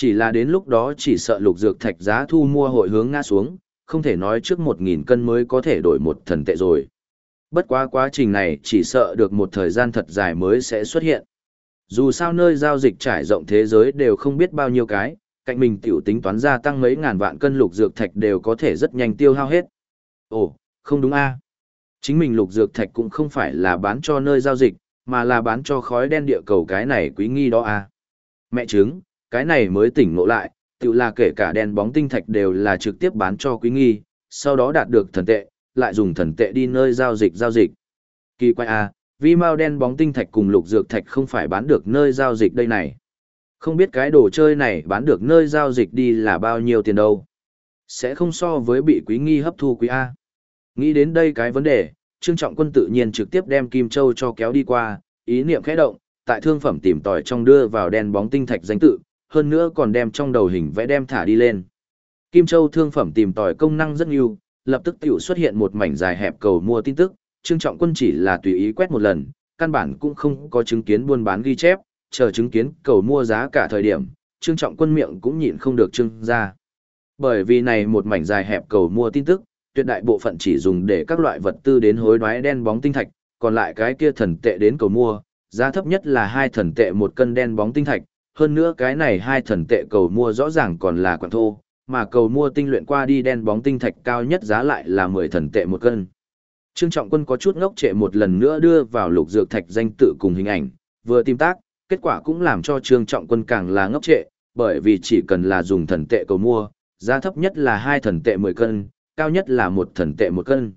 Chỉ là đến lúc đó chỉ sợ lục dược thạch giá thu mua hội hướng ngã xuống, không thể nói trước 1.000 cân mới có thể đổi một thần tệ rồi. Bất quá quá trình này chỉ sợ được một thời gian thật dài mới sẽ xuất hiện. Dù sao nơi giao dịch trải rộng thế giới đều không biết bao nhiêu cái, cạnh mình tiểu tính toán gia tăng mấy ngàn vạn cân lục dược thạch đều có thể rất nhanh tiêu hao hết. Ồ, không đúng a. Chính mình lục dược thạch cũng không phải là bán cho nơi giao dịch, mà là bán cho khói đen địa cầu cái này quý nghi đó a. Mẹ chứng, cái này mới tỉnh ngộ lại, tự là kể cả đèn bóng tinh thạch đều là trực tiếp bán cho quý nghi, sau đó đạt được thần tệ, lại dùng thần tệ đi nơi giao dịch. Kỳ quái a, vì mao đen bóng tinh thạch cùng lục dược thạch không phải bán được nơi giao dịch đây này. Không biết cái đồ chơi này bán được nơi giao dịch đi là bao nhiêu tiền đâu. Sẽ không so với bị quý nghi hấp thu quý A. Nghĩ đến đây cái vấn đề, Trương Trọng Quân tự nhiên trực tiếp đem Kim Châu cho kéo đi qua, ý niệm khẽ động, tại thương phẩm tìm tòi trong đưa vào đen bóng tinh thạch danh tự, hơn nữa còn đem trong đầu hình vẽ đem thả đi lên. Kim Châu thương phẩm tìm tòi công năng rất nhiều, lập tức tiểu xuất hiện một mảnh dài hẹp cầu mua tin tức, Trương Trọng Quân chỉ là tùy ý quét một lần, căn bản cũng không có chứng kiến buôn bán ghi chép, chờ chứng kiến cầu mua giá cả thời điểm, Trương Trọng Quân miệng cũng nhịn không được trưng ra. Bởi vì này một mảnh dài hẹp cầu mua tin tức, tuyệt đại bộ phận chỉ dùng để các loại vật tư đến hối đoái đen bóng tinh thạch, còn lại cái kia thần tệ đến cầu mua, giá thấp nhất là 2 thần tệ một cân đen bóng tinh thạch, hơn nữa cái này 2 thần tệ cầu mua rõ ràng còn là quặng thô, mà cầu mua tinh luyện qua đi đen bóng tinh thạch cao nhất giá lại là 10 thần tệ một cân. Trương Trọng Quân có chút ngốc trệ một lần nữa đưa vào lục dược thạch danh tự cùng hình ảnh, vừa tìm tác, kết quả cũng làm cho Trương Trọng Quân càng là ngốc trệ, bởi vì chỉ cần là dùng thần tệ cầu mua, giá thấp nhất là 2 thần tệ 10 cân, cao nhất là 1 thần tệ 1 cân.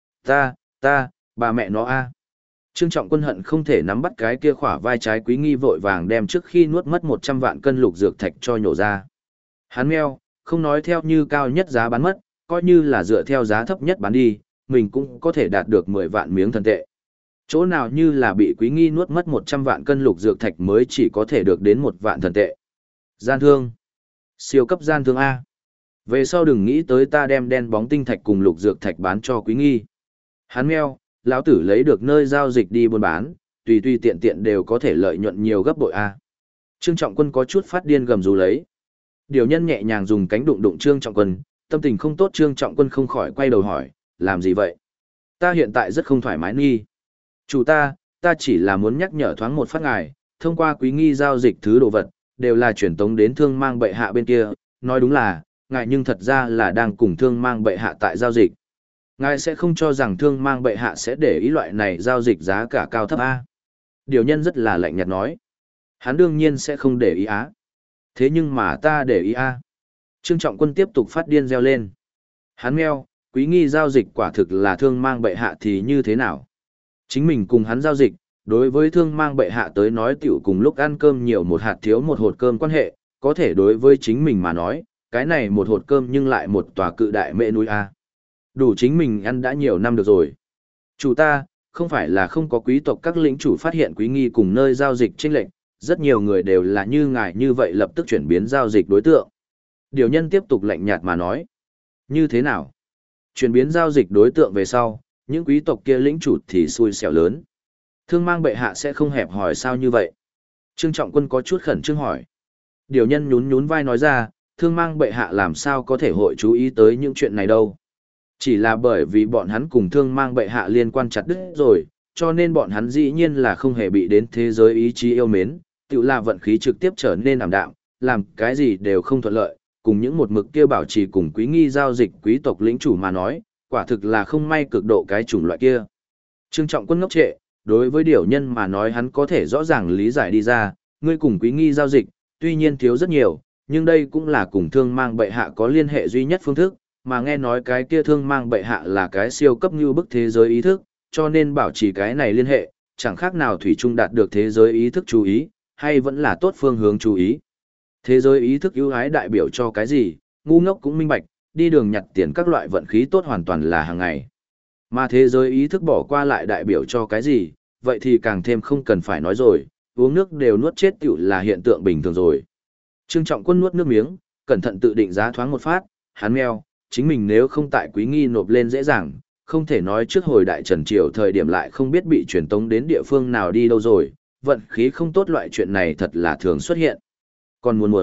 Bà mẹ nó a. Trương Trọng Quân hận không thể nắm bắt cái kia khỏa vai trái quý nghi vội vàng đem trước khi nuốt mất 100 vạn cân lục dược thạch cho nhổ ra. Hắn meo, không nói theo như cao nhất giá bán mất, coi như là dựa theo giá thấp nhất bán đi, mình cũng có thể đạt được 10 vạn miếng thần tệ. Chỗ nào như là bị quý nghi nuốt mất 100 vạn cân lục dược thạch mới chỉ có thể được đến 1 vạn thần tệ. Gian thương. Siêu cấp gian thương A. Về sau đừng nghĩ tới ta đem đen bóng tinh thạch cùng lục dược thạch bán cho quý nghi. Hắn meo, lão tử lấy được nơi giao dịch đi buôn bán, tùy tiện tiện đều có thể lợi nhuận nhiều gấp bội A. Trương Trọng Quân có chút phát điên gầm rú lấy. Điều nhân nhẹ nhàng dùng cánh đụng Trương Trọng Quân, tâm tình không tốt Trương Trọng Quân không khỏi quay đầu hỏi, làm gì vậy? Ta hiện tại rất không thoải mái nghi. Chủ ta chỉ là muốn nhắc nhở thoáng một phát ngài, thông qua quý nghi giao dịch thứ đồ vật, đều là chuyển tống đến thương mang bệ hạ bên kia, nói đúng là, ngài nhưng thật ra là đang cùng thương mang bệ hạ tại giao dịch. Ngài sẽ không cho rằng thương mang bệ hạ sẽ để ý loại này giao dịch giá cả cao thấp A. Điều nhân rất là lạnh nhạt nói. Hắn đương nhiên sẽ không để ý á. Thế nhưng mà ta để ý A. Trương Trọng Quân tiếp tục phát điên reo lên. Hắn meo, quý nghi giao dịch quả thực là thương mang bệ hạ thì như thế nào? Chính mình cùng hắn giao dịch, đối với thương mang bệ hạ tới nói tiểu cùng lúc ăn cơm nhiều một hạt thiếu một hột cơm quan hệ, có thể đối với chính mình mà nói, cái này một hột cơm nhưng lại một tòa cự đại mệ núi A. Đủ chính mình ăn đã nhiều năm được rồi. Chủ ta, không phải là không có quý tộc các lĩnh chủ phát hiện quý nghi cùng nơi giao dịch chênh lệch, rất nhiều người đều là như ngài như vậy lập tức chuyển biến giao dịch đối tượng. Điều nhân tiếp tục lạnh nhạt mà nói. Như thế nào? Chuyển biến giao dịch đối tượng về sau, những quý tộc kia lĩnh chủ thì xui xẻo lớn. Thương mang bệ hạ sẽ không hẹp hỏi sao như vậy? Trương Trọng Quân có chút khẩn trương hỏi. Điều nhân nhún vai nói ra, thương mang bệ hạ làm sao có thể hội chú ý tới những chuyện này đâu. Chỉ là bởi vì bọn hắn cùng thương mang bệ hạ liên quan chặt đứt rồi, cho nên bọn hắn dĩ nhiên là không hề bị đến thế giới ý chí yêu mến, tự là vận khí trực tiếp trở nên ảm đạm, làm cái gì đều không thuận lợi, cùng những một mực kia bảo trì cùng quý nghi giao dịch quý tộc lĩnh chủ mà nói, quả thực là không may cực độ cái chủng loại kia. Trương Trọng Quân ngốc trệ, đối với điều nhân mà nói hắn có thể rõ ràng lý giải đi ra, ngươi cùng quý nghi giao dịch, tuy nhiên thiếu rất nhiều, nhưng đây cũng là cùng thương mang bệ hạ có liên hệ duy nhất phương thức, mà nghe nói cái kia thương mang bệ hạ là cái siêu cấp như bức thế giới ý thức, cho nên bảo trì cái này liên hệ, chẳng khác nào thủy chung đạt được thế giới ý thức chú ý, hay vẫn là tốt phương hướng chú ý. Thế giới ý thức ưu ái đại biểu cho cái gì, ngu ngốc cũng minh bạch, đi đường nhặt tiền các loại vận khí tốt hoàn toàn là hàng ngày. Mà thế giới ý thức bỏ qua lại đại biểu cho cái gì, vậy thì càng thêm không cần phải nói rồi, uống nước đều nuốt chết tiểu là hiện tượng bình thường rồi. Trương Trọng Quân nuốt nước miếng, cẩn thận tự định giá thoáng một phát, hắn meo, chính mình nếu không tại quý nghi nộp lên dễ dàng, không thể nói trước hồi đại Trần Triều thời điểm lại không biết bị truyền tống đến địa phương nào đi đâu rồi, vận khí không tốt loại chuyện này thật là thường xuất hiện. Còn muốn,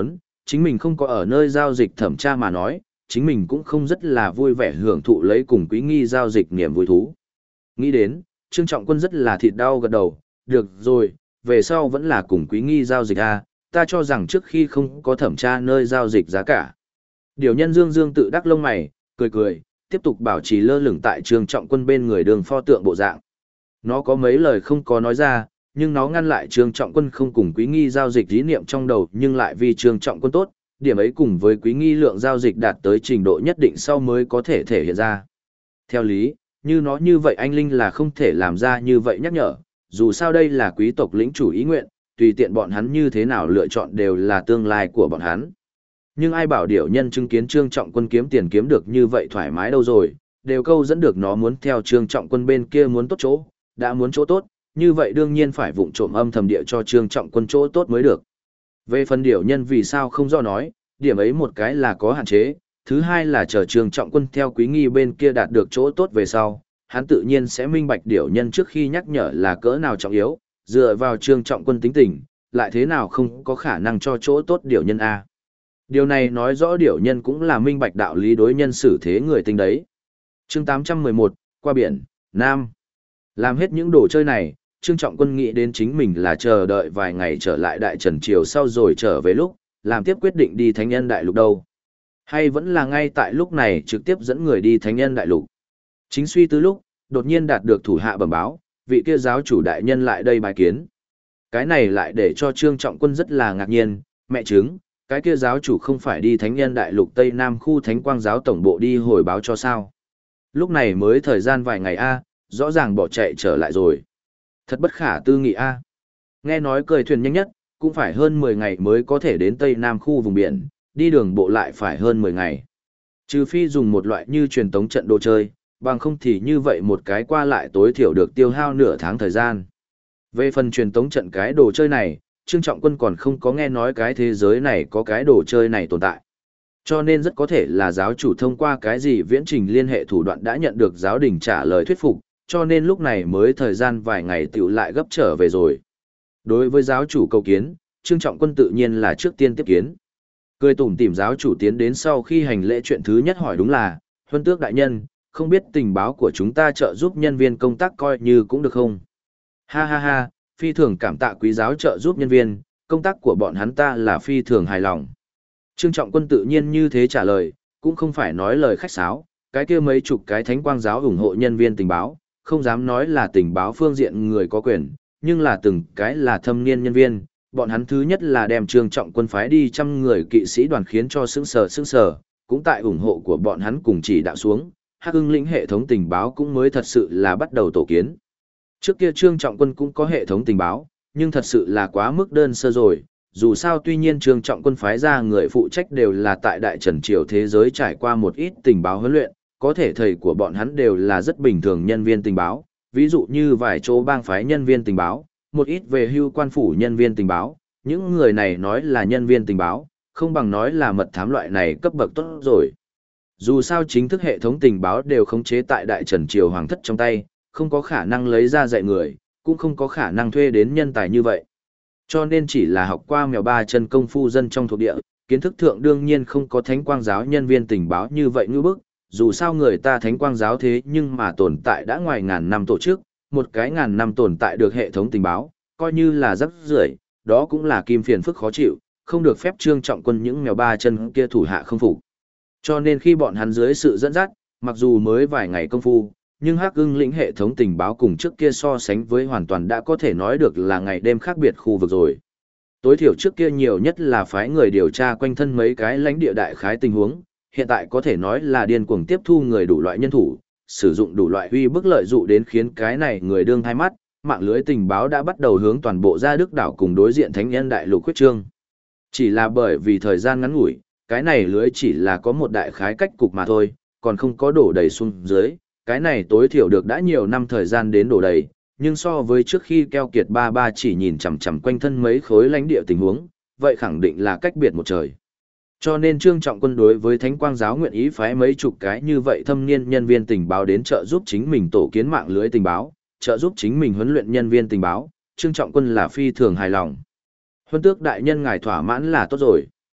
chính mình không có ở nơi giao dịch thẩm tra mà nói, chính mình cũng không rất là vui vẻ hưởng thụ lấy cùng Quý Nghi giao dịch niềm vui thú. Nghĩ đến, Trương Trọng Quân rất là thịt đau gật đầu, được rồi, về sau vẫn là cùng Quý Nghi giao dịch a, ta cho rằng trước khi không có thẩm tra nơi giao dịch giá cả. Điều nhân Dương Dương tự đắc lông mày, cười cười, tiếp tục bảo trì lơ lửng tại Trương Trọng Quân bên người đường pho tượng bộ dạng. Nó có mấy lời không có nói ra, nhưng nó ngăn lại Trương Trọng Quân không cùng Quý Nghi giao dịch ý niệm trong đầu, nhưng lại vì Trương Trọng Quân tốt, điểm ấy cùng với Quý Nghi lượng giao dịch đạt tới trình độ nhất định sau mới có thể thể hiện ra. Theo lý, như nó như vậy anh Linh là không thể làm ra như vậy nhắc nhở, dù sao đây là quý tộc lĩnh chủ ý nguyện, tùy tiện bọn hắn như thế nào lựa chọn đều là tương lai của bọn hắn. Nhưng ai bảo điểu nhân chứng kiến Trương Trọng Quân kiếm tiền kiếm được như vậy thoải mái đâu rồi, đều câu dẫn được nó muốn theo Trương Trọng Quân bên kia muốn tốt chỗ, đã muốn chỗ tốt, như vậy đương nhiên phải vụng trộm âm thầm địa cho Trương Trọng Quân chỗ tốt mới được. Về phần điểu nhân vì sao không do nói, điểm ấy một cái là có hạn chế, thứ hai là chờ Trương Trọng Quân theo Quý Nghi bên kia đạt được chỗ tốt về sau, hắn tự nhiên sẽ minh bạch điểu nhân trước khi nhắc nhở là cỡ nào trọng yếu, dựa vào Trương Trọng Quân tính tình, lại thế nào không có khả năng cho chỗ tốt điểu nhân a. Điều này nói rõ điểu nhân cũng là minh bạch đạo lý đối nhân xử thế người tinh đấy. Chương 811, qua biển, Nam. Làm hết những đồ chơi này, Trương Trọng Quân nghĩ đến chính mình là chờ đợi vài ngày trở lại Đại Trần Triều sau rồi trở về lúc, làm tiếp quyết định đi Thánh Nhân Đại Lục đâu. Hay vẫn là ngay tại lúc này trực tiếp dẫn người đi Thánh Nhân Đại Lục. Chính suy tư lúc, đột nhiên đạt được thủ hạ bẩm báo, vị kia giáo chủ đại nhân lại đây bài kiến. Cái này lại để cho Trương Trọng Quân rất là ngạc nhiên, mẹ chứng, cái kia giáo chủ không phải đi Thánh Nhân Đại Lục Tây Nam khu Thánh Quang giáo tổng bộ đi hồi báo cho sao. Lúc này mới thời gian vài ngày a, rõ ràng bỏ chạy trở lại rồi. Thật bất khả tư nghị a. Nghe nói cười thuyền nhanh nhất, cũng phải hơn 10 ngày mới có thể đến Tây Nam khu vùng biển, đi đường bộ lại phải hơn 10 ngày. Trừ phi dùng một loại như truyền tống trận đồ chơi, bằng không thì như vậy một cái qua lại tối thiểu được tiêu hao nửa tháng thời gian. Về phần truyền tống trận cái đồ chơi này, Trương Trọng Quân còn không có nghe nói cái thế giới này có cái đồ chơi này tồn tại. Cho nên rất có thể là giáo chủ thông qua cái gì viễn trình liên hệ thủ đoạn đã nhận được giáo đình trả lời thuyết phục, cho nên lúc này mới thời gian vài ngày tiểu lại gấp trở về rồi. Đối với giáo chủ cầu kiến, Trương Trọng Quân tự nhiên là trước tiên tiếp kiến. Cười tủm tỉm giáo chủ tiến đến sau khi hành lễ chuyện thứ nhất hỏi đúng là, Huân Tước đại nhân, không biết tình báo của chúng ta trợ giúp nhân viên công tác coi như cũng được không? Ha ha ha, phi thường cảm tạ quý giáo trợ giúp nhân viên, công tác của bọn hắn ta là phi thường hài lòng. Trương Trọng Quân tự nhiên như thế trả lời, cũng không phải nói lời khách sáo, cái kia mấy chục cái Thánh Quang giáo ủng hộ nhân viên tình báo, không dám nói là tình báo phương diện người có quyền, nhưng là từng cái là thâm niên nhân viên, bọn hắn thứ nhất là đem Trương Trọng Quân phái đi 100 người kỵ sĩ đoàn khiến cho sững sờ, cũng tại ủng hộ của bọn hắn cùng chỉ đạo xuống, Hắc Ưng lĩnh hệ thống tình báo cũng mới thật sự là bắt đầu tổ kiến. Trước kia Trương Trọng Quân cũng có hệ thống tình báo, nhưng thật sự là quá mức đơn sơ rồi, dù sao tuy nhiên Trương Trọng Quân phái ra người phụ trách đều là tại Đại Trần Triều thế giới trải qua một ít tình báo huấn luyện, có thể thầy của bọn hắn đều là rất bình thường nhân viên tình báo, ví dụ như vài chỗ bang phái nhân viên tình báo, một ít về hưu quan phủ nhân viên tình báo, những người này nói là nhân viên tình báo, không bằng nói là mật thám loại này cấp bậc tốt rồi. Dù sao chính thức hệ thống tình báo đều khống chế tại Đại Trần Triều Hoàng thất trong tay, không có khả năng lấy ra dạy người, cũng không có khả năng thuê đến nhân tài như vậy. Cho nên chỉ là học qua mèo ba chân công phu dân trong thuộc địa, kiến thức thượng đương nhiên không có Thánh Quang giáo nhân viên tình báo như vậy ngư bức, dù sao người ta Thánh Quang giáo thế nhưng mà tồn tại đã ngoài ngàn năm tổ chức, một cái ngàn năm tồn tại được hệ thống tình báo, coi như là rắc rưởi, đó cũng là kim phiền phức khó chịu, không được phép Trương Trọng Quân những mèo ba chân kia thủ hạ không phục. Cho nên khi bọn hắn dưới sự dẫn dắt, mặc dù mới vài ngày công phu, nhưng Hắc Ưng lĩnh hệ thống tình báo cùng trước kia so sánh với hoàn toàn đã có thể nói được là ngày đêm khác biệt khu vực rồi. Tối thiểu trước kia nhiều nhất là phái người điều tra quanh thân mấy cái lãnh địa đại khái tình huống, hiện tại có thể nói là điên cuồng tiếp thu người đủ loại nhân thủ, sử dụng đủ loại uy bức lợi dụ đến khiến cái này người đương hai mắt, mạng lưới tình báo đã bắt đầu hướng toàn bộ gia Đức đảo cùng đối diện Thánh Nhân Đại Lục khuyết trương. Chỉ là bởi vì thời gian ngắn ngủi, cái này lưới chỉ là có một đại khái cách cục mà thôi, còn không có đổ đầy xuống dưới, cái này tối thiểu được đã nhiều năm thời gian đến đổ đầy, nhưng so với trước khi keo kiệt ba ba chỉ nhìn chằm chằm quanh thân mấy khối lãnh địa tình huống, vậy khẳng định là cách biệt một trời. Cho nên Trương Trọng Quân đối với Thánh Quang giáo nguyện ý phái mấy chục cái như vậy thâm niên nhân viên tình báo đến trợ giúp chính mình tổ kiến mạng lưới tình báo, trợ giúp chính mình huấn luyện nhân viên tình báo, Trương Trọng Quân là phi thường hài lòng. Huân Tước đại nhân ngài thỏa mãn là tốt rồi.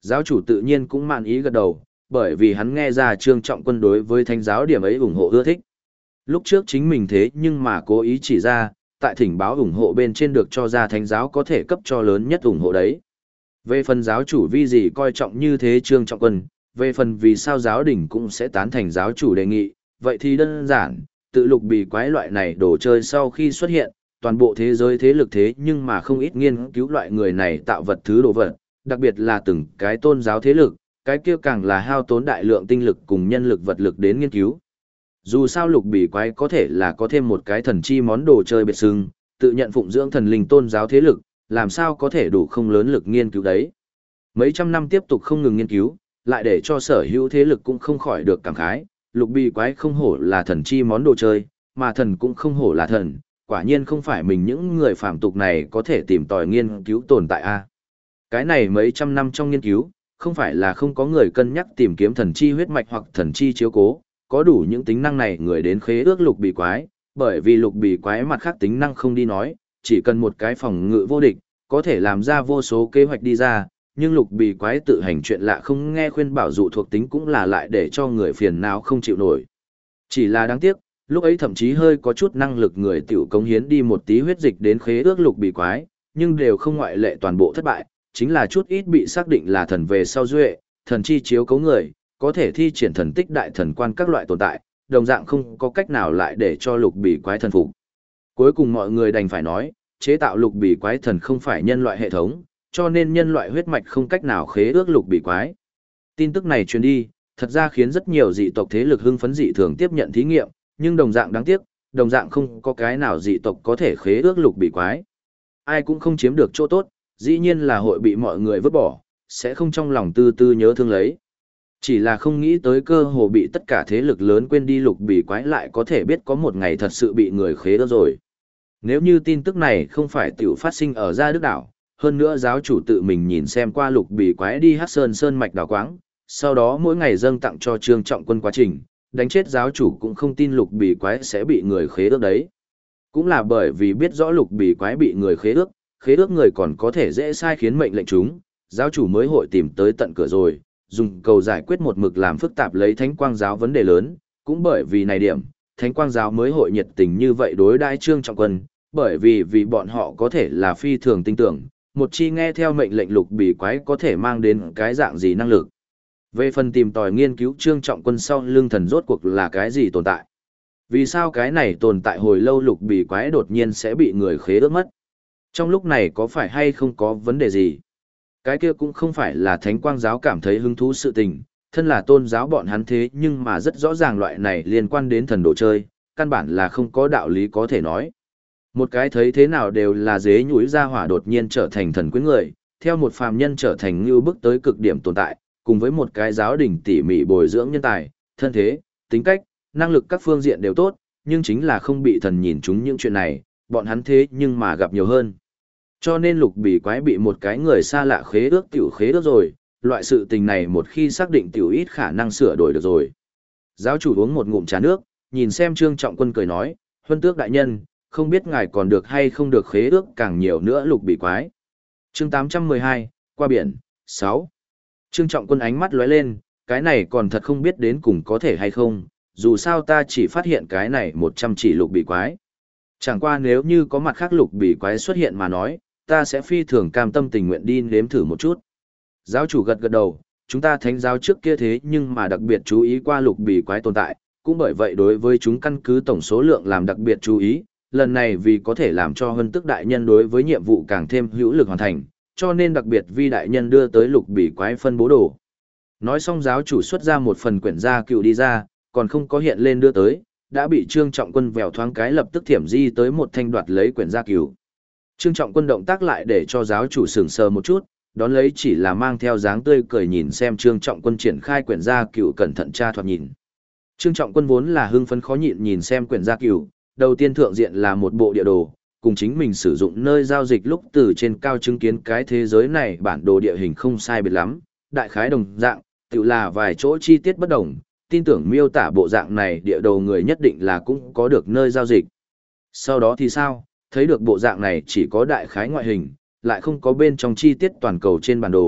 Giáo chủ tự nhiên cũng mạn ý gật đầu, bởi vì hắn nghe ra Trương Trọng Quân đối với thánh giáo điểm ấy ủng hộ ưa thích. Lúc trước chính mình thế nhưng mà cố ý chỉ ra, tại thỉnh báo ủng hộ bên trên được cho ra thánh giáo có thể cấp cho lớn nhất ủng hộ đấy. Về phần giáo chủ vì gì coi trọng như thế Trương Trọng Quân, về phần vì sao giáo đình cũng sẽ tán thành giáo chủ đề nghị, vậy thì đơn giản, tự lục bì quái loại này đồ chơi sau khi xuất hiện, toàn bộ thế giới thế lực thế nhưng mà không ít nghiên cứu loại người này tạo vật thứ đồ vật, đặc biệt là từng cái tôn giáo thế lực, cái kia càng là hao tốn đại lượng tinh lực cùng nhân lực vật lực đến nghiên cứu. Dù sao lục bì quái có thể là có thêm một cái thần chi món đồ chơi biệt xưng, tự nhận phụng dưỡng thần linh tôn giáo thế lực, làm sao có thể đủ không lớn lực nghiên cứu đấy. Mấy trăm năm tiếp tục không ngừng nghiên cứu, lại để cho sở hữu thế lực cũng không khỏi được cảm khái, lục bì quái không hổ là thần chi món đồ chơi, mà thần cũng không hổ là thần, quả nhiên không phải mình những người phàm tục này có thể tìm tòi nghiên cứu tồn tại a. Cái này mấy trăm năm trong nghiên cứu, không phải là không có người cân nhắc tìm kiếm thần chi huyết mạch hoặc thần chi chiếu cố, có đủ những tính năng này người đến khế ước lục bì quái, bởi vì lục bì quái mặt khác tính năng không đi nói, chỉ cần một cái phòng ngự vô địch, có thể làm ra vô số kế hoạch đi ra, nhưng lục bì quái tự hành chuyện lạ không nghe khuyên bảo dụ thuộc tính cũng là lại để cho người phiền não không chịu nổi. Chỉ là đáng tiếc, lúc ấy thậm chí hơi có chút năng lực người tiểu cống hiến đi một tí huyết dịch đến khế ước lục bì quái, nhưng đều không ngoại lệ toàn bộ thất bại, chính là chút ít bị xác định là thần về sau duệ, thần chi chiếu cấu người, có thể thi triển thần tích đại thần quan các loại tồn tại, đồng dạng không có cách nào lại để cho lục bì quái thần phục. Cuối cùng mọi người đành phải nói, chế tạo lục bì quái thần không phải nhân loại hệ thống, cho nên nhân loại huyết mạch không cách nào khế ước lục bì quái. Tin tức này truyền đi, thật ra khiến rất nhiều dị tộc thế lực hưng phấn dị thường tiếp nhận thí nghiệm, nhưng đồng dạng đáng tiếc, đồng dạng không có cái nào dị tộc có thể khế ước lục bì quái. Ai cũng không chiếm được chỗ tốt, dĩ nhiên là hội bị mọi người vứt bỏ, sẽ không trong lòng tư tư nhớ thương lấy. Chỉ là không nghĩ tới cơ hồ bị tất cả thế lực lớn quên đi lục bì quái lại có thể biết có một ngày thật sự bị người khế ước rồi. Nếu như tin tức này không phải tiểu phát sinh ở Gia Đức Đảo, hơn nữa giáo chủ tự mình nhìn xem qua lục bì quái đi Hắc Sơn Sơn mạch đào quáng, sau đó mỗi ngày dâng tặng cho Trương Trọng Quân quá trình, đánh chết giáo chủ cũng không tin lục bì quái sẽ bị người khế ước đấy. Cũng là bởi vì biết rõ lục bì quái bị người khế ước người còn có thể dễ sai khiến mệnh lệnh chúng, giáo chủ mới hội tìm tới tận cửa rồi, dùng cầu giải quyết một mực làm phức tạp lấy Thánh Quang giáo vấn đề lớn, cũng bởi vì này điểm, Thánh Quang giáo mới hội nhiệt tình như vậy đối đãi Trương Trọng Quân, bởi vì bọn họ có thể là phi thường tin tưởng, một chi nghe theo mệnh lệnh lục bì quái có thể mang đến cái dạng gì năng lực. Về phần tìm tòi nghiên cứu Trương Trọng Quân sau lưng thần rốt cuộc là cái gì tồn tại. Vì sao cái này tồn tại hồi lâu lục bì quái đột nhiên sẽ bị người khế ước mất? Trong lúc này có phải hay không có vấn đề gì? Cái kia cũng không phải là Thánh Quang giáo cảm thấy hứng thú sự tình, thân là tôn giáo bọn hắn thế nhưng mà rất rõ ràng loại này liên quan đến thần đồ chơi, căn bản là không có đạo lý có thể nói. Một cái thấy thế nào đều là dế nhúi ra hỏa đột nhiên trở thành thần quyến người, theo một phàm nhân trở thành như bước tới cực điểm tồn tại, cùng với một cái giáo đình tỉ mỉ bồi dưỡng nhân tài, thân thế, tính cách, năng lực các phương diện đều tốt, nhưng chính là không bị thần nhìn chúng những chuyện này, bọn hắn thế nhưng mà gặp nhiều hơn. Cho nên lục bì quái bị một cái người xa lạ khế ước tiểu khế ước rồi, loại sự tình này một khi xác định tiểu ít khả năng sửa đổi được rồi. Giáo chủ uống một ngụm trà nước, nhìn xem Trương Trọng Quân cười nói, Huân Tước đại nhân, không biết ngài còn được hay không được khế ước càng nhiều nữa lục bì quái. Chương 812, qua biển, 6. Trương Trọng Quân ánh mắt lóe lên, cái này còn thật không biết đến cùng có thể hay không, dù sao ta chỉ phát hiện cái này 100 chỉ lục bì quái. Chẳng qua nếu như có mặt khác lục bì quái xuất hiện mà nói, ta sẽ phi thường cam tâm tình nguyện đi nếm thử một chút. Giáo chủ gật gật đầu, chúng ta thánh giáo trước kia thế nhưng mà đặc biệt chú ý qua lục bì quái tồn tại, cũng bởi vậy đối với chúng căn cứ tổng số lượng làm đặc biệt chú ý, lần này vì có thể làm cho Huân Tước đại nhân đối với nhiệm vụ càng thêm hữu lực hoàn thành, cho nên đặc biệt vi đại nhân đưa tới lục bì quái phân bố đồ. Nói xong giáo chủ xuất ra một phần quyển gia cựu đi ra, còn không có hiện lên đưa tới, đã bị Trương Trọng Quân vèo thoáng cái lập tức thiểm di tới một thanh đoạt lấy quyển gia cựu. Trương Trọng Quân động tác lại để cho giáo chủ sửng sờ một chút, đón lấy chỉ là mang theo dáng tươi cười nhìn xem Trương Trọng Quân triển khai quyển gia cựu cẩn thận tra thoạt nhìn. Trương Trọng Quân vốn là hưng phấn khó nhịn nhìn xem quyển gia cựu, đầu tiên thượng diện là một bộ địa đồ, cùng chính mình sử dụng nơi giao dịch lúc từ trên cao chứng kiến cái thế giới này bản đồ địa hình không sai biệt lắm, đại khái đồng dạng, tự là vài chỗ chi tiết bất đồng, tin tưởng miêu tả bộ dạng này địa đồ người nhất định là cũng có được nơi giao dịch. Sau đó thì sao, thấy được bộ dạng này chỉ có đại khái ngoại hình, lại không có bên trong chi tiết toàn cầu trên bản đồ,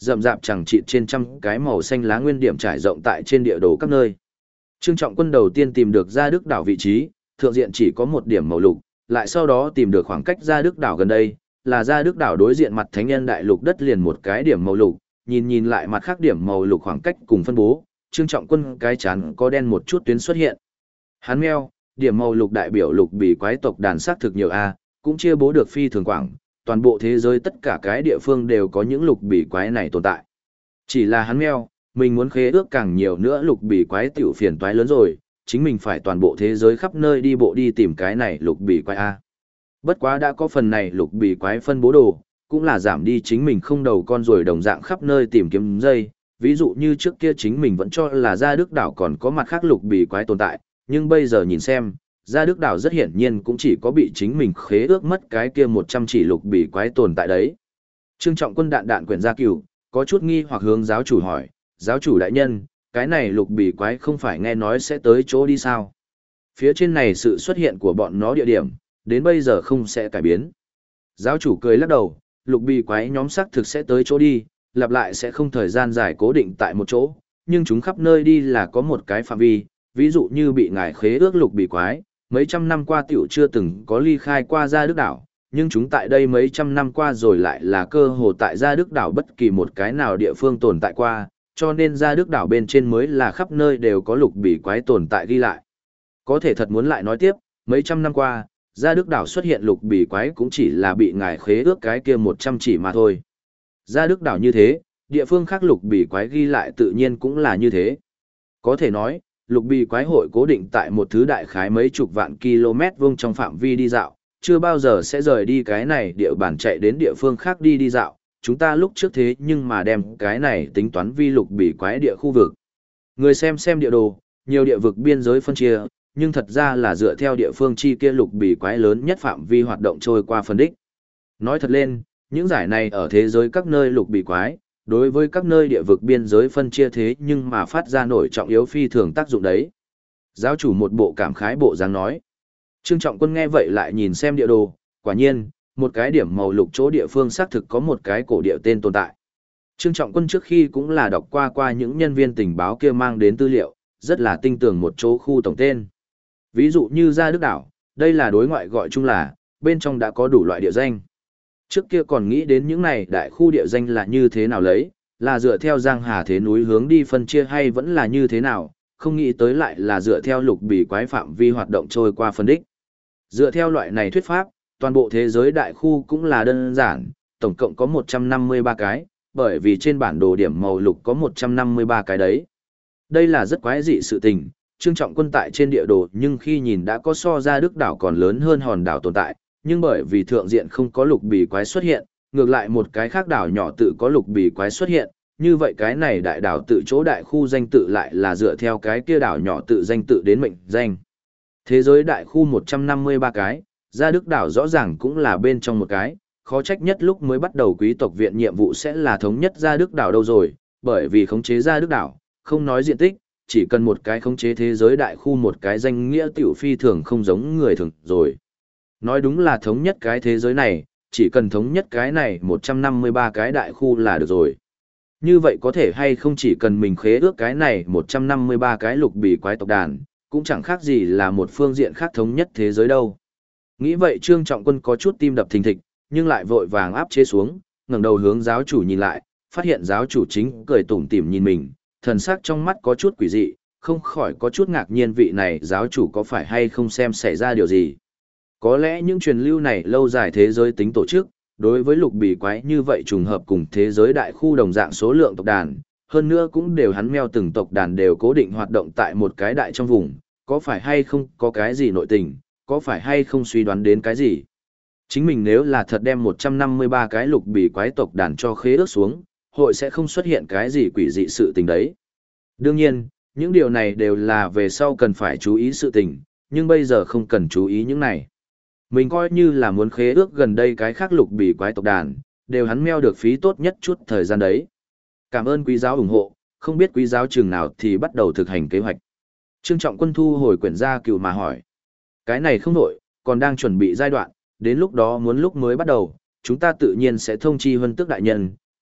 rậm rạp chẳng chịt trên trăm cái màu xanh lá nguyên điểm trải rộng tại trên địa đồ các nơi. Trương Trọng Quân đầu tiên tìm được Gia Đức đảo vị trí, thượng diện chỉ có một điểm màu lục, lại sau đó tìm được khoảng cách Gia Đức đảo gần đây, là Gia Đức đảo đối diện mặt Thánh Nhân Đại Lục đất liền một cái điểm màu lục, nhìn lại mặt khác điểm màu lục khoảng cách cùng phân bố, Trương Trọng Quân cái chán có đen một chút tuyến xuất hiện. Hắn meo, điểm màu lục đại biểu lục bì quái tộc đàn xác thực nhiều a, cũng chia bố được phi thường quảng, toàn bộ thế giới tất cả cái địa phương đều có những lục bì quái này tồn tại. Chỉ là hắn meo, mình muốn khế ước càng nhiều nữa lục bì quái tiểu phiền toái lớn rồi, chính mình phải toàn bộ thế giới khắp nơi đi bộ đi tìm cái này lục bì quái a. Bất quá đã có phần này lục bì quái phân bố đồ, cũng là giảm đi chính mình không đầu con rồi đồng dạng khắp nơi tìm kiếm dây, ví dụ như trước kia chính mình vẫn cho là Gia Đức đảo còn có mặt khác lục bì quái tồn tại, nhưng bây giờ nhìn xem, Gia Đức đảo rất hiển nhiên cũng chỉ có bị chính mình khế ước mất cái kia 100 chỉ lục bì quái tồn tại đấy. Trương Trọng Quân đạn quyển gia cửu, có chút nghi hoặc hướng giáo chủ hỏi, giáo chủ đại nhân, cái này lục bì quái không phải nghe nói sẽ tới chỗ đi sao? Phía trên này sự xuất hiện của bọn nó địa điểm, đến bây giờ không sẽ cải biến. Giáo chủ cười lắc đầu, lục bì quái nhóm sắc thực sẽ tới chỗ đi, lặp lại sẽ không thời gian dài cố định tại một chỗ, nhưng chúng khắp nơi đi là có một cái phạm vi, ví dụ như bị ngài khế ước lục bì quái, mấy trăm năm qua tiểu chưa từng có ly khai qua Gia Đức đảo, nhưng chúng tại đây mấy trăm năm qua rồi lại là cơ hồ tại Gia Đức đảo bất kỳ một cái nào địa phương tồn tại qua, cho nên Gia Đức đảo bên trên mới là khắp nơi đều có lục bì quái tồn tại ghi lại. Có thể thật muốn lại nói tiếp, mấy trăm năm qua, Gia Đức đảo xuất hiện lục bì quái cũng chỉ là bị ngài khế ước cái kia 100 chỉ mà thôi. Gia Đức đảo như thế, địa phương khác lục bì quái ghi lại tự nhiên cũng là như thế. Có thể nói, lục bì quái hội cố định tại một thứ đại khái mấy chục vạn km vuông trong phạm vi đi dạo, chưa bao giờ sẽ rời đi cái này địa bàn chạy đến địa phương khác đi dạo. Chúng ta lúc trước thế nhưng mà đem cái này tính toán vi lục bì quái địa khu vực. Người xem địa đồ, nhiều địa vực biên giới phân chia, nhưng thật ra là dựa theo địa phương chi kia lục bì quái lớn nhất phạm vi hoạt động trôi qua phân đích. Nói thật lên, những giải này ở thế giới các nơi lục bì quái, đối với các nơi địa vực biên giới phân chia thế nhưng mà phát ra nổi trọng yếu phi thường tác dụng đấy. Giáo chủ một bộ cảm khái bộ dáng nói. Trương Trọng Quân nghe vậy lại nhìn xem địa đồ, quả nhiên, một cái điểm màu lục chỗ địa phương xác thực có một cái cổ địa tên tồn tại. Trương Trọng Quân trước khi cũng là đọc qua những nhân viên tình báo kia mang đến tư liệu, rất là tinh tường một chỗ khu tổng tên. Ví dụ như Gia Đức đảo, đây là đối ngoại gọi chung là, bên trong đã có đủ loại địa danh. Trước kia còn nghĩ đến những này đại khu địa danh là như thế nào lấy, là dựa theo Giang Hà thế núi hướng đi phân chia hay vẫn là như thế nào, không nghĩ tới lại là dựa theo lục bì quái phạm vi hoạt động trôi qua phân đích. Dựa theo loại này thuyết pháp, toàn bộ thế giới đại khu cũng là đơn giản, tổng cộng có 153 cái, bởi vì trên bản đồ điểm màu lục có 153 cái đấy. Đây là rất quái dị sự tình, Trương Trọng Quân tại trên địa đồ nhưng khi nhìn đã có so Gia Đức đảo còn lớn hơn hòn đảo tồn tại, nhưng bởi vì thượng diện không có lục bì quái xuất hiện, ngược lại một cái khác đảo nhỏ tự có lục bì quái xuất hiện, như vậy cái này đại đảo tự chỗ đại khu danh tự lại là dựa theo cái kia đảo nhỏ tự danh tự đến mệnh danh. Thế giới đại khu 153 cái, Gia Đức đảo rõ ràng cũng là bên trong một cái, khó trách nhất lúc mới bắt đầu quý tộc viện nhiệm vụ sẽ là thống nhất Gia Đức đảo đâu rồi, bởi vì khống chế Gia Đức đảo, không nói diện tích, chỉ cần một cái khống chế thế giới đại khu một cái danh nghĩa tiểu phi thường không giống người thường rồi. Nói đúng là thống nhất cái thế giới này, chỉ cần thống nhất cái này 153 cái đại khu là được rồi. Như vậy có thể hay không chỉ cần mình khế ước cái này 153 cái lục bì quái tộc đàn, cũng chẳng khác gì là một phương diện khác thống nhất thế giới đâu. Nghĩ vậy Trương Trọng Quân có chút tim đập thình thịch, nhưng lại vội vàng áp chế xuống, ngẩng đầu hướng giáo chủ nhìn lại, phát hiện giáo chủ chính cười tủm tỉm nhìn mình, thần sắc trong mắt có chút quỷ dị, không khỏi có chút ngạc nhiên vị này giáo chủ có phải hay không xem xảy ra điều gì. Có lẽ những truyền lưu này lâu dài thế giới tính tổ chức, đối với lục bì quái như vậy trùng hợp cùng thế giới đại khu đồng dạng số lượng tộc đàn, hơn nữa cũng đều hắn meo từng tộc đàn đều cố định hoạt động tại một cái đại trong vùng, có phải hay không có cái gì nội tình, có phải hay không suy đoán đến cái gì. Chính mình nếu là thật đem 153 cái lục bì quái tộc đàn cho khế ước xuống, hội sẽ không xuất hiện cái gì quỷ dị sự tình đấy. Đương nhiên, những điều này đều là về sau cần phải chú ý sự tình, nhưng bây giờ không cần chú ý những này. Mình coi như là muốn khế ước gần đây cái khác lục bì quái tộc đàn, đều hắn meo được phí tốt nhất chút thời gian đấy. Cảm ơn quý giáo ủng hộ, không biết quý giáo trường nào thì bắt đầu thực hành kế hoạch. Trương Trọng Quân thu hồi quyển gia cựu mà hỏi. Cái này không nổi, còn đang chuẩn bị giai đoạn, đến lúc đó muốn lúc mới bắt đầu, chúng ta tự nhiên sẽ thông chi huân tước đại nhân,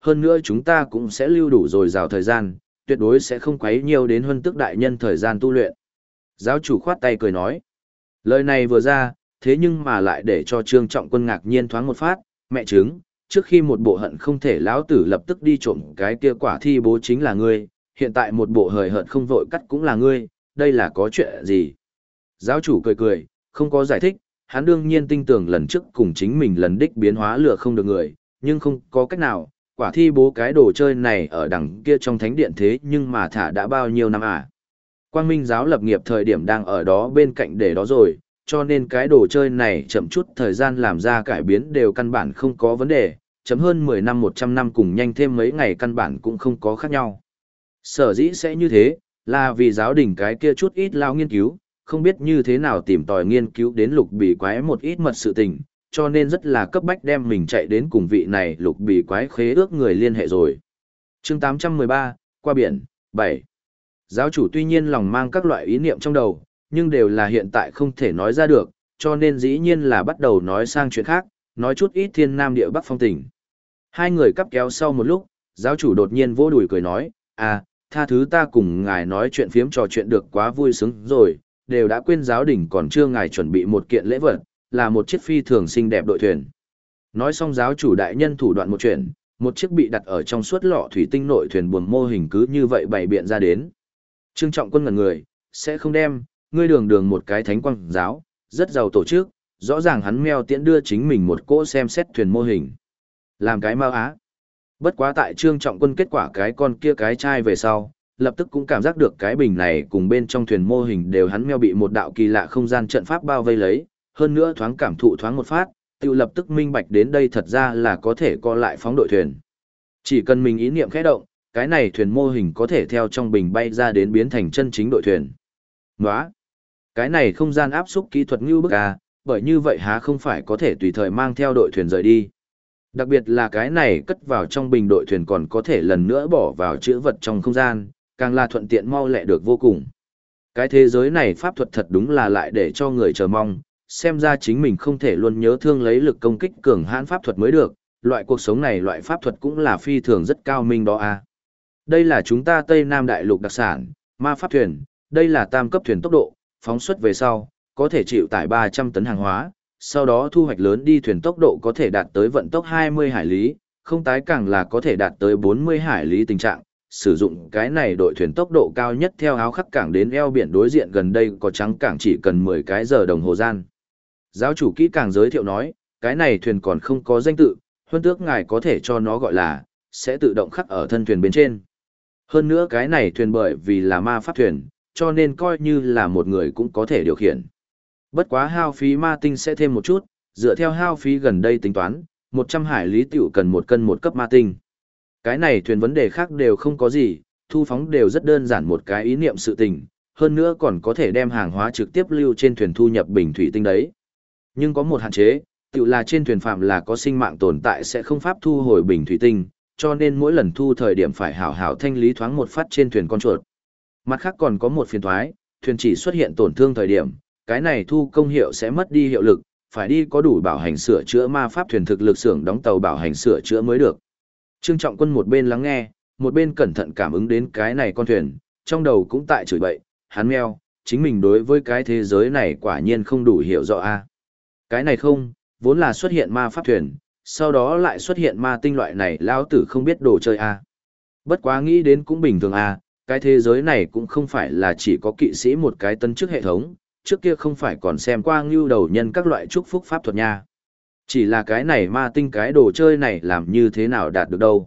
hơn nữa chúng ta cũng sẽ lưu đủ dồi dào thời gian, tuyệt đối sẽ không quấy nhiều đến Huân Tước đại nhân thời gian tu luyện. Giáo chủ khoát tay cười nói. Lời này vừa ra, thế nhưng mà lại để cho Trương Trọng Quân ngạc nhiên thoáng một phát, mẹ chứng, trước khi một bộ hận không thể lão tử lập tức đi trộm cái kia quả thi bố chính là ngươi, hiện tại một bộ hời hợt không vội cắt cũng là ngươi, đây là có chuyện gì? Giáo chủ cười cười, không có giải thích, hắn đương nhiên tin tưởng lần trước cùng chính mình lần đích biến hóa lừa không được người, nhưng không có cách nào, quả thi bố cái đồ chơi này ở đằng kia trong thánh điện thế nhưng mà thả đã bao nhiêu năm à? Quang Minh giáo lập nghiệp thời điểm đang ở đó bên cạnh để đó rồi, cho nên cái đồ chơi này chậm chút thời gian làm ra cải biến đều căn bản không có vấn đề, chấm hơn 10 năm 100 năm cùng nhanh thêm mấy ngày căn bản cũng không có khác nhau. Sở dĩ sẽ như thế, là vì giáo đình cái kia chút ít lao nghiên cứu, không biết như thế nào tìm tòi nghiên cứu đến lục bì quái một ít mật sự tình, cho nên rất là cấp bách đem mình chạy đến cùng vị này lục bì quái khế ước người liên hệ rồi. Chương 813, qua biển, 7. Giáo chủ tuy nhiên lòng mang các loại ý niệm trong đầu, nhưng đều là hiện tại không thể nói ra được, cho nên dĩ nhiên là bắt đầu nói sang chuyện khác, nói chút ít thiên nam địa bắc phong tình. Hai người cắp kéo sau một lúc, giáo chủ đột nhiên vỗ đùi cười nói, à, tha thứ ta cùng ngài nói chuyện phiếm trò chuyện được quá vui sướng rồi, đều đã quên giáo đình còn chưa ngài chuẩn bị một kiện lễ vật, là một chiếc phi thường xinh đẹp đội thuyền. Nói xong giáo chủ đại nhân thủ đoạn một chuyện, một chiếc bị đặt ở trong suốt lọ thủy tinh nội thuyền buồm mô hình cứ như vậy bày biện ra đến. Trương Trọng Quân ngẩn người, sẽ không đem, ngươi đường đường một cái thánh quang giáo, rất giàu tổ chức, rõ ràng hắn meo tiễn đưa chính mình một cỗ xem xét thuyền mô hình. Làm cái mau á. Bất quá tại Trương Trọng Quân kết quả cái con kia cái chai về sau, lập tức cũng cảm giác được cái bình này cùng bên trong thuyền mô hình đều hắn meo bị một đạo kỳ lạ không gian trận pháp bao vây lấy, hơn nữa thoáng cảm thụ thoáng một phát, tự lập tức minh bạch đến đây thật ra là có thể co lại phóng đội thuyền. Chỉ cần mình ý niệm khẽ động, cái này thuyền mô hình có thể theo trong bình bay ra đến biến thành chân chính đội thuyền. Nóa! Cái này không gian áp xúc kỹ thuật như bức à, bởi như vậy há không phải có thể tùy thời mang theo đội thuyền rời đi. Đặc biệt là cái này cất vào trong bình đội thuyền còn có thể lần nữa bỏ vào chữ vật trong không gian, càng là thuận tiện mau lẹ được vô cùng. Cái thế giới này pháp thuật thật đúng là lại để cho người chờ mong, xem ra chính mình không thể luôn nhớ thương lấy lực công kích cường hãn pháp thuật mới được, loại cuộc sống này loại pháp thuật cũng là phi thường rất cao minh đó à. Đây là chúng ta Tây Nam Đại Lục đặc sản, ma pháp thuyền, đây là tam cấp thuyền tốc độ, phóng xuất về sau, có thể chịu tải 300 tấn hàng hóa, sau đó thu hoạch lớn đi thuyền tốc độ có thể đạt tới vận tốc 20 hải lý, không tái càng là có thể đạt tới 40 hải lý tình trạng. Sử dụng cái này đội thuyền tốc độ cao nhất theo áo khắc cảng đến eo biển đối diện gần đây có trắng cảng chỉ cần 10 cái giờ đồng hồ gian. Giáo chủ kỹ càng giới thiệu nói, cái này thuyền còn không có danh tự, Huân Tước ngài có thể cho nó gọi là, sẽ tự động khắc ở thân thuyền bên trên. Hơn nữa cái này thuyền bởi vì là ma pháp thuyền, cho nên coi như là một người cũng có thể điều khiển. Bất quá hao phí ma tinh sẽ thêm một chút, dựa theo hao phí gần đây tính toán, 100 hải lý tiểu cần 1 cân 1 cấp ma tinh. Cái này thuyền vấn đề khác đều không có gì, thu phóng đều rất đơn giản một cái ý niệm sự tình, hơn nữa còn có thể đem hàng hóa trực tiếp lưu trên thuyền thu nhập bình thủy tinh đấy. Nhưng có một hạn chế, tự là trên thuyền phạm là có sinh mạng tồn tại sẽ không pháp thu hồi bình thủy tinh, cho nên mỗi lần thu thời điểm phải hảo hảo thanh lý thoáng một phát trên thuyền con chuột. Mặt khác còn có một phiền thoái, thuyền chỉ xuất hiện tổn thương thời điểm, cái này thu công hiệu sẽ mất đi hiệu lực, phải đi có đủ bảo hành sửa chữa ma pháp thuyền thực lực xưởng đóng tàu bảo hành sửa chữa mới được. Trương Trọng Quân một bên lắng nghe, một bên cẩn thận cảm ứng đến cái này con thuyền, trong đầu cũng tại chửi bậy, hắn meo, chính mình đối với cái thế giới này quả nhiên không đủ hiểu rõ a. Cái này không, vốn là xuất hiện ma pháp thuyền, sau đó lại xuất hiện ma tinh loại này lão tử không biết đồ chơi a. Bất quá nghĩ đến cũng bình thường a, cái thế giới này cũng không phải là chỉ có kỵ sĩ một cái tân chức hệ thống, trước kia không phải còn xem qua ngưu đầu nhân các loại chúc phúc pháp thuật nha. Chỉ là cái này ma tinh cái đồ chơi này làm như thế nào đạt được đâu.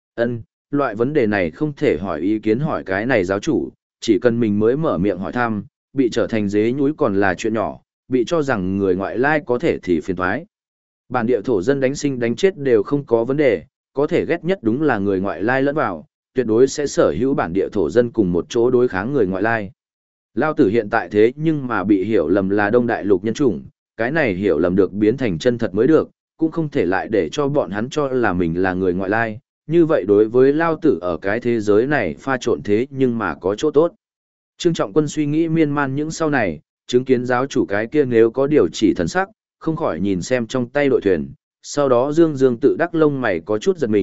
Loại vấn đề này không thể hỏi ý kiến hỏi cái này giáo chủ, chỉ cần mình mới mở miệng hỏi thăm, bị trở thành dế nhúi còn là chuyện nhỏ, bị cho rằng người ngoại lai có thể thì phiền thoái. Bản địa thổ dân đánh sinh đánh chết đều không có vấn đề, có thể ghét nhất đúng là người ngoại lai lẫn vào, tuyệt đối sẽ sở hữu bản địa thổ dân cùng một chỗ đối kháng người ngoại lai. Lao tử hiện tại thế nhưng mà bị hiểu lầm là Đông Đại Lục nhân chủng, cái này hiểu lầm được biến thành chân thật mới được, cũng không thể lại để cho bọn hắn cho là mình là người ngoại lai, như vậy đối với Lao tử ở cái thế giới này pha trộn thế nhưng mà có chỗ tốt. Trương Trọng Quân suy nghĩ miên man những sau này, chứng kiến giáo chủ cái kia nếu có điều chỉ thần sắc, không khỏi nhìn xem trong tay đội thuyền, sau đó dương tự đắc lông mày có chút giật mình,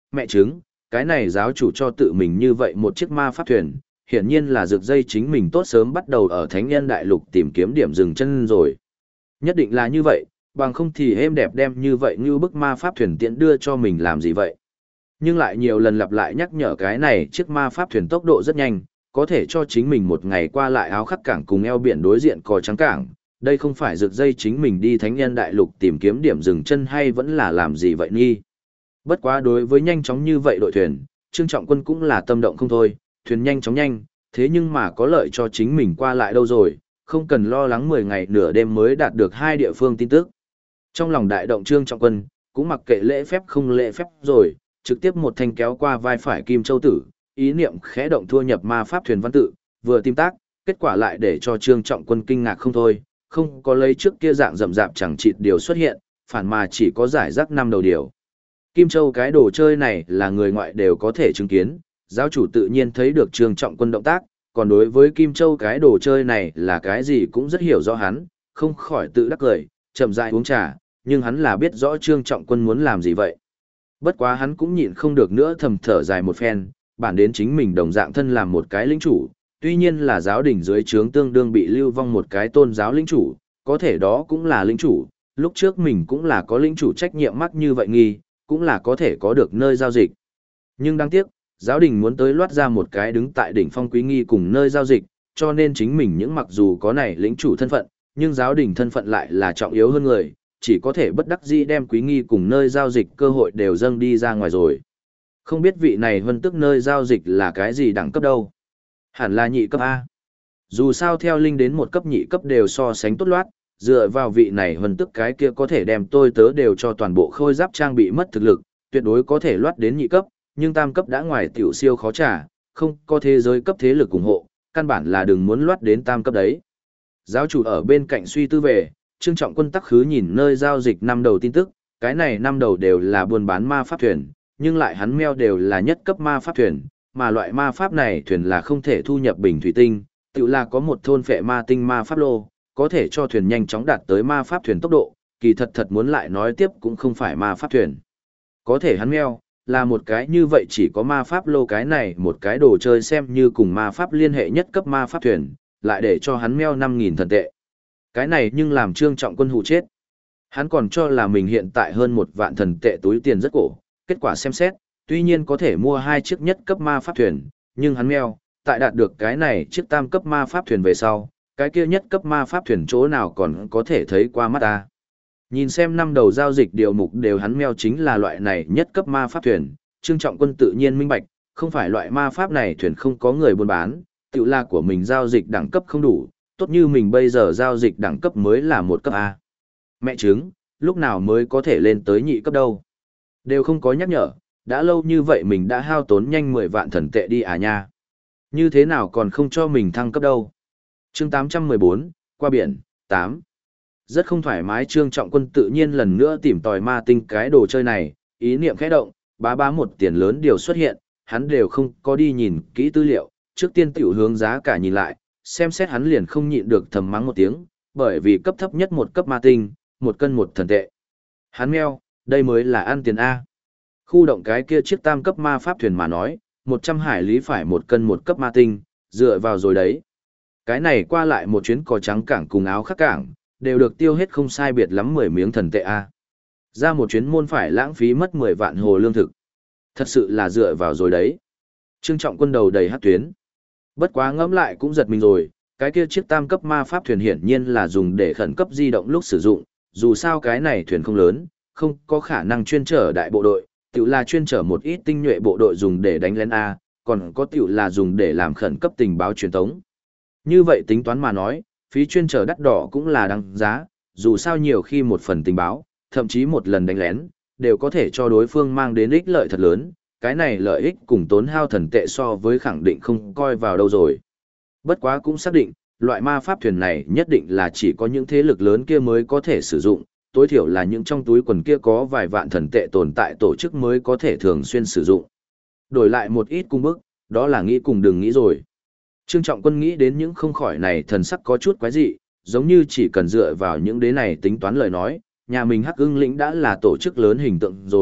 mẹ chứng, cái này giáo chủ cho tự mình như vậy một chiếc ma pháp thuyền, hiển nhiên là rực dây chính mình tốt sớm bắt đầu ở Thánh Nhân Đại Lục tìm kiếm điểm dừng chân rồi. Nhất định là như vậy, bằng không thì êm đẹp đem như vậy như bức ma pháp thuyền tiện đưa cho mình làm gì vậy. Nhưng lại nhiều lần lặp lại nhắc nhở cái này chiếc ma pháp thuyền tốc độ rất nhanh, có thể cho chính mình một ngày qua lại áo khắc cảng cùng eo biển đối diện cò trắng cảng. Đây không phải rực dây chính mình đi Thánh Nhân Đại Lục tìm kiếm điểm dừng chân hay vẫn là làm gì vậy nghi. Bất quá đối với nhanh chóng như vậy đội thuyền, Trương Trọng Quân cũng là tâm động không thôi, thuyền nhanh chóng nhanh, thế nhưng mà có lợi cho chính mình qua lại đâu rồi, không cần lo lắng 10 ngày nửa đêm mới đạt được hai địa phương tin tức. Trong lòng đại động Trương Trọng Quân, cũng mặc kệ lễ phép không lễ phép rồi, trực tiếp một thanh kéo qua vai phải Kim Châu Tử, ý niệm khẽ động thua nhập ma pháp thuyền văn tự, vừa tim tác, kết quả lại để cho Trương Trọng Quân kinh ngạc không thôi, không có lấy trước kia dạng rậm rạp chẳng chịt điều xuất hiện, phản mà chỉ có giải rác năm đầu điều. Kim Châu cái đồ chơi này là người ngoại đều có thể chứng kiến, giáo chủ tự nhiên thấy được Trương Trọng Quân động tác, còn đối với Kim Châu cái đồ chơi này là cái gì cũng rất hiểu rõ hắn, không khỏi tự đắc cười, chậm rãi uống trà, nhưng hắn là biết rõ Trương Trọng Quân muốn làm gì vậy. Bất quá hắn cũng nhịn không được nữa thầm thở dài một phen, bản đến chính mình đồng dạng thân làm một cái lĩnh chủ, tuy nhiên là giáo đình dưới trướng tương đương bị lưu vong một cái tôn giáo lĩnh chủ, có thể đó cũng là lĩnh chủ, lúc trước mình cũng là có lĩnh chủ trách nhiệm mắc như vậy nghi, cũng là có thể có được nơi giao dịch. Nhưng đáng tiếc, giáo đình muốn tới loát ra một cái đứng tại đỉnh phong quý nghi cùng nơi giao dịch, cho nên chính mình những mặc dù có này lĩnh chủ thân phận, nhưng giáo đình thân phận lại là trọng yếu hơn người, chỉ có thể bất đắc dĩ đem quý nghi cùng nơi giao dịch cơ hội đều dâng đi ra ngoài rồi. Không biết vị này vân tức nơi giao dịch là cái gì đẳng cấp đâu. Hẳn là nhị cấp A. Dù sao theo linh đến một cấp nhị cấp đều so sánh tốt loát, dựa vào vị này vân tức cái kia có thể đem tôi tớ đều cho toàn bộ khôi giáp trang bị mất thực lực, tuyệt đối có thể loát đến nhị cấp, nhưng tam cấp đã ngoài tiểu siêu khó trả, không có thế giới cấp thế lực ủng hộ, căn bản là đừng muốn loát đến tam cấp đấy. Giáo chủ ở bên cạnh suy tư về, Trương Trọng Quân tắc khứ nhìn nơi giao dịch năm đầu tin tức, cái này năm đầu đều là buôn bán ma pháp thuyền, nhưng lại hắn meo đều là nhất cấp ma pháp thuyền, mà loại ma pháp này thuyền là không thể thu nhập bình thủy tinh, tự là có một thôn phệ ma tinh ma pháp lô, có thể cho thuyền nhanh chóng đạt tới ma pháp thuyền tốc độ, kỳ thật muốn lại nói tiếp cũng không phải ma pháp thuyền. Có thể hắn meo, là một cái như vậy chỉ có ma pháp lô cái này một cái đồ chơi xem như cùng ma pháp liên hệ nhất cấp ma pháp thuyền, lại để cho hắn meo 5.000 thần tệ. Cái này nhưng làm Trương Trọng Quân hụ chết. Hắn còn cho là mình hiện tại hơn 1 vạn thần tệ túi tiền rất cổ, kết quả xem xét, tuy nhiên có thể mua 2 chiếc nhất cấp ma pháp thuyền, nhưng hắn meo, tại đạt được cái này chiếc tam cấp ma pháp thuyền về sau, cái kia nhất cấp ma pháp thuyền chỗ nào còn có thể thấy qua mắt ta. Nhìn xem năm đầu giao dịch điều mục đều hắn meo chính là loại này nhất cấp ma pháp thuyền, Trương Trọng Quân tự nhiên minh bạch, không phải loại ma pháp này thuyền không có người buôn bán, tự là của mình giao dịch đẳng cấp không đủ, tốt như mình bây giờ giao dịch đẳng cấp mới là 1 cấp A. Mẹ chứng, lúc nào mới có thể lên tới nhị cấp đâu. Đều không có nhắc nhở, đã lâu như vậy mình đã hao tốn nhanh 10 vạn thần tệ đi à nha. Như thế nào còn không cho mình thăng cấp đâu. Chương 814, qua biển, 8. Rất không thoải mái Trương Trọng Quân tự nhiên lần nữa tìm tòi ma tinh cái đồ chơi này, ý niệm khẽ động, bá một tiền lớn điều xuất hiện, hắn đều không có đi nhìn kỹ tư liệu, trước tiên tiểu hướng giá cả nhìn lại, xem xét hắn liền không nhịn được thầm mắng một tiếng, bởi vì cấp thấp nhất 1 cấp ma tinh, 1 cân 1 thần tệ. Hắn meo, đây mới là ăn tiền A. Khu động cái kia chiếc tam cấp ma pháp thuyền mà nói, 100 hải lý phải 1 cân 1 cấp ma tinh, dựa vào rồi đấy. Cái này qua lại một chuyến cò trắng cảng cùng áo khắc cảng, đều được tiêu hết không sai biệt lắm 10 miếng thần tệ A. Ra một chuyến môn phải lãng phí mất 10 vạn hồ lương thực. Thật sự là dựa vào rồi đấy. Trương Trọng Quân đầu đầy hát tuyến. Bất quá ngẫm lại cũng giật mình rồi, cái kia chiếc tam cấp ma pháp thuyền hiển nhiên là dùng để khẩn cấp di động lúc sử dụng, dù sao cái này thuyền không lớn, không có khả năng chuyên chở đại bộ đội, tiểu là chuyên chở một ít tinh nhuệ bộ đội dùng để đánh lén A, còn có tiểu là dùng để làm khẩn cấp tình báo truyền tống. Như vậy tính toán mà nói, phí chuyên chở đắt đỏ cũng là đáng giá, dù sao nhiều khi một phần tình báo, thậm chí một lần đánh lén, đều có thể cho đối phương mang đến ích lợi thật lớn, cái này lợi ích cùng tốn hao thần tệ so với khẳng định không coi vào đâu rồi. Bất quá cũng xác định, loại ma pháp thuyền này nhất định là chỉ có những thế lực lớn kia mới có thể sử dụng, tối thiểu là những trong túi quần kia có vài vạn thần tệ tồn tại tổ chức mới có thể thường xuyên sử dụng. Đổi lại một ít cung bức, đó là nghĩ cùng đừng nghĩ rồi. Trương Trọng Quân nghĩ đến những không khỏi này thần sắc có chút quái dị, giống như chỉ cần dựa vào những đế này tính toán lời nói, nhà mình Hắc Ưng lĩnh đã là tổ chức lớn hình tượng rồi,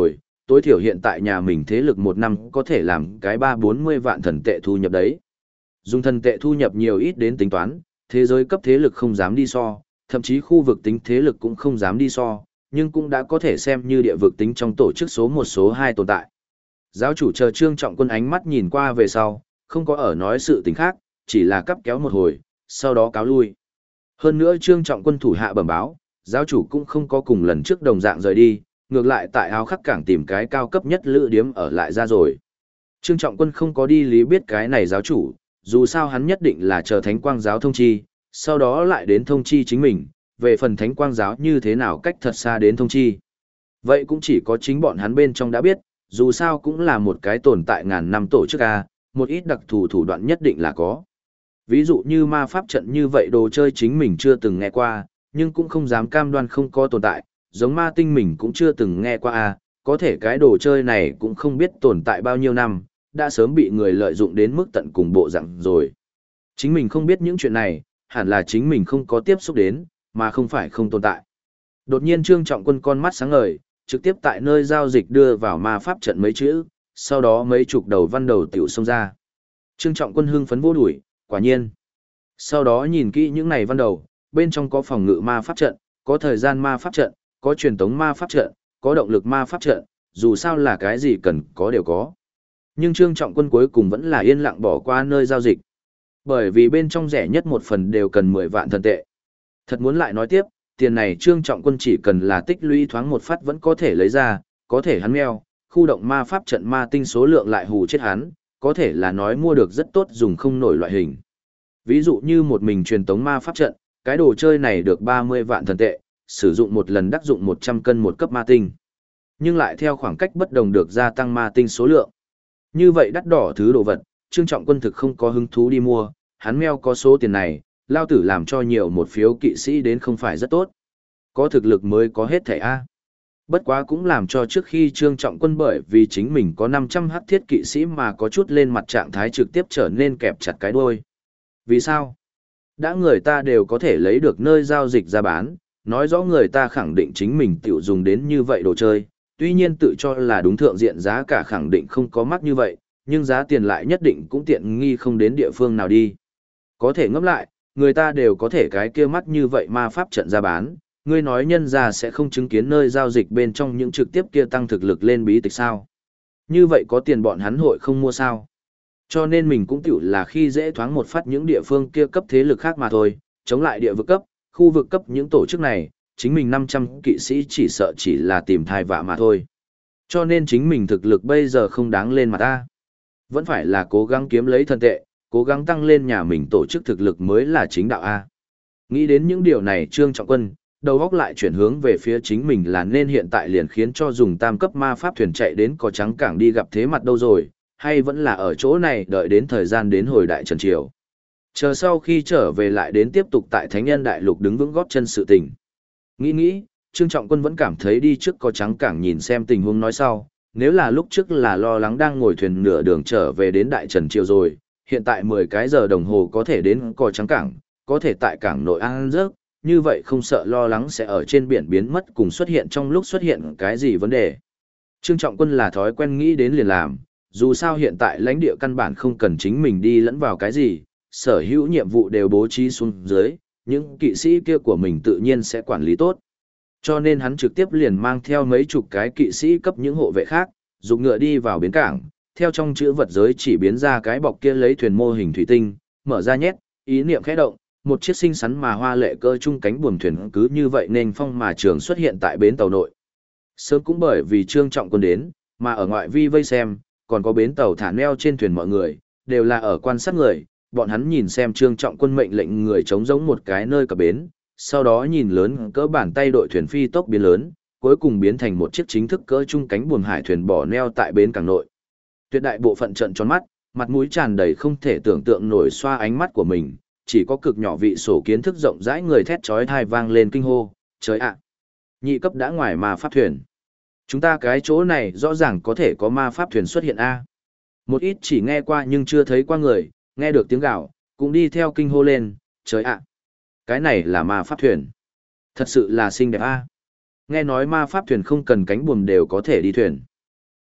tối thiểu hiện tại nhà mình thế lực một năm có thể làm cái 3-40 vạn thần tệ thu nhập đấy. Dùng thần tệ thu nhập nhiều ít đến tính toán, thế giới cấp thế lực không dám đi so, thậm chí khu vực tính thế lực cũng không dám đi so, nhưng cũng đã có thể xem như địa vực tính trong tổ chức số 1 số 2 tồn tại. Giáo chủ chờ Trương Trọng Quân ánh mắt nhìn qua về sau, không có ở nói sự tình khác, chỉ là cắp kéo một hồi, sau đó cáo lui. Hơn nữa Trương Trọng Quân thủ hạ bẩm báo, giáo chủ cũng không có cùng lần trước đồng dạng rời đi, ngược lại tại áo khắc cảng tìm cái cao cấp nhất lữ điếm ở lại ra rồi. Trương Trọng Quân không có đi lý biết cái này giáo chủ, dù sao hắn nhất định là chờ Thánh Quang giáo thông chi, sau đó lại đến thông chi chính mình, về phần Thánh Quang giáo như thế nào cách thật xa đến thông chi. Vậy cũng chỉ có chính bọn hắn bên trong đã biết, dù sao cũng là một cái tồn tại ngàn năm tổ chức A, một ít đặc thù thủ đoạn nhất định là có. Ví dụ như ma pháp trận như vậy đồ chơi chính mình chưa từng nghe qua, nhưng cũng không dám cam đoan không có tồn tại, giống ma tinh mình cũng chưa từng nghe qua A, có thể cái đồ chơi này cũng không biết tồn tại bao nhiêu năm, đã sớm bị người lợi dụng đến mức tận cùng bộ dạng rồi. Chính mình không biết những chuyện này, hẳn là chính mình không có tiếp xúc đến, mà không phải không tồn tại. Đột nhiên Trương Trọng Quân con mắt sáng ngời, trực tiếp tại nơi giao dịch đưa vào ma pháp trận mấy chữ, sau đó mấy chục đầu văn đầu tiểu xông ra. Trương Trọng Quân hưng phấn vô đuổi, quả nhiên. Sau đó nhìn kỹ những này văn đầu, bên trong có phòng ngự ma pháp trận, có thời gian ma pháp trận, có truyền tống ma pháp trận, có động lực ma pháp trận, dù sao là cái gì cần có đều có. Nhưng Trương Trọng Quân cuối cùng vẫn là yên lặng bỏ qua nơi giao dịch. Bởi vì bên trong rẻ nhất một phần đều cần 10 vạn thần tệ. Thật muốn lại nói tiếp, tiền này Trương Trọng Quân chỉ cần là tích lũy thoáng một phát vẫn có thể lấy ra, có thể hắn meo, khu động ma pháp trận ma tinh số lượng lại hù chết hắn, có thể là nói mua được rất tốt dùng không nổi loại hình. Ví dụ như một mình truyền tống ma pháp trận, cái đồ chơi này được 30 vạn thần tệ, sử dụng một lần đắc dụng 100 cân một cấp ma tinh. Nhưng lại theo khoảng cách bất đồng được gia tăng ma tinh số lượng. Như vậy đắt đỏ thứ đồ vật, Trương Trọng Quân thực không có hứng thú đi mua, hắn meo có số tiền này, lao tử làm cho nhiều một phiếu kỵ sĩ đến không phải rất tốt. Có thực lực mới có hết thẻ A. Bất quá cũng làm cho trước khi Trương Trọng Quân bởi vì chính mình có 500 hắc thiết kỵ sĩ mà có chút lên mặt trạng thái trực tiếp trở nên kẹp chặt cái đuôi. Vì sao? Đã người ta đều có thể lấy được nơi giao dịch ra bán, nói rõ người ta khẳng định chính mình tiểu dùng đến như vậy đồ chơi, tuy nhiên tự cho là đúng thượng diện giá cả khẳng định không có mắc như vậy, nhưng giá tiền lại nhất định cũng tiện nghi không đến địa phương nào đi. Có thể ngẫm lại, người ta đều có thể cái kia mắc như vậy ma pháp trận ra bán, ngươi nói nhân ra sẽ không chứng kiến nơi giao dịch bên trong những trực tiếp kia tăng thực lực lên bí tịch sao. Như vậy có tiền bọn hắn hội không mua sao. Cho nên mình cũng tiểu là khi dễ thoáng một phát những địa phương kia cấp thế lực khác mà thôi, chống lại địa vực cấp, khu vực cấp những tổ chức này, chính mình 500 kỵ sĩ chỉ sợ chỉ là tìm thai vạ mà thôi. Cho nên chính mình thực lực bây giờ không đáng lên mà ta. Vẫn phải là cố gắng kiếm lấy thần tệ, cố gắng tăng lên nhà mình tổ chức thực lực mới là chính đạo A. Nghĩ đến những điều này Trương Trọng Quân, đầu góc lại chuyển hướng về phía chính mình là nên hiện tại liền khiến cho dùng tam cấp ma pháp thuyền chạy đến Cỏ Trắng Cảng đi gặp thế mặt đâu rồi, hay vẫn là ở chỗ này đợi đến thời gian đến hồi đại trần triều. Chờ sau khi trở về lại đến tiếp tục tại Thánh Nhân Đại Lục đứng vững gót chân sự tình. Nghĩ, Trương Trọng Quân vẫn cảm thấy đi trước Cỏ Trắng Cảng nhìn xem tình huống nói sau, nếu là lúc trước là lo lắng đang ngồi thuyền nửa đường trở về đến đại trần triều rồi, hiện tại 10 cái giờ đồng hồ có thể đến Cỏ Trắng Cảng, có thể tại cảng nội an giấc, như vậy không sợ lo lắng sẽ ở trên biển biến mất cùng xuất hiện trong lúc xuất hiện cái gì vấn đề. Trương Trọng Quân là thói quen nghĩ đến liền làm, dù sao hiện tại lãnh địa căn bản không cần chính mình đi lẫn vào cái gì, sở hữu nhiệm vụ đều bố trí xuống dưới, những kỵ sĩ kia của mình tự nhiên sẽ quản lý tốt. Cho nên hắn trực tiếp liền mang theo mấy chục cái kỵ sĩ cấp những hộ vệ khác, dùng ngựa đi vào bến cảng, theo trong chữ vật giới chỉ biến ra cái bọc kia lấy thuyền mô hình thủy tinh, mở ra nhét, ý niệm khẽ động, một chiếc xinh xắn mà hoa lệ cơ trung cánh buồm thuyền cứ như vậy nên phong mà trường xuất hiện tại bến tàu nội. Sớm cũng bởi vì Trương Trọng Quân đến, mà ở ngoại vi vây xem, còn có bến tàu thả neo trên thuyền mọi người, đều là ở quan sát người, bọn hắn nhìn xem Trương Trọng Quân mệnh lệnh người chống giống một cái nơi cập bến, sau đó nhìn lớn cỡ bàn tay đội thuyền phi tốc biến lớn, cuối cùng biến thành một chiếc chính thức cỡ trung cánh buồm hải thuyền bỏ neo tại bến cảng nội. Tuyệt đại bộ phận trợn tròn mắt, mặt mũi tràn đầy không thể tưởng tượng nổi xoa ánh mắt của mình, chỉ có cực nhỏ vị sổ kiến thức rộng rãi người thét chói tai vang lên kinh hô, trời ạ! Nhị cấp đã ngoài ma pháp thuyền. Chúng ta cái chỗ này rõ ràng có thể có ma pháp thuyền xuất hiện A. Một ít chỉ nghe qua nhưng chưa thấy qua người, nghe được tiếng gào, cũng đi theo kinh hô lên, trời ạ! Cái này là ma pháp thuyền. Thật sự là xinh đẹp A. Nghe nói ma pháp thuyền không cần cánh buồm đều có thể đi thuyền.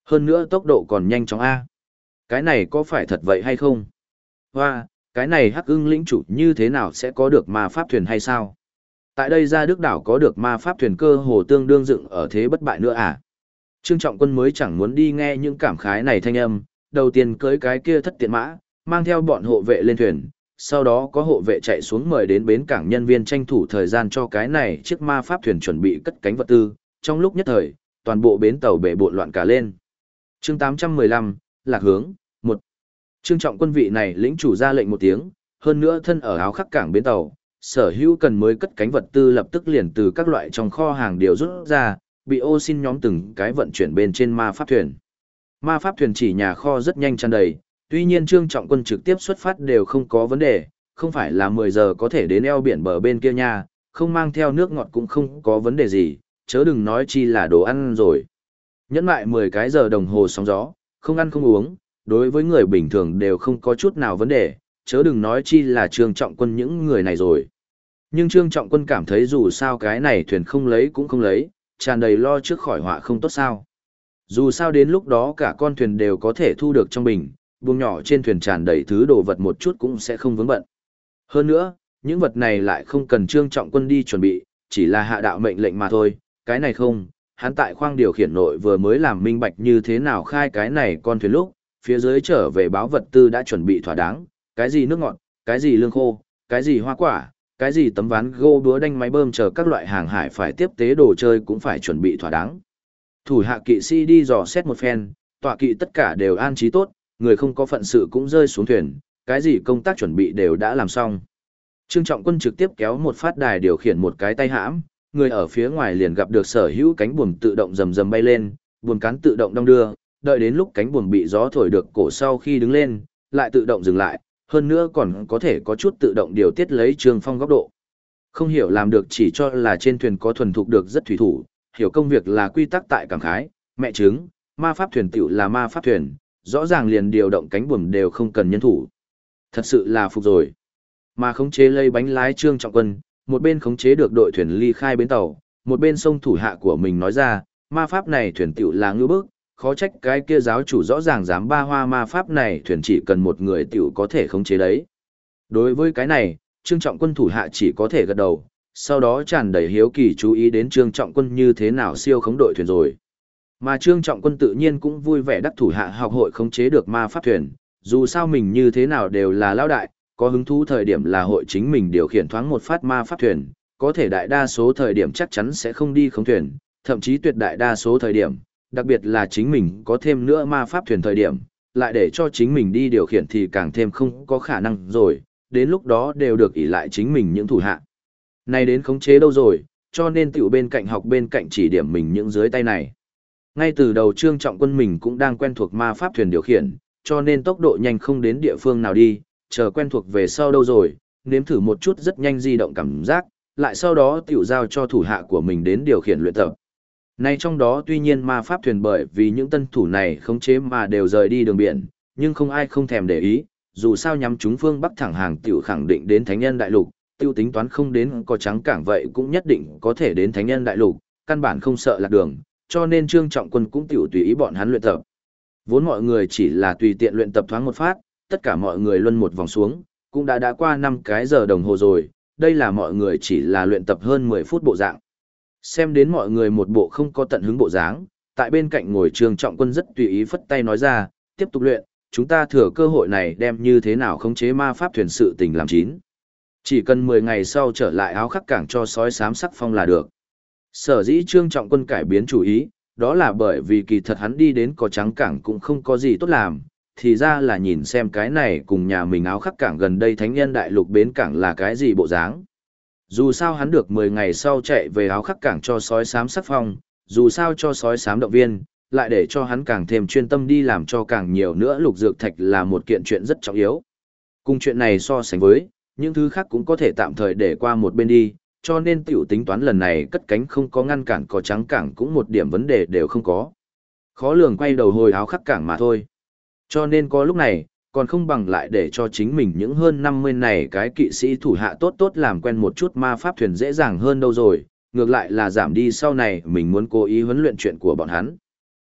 Hơn nữa tốc độ còn nhanh chóng A. Cái này có phải thật vậy hay không? Hoa, cái này Hắc Ưng lĩnh chủ như thế nào sẽ có được ma pháp thuyền hay sao? Tại đây Gia Đức đảo có được ma pháp thuyền cơ hồ tương đương dựng ở thế bất bại nữa à? Trương Trọng Quân mới chẳng muốn đi nghe những cảm khái này thanh âm, đầu tiên cưới cái kia thất tiện mã, mang theo bọn hộ vệ lên thuyền, sau đó có hộ vệ chạy xuống mời đến bến cảng nhân viên tranh thủ thời gian cho cái này chiếc ma pháp thuyền chuẩn bị cất cánh vật tư, trong lúc nhất thời, toàn bộ bến tàu bể bộn loạn cả lên. Chương 815, Lạc hướng, 1. Trương Trọng Quân vị này lĩnh chủ ra lệnh một tiếng, hơn nữa thân ở áo khắc cảng bến tàu, sở hữu cần mới cất cánh vật tư lập tức liền từ các loại trong kho hàng điều rút ra, bị ô xin nhóm từng cái vận chuyển bên trên ma pháp thuyền. Ma pháp thuyền chỉ nhà kho rất nhanh tràn đầy, tuy nhiên Trương Trọng Quân trực tiếp xuất phát đều không có vấn đề, không phải là 10 giờ có thể đến eo biển bờ bên kia nha, không mang theo nước ngọt cũng không có vấn đề gì, chớ đừng nói chi là đồ ăn rồi. Nhẫn lại 10 cái giờ đồng hồ sóng gió, không ăn không uống, đối với người bình thường đều không có chút nào vấn đề, chớ đừng nói chi là Trương Trọng Quân những người này rồi. Nhưng Trương Trọng Quân cảm thấy dù sao cái này thuyền không lấy cũng không lấy, tràn đầy lo trước khỏi họa không tốt sao. Dù sao đến lúc đó cả con thuyền đều có thể thu được trong bình, buồng nhỏ trên thuyền tràn đầy thứ đồ vật một chút cũng sẽ không vướng bận. Hơn nữa, những vật này lại không cần Trương Trọng Quân đi chuẩn bị, chỉ là hạ đạo mệnh lệnh mà thôi, cái này không, hắn tại khoang điều khiển nội vừa mới làm minh bạch như thế nào khai cái này con thuyền lúc, phía dưới trở về báo vật tư đã chuẩn bị thỏa đáng, cái gì nước ngọt, cái gì lương khô, cái gì hoa quả, cái gì tấm ván gỗ đúa đanh máy bơm chờ các loại hàng hải phải tiếp tế đồ chơi cũng phải chuẩn bị thỏa đáng. Thủ hạ kỵ sĩ đi dò xét một phen, tọa kỵ tất cả đều an trí tốt, người không có phận sự cũng rơi xuống thuyền, cái gì công tác chuẩn bị đều đã làm xong. Trương Trọng Quân trực tiếp kéo một phát đài điều khiển một cái tay hãm, người ở phía ngoài liền gặp được sở hữu cánh buồm tự động rầm rầm bay lên, buồm cán tự động đong đưa, đợi đến lúc cánh buồm bị gió thổi được cổ sau khi đứng lên, lại tự động dừng lại, hơn nữa còn có thể có chút tự động điều tiết lấy trường phong góc độ. Không hiểu làm được chỉ cho là trên thuyền có thuần thục được rất thủy thủ, hiểu công việc là quy tắc tại cảm khái, mẹ chứng, ma pháp thuyền tiểu là ma pháp thuyền, rõ ràng liền điều động cánh buồm đều không cần nhân thủ. Thật sự là phục rồi. Mà khống chế lây bánh lái Trương Trọng Quân, một bên khống chế được đội thuyền ly khai bến tàu, một bên sông thủ hạ của mình nói ra, ma pháp này thuyền tiểu là ngư bức, khó trách cái kia giáo chủ rõ ràng dám ba hoa ma pháp này thuyền chỉ cần một người tiểu có thể khống chế đấy. Đối với cái này, Trương Trọng Quân thủ hạ chỉ có thể gật đầu, sau đó tràn đầy hiếu kỳ chú ý đến Trương Trọng Quân như thế nào siêu khống đội thuyền rồi. Mà Trương Trọng Quân tự nhiên cũng vui vẻ đắc thủ hạ học hội khống chế được ma pháp thuyền, dù sao mình như thế nào đều là lão đại, có hứng thú thời điểm là hội chính mình điều khiển thoáng một phát ma pháp thuyền, có thể đại đa số thời điểm chắc chắn sẽ không đi khống thuyền, thậm chí tuyệt đại đa số thời điểm, đặc biệt là chính mình có thêm nữa ma pháp thuyền thời điểm, lại để cho chính mình đi điều khiển thì càng thêm không có khả năng rồi, đến lúc đó đều được ỷ lại chính mình những thủ hạ. Này đến khống chế đâu rồi, cho nên tiểu bên cạnh học bên cạnh chỉ điểm mình những dưới tay này. Ngay từ đầu Trương Trọng Quân mình cũng đang quen thuộc ma pháp thuyền điều khiển, cho nên tốc độ nhanh không đến địa phương nào đi, chờ quen thuộc về sau đâu rồi, nếm thử một chút rất nhanh di động cảm giác, lại sau đó tiểu giao cho thủ hạ của mình đến điều khiển luyện tập. Nay trong đó tuy nhiên ma pháp thuyền bởi vì những tân thủ này khống chế mà đều rời đi đường biển, nhưng không ai không thèm để ý, dù sao nhắm chúng phương Bắc thẳng hàng tiểu khẳng định đến Thánh Nhân Đại Lục, tiêu tính toán không đến có trắng cảng vậy cũng nhất định có thể đến Thánh Nhân Đại Lục, căn bản không sợ lạc đường, cho nên Trương Trọng Quân cũng tiểu tùy ý bọn hắn luyện tập. Vốn mọi người chỉ là tùy tiện luyện tập thoáng một phát, tất cả mọi người luân một vòng xuống, cũng đã qua 5 cái giờ đồng hồ rồi, đây là mọi người chỉ là luyện tập hơn 10 phút bộ dạng. Xem đến mọi người một bộ không có tận hứng bộ dáng, tại bên cạnh ngồi Trương Trọng Quân rất tùy ý phất tay nói ra, tiếp tục luyện, chúng ta thừa cơ hội này đem như thế nào khống chế ma pháp thuyền sự tình làm chín. Chỉ cần 10 ngày sau trở lại áo khắc cảng cho sói xám sắc phong là được. Sở dĩ Trương Trọng Quân cải biến chủ ý, đó là bởi vì kỳ thật hắn đi đến có trắng cảng cũng không có gì tốt làm, thì ra là nhìn xem cái này cùng nhà mình áo khắc cảng gần đây Thánh Nhân Đại Lục bến cảng là cái gì bộ dáng. Dù sao hắn được 10 ngày sau chạy về áo khắc cảng cho sói xám sắc phong, dù sao cho sói xám động viên, lại để cho hắn càng thêm chuyên tâm đi làm cho càng nhiều nữa lục dược thạch là một kiện chuyện rất trọng yếu. Cùng chuyện này so sánh với, những thứ khác cũng có thể tạm thời để qua một bên đi, cho nên tiểu tính toán lần này cất cánh không có ngăn cản có trắng cảng cũng một điểm vấn đề đều không có. Khó lường quay đầu hồi áo khắc cảng mà thôi. Cho nên có lúc này, còn không bằng lại để cho chính mình những hơn 50 này cái kỵ sĩ thủ hạ tốt tốt làm quen một chút ma pháp thuyền dễ dàng hơn đâu rồi, ngược lại là giảm đi sau này mình muốn cố ý huấn luyện chuyện của bọn hắn.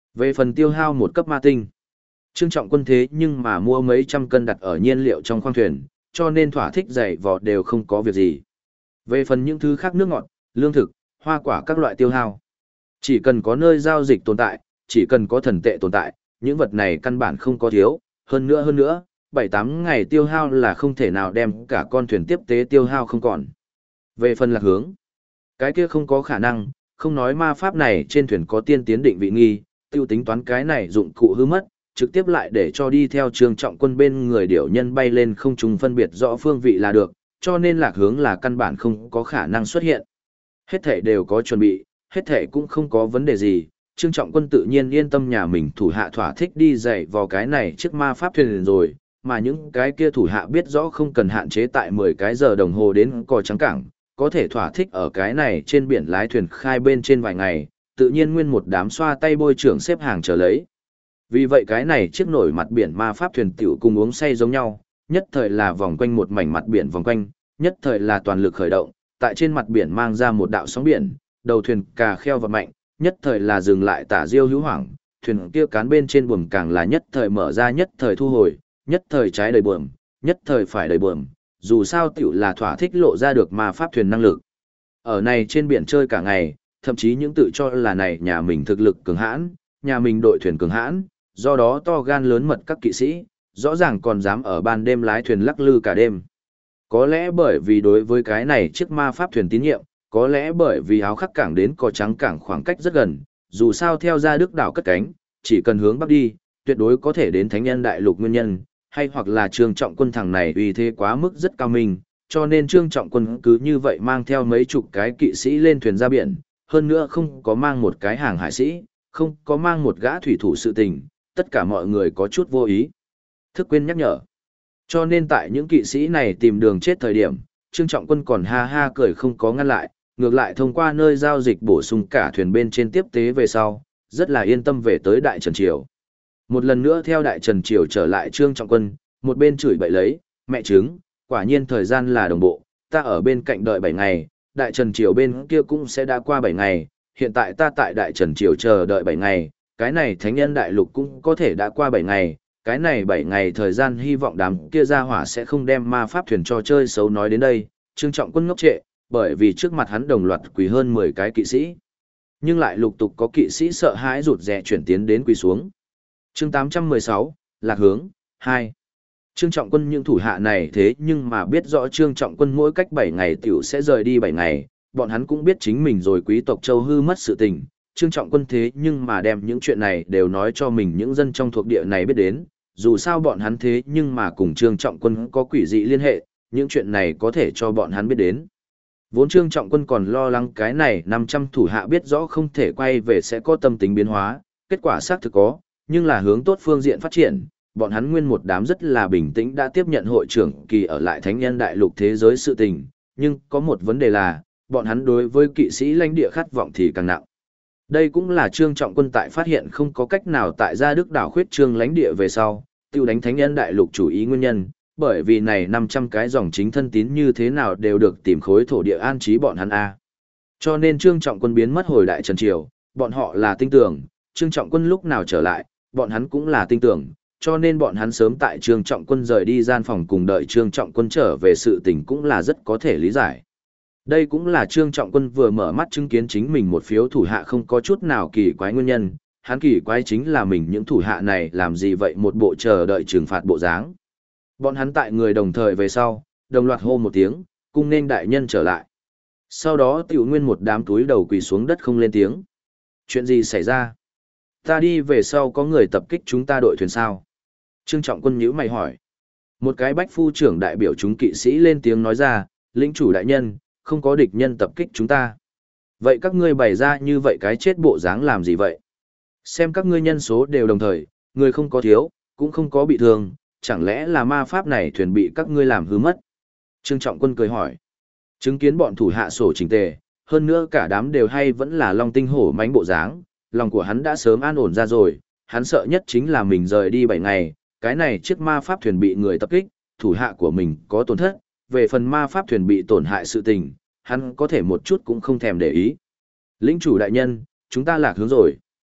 Về phần tiêu hao một cấp ma tinh, Trương Trọng Quân thế nhưng mà mua mấy trăm cân đặt ở nhiên liệu trong khoang thuyền, cho nên thỏa thích dày vò đều không có việc gì. Về phần những thứ khác nước ngọt, lương thực, hoa quả các loại tiêu hao, chỉ cần có nơi giao dịch tồn tại, chỉ cần có thần tệ tồn tại, những vật này căn bản không có thiếu, hơn nữa, 7-8 ngày tiêu hao là không thể nào đem cả con thuyền tiếp tế tiêu hao không còn. Về phần lạc hướng, cái kia không có khả năng, không nói ma pháp này trên thuyền có tiên tiến định vị nghi, tiêu tính toán cái này dụng cụ hư mất, trực tiếp lại để cho đi theo Trương Trọng Quân bên người điểu nhân bay lên không trung phân biệt rõ phương vị là được, cho nên lạc hướng là căn bản không có khả năng xuất hiện. Hết thể đều có chuẩn bị, hết thể cũng không có vấn đề gì, Trương Trọng Quân tự nhiên yên tâm nhà mình thủ hạ thỏa thích đi dạy vào cái này chiếc ma pháp thuyền rồi, mà những cái kia thủ hạ biết rõ không cần hạn chế tại 10 cái giờ đồng hồ đến cò trắng cảng, có thể thỏa thích ở cái này trên biển lái thuyền khai bên trên vài ngày, tự nhiên nguyên một đám xoa tay bôi trưởng xếp hàng chờ lấy. Vì vậy cái này chiếc nổi mặt biển ma pháp thuyền tiểu cùng uống say giống nhau, nhất thời là vòng quanh một mảnh mặt biển vòng quanh, nhất thời là toàn lực khởi động, tại trên mặt biển mang ra một đạo sóng biển, đầu thuyền cà kheo và mạnh, nhất thời là dừng lại tả diêu hữu hoảng, thuyền kia cán bên trên buồm càng là nhất thời mở ra nhất thời thu hồi, nhất thời trái đầy buồm, nhất thời phải đầy buồm, dù sao tiểu là thỏa thích lộ ra được ma pháp thuyền năng lực. Ở này trên biển chơi cả ngày, thậm chí những tự cho là này nhà mình thực lực cường hãn, nhà mình đội thuyền cường hãn, do đó to gan lớn mật các kỵ sĩ, rõ ràng còn dám ở ban đêm lái thuyền lắc lư cả đêm. Có lẽ bởi vì đối với cái này chiếc ma pháp thuyền tín nhiệm, có lẽ bởi vì áo khắc cảng đến cò trắng cảng khoảng cách rất gần, dù sao theo ra Đức đảo cất cánh, chỉ cần hướng bắc đi, tuyệt đối có thể đến Thánh Nhân Đại Lục nguyên nhân, hay hoặc là Trương Trọng Quân thằng này uy thế quá mức rất cao minh, cho nên Trương Trọng Quân cứ như vậy mang theo mấy chục cái kỵ sĩ lên thuyền ra biển, hơn nữa không có mang một cái hàng hải sĩ, không có mang một gã thủy thủ sự tình, tất cả mọi người có chút vô ý thức quên nhắc nhở. Cho nên tại những kỵ sĩ này tìm đường chết thời điểm, Trương Trọng Quân còn ha ha cười không có ngăn lại, ngược lại thông qua nơi giao dịch bổ sung cả thuyền bên trên tiếp tế về sau, rất là yên tâm về tới Đại Trần Triều. Một lần nữa theo Đại Trần Triều trở lại Trương Trọng Quân, một bên chửi bậy lấy, mẹ chứng, quả nhiên thời gian là đồng bộ, ta ở bên cạnh đợi 7 ngày, Đại Trần Triều bên kia cũng sẽ đã qua 7 ngày, hiện tại ta tại Đại Trần Triều chờ đợi 7 ngày, cái này Thánh Nhân Đại Lục cũng có thể đã qua 7 ngày, cái này 7 ngày thời gian hy vọng đám kia ra hỏa sẽ không đem ma pháp thuyền cho chơi xấu nói đến đây, Trương Trọng Quân ngốc trệ, bởi vì trước mặt hắn đồng loạt quỳ hơn 10 cái kỵ sĩ. Nhưng lại lục tục có kỵ sĩ sợ hãi rụt rè chuyển tiến đến quỳ xuống. Chương 816, Lạc hướng, 2. Trương Trọng Quân những thủ hạ này thế nhưng mà biết rõ Trương Trọng Quân mỗi cách 7 ngày tiểu sẽ rời đi 7 ngày, bọn hắn cũng biết chính mình rồi quý tộc châu hư mất sự tình. Trương Trọng Quân thế nhưng mà đem những chuyện này đều nói cho mình những dân trong thuộc địa này biết đến, dù sao bọn hắn thế nhưng mà cùng Trương Trọng Quân có quỷ dị liên hệ, những chuyện này có thể cho bọn hắn biết đến. Vốn Trương Trọng Quân còn lo lắng cái này 500 thủ hạ biết rõ không thể quay về sẽ có tâm tính biến hóa, kết quả xác thực có, nhưng là hướng tốt phương diện phát triển, bọn hắn nguyên một đám rất là bình tĩnh đã tiếp nhận hội trưởng kỳ ở lại Thánh Nhân Đại Lục thế giới sự tình, nhưng có một vấn đề là, bọn hắn đối với kỵ sĩ lãnh địa khát vọng thì càng nặng. Đây cũng là Trương Trọng Quân tại phát hiện không có cách nào tại gia Đức đảo khuyết trương lãnh địa về sau, tiêu đánh Thánh Nhân Đại Lục chủ ý nguyên nhân, bởi vì này 500 cái dòng chính thân tín như thế nào đều được tìm khối thổ địa an trí bọn hắn a. Cho nên Trương Trọng Quân biến mất hồi Đại Trần Triều, bọn họ là tin tưởng, Trương Trọng Quân lúc nào trở lại, bọn hắn cũng là tin tưởng, cho nên bọn hắn sớm tại Trương Trọng Quân rời đi gian phòng cùng đợi Trương Trọng Quân trở về sự tình cũng là rất có thể lý giải. Đây cũng là Trương Trọng Quân vừa mở mắt chứng kiến chính mình một phiếu thủ hạ không có chút nào kỳ quái nguyên nhân, hắn kỳ quái chính là mình những thủ hạ này làm gì vậy một bộ chờ đợi trừng phạt bộ dáng. Bọn hắn tại người đồng thời về sau, đồng loạt hô một tiếng, cung nên đại nhân trở lại. Sau đó tiểu nguyên một đám túi đầu quỳ xuống đất không lên tiếng. Chuyện gì xảy ra? Ta đi về sau có người tập kích chúng ta đội thuyền sao? Trương Trọng Quân nhíu mày hỏi. Một cái bách phu trưởng đại biểu chúng kỵ sĩ lên tiếng nói ra, lĩnh chủ đại nhân, không có địch nhân tập kích chúng ta. Vậy các ngươi bày ra như vậy cái chết bộ dáng làm gì vậy? Xem các ngươi nhân số đều đồng thời, người không có thiếu, cũng không có bị thương, chẳng lẽ là ma pháp này thuyền bị các ngươi làm hư mất? Trương Trọng Quân cười hỏi. Chứng kiến bọn thủ hạ sổ chỉnh tề, hơn nữa cả đám đều hay vẫn là long tinh hổ mãnh bộ dáng, lòng của hắn đã sớm an ổn ra rồi, hắn sợ nhất chính là mình rời đi 7 ngày, cái này chiếc ma pháp thuyền bị người tập kích, thủ hạ của mình có tổn thất, về phần ma pháp thuyền bị tổn hại sự tình, hắn có thể một chút cũng không thèm để ý. Lĩnh chủ đại nhân, chúng ta lạc hướng rồi.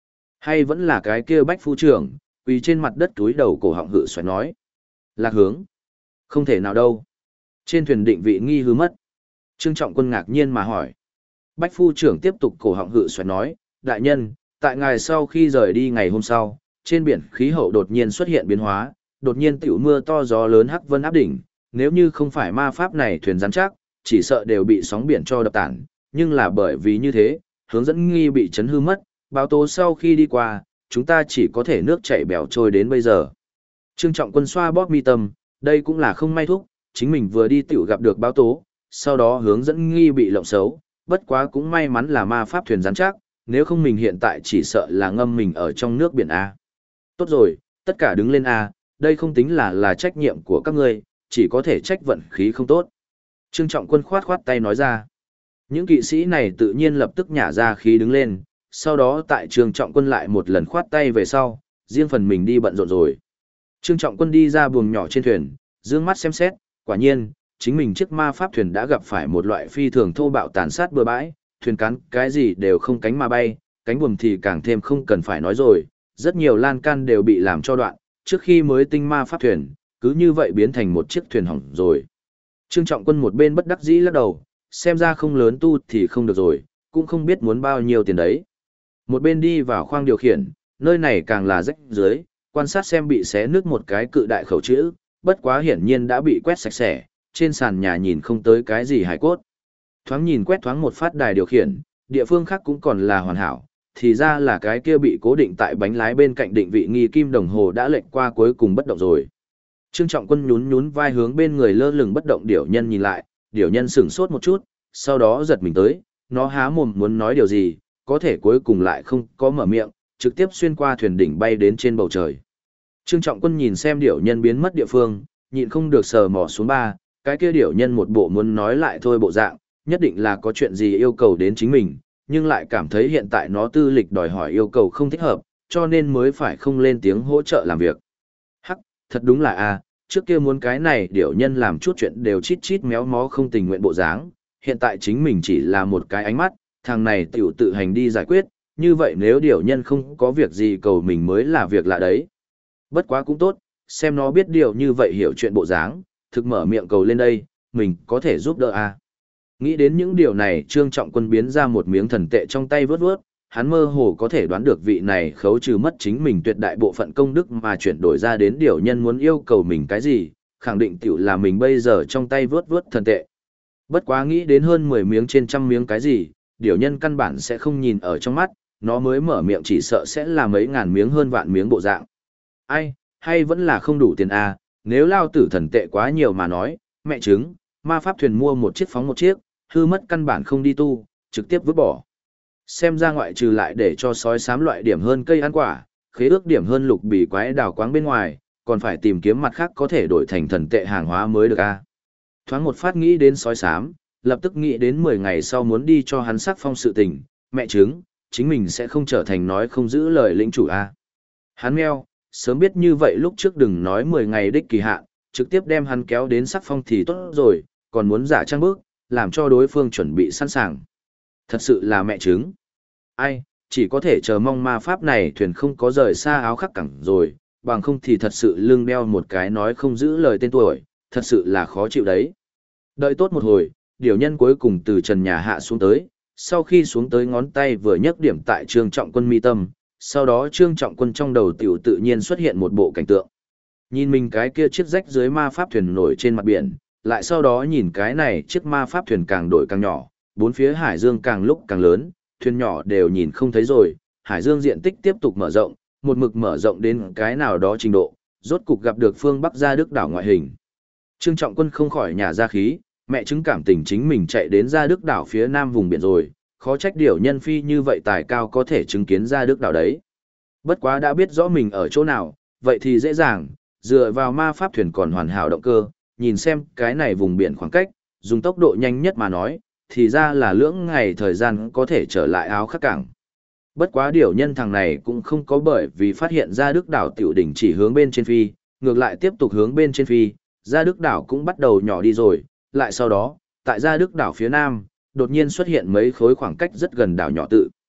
Hay vẫn là cái kia Bách phu trưởng, quỳ trên mặt đất túi đầu cổ họng hự xoáy nói. Lạc hướng. Không thể nào đâu. Trên thuyền định vị nghi hư mất. Trương Trọng Quân ngạc nhiên mà hỏi. Bách phu trưởng tiếp tục cổ họng hự xoáy nói, đại nhân, tại ngài sau khi rời đi ngày hôm sau, trên biển khí hậu đột nhiên xuất hiện biến hóa, đột nhiên tiểu mưa to gió lớn hắc vân áp đỉnh, nếu như không phải ma pháp này thuyền rắn chắc, chỉ sợ đều bị sóng biển cho đập tản, nhưng là bởi vì như thế, hướng dẫn nghi bị chấn hư mất, báo tố sau khi đi qua, chúng ta chỉ có thể nước chảy bèo trôi đến bây giờ. Trương Trọng Quân xoa bóp mi tâm, đây cũng là không may thúc, chính mình vừa đi tiểu gặp được báo tố, sau đó hướng dẫn nghi bị lộng xấu, bất quá cũng may mắn là ma pháp thuyền rắn chắc, nếu không mình hiện tại chỉ sợ là ngâm mình ở trong nước biển A. Tốt rồi, tất cả đứng lên A, đây không tính là trách nhiệm của các ngươi, chỉ có thể trách vận khí không tốt. Trương Trọng Quân khoát khoát tay nói ra. Những kỵ sĩ này tự nhiên lập tức nhả ra khí đứng lên, sau đó tại Trương Trọng Quân lại một lần khoát tay về sau, riêng phần mình đi bận rộn rồi. Trương Trọng Quân đi ra buồng nhỏ trên thuyền, dương mắt xem xét, quả nhiên, chính mình chiếc ma pháp thuyền đã gặp phải một loại phi thường thô bạo tàn sát bừa bãi, thuyền cán cái gì đều không cánh mà bay, cánh buồm thì càng thêm không cần phải nói rồi, rất nhiều lan can đều bị làm cho đoạn, trước khi mới tinh ma pháp thuyền, cứ như vậy biến thành một chiếc thuyền hỏng rồi. Trương Trọng Quân một bên bất đắc dĩ lắc đầu, xem ra không lớn tu thì không được rồi, cũng không biết muốn bao nhiêu tiền đấy. Một bên đi vào khoang điều khiển, nơi này càng là rách dưới, quan sát xem bị xé nứt một cái cự đại khẩu chữ, bất quá hiển nhiên đã bị quét sạch sẽ, trên sàn nhà nhìn không tới cái gì hài cốt. Thoáng nhìn quét thoáng một phát đài điều khiển, địa phương khác cũng còn là hoàn hảo, thì ra là cái kia bị cố định tại bánh lái bên cạnh định vị nghi kim đồng hồ đã lệch qua cuối cùng bất động rồi. Trương Trọng Quân nhún nhún vai hướng bên người lơ lửng bất động điểu nhân nhìn lại, điểu nhân sửng sốt một chút, sau đó giật mình tới, nó há mồm muốn nói điều gì, có thể cuối cùng lại không có mở miệng, trực tiếp xuyên qua thuyền đỉnh bay đến trên bầu trời. Trương Trọng Quân nhìn xem điểu nhân biến mất địa phương, nhịn không được sờ mò xuống ba, cái kia điểu nhân một bộ muốn nói lại thôi bộ dạng, nhất định là có chuyện gì yêu cầu đến chính mình, nhưng lại cảm thấy hiện tại nó tư lịch đòi hỏi yêu cầu không thích hợp, cho nên mới phải không lên tiếng hỗ trợ làm việc. Hắc, thật đúng là a, trước kia muốn cái này điểu nhân làm chút chuyện đều chít chít méo mó không tình nguyện bộ dáng, hiện tại chính mình chỉ là một cái ánh mắt, thằng này tiểu tự hành đi giải quyết, như vậy nếu điểu nhân không có việc gì cầu mình mới là việc lạ đấy. Bất quá cũng tốt, xem nó biết điều như vậy hiểu chuyện bộ dáng, thực mở miệng cầu lên đây, mình có thể giúp đỡ a. Nghĩ đến những điều này, Trương Trọng Quân biến ra một miếng thần tệ trong tay vớt vớt, hắn mơ hồ có thể đoán được vị này khấu trừ mất chính mình tuyệt đại bộ phận công đức mà chuyển đổi ra đến điều nhân muốn yêu cầu mình cái gì, khẳng định tiểu là mình bây giờ trong tay vớt vớt thần tệ. Bất quá nghĩ đến hơn 10 miếng trên trăm miếng cái gì, điều nhân căn bản sẽ không nhìn ở trong mắt, nó mới mở miệng chỉ sợ sẽ là mấy ngàn miếng hơn vạn miếng bộ dạng. Ai, hay vẫn là không đủ tiền à, nếu lao tử thần tệ quá nhiều mà nói, mẹ chứng, ma pháp thuyền mua một chiếc phóng một chiếc, hư mất căn bản không đi tu, trực tiếp vứt bỏ. Xem ra ngoại trừ lại để cho sói xám loại điểm hơn cây ăn quả, khế ước điểm hơn lục bì quái đào quáng bên ngoài, còn phải tìm kiếm mặt khác có thể đổi thành thần tệ hàng hóa mới được a. Thoáng một phát nghĩ đến sói xám, lập tức nghĩ đến 10 ngày sau muốn đi cho hắn sắc phong sự tình, mẹ chứng, chính mình sẽ không trở thành nói không giữ lời lĩnh chủ a. Hắn meo, sớm biết như vậy lúc trước đừng nói 10 ngày đích kỳ hạn, trực tiếp đem hắn kéo đến sắc phong thì tốt rồi, còn muốn giả trang bước, làm cho đối phương chuẩn bị sẵn sàng. Thật sự là mẹ chứng. Ai, chỉ có thể chờ mong ma pháp này thuyền không có rời xa áo khắc cẳng rồi, bằng không thì thật sự lưng đeo một cái nói không giữ lời tên tuổi, thật sự là khó chịu đấy. Đợi tốt một hồi, điều nhân cuối cùng từ trần nhà hạ xuống tới, sau khi xuống tới ngón tay vừa nhấc điểm tại Trương Trọng Quân mi tâm, sau đó Trương Trọng Quân trong đầu tiểu tự nhiên xuất hiện một bộ cảnh tượng. Nhìn mình cái kia chiếc rách dưới ma pháp thuyền nổi trên mặt biển, lại sau đó nhìn cái này chiếc ma pháp thuyền càng đổi càng nhỏ, bốn phía hải dương càng lúc càng lớn, thuyền nhỏ đều nhìn không thấy rồi, hải dương diện tích tiếp tục mở rộng, một mực mở rộng đến cái nào đó trình độ, rốt cục gặp được phương Bắc Gia Đức đảo ngoại hình. Trương Trọng Quân không khỏi nhả ra khí, mẹ chứng cảm tình chính mình chạy đến Gia Đức đảo phía nam vùng biển rồi, khó trách điều nhân phi như vậy tài cao có thể chứng kiến Gia Đức đảo đấy. Bất quá đã biết rõ mình ở chỗ nào, vậy thì dễ dàng, dựa vào ma pháp thuyền còn hoàn hảo động cơ, nhìn xem cái này vùng biển khoảng cách, dùng tốc độ nhanh nhất mà nói, thì ra là lưỡng ngày thời gian có thể trở lại áo khắc cảng. Bất quá điều nhân thằng này cũng không có bởi vì phát hiện ra Đức đảo tiểu đỉnh chỉ hướng bên trên phi, ngược lại tiếp tục hướng bên trên phi, ra Đức đảo cũng bắt đầu nhỏ đi rồi, lại sau đó, tại ra Đức đảo phía nam, đột nhiên xuất hiện mấy khối khoảng cách rất gần đảo nhỏ tự.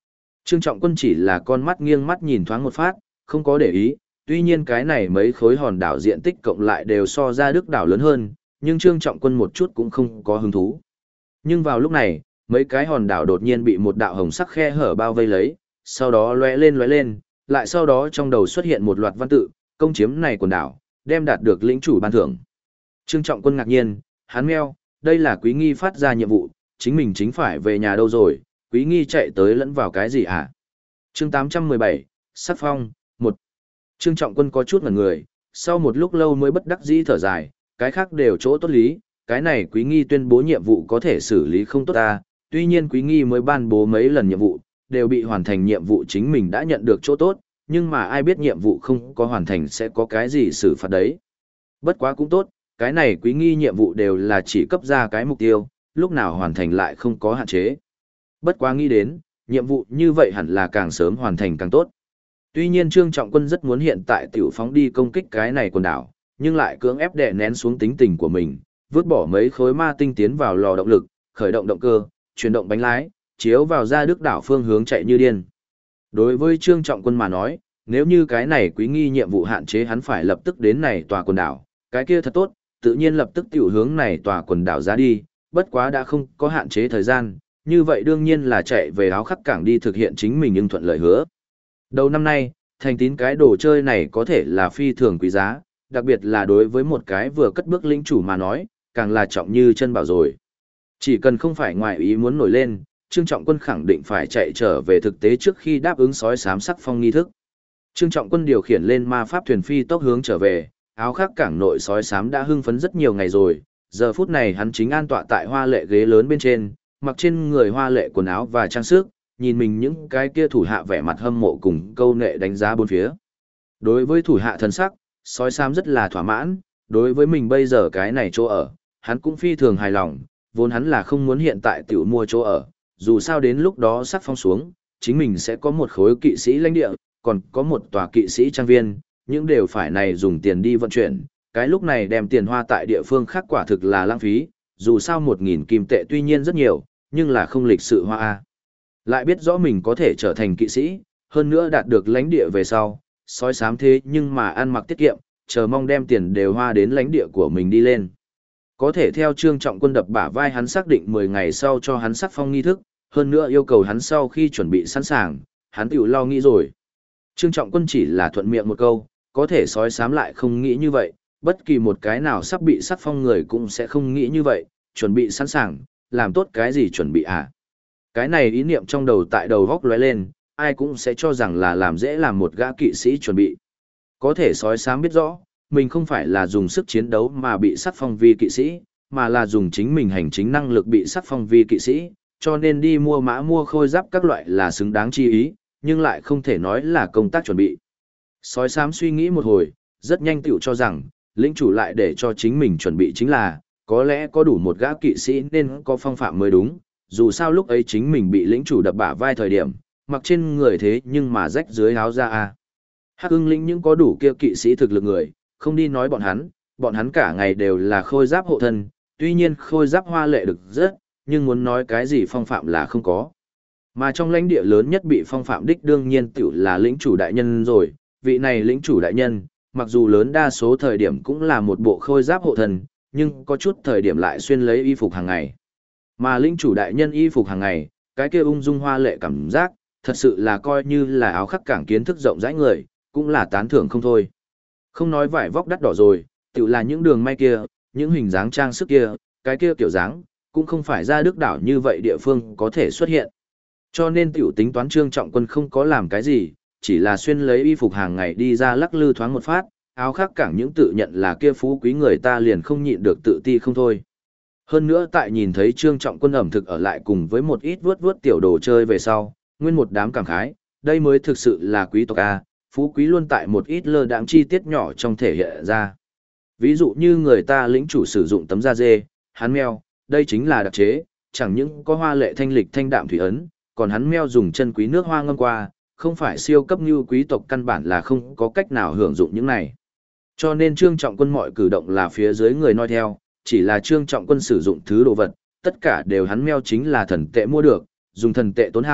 Trương Trọng Quân chỉ là con mắt nghiêng mắt nhìn thoáng một phát, không có để ý, tuy nhiên cái này mấy khối hòn đảo diện tích cộng lại đều so ra Đức đảo lớn hơn, nhưng Trương Trọng Quân một chút cũng không có hứng thú. Nhưng vào lúc này, mấy cái hòn đảo đột nhiên bị một đạo hồng sắc khe hở bao vây lấy, sau đó lóe lên, lại sau đó trong đầu xuất hiện một loạt văn tự, công chiếm này quần đảo, đem đạt được lĩnh chủ ban thưởng. Trương Trọng Quân ngạc nhiên, hắn meo, đây là Quý Nghi phát ra nhiệm vụ, chính mình chính phải về nhà đâu rồi, Quý Nghi chạy tới lẫn vào cái gì hả? Chương 817, Sắc Phong, 1. Trương Trọng Quân có chút ngẩn người, sau một lúc lâu mới bất đắc dĩ thở dài, cái khác đều chỗ tốt lý, cái này Quý Nghi tuyên bố nhiệm vụ có thể xử lý không tốt ta, tuy nhiên Quý Nghi mới ban bố mấy lần nhiệm vụ, đều bị hoàn thành nhiệm vụ chính mình đã nhận được chỗ tốt, nhưng mà ai biết nhiệm vụ không có hoàn thành sẽ có cái gì xử phạt đấy. Bất quá cũng tốt, cái này Quý Nghi nhiệm vụ đều là chỉ cấp ra cái mục tiêu, lúc nào hoàn thành lại không có hạn chế. Bất quá nghĩ đến, nhiệm vụ như vậy hẳn là càng sớm hoàn thành càng tốt. Tuy nhiên Trương Trọng Quân rất muốn hiện tại tiểu phóng đi công kích cái này quần đảo, nhưng lại cưỡng ép đè nén xuống tính tình của mình, vứt bỏ mấy khối ma tinh tiến vào lò động lực, khởi động động cơ, chuyển động bánh lái, chiếu vào ra Đức đảo phương hướng chạy như điên. Đối với Trương Trọng Quân mà nói, nếu như cái này Quý Nghi nhiệm vụ hạn chế hắn phải lập tức đến này tòa quần đảo, cái kia thật tốt, tự nhiên lập tức tiểu hướng này tòa quần đảo ra đi, bất quá đã không có hạn chế thời gian, như vậy đương nhiên là chạy về áo khắc cảng đi thực hiện chính mình nhưng thuận lợi hứa. Đầu năm nay, thành tín cái đồ chơi này có thể là phi thường quý giá, đặc biệt là đối với một cái vừa cất bước lĩnh chủ mà nói, càng là trọng như chân bảo rồi. Chỉ cần không phải ngoài ý muốn nổi lên, Trương Trọng Quân khẳng định phải chạy trở về thực tế trước khi đáp ứng sói xám sắc phong nghi thức. Trương Trọng Quân điều khiển lên ma pháp thuyền phi tốc hướng trở về, áo khắc cảng nội sói xám đã hưng phấn rất nhiều ngày rồi, giờ phút này hắn chính an tọa tại hoa lệ ghế lớn bên trên, mặc trên người hoa lệ quần áo và trang sức, nhìn mình những cái kia thủ hạ vẻ mặt hâm mộ cùng câu nệ đánh giá bốn phía. Đối với thủ hạ thần sắc, sói xám rất là thỏa mãn, đối với mình bây giờ cái này chỗ ở, hắn cũng phi thường hài lòng, vốn hắn là không muốn hiện tại tiểu mua chỗ ở, dù sao đến lúc đó sắc phong xuống, chính mình sẽ có một khối kỵ sĩ lãnh địa, còn có một tòa kỵ sĩ trang viên, những đều phải này dùng tiền đi vận chuyển, cái lúc này đem tiền hoa tại địa phương khác quả thực là lãng phí, dù sao 1.000 kim tệ tuy nhiên rất nhiều, nhưng là không lịch sự hoa a. Lại biết rõ mình có thể trở thành kỵ sĩ, hơn nữa đạt được lãnh địa về sau, sói xám thế nhưng mà ăn mặc tiết kiệm, chờ mong đem tiền đều hoa đến lãnh địa của mình đi lên. Có thể theo Trương Trọng Quân đập bả vai hắn xác định 10 ngày sau cho hắn sắc phong nghi thức, hơn nữa yêu cầu hắn sau khi chuẩn bị sẵn sàng, hắn tiểu lo nghĩ rồi. Trương Trọng Quân chỉ là thuận miệng một câu, có thể sói xám lại không nghĩ như vậy, bất kỳ một cái nào sắp bị sắc phong người cũng sẽ không nghĩ như vậy, chuẩn bị sẵn sàng, làm tốt cái gì chuẩn bị à? Cái này ý niệm trong đầu tại đầu góc lóe lên, ai cũng sẽ cho rằng là làm dễ làm một gã kỵ sĩ chuẩn bị. Có thể sói xám biết rõ, mình không phải là dùng sức chiến đấu mà bị sắc phong vi kỵ sĩ, mà là dùng chính mình hành chính năng lực bị sắc phong vi kỵ sĩ, cho nên đi mua mã mua khôi giáp các loại là xứng đáng chi ý, nhưng lại không thể nói là công tác chuẩn bị. Sói xám suy nghĩ một hồi, rất nhanh tựu cho rằng, lĩnh chủ lại để cho chính mình chuẩn bị chính là, có lẽ có đủ một gã kỵ sĩ nên có phong phạm mới đúng, dù sao lúc ấy chính mình bị lĩnh chủ đập bả vai thời điểm, mặc trên người thế nhưng mà rách dưới áo ra a. Hắc ưng lĩnh những có đủ kia kỵ sĩ thực lực người, không đi nói bọn hắn cả ngày đều là khôi giáp hộ thân, tuy nhiên khôi giáp hoa lệ được rất, nhưng muốn nói cái gì phong phạm là không có. Mà trong lãnh địa lớn nhất bị phong phạm đích đương nhiên tiểu là lĩnh chủ đại nhân rồi, vị này lĩnh chủ đại nhân, mặc dù lớn đa số thời điểm cũng là một bộ khôi giáp hộ thân, nhưng có chút thời điểm lại xuyên lấy y phục hàng ngày. Mà lĩnh chủ đại nhân y phục hàng ngày, cái kia ung dung hoa lệ cảm giác, thật sự là coi như là áo khắc cảng kiến thức rộng rãi người, cũng là tán thưởng không thôi. Không nói vải vóc đắt đỏ rồi, tự là những đường may kia, những hình dáng trang sức kia, cái kia kiểu dáng, cũng không phải ra Đức đảo như vậy địa phương có thể xuất hiện. Cho nên tiểu tính toán Trương Trọng Quân không có làm cái gì, chỉ là xuyên lấy y phục hàng ngày đi ra lắc lư thoáng một phát, áo khắc cảng những tự nhận là kia phú quý người ta liền không nhịn được tự ti không thôi. Hơn nữa tại nhìn thấy Trương Trọng Quân ẩm thực ở lại cùng với một ít vuốt vuốt tiểu đồ chơi về sau, nguyên một đám cảm khái, đây mới thực sự là quý tộc A, phú quý luôn tại một ít lơ đãng chi tiết nhỏ trong thể hiện ra. Ví dụ như người ta lĩnh chủ sử dụng tấm da dê, hắn meo, đây chính là đặc chế, chẳng những có hoa lệ thanh lịch thanh đạm thủy ấn, còn hắn meo dùng chân quý nước hoa ngâm qua, không phải siêu cấp như quý tộc căn bản là không có cách nào hưởng dụng những này. Cho nên Trương Trọng Quân mọi cử động là phía dưới người noi theo, chỉ là Trương Trọng Quân sử dụng thứ đồ vật, tất cả đều hắn meo chính là thần tệ mua được, dùng thần tệ tốn hao,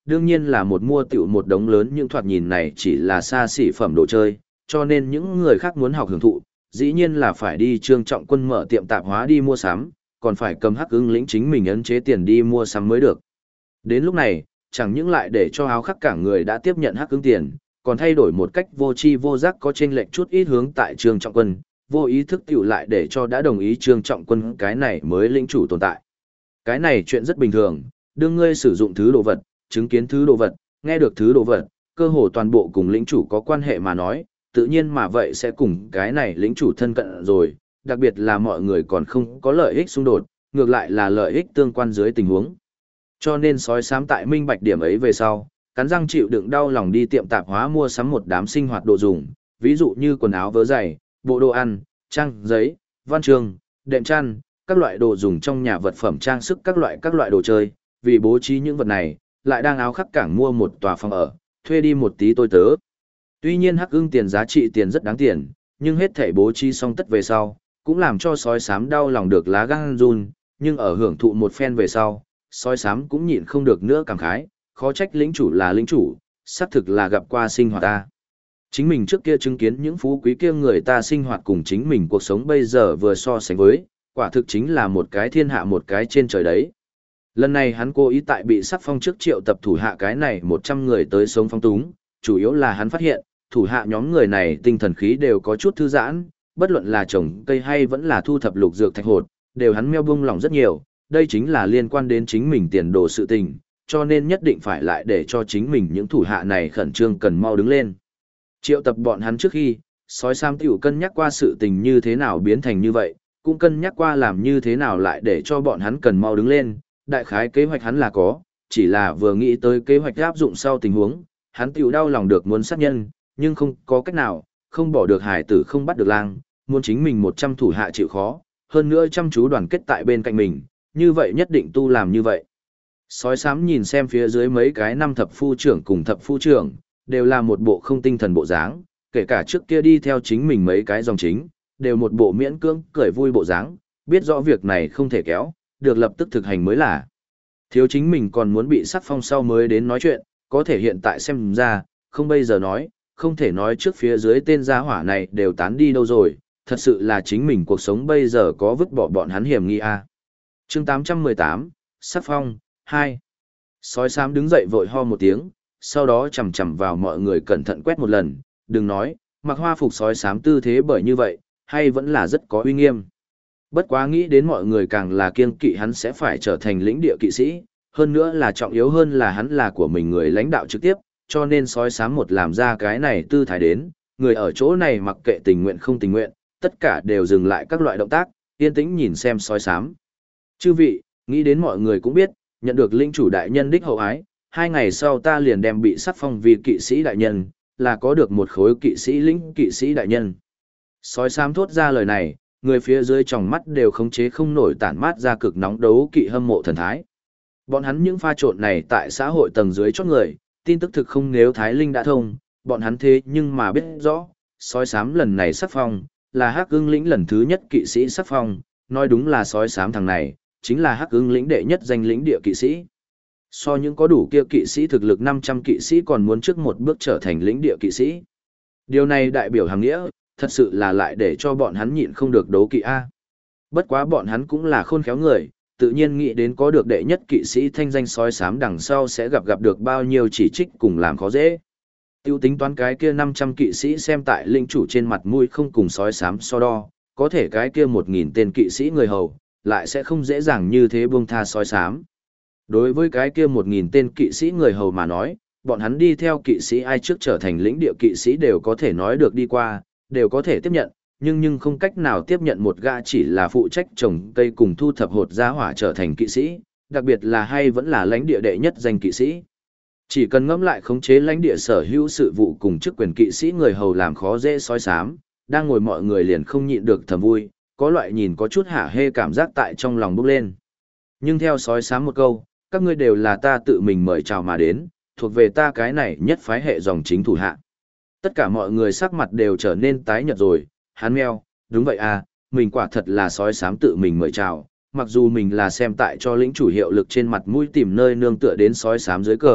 đương nhiên là một mua tiểu một đống lớn, những thoạt nhìn này chỉ là xa xỉ phẩm đồ chơi, cho nên những người khác muốn học hưởng thụ, dĩ nhiên là phải đi Trương Trọng Quân mở tiệm tạp hóa đi mua sắm, còn phải cầm Hắc Ưng lĩnh chính mình ấn chế tiền đi mua sắm mới được. Đến lúc này, chẳng những lại để cho áo khắc cả người đã tiếp nhận Hắc Ưng tiền, còn thay đổi một cách vô tri vô giác có chênh lệch chút ít hướng tại Trương Trọng Quân, vô ý thức tiểu lại để cho đã đồng ý Trương Trọng Quân cái này mới lĩnh chủ tồn tại. Cái này chuyện rất bình thường, đương ngươi sử dụng thứ đồ vật, chứng kiến thứ đồ vật, nghe được thứ đồ vật, cơ hồ toàn bộ cùng lĩnh chủ có quan hệ mà nói, tự nhiên mà vậy sẽ cùng cái này lĩnh chủ thân cận rồi, đặc biệt là mọi người còn không có lợi ích xung đột, ngược lại là lợi ích tương quan dưới tình huống. Cho nên sói xám tại minh bạch điểm ấy về sau, cắn răng chịu đựng đau lòng đi tiệm tạp hóa mua sắm một đám sinh hoạt đồ dùng, ví dụ như quần áo vớ giày, bộ đồ ăn, trang giấy, văn chương, đệm chăn, các loại đồ dùng trong nhà, vật phẩm trang sức, các loại đồ chơi, vì bố trí những vật này, lại đang áo khắc cảng mua một tòa phòng ở, thuê đi một tí tôi tớ. Tuy nhiên Hắc Ưng tiền giá trị tiền rất đáng tiền, nhưng hết thảy bố trí xong tất về sau, cũng làm cho sói xám đau lòng được lá gan run, nhưng ở hưởng thụ một phen về sau, sói xám cũng nhịn không được nữa cảm khái, khó trách lĩnh chủ là lĩnh chủ, xác thực là gặp qua sinh hoạt ta. Chính mình trước kia chứng kiến những phú quý kia người ta sinh hoạt cùng chính mình cuộc sống bây giờ vừa so sánh với, quả thực chính là một cái thiên hạ một cái trên trời đấy. Lần này hắn cố ý tại bị sắc phong trước triệu tập thủ hạ cái này 100 người tới sống phong túng, chủ yếu là hắn phát hiện, thủ hạ nhóm người này tinh thần khí đều có chút thư giãn, bất luận là trồng cây hay vẫn là thu thập lục dược thạch hột, đều hắn meo buông lòng rất nhiều, đây chính là liên quan đến chính mình tiền đồ sự tình, cho nên nhất định phải lại để cho chính mình những thủ hạ này khẩn trương cần mau đứng lên. Triệu tập bọn hắn trước khi, sói xám tiểu cân nhắc qua sự tình như thế nào biến thành như vậy, cũng cân nhắc qua làm như thế nào lại để cho bọn hắn cần mau đứng lên, đại khái kế hoạch hắn là có, chỉ là vừa nghĩ tới kế hoạch áp dụng sau tình huống, hắn tiểu đau lòng được muốn sát nhân, nhưng không có cách nào, không bỏ được hải tử không bắt được lang, muốn chính mình 100 thủ hạ chịu khó, hơn nữa chăm chú đoàn kết tại bên cạnh mình, như vậy nhất định tu làm như vậy. Sói xám nhìn xem phía dưới mấy cái năm thập phu trưởng cùng thập phu trưởng, đều là một bộ không tinh thần bộ dáng, kể cả trước kia đi theo chính mình mấy cái dòng chính, đều một bộ miễn cưỡng cười vui bộ dáng, biết rõ việc này không thể kéo, được lập tức thực hành mới là. Thiếu chính mình còn muốn bị sắc phong sau mới đến nói chuyện, có thể hiện tại xem ra, không bây giờ nói, không thể nói trước phía dưới tên gia hỏa này đều tán đi đâu rồi, thật sự là chính mình cuộc sống bây giờ có vứt bỏ bọn hắn hiểm nghi à. Chương 818, sắc phong, 2. Sói xám đứng dậy vội ho một tiếng, sau đó chầm chầm vào mọi người cẩn thận quét một lần, đừng nói, mặc hoa phục sói xám tư thế bởi như vậy, hay vẫn là rất có uy nghiêm. Bất quá nghĩ đến mọi người càng là kiêng kỵ hắn sẽ phải trở thành lĩnh địa kỵ sĩ, hơn nữa là trọng yếu hơn là hắn là của mình người lãnh đạo trực tiếp, cho nên sói xám một làm ra cái này tư thái đến, người ở chỗ này mặc kệ tình nguyện không tình nguyện, tất cả đều dừng lại các loại động tác, yên tĩnh nhìn xem sói xám. Chư vị, nghĩ đến mọi người cũng biết, nhận được lĩnh chủ đại nhân đích hậu ái, 2 ngày sau ta liền đem bị sắc phong vì kỵ sĩ đại nhân, là có được một khối kỵ sĩ lĩnh kỵ sĩ đại nhân. Sói xám thốt ra lời này, người phía dưới tròng mắt đều khống chế không nổi tản mát ra cực nóng đấu kỵ hâm mộ thần thái. Bọn hắn những pha trộn này tại xã hội tầng dưới chót người, tin tức thực không nếu Thái Linh đã thông, bọn hắn thế nhưng mà biết rõ, sói xám lần này sắc phong, là Hắc Ưng lĩnh lần thứ nhất kỵ sĩ sắc phong, nói đúng là sói xám thằng này, chính là Hắc Ưng lĩnh đệ nhất danh lĩnh địa kỵ sĩ. So những có đủ kia kỵ sĩ thực lực 500 kỵ sĩ còn muốn trước một bước trở thành lĩnh địa kỵ sĩ. Điều này đại biểu hàng nghĩa, thật sự là lại để cho bọn hắn nhịn không được đấu kỵ A. Bất quá bọn hắn cũng là khôn khéo người, tự nhiên nghĩ đến có được đệ nhất kỵ sĩ thanh danh sói xám đằng sau sẽ gặp được bao nhiêu chỉ trích cùng làm khó dễ. Tiêu tính toán cái kia 500 kỵ sĩ xem tại linh chủ trên mặt mũi không cùng sói xám so đo, có thể cái kia 1000 tên kỵ sĩ người hầu, lại sẽ không dễ dàng như thế buông tha sói xám. Đối với cái kia 1000 tên kỵ sĩ người hầu mà nói, bọn hắn đi theo kỵ sĩ ai trước trở thành lĩnh địa kỵ sĩ đều có thể nói được đi qua, đều có thể tiếp nhận, nhưng không cách nào tiếp nhận một gã chỉ là phụ trách trồng cây cùng thu thập hột giá hỏa trở thành kỵ sĩ, đặc biệt là hay vẫn là lãnh địa đệ nhất danh kỵ sĩ. Chỉ cần ngẫm lại khống chế lãnh địa sở hữu sự vụ cùng chức quyền kỵ sĩ người hầu làm khó dễ sói xám, đang ngồi mọi người liền không nhịn được thầm vui, có loại nhìn có chút hả hê cảm giác tại trong lòng bốc lên. Nhưng theo sói xám một câu, các ngươi đều là ta tự mình mời chào mà đến, thuộc về ta cái này nhất phái hệ dòng chính thủ hạ. Tất cả mọi người sắc mặt đều trở nên tái nhợt rồi, hắn meo, đúng vậy à, mình quả thật là sói xám tự mình mời chào, mặc dù mình là xem tại cho lĩnh chủ hiệu lực trên mặt mũi tìm nơi nương tựa đến sói xám dưới cờ,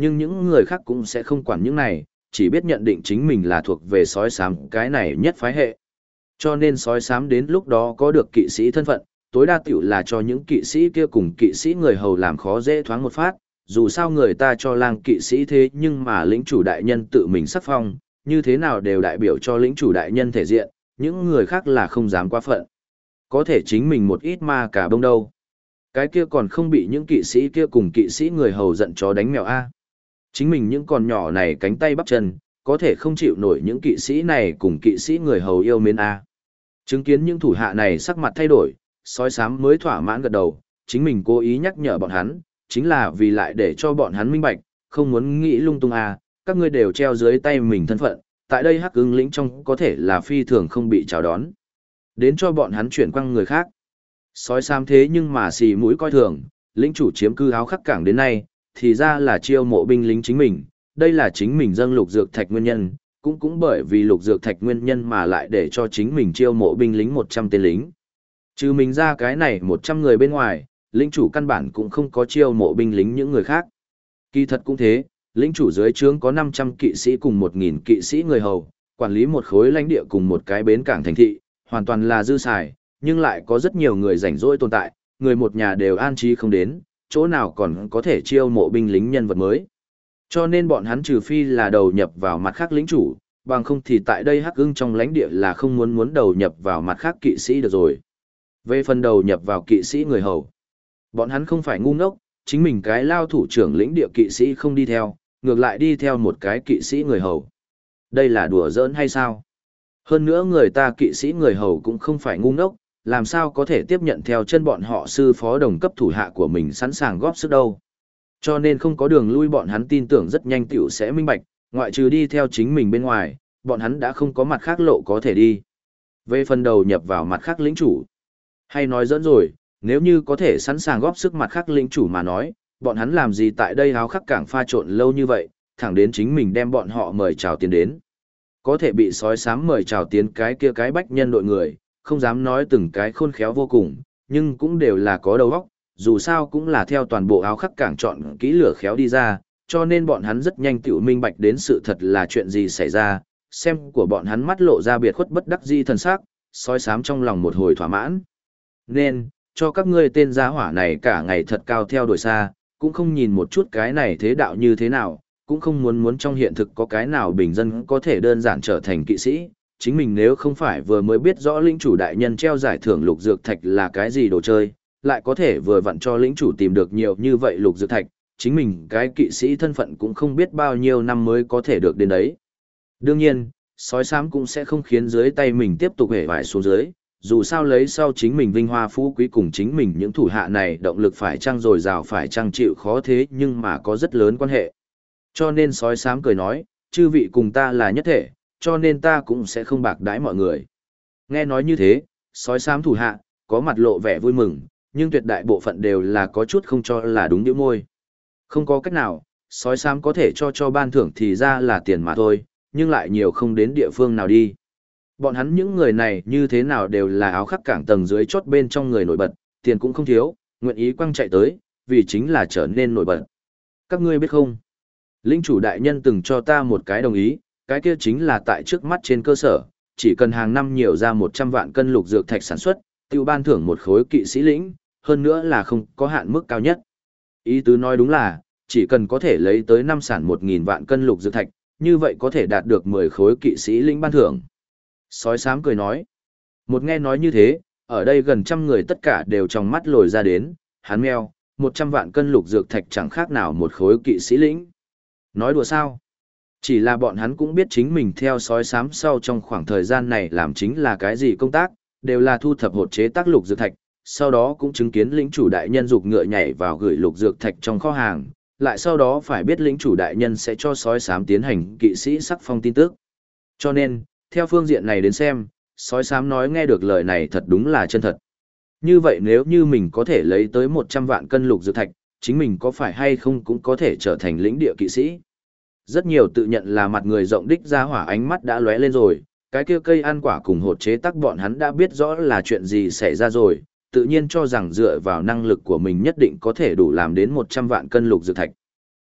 nhưng những người khác cũng sẽ không quản những này, chỉ biết nhận định chính mình là thuộc về sói xám cái này nhất phái hệ. Cho nên sói xám đến lúc đó có được kỵ sĩ thân phận, tối đa tiểu là cho những kỵ sĩ kia cùng kỵ sĩ người hầu làm khó dễ thoáng một phát, dù sao người ta cho lang kỵ sĩ thế nhưng mà lĩnh chủ đại nhân tự mình sắc phong, như thế nào đều đại biểu cho lĩnh chủ đại nhân thể diện, những người khác là không dám quá phận. Có thể chính mình một ít ma cả bông đâu. Cái kia còn không bị những kỵ sĩ kia cùng kỵ sĩ người hầu giận chó đánh mèo a. Chính mình những con nhỏ này cánh tay bắp chân, có thể không chịu nổi những kỵ sĩ này cùng kỵ sĩ người hầu yêu mến a. Chứng kiến những thủ hạ này sắc mặt thay đổi, sói xám mới thỏa mãn gật đầu, chính mình cố ý nhắc nhở bọn hắn, chính là vì lại để cho bọn hắn minh bạch, không muốn nghĩ lung tung a, các ngươi đều treo dưới tay mình thân phận, tại đây Hắc Ưng lĩnh trong có thể là phi thường không bị chào đón. Đến cho bọn hắn chuyển quăng người khác. Sói xám thế nhưng mà xì mũi coi thường, lĩnh chủ chiếm cư áo khắc cảng đến nay, thì ra là chiêu mộ binh lính chính mình, đây là chính mình dâng lục dược thạch nguyên nhân, cũng bởi vì lục dược thạch nguyên nhân mà lại để cho chính mình chiêu mộ binh lính 100 tên lính. Trừ mình ra cái này 100 người bên ngoài, lĩnh chủ căn bản cũng không có chiêu mộ binh lính những người khác. Kỳ thật cũng thế, lĩnh chủ dưới trướng có 500 kỵ sĩ cùng 1000 kỵ sĩ người hầu, quản lý một khối lãnh địa cùng một cái bến cảng thành thị, hoàn toàn là dư xài, nhưng lại có rất nhiều người rảnh rỗi tồn tại, người một nhà đều an trí không đến, chỗ nào còn có thể chiêu mộ binh lính nhân vật mới. Cho nên bọn hắn trừ phi là đầu nhập vào mặt khác lĩnh chủ, bằng không thì tại đây Hắc Ưng trong lãnh địa là không muốn đầu nhập vào mặt khác kỵ sĩ được rồi. Về phần đầu nhập vào kỵ sĩ người hầu, bọn hắn không phải ngu ngốc, chính mình cái lao thủ trưởng lĩnh địa kỵ sĩ không đi theo, ngược lại đi theo một cái kỵ sĩ người hầu. Đây là đùa giỡn hay sao? Hơn nữa người ta kỵ sĩ người hầu cũng không phải ngu ngốc, làm sao có thể tiếp nhận theo chân bọn họ sư phó đồng cấp thủ hạ của mình sẵn sàng góp sức đâu. Cho nên không có đường lui, bọn hắn tin tưởng rất nhanh tiểu sẽ minh bạch, ngoại trừ đi theo chính mình bên ngoài, bọn hắn đã không có mặt khác lộ có thể đi. Về phần đầu nhập vào mặt khác lĩnh chủ, hay nói dẫn rồi, nếu như có thể sẵn sàng góp sức mặt khác lĩnh chủ mà nói, bọn hắn làm gì tại đây háo khắc cảng pha trộn lâu như vậy, thẳng đến chính mình đem bọn họ mời chào tiến đến. Có thể bị sói xám mời chào tiến cái kia cái bách nhân đội người, không dám nói từng cái khôn khéo vô cùng, nhưng cũng đều là có đầu óc, dù sao cũng là theo toàn bộ áo khắc cảng chọn kỹ lửa khéo đi ra, cho nên bọn hắn rất nhanh tiểu minh bạch đến sự thật là chuyện gì xảy ra, xem của bọn hắn mắt lộ ra biệt khuất bất đắc di thần sắc, sói xám trong lòng một hồi thỏa mãn. Nên, cho các ngươi tên gia hỏa này cả ngày thật cao theo đuổi xa, cũng không nhìn một chút cái này thế đạo như thế nào, cũng không muốn trong hiện thực có cái nào bình dân có thể đơn giản trở thành kỵ sĩ. Chính mình nếu không phải vừa mới biết rõ lĩnh chủ đại nhân treo giải thưởng lục dược thạch là cái gì đồ chơi, lại có thể vừa vặn cho lĩnh chủ tìm được nhiều như vậy lục dược thạch, chính mình cái kỵ sĩ thân phận cũng không biết bao nhiêu năm mới có thể được đến đấy. Đương nhiên, sói xám cũng sẽ không khiến dưới tay mình tiếp tục hể vải xuống dưới, dù sao lấy sau chính mình vinh hoa phú quý cùng chính mình những thủ hạ này động lực phải chăng dồi dào phải chăng chịu khó thế nhưng mà có rất lớn quan hệ. Cho nên sói xám cười nói, chư vị cùng ta là nhất thể, cho nên ta cũng sẽ không bạc đãi mọi người. Nghe nói như thế, sói xám thủ hạ, có mặt lộ vẻ vui mừng, nhưng tuyệt đại bộ phận đều là có chút không cho là đúng điệu môi. Không có cách nào, sói xám có thể cho ban thưởng thì ra là tiền mà thôi, nhưng lại nhiều không đến địa phương nào đi. Bọn hắn những người này như thế nào đều là áo khắc cảng tầng dưới chốt bên trong người nổi bật, tiền cũng không thiếu, nguyện ý quăng chạy tới, vì chính là trở nên nổi bật. Các ngươi biết không? Lĩnh chủ đại nhân từng cho ta một cái đồng ý, cái kia chính là tại trước mắt trên cơ sở, chỉ cần hàng năm nhiều ra 100 vạn cân lục dược thạch sản xuất, tiêu ban thưởng một khối kỵ sĩ lĩnh, hơn nữa là không có hạn mức cao nhất. Ý tứ nói đúng là, chỉ cần có thể lấy tới năm sản 1000 vạn cân lục dược thạch, như vậy có thể đạt được 10 khối kỵ sĩ lĩnh ban thưởng. Sói xám cười nói. Một nghe nói như thế, ở đây gần trăm người tất cả đều trong mắt lồi ra đến, hắn meo, 100 vạn cân lục dược thạch chẳng khác nào một khối kỵ sĩ lĩnh. Nói đùa sao? Chỉ là bọn hắn cũng biết chính mình theo sói xám sau trong khoảng thời gian này làm chính là cái gì công tác, đều là thu thập hột chế tác lục dược thạch, sau đó cũng chứng kiến lĩnh chủ đại nhân dục ngựa nhảy vào gửi lục dược thạch trong kho hàng, lại sau đó phải biết lĩnh chủ đại nhân sẽ cho sói xám tiến hành kỵ sĩ sắc phong tin tức. Cho nên, theo phương diện này đến xem, sói xám nói nghe được lời này thật đúng là chân thật. Như vậy nếu như mình có thể lấy tới 100 vạn cân lục dược thạch, chính mình có phải hay không cũng có thể trở thành lĩnh địa kỵ sĩ. Rất nhiều tự nhận là mặt người rộng đích ra hỏa ánh mắt đã lóe lên rồi, cái kia cây ăn quả cùng hột chế tác bọn hắn đã biết rõ là chuyện gì xảy ra rồi, tự nhiên cho rằng dựa vào năng lực của mình nhất định có thể đủ làm đến 100 vạn cân lục dược thạch.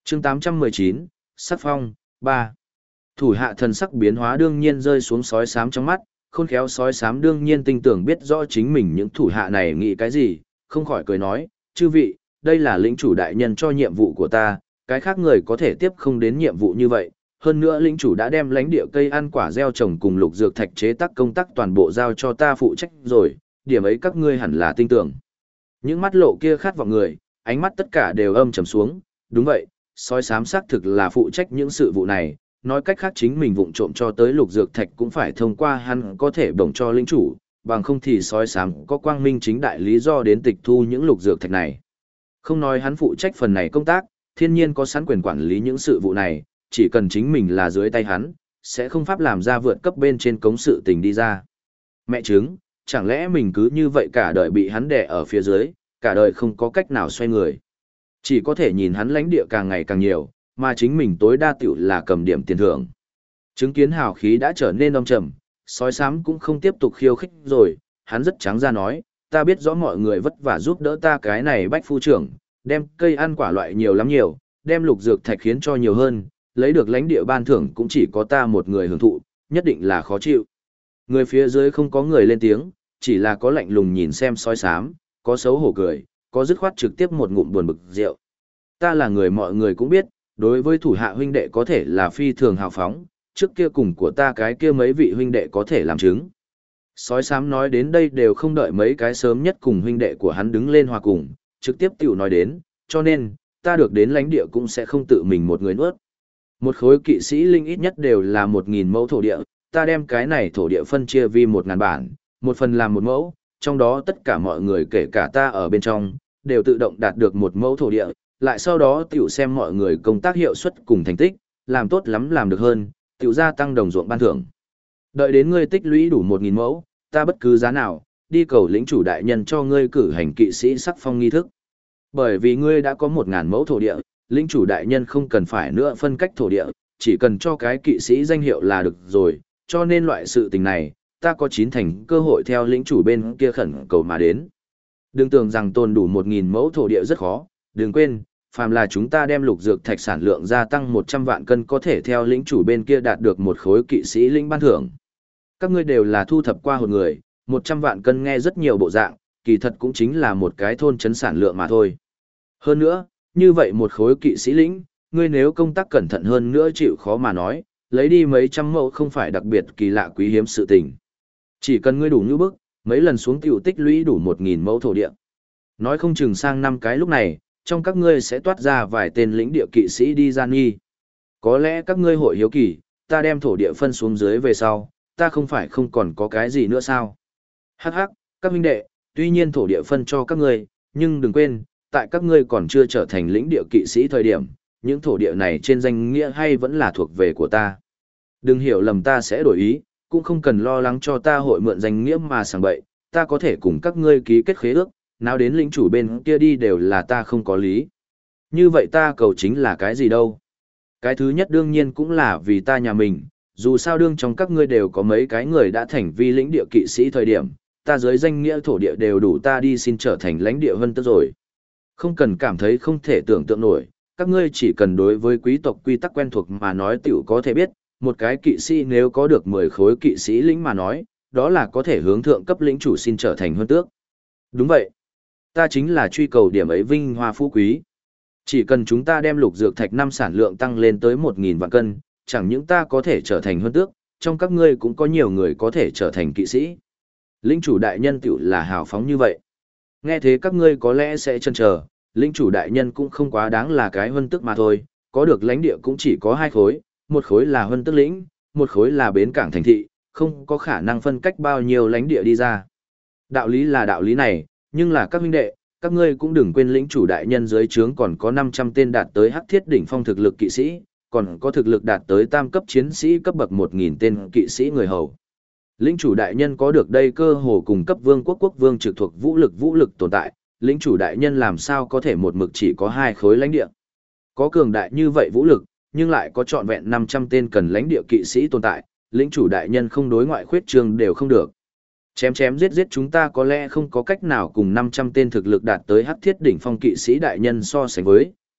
chương 819, sắc phong, 3. Thủ hạ thần sắc biến hóa đương nhiên rơi xuống sói xám trong mắt, khôn khéo sói xám đương nhiên tinh tưởng biết rõ chính mình những thủ hạ này nghĩ cái gì, không khỏi cười nói, chư vị, đây là lĩnh chủ đại nhân cho nhiệm vụ của ta, cái khác người có thể tiếp không đến nhiệm vụ như vậy. Hơn nữa lĩnh chủ đã đem lãnh địa cây ăn quả gieo trồng cùng lục dược thạch chế tác công tác toàn bộ giao cho ta phụ trách rồi, điểm ấy các ngươi hẳn là tin tưởng. Những mắt lộ kia khát vọng người, ánh mắt tất cả đều âm trầm xuống, đúng vậy, sói xám xác thực là phụ trách những sự vụ này, nói cách khác chính mình vụng trộm cho tới lục dược thạch cũng phải thông qua hắn có thể bổng cho lĩnh chủ, bằng không thì sói xám có quang minh chính đại lý do đến tịch thu những lục dược thạch này. Không nói hắn phụ trách phần này công tác, thiên nhiên có sẵn quyền quản lý những sự vụ này, chỉ cần chính mình là dưới tay hắn, sẽ không pháp làm ra vượt cấp bên trên cống sự tình đi ra. Mẹ chứng, chẳng lẽ mình cứ như vậy cả đời bị hắn đè ở phía dưới, cả đời không có cách nào xoay người. Chỉ có thể nhìn hắn lãnh địa càng ngày càng nhiều, mà chính mình tối đa tiểu là cầm điểm tiền thưởng. Chứng kiến hào khí đã trở nên âm trầm, sói xám cũng không tiếp tục khiêu khích rồi, hắn rất trắng ra nói, ta biết rõ mọi người vất vả giúp đỡ ta cái này bách phu trưởng, đem cây ăn quả loại nhiều lắm nhiều, đem lục dược thạch khiến cho nhiều hơn, lấy được lãnh địa ban thưởng cũng chỉ có ta một người hưởng thụ, nhất định là khó chịu. Người phía dưới không có người lên tiếng, chỉ là có lạnh lùng nhìn xem sói xám, có xấu hổ cười, có dứt khoát trực tiếp một ngụm buồn bực rượu. Ta là người mọi người cũng biết, đối với thủ hạ huynh đệ có thể là phi thường hào phóng, trước kia cùng của ta cái kia mấy vị huynh đệ có thể làm chứng. Sói xám nói đến đây đều không đợi mấy cái sớm nhất cùng huynh đệ của hắn đứng lên hòa cùng, trực tiếp tiểu nói đến, cho nên, ta được đến lãnh địa cũng sẽ không tự mình một người nuốt. Một khối kỵ sĩ linh ít nhất đều là 1.000 mẫu thổ địa, ta đem cái này thổ địa phân chia vì 1.000 bản, một phần làm một mẫu, trong đó tất cả mọi người kể cả ta ở bên trong, đều tự động đạt được một mẫu thổ địa, lại sau đó tiểu xem mọi người công tác hiệu suất cùng thành tích, làm tốt lắm làm được hơn, tiểu gia tăng đồng ruộng ban thưởng. Đợi đến ngươi tích lũy đủ 1.000 mẫu, ta bất cứ giá nào, đi cầu lĩnh chủ đại nhân cho ngươi cử hành kỵ sĩ sắc phong nghi thức. Bởi vì ngươi đã có 1.000 mẫu thổ địa, lĩnh chủ đại nhân không cần phải nữa phân cách thổ địa, chỉ cần cho cái kỵ sĩ danh hiệu là được rồi, cho nên loại sự tình này, ta có 9 thành cơ hội theo lĩnh chủ bên kia khẩn cầu mà đến. Đừng tưởng rằng tồn đủ 1.000 mẫu thổ địa rất khó, đừng quên, phàm là chúng ta đem lục dược thạch sản lượng gia tăng 100 vạn cân có thể theo lĩnh chủ bên kia đạt được một khối kỵ sĩ lĩnh ban thưởng. Các ngươi đều là thu thập qua hồn người, 100 vạn cân nghe rất nhiều bộ dạng, kỳ thật cũng chính là một cái thôn trấn sản lượng mà thôi. Hơn nữa, như vậy một khối kỵ sĩ lĩnh, ngươi nếu công tác cẩn thận hơn nữa chịu khó mà nói, lấy đi mấy trăm mẫu không phải đặc biệt kỳ lạ quý hiếm sự tình. Chỉ cần ngươi đủ như bức, mấy lần xuống tiểu tích lũy đủ 1.000 mẫu thổ địa. Nói không chừng sang năm cái lúc này, trong các ngươi sẽ toát ra vài tên lĩnh địa kỵ sĩ đi gian nghi. Có lẽ các ngươi hội hiếu kỳ, ta đem thổ địa phân xuống dưới về sau, ta không phải không còn có cái gì nữa sao? Hắc hắc, các huynh đệ, tuy nhiên thổ địa phân cho các ngươi, nhưng đừng quên, tại các ngươi còn chưa trở thành lĩnh địa kỵ sĩ thời điểm, những thổ địa này trên danh nghĩa hay vẫn là thuộc về của ta. Đừng hiểu lầm ta sẽ đổi ý, cũng không cần lo lắng cho ta hội mượn danh nghĩa mà sảng bậy, ta có thể cùng các ngươi ký kết khế ước, nào đến lĩnh chủ bên kia đi đều là ta không có lý. Như vậy ta cầu chính là cái gì đâu? Cái thứ nhất đương nhiên cũng là vì ta nhà mình, dù sao đương trong các ngươi đều có mấy cái người đã thành vi lĩnh địa kỵ sĩ thời điểm, ta dưới danh nghĩa thổ địa đều đủ ta đi xin trở thành lãnh địa vân tước rồi. Không cần cảm thấy không thể tưởng tượng nổi, các ngươi chỉ cần đối với quý tộc quy tắc quen thuộc mà nói tiểu có thể biết, một cái kỵ sĩ nếu có được 10 khối kỵ sĩ lĩnh mà nói, đó là có thể hướng thượng cấp lĩnh chủ xin trở thành vân tước. Đúng vậy. Ta chính là truy cầu điểm ấy vinh hoa phú quý. Chỉ cần chúng ta đem lục dược thạch năm sản lượng tăng lên tới 1.000 vạn cân, chẳng những ta có thể trở thành huân tước, trong các ngươi cũng có nhiều người có thể trở thành kỵ sĩ. Lĩnh chủ đại nhân tiểu là hào phóng như vậy. Nghe thế các ngươi có lẽ sẽ chần chờ, lĩnh chủ đại nhân cũng không quá đáng là cái huân tước mà thôi, có được lãnh địa cũng chỉ có 2 khối, một khối là huân tước lĩnh, một khối là bến cảng thành thị, không có khả năng phân cách bao nhiêu lãnh địa đi ra. Đạo lý là đạo lý này, nhưng là các huynh đệ, các ngươi cũng đừng quên lĩnh chủ đại nhân dưới trướng còn có 500 tên đạt tới hắc thiết đỉnh phong thực lực kỵ sĩ, còn có thực lực đạt tới tam cấp chiến sĩ cấp bậc 1.000 tên kỵ sĩ người hầu. Lĩnh chủ đại nhân có được đây cơ hồ cùng cấp vương quốc vương trực thuộc vũ lực tồn tại, lĩnh chủ đại nhân làm sao có thể một mực chỉ có 2 khối lãnh địa. Có cường đại như vậy vũ lực, nhưng lại có trọn vẹn 500 tên cần lãnh địa kỵ sĩ tồn tại, lĩnh chủ đại nhân không đối ngoại khuyết trương đều không được. Chém chém giết giết chúng ta có lẽ không có cách nào cùng 500 tên thực lực đạt tới hắc thiết đỉnh phong kỵ sĩ đại nhân so sánh với,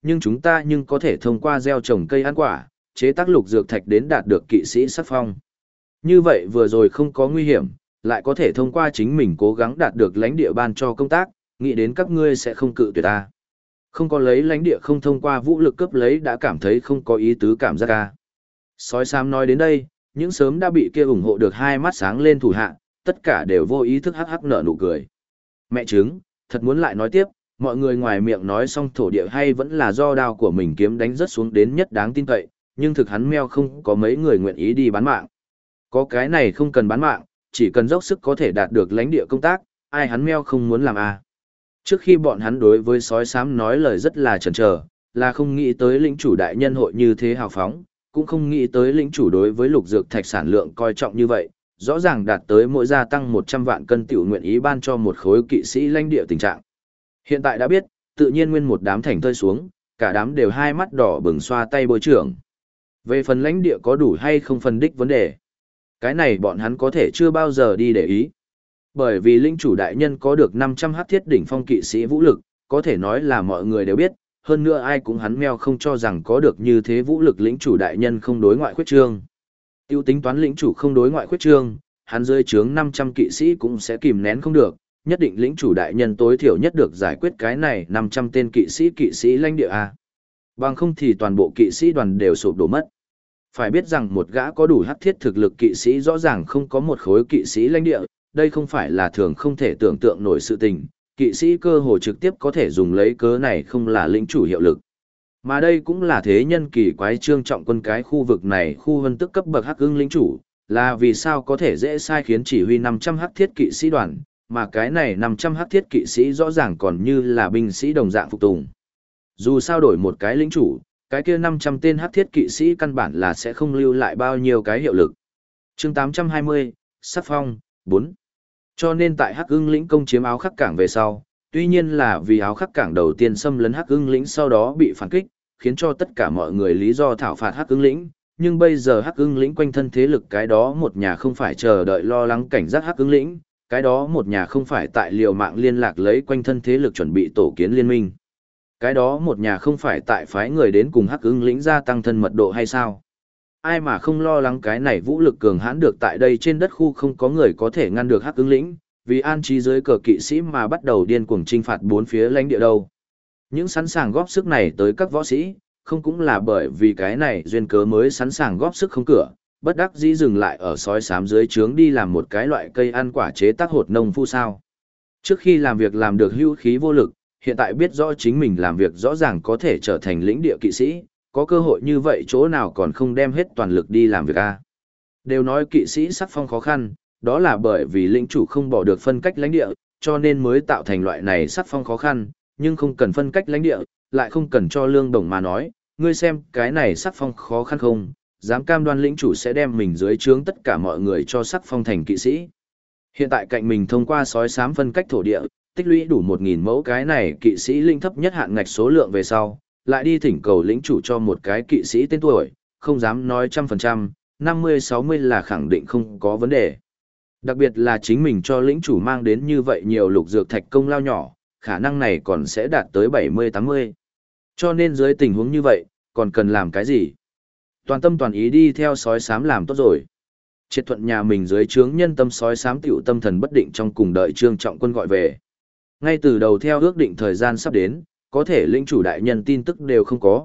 nhưng chúng ta nhưng có thể thông qua gieo trồng cây ăn quả, chế tác lục dược thạch đến đạt được kỵ sĩ sắc phong. Như vậy vừa rồi không có nguy hiểm, lại có thể thông qua chính mình cố gắng đạt được lãnh địa ban cho công tác, nghĩ đến các ngươi sẽ không cự tuyệt ta. Không có lấy lãnh địa không thông qua vũ lực cướp lấy đã cảm thấy không có ý tứ cảm giác ca. Sói xám nói đến đây, những sớm đã bị kia ủng hộ được hai mắt sáng lên thủ hạ, tất cả đều vô ý thức hắc hắc nở nụ cười. Mẹ trứng, thật muốn lại nói tiếp, mọi người ngoài miệng nói xong thổ địa hay vẫn là do đao của mình kiếm đánh rất xuống đến nhất đáng tin cậy, nhưng thực hắn meo không có mấy người nguyện ý đi bán mạng. Có cái này không cần bán mạng, chỉ cần dốc sức có thể đạt được lãnh địa công tác, ai hắn meo không muốn làm à. Trước khi bọn hắn đối với sói xám nói lời rất là chần chờ, là không nghĩ tới lĩnh chủ đại nhân hội như thế hào phóng, cũng không nghĩ tới lĩnh chủ đối với lục dược thạch sản lượng coi trọng như vậy, rõ ràng đạt tới mỗi gia tăng 100 vạn cân tiểu nguyện ý ban cho một khối kỵ sĩ lãnh địa tình trạng. Hiện tại đã biết, tự nhiên nguyên một đám thành thơi xuống, cả đám đều hai mắt đỏ bừng xoa tay bồi trưởng. Về phần lãnh địa có đủ hay không phân đích vấn đề, cái này bọn hắn có thể chưa bao giờ đi để ý. Bởi vì lĩnh chủ đại nhân có được 500 hắc thiết đỉnh phong kỵ sĩ vũ lực, có thể nói là mọi người đều biết, hơn nữa ai cũng hắn meo không cho rằng có được như thế vũ lực lĩnh chủ đại nhân không đối ngoại khuyết trương. Tiêu tính toán lĩnh chủ không đối ngoại khuyết trương, hắn rơi chướng 500 kỵ sĩ cũng sẽ kìm nén không được, nhất định lĩnh chủ đại nhân tối thiểu nhất được giải quyết cái này 500 tên kỵ sĩ lãnh địa A. Bằng không thì toàn bộ kỵ sĩ đoàn đều sụp đổ mất. Phải biết rằng một gã có đủ hắc thiết thực lực kỵ sĩ rõ ràng không có một khối kỵ sĩ lãnh địa, đây không phải là thường không thể tưởng tượng nổi sự tình, kỵ sĩ cơ hồ trực tiếp có thể dùng lấy cớ này không là lĩnh chủ hiệu lực. Mà đây cũng là thế nhân kỳ quái trương trọng quân cái khu vực này khu vân tức cấp bậc hắc ưng lĩnh chủ, là vì sao có thể dễ sai khiến chỉ huy 500 hắc thiết kỵ sĩ đoàn, mà cái này 500 hắc thiết kỵ sĩ rõ ràng còn như là binh sĩ đồng dạng phục tùng. Dù sao đổi một cái lĩnh chủ, cái kia 500 tên hắc thiết kỵ sĩ căn bản là sẽ không lưu lại bao nhiêu cái hiệu lực. Chương 820, Sắc phong, 4. Cho nên tại Hắc Ưng lĩnh công chiếm áo khắc cảng về sau, tuy nhiên là vì áo khắc cảng đầu tiên xâm lấn Hắc Ưng lĩnh sau đó bị phản kích, khiến cho tất cả mọi người lý do thảo phạt Hắc Ưng lĩnh, nhưng bây giờ Hắc Ưng lĩnh quanh thân thế lực cái đó một nhà không phải chờ đợi lo lắng cảnh giác Hắc Ưng lĩnh, cái đó một nhà không phải tại liều mạng liên lạc lấy quanh thân thế lực chuẩn bị tổ kiến liên minh. Cái đó một nhà không phải tại phái người đến cùng Hắc Ưng lĩnh gia tăng thân mật độ hay sao? Ai mà không lo lắng cái này vũ lực cường hãn được tại đây trên đất khu không có người có thể ngăn được Hắc Ưng lĩnh, vì an trí dưới cờ kỵ sĩ mà bắt đầu điên cuồng chinh phạt bốn phía lãnh địa đâu. Những sẵn sàng góp sức này tới các võ sĩ, không cũng là bởi vì cái này duyên cớ mới sẵn sàng góp sức không cửa, bất đắc dĩ dừng lại ở sói xám dưới trướng đi làm một cái loại cây ăn quả chế tác hột nông phu sao. Trước khi làm việc làm được hữu khí vô lực, hiện tại biết rõ chính mình làm việc rõ ràng có thể trở thành lĩnh địa kỵ sĩ, có cơ hội như vậy chỗ nào còn không đem hết toàn lực đi làm việc a. Đều nói kỵ sĩ sắc phong khó khăn, đó là bởi vì lĩnh chủ không bỏ được phân cách lãnh địa, cho nên mới tạo thành loại này sắc phong khó khăn, nhưng không cần phân cách lãnh địa, lại không cần cho lương đồng mà nói, ngươi xem cái này sắc phong khó khăn không, dám cam đoan lĩnh chủ sẽ đem mình dưới trướng tất cả mọi người cho sắc phong thành kỵ sĩ. Hiện tại cạnh mình thông qua sói xám phân cách thổ địa, tích lũy đủ 1.000 mẫu cái này kỵ sĩ linh thấp nhất hạn ngạch số lượng về sau, lại đi thỉnh cầu lĩnh chủ cho một cái kỵ sĩ tên tuổi, không dám nói 100%, 50-60 là khẳng định không có vấn đề. Đặc biệt là chính mình cho lĩnh chủ mang đến như vậy nhiều lục dược thạch công lao nhỏ, khả năng này còn sẽ đạt tới 70-80. Cho nên dưới tình huống như vậy, còn cần làm cái gì? Toàn tâm toàn ý đi theo sói xám làm tốt rồi. Triệt thuận nhà mình dưới trướng nhân tâm sói xám tiểu tâm thần bất định trong cùng đợi Trương Trọng Quân gọi về. Ngay từ đầu theo ước định thời gian sắp đến, có thể lĩnh chủ đại nhân tin tức đều không có,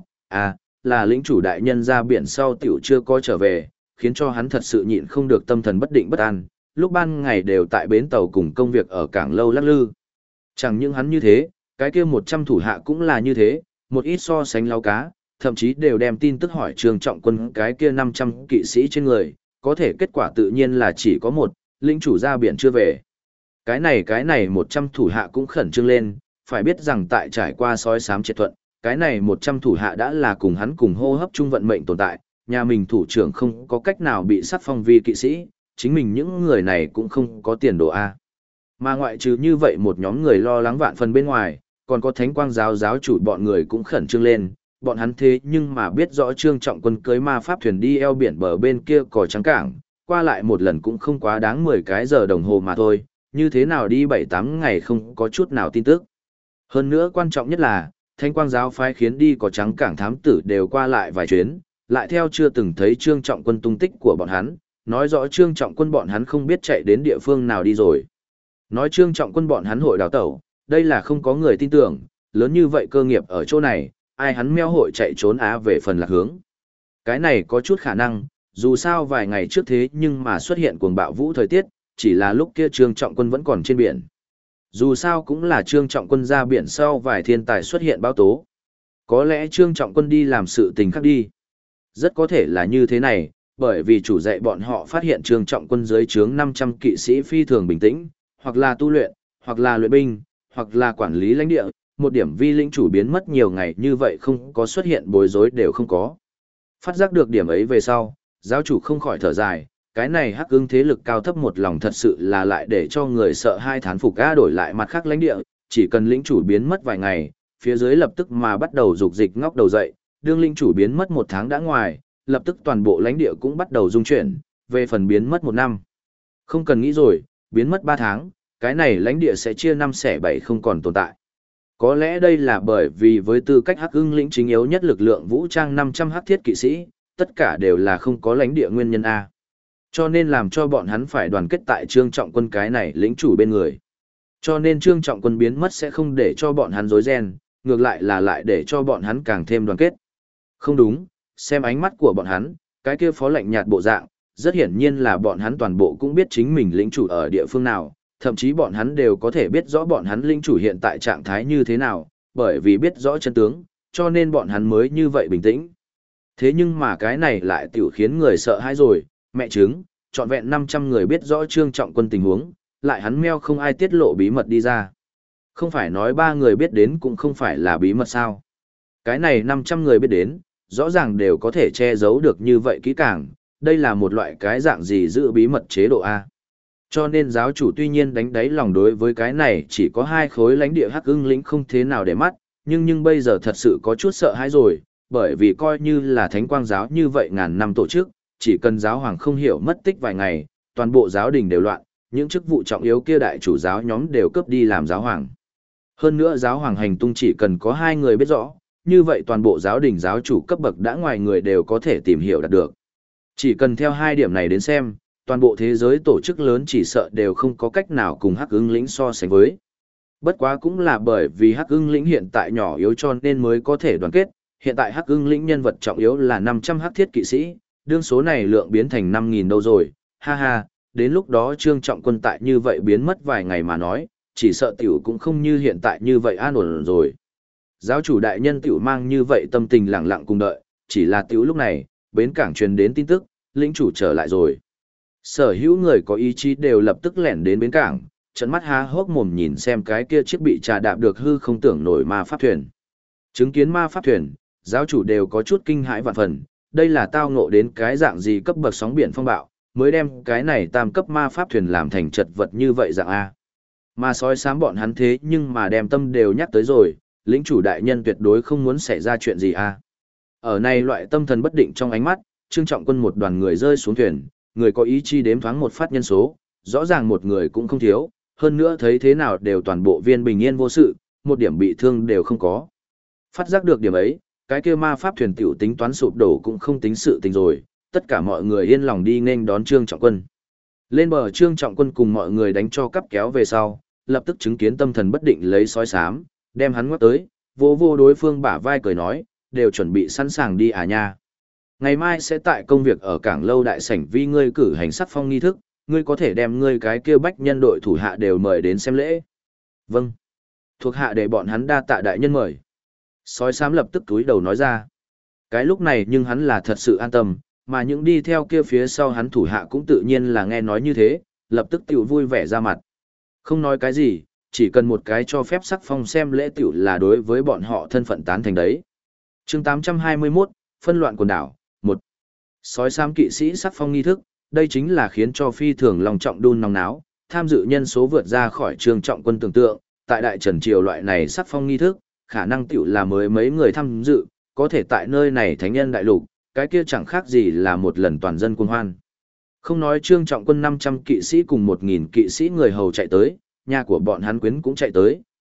là lĩnh chủ đại nhân ra biển sau tiểu chưa có trở về, khiến cho hắn thật sự nhịn không được tâm thần bất định bất an, lúc ban ngày đều tại bến tàu cùng công việc ở cảng lâu lắc lư. Chẳng những hắn như thế, cái kia 100 thủ hạ cũng là như thế, một ít so sánh lao cá, thậm chí đều đem tin tức hỏi Trương Trọng Quân cái kia 500 kỵ sĩ trên người, có thể kết quả tự nhiên là chỉ có một, lĩnh chủ ra biển chưa về. Cái này 100 thủ hạ cũng khẩn trương lên, phải biết rằng tại trải qua sói xám triệt thuận, cái này 100 thủ hạ đã là cùng hắn cùng hô hấp chung vận mệnh tồn tại, nhà mình thủ trưởng không có cách nào bị sắc phong vi kỵ sĩ, chính mình những người này cũng không có tiền đồ A. Mà ngoại trừ như vậy một nhóm người lo lắng vạn phần bên ngoài, còn có thánh quang giáo chủ bọn người cũng khẩn trương lên, bọn hắn thế nhưng mà biết rõ Trương Trọng Quân cưới ma pháp thuyền đi eo biển bờ bên kia cò trắng cảng, qua lại một lần cũng không quá đáng 10 cái giờ đồng hồ mà thôi, như thế nào đi 7-8 ngày không có chút nào tin tức. Hơn nữa quan trọng nhất là, Thánh Quang giáo phái khiến đi có trắng cảng thám tử đều qua lại vài chuyến, lại theo chưa từng thấy Trương Trọng Quân tung tích của bọn hắn, nói rõ Trương Trọng Quân bọn hắn không biết chạy đến địa phương nào đi rồi. Nói Trương Trọng Quân bọn hắn hội đào tẩu, đây là không có người tin tưởng, lớn như vậy cơ nghiệp ở chỗ này, ai hắn meo hội chạy trốn á về phần lạc hướng. Cái này có chút khả năng, dù sao vài ngày trước thế nhưng mà xuất hiện cuồng bạo vũ thời tiết, chỉ là lúc kia Trương Trọng Quân vẫn còn trên biển. Dù sao cũng là Trương Trọng Quân ra biển sau vài thiên tài xuất hiện báo tố. Có lẽ Trương Trọng Quân đi làm sự tình khác đi. Rất có thể là như thế này, bởi vì chủ dạy bọn họ phát hiện Trương Trọng Quân dưới trướng 500 kỵ sĩ phi thường bình tĩnh, hoặc là tu luyện, hoặc là luyện binh, hoặc là quản lý lãnh địa, một điểm vi lĩnh chủ biến mất nhiều ngày như vậy không có xuất hiện bối rối đều không có. Phát giác được điểm ấy về sau, giáo chủ không khỏi thở dài, cái này Hắc Ưng thế lực cao thấp một lòng thật sự là lại để cho người sợ hai thán phục ga đổi lại mặt khác lãnh địa, chỉ cần lĩnh chủ biến mất vài ngày, phía dưới lập tức mà bắt đầu dục dịch ngóc đầu dậy, đương lĩnh chủ biến mất 1 tháng đã ngoài, lập tức toàn bộ lãnh địa cũng bắt đầu rung chuyển, về phần biến mất 1 năm. Không cần nghĩ rồi, biến mất 3 tháng, cái này lãnh địa sẽ chia 5 xẻ 7 không còn tồn tại. Có lẽ đây là bởi vì với tư cách Hắc Ưng lĩnh chính yếu nhất lực lượng vũ trang 500 hắc thiết kỵ sĩ, tất cả đều là không có lãnh địa nguyên nhân A. Cho nên làm cho bọn hắn phải đoàn kết tại Trương Trọng Quân cái này lĩnh chủ bên người. Cho nên Trương Trọng Quân biến mất sẽ không để cho bọn hắn rối ren, ngược lại là lại để cho bọn hắn càng thêm đoàn kết. Không đúng, xem ánh mắt của bọn hắn, cái kia phó lạnh nhạt bộ dạng, rất hiển nhiên là bọn hắn toàn bộ cũng biết chính mình lĩnh chủ ở địa phương nào, thậm chí bọn hắn đều có thể biết rõ bọn hắn lĩnh chủ hiện tại trạng thái như thế nào, bởi vì biết rõ chân tướng, cho nên bọn hắn mới như vậy bình tĩnh. Thế nhưng mà cái này lại tiểu khiến người sợ hãi rồi, mẹ chứng, trọn vẹn 500 người biết rõ Trương Trọng Quân tình huống, lại hắn meo không ai tiết lộ bí mật đi ra. Không phải nói 3 người biết đến cũng không phải là bí mật sao. Cái này 500 người biết đến, rõ ràng đều có thể che giấu được như vậy kỹ càng, đây là một loại cái dạng gì giữ bí mật chế độ A. Cho nên giáo chủ tuy nhiên đánh đáy lòng đối với cái này chỉ có 2 khối lãnh địa Hắc Ưng lĩnh không thế nào để mắt, nhưng bây giờ thật sự có chút sợ hãi rồi, bởi vì coi như là Thánh Quang giáo như vậy ngàn năm tổ chức, chỉ cần giáo hoàng không hiểu mất tích vài ngày, toàn bộ giáo đình đều loạn, những chức vụ trọng yếu kia đại chủ giáo nhóm đều cướp đi làm giáo hoàng. Hơn nữa giáo hoàng hành tung chỉ cần có 2 người biết rõ, như vậy toàn bộ giáo đình giáo chủ cấp bậc đã ngoài người đều có thể tìm hiểu đạt được. Chỉ cần theo 2 điểm này đến xem, toàn bộ thế giới tổ chức lớn chỉ sợ đều không có cách nào cùng Hắc Ưng lĩnh so sánh với. Bất quá cũng là bởi vì Hắc Ưng lĩnh hiện tại nhỏ yếu cho nên mới có thể đoàn kết, hiện tại Hắc Ưng lĩnh nhân vật trọng yếu là 500 hắc thiết kỵ sĩ, đương số này lượng biến thành 5.000 đâu rồi, ha ha, đến lúc đó Trương Trọng Quân tại như vậy biến mất vài ngày mà nói, chỉ sợ tiểu cũng không như hiện tại như vậy an ổn rồi. Giáo chủ đại nhân tiểu mang như vậy tâm tình lặng lặng cùng đợi, chỉ là tiểu lúc này, bến cảng truyền đến tin tức, lĩnh chủ trở lại rồi. Sở hữu người có ý chí đều lập tức lẻn đến bến cảng, trận mắt há hốc mồm nhìn xem cái kia chiếc bị trà đạp được hư không tưởng nổi ma pháp thuyền. Chứng kiến ma pháp thuyền, giáo chủ đều có chút kinh hãi vạn phần, đây là tao ngộ đến cái dạng gì cấp bậc sóng biển phong bạo, mới đem cái này tam cấp ma pháp thuyền làm thành chật vật như vậy dạng A. Mà sói xám bọn hắn thế nhưng mà đem tâm đều nhắc tới rồi, lĩnh chủ đại nhân tuyệt đối không muốn xảy ra chuyện gì A. Ở này loại tâm thần bất định trong ánh mắt, Trương Trọng Quân một đoàn người rơi xuống thuyền, người có ý chí đếm thoáng một phát nhân số, rõ ràng một người cũng không thiếu, hơn nữa thấy thế nào đều toàn bộ viên bình yên vô sự, một điểm bị thương đều không có. Phát giác được điểm ấy, cái kia ma pháp thuyền tiểu tính toán sụp đổ cũng không tính sự tình rồi, tất cả mọi người yên lòng đi nghênh đón Trương Trọng Quân. Lên bờ Trương Trọng Quân cùng mọi người đánh cho cắp kéo về sau, lập tức chứng kiến tâm thần bất định lấy sói xám, đem hắn ngoắc tới, vô đối phương bả vai cười nói, đều chuẩn bị sẵn sàng đi à nha. Ngày mai sẽ tại công việc ở cảng lâu đại sảnh vi ngươi cử hành sắc phong nghi thức, ngươi có thể đem ngươi cái kia bách nhân đội thủ hạ đều mời đến xem lễ. Vâng. Thuộc hạ để bọn hắn đa tạ đại nhân mời. Sói xám lập tức túi đầu nói ra. Cái lúc này nhưng hắn là thật sự an tâm, mà những đi theo kia phía sau hắn thủ hạ cũng tự nhiên là nghe nói như thế, lập tức tiểu vui vẻ ra mặt. Không nói cái gì, chỉ cần một cái cho phép sắc phong xem lễ tiểu là đối với bọn họ thân phận tán thành đấy. Chương 821, phân loạn quần đảo, 1. Sói xám kỵ sĩ sắc phong nghi thức, đây chính là khiến cho phi thường lòng trọng đun nóng náo, tham dự nhân số vượt ra khỏi Trương Trọng Quân tưởng tượng, tại đại trần triều loại này sắc phong nghi thức, khả năng tiểu là mới mấy người tham dự, có thể tại nơi này thánh nhân đại lục, cái kia chẳng khác gì là một lần toàn dân cuồng hoan. Không nói Trương Trọng Quân 500 kỵ sĩ cùng 1.000 kỵ sĩ người hầu chạy tới, nhà của bọn hắn quyến cũng chạy tới,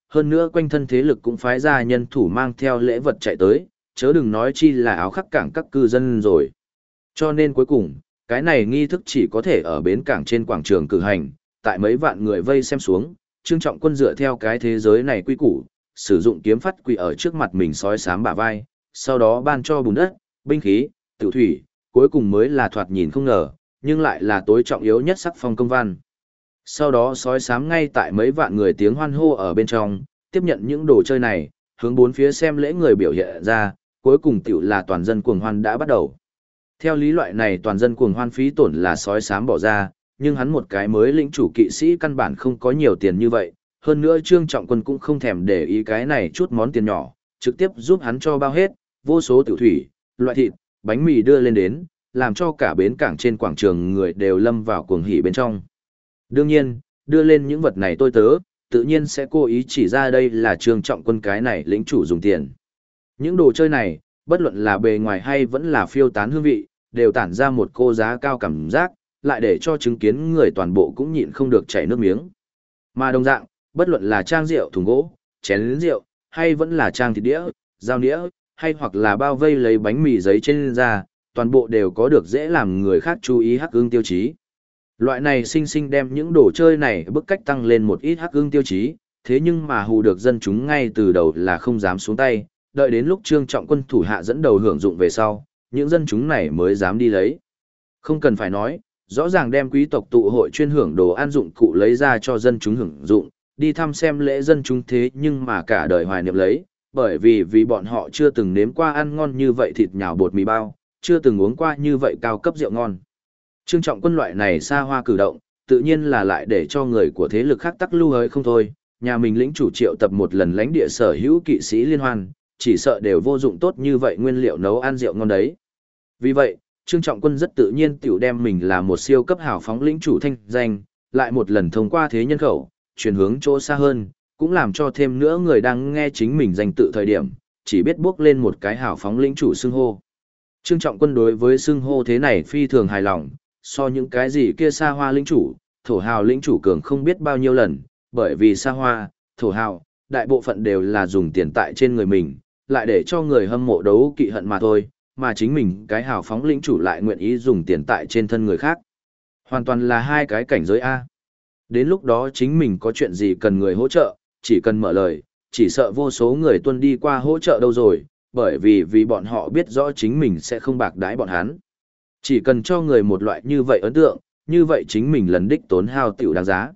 hơn nữa quanh thân thế lực cũng phái ra nhân thủ mang theo lễ vật chạy tới, chớ đừng nói chi là áo khắc cảng các cư dân rồi. Cho nên cuối cùng, cái này nghi thức chỉ có thể ở bến cảng trên quảng trường cử hành, tại mấy vạn người vây xem xuống, Trương Trọng Quân dựa theo cái thế giới này quy củ, sử dụng kiếm phát quỳ ở trước mặt mình sói sám bả vai, sau đó ban cho bùn đất, binh khí, tiểu thủy, cuối cùng mới là thoạt nhìn không ngờ, nhưng lại là tối trọng yếu nhất sắc phong công văn. Sau đó sói sám ngay tại mấy vạn người tiếng hoan hô ở bên trong, tiếp nhận những đồ chơi này, hướng bốn phía xem lễ người biểu hiện ra, cuối cùng tiểu là toàn dân cuồng hoan đã bắt đầu. Theo lý loại này toàn dân cuồng hoan phí tổn là sói sám bỏ ra, nhưng hắn một cái mới lĩnh chủ kỵ sĩ căn bản không có nhiều tiền như vậy, hơn nữa Trương Trọng Quân cũng không thèm để ý cái này chút món tiền nhỏ, trực tiếp giúp hắn cho bao hết, vô số tiểu thủy, loại thịt, bánh mì đưa lên đến, làm cho cả bến cảng trên quảng trường người đều lâm vào cuồng hỉ bên trong. Đương nhiên, đưa lên những vật này tôi tớ, tự nhiên sẽ cố ý chỉ ra đây là Trương Trọng Quân cái này lĩnh chủ dùng tiền. Những đồ chơi này, bất luận là bề ngoài hay vẫn là phiêu tán hương vị, đều tản ra một cô giá cao cảm giác, lại để cho chứng kiến người toàn bộ cũng nhịn không được chảy nước miếng. Mà đồng dạng, bất luận là trang rượu thùng gỗ, chén rượu, hay vẫn là trang thịt đĩa, dao đĩa, hay hoặc là bao vây lấy bánh mì giấy trên da, toàn bộ đều có được dễ làm người khác chú ý hắc ương tiêu chí. Loại này sinh sinh đem những đồ chơi này bức cách tăng lên một ít hắc ương tiêu chí, thế nhưng mà hù được dân chúng ngay từ đầu là không dám xuống tay, đợi đến lúc Trương Trọng Quân thủ hạ dẫn đầu hưởng dụng về sau, những dân chúng này mới dám đi lấy. Không cần phải nói, rõ ràng đem quý tộc tụ hội chuyên hưởng đồ ăn dụng cụ lấy ra cho dân chúng hưởng dụng, đi thăm xem lễ dân chúng thế nhưng mà cả đời hoài niệm lấy, bởi vì bọn họ chưa từng nếm qua ăn ngon như vậy thịt nhào bột mì bao, chưa từng uống qua như vậy cao cấp rượu ngon. Trương Trọng Quân loại này xa hoa cử động, tự nhiên là lại để cho người của thế lực khác tắc lưu hới không thôi, nhà mình lĩnh chủ triệu tập một lần lãnh địa sở hữu kỵ sĩ liên hoan, chỉ sợ đều vô dụng tốt như vậy nguyên liệu nấu ăn rượu ngon đấy. Vì vậy, Trương Trọng Quân rất tự nhiên tiểu đem mình là một siêu cấp hào phóng lĩnh chủ thanh danh, lại một lần thông qua thế nhân khẩu, chuyển hướng chỗ xa hơn, cũng làm cho thêm nữa người đang nghe chính mình danh tự thời điểm, chỉ biết bước lên một cái hào phóng lĩnh chủ xưng hô. Trương Trọng Quân đối với xưng hô thế này phi thường hài lòng, so những cái gì kia xa hoa lĩnh chủ, thổ hào lĩnh chủ cường không biết bao nhiêu lần, bởi vì xa hoa, thổ hào, đại bộ phận đều là dùng tiền tại trên người mình, lại để cho người hâm mộ đấu kỵ hận mà thôi, mà chính mình cái hào phóng lĩnh chủ lại nguyện ý dùng tiền tại trên thân người khác. Hoàn toàn là hai cái cảnh giới A. Đến lúc đó chính mình có chuyện gì cần người hỗ trợ, chỉ cần mở lời, chỉ sợ vô số người tuân đi qua hỗ trợ đâu rồi, bởi vì bọn họ biết rõ chính mình sẽ không bạc đái bọn hắn. Chỉ cần cho người một loại như vậy ấn tượng, như vậy chính mình lần đích tốn hao tiểu đáng giá.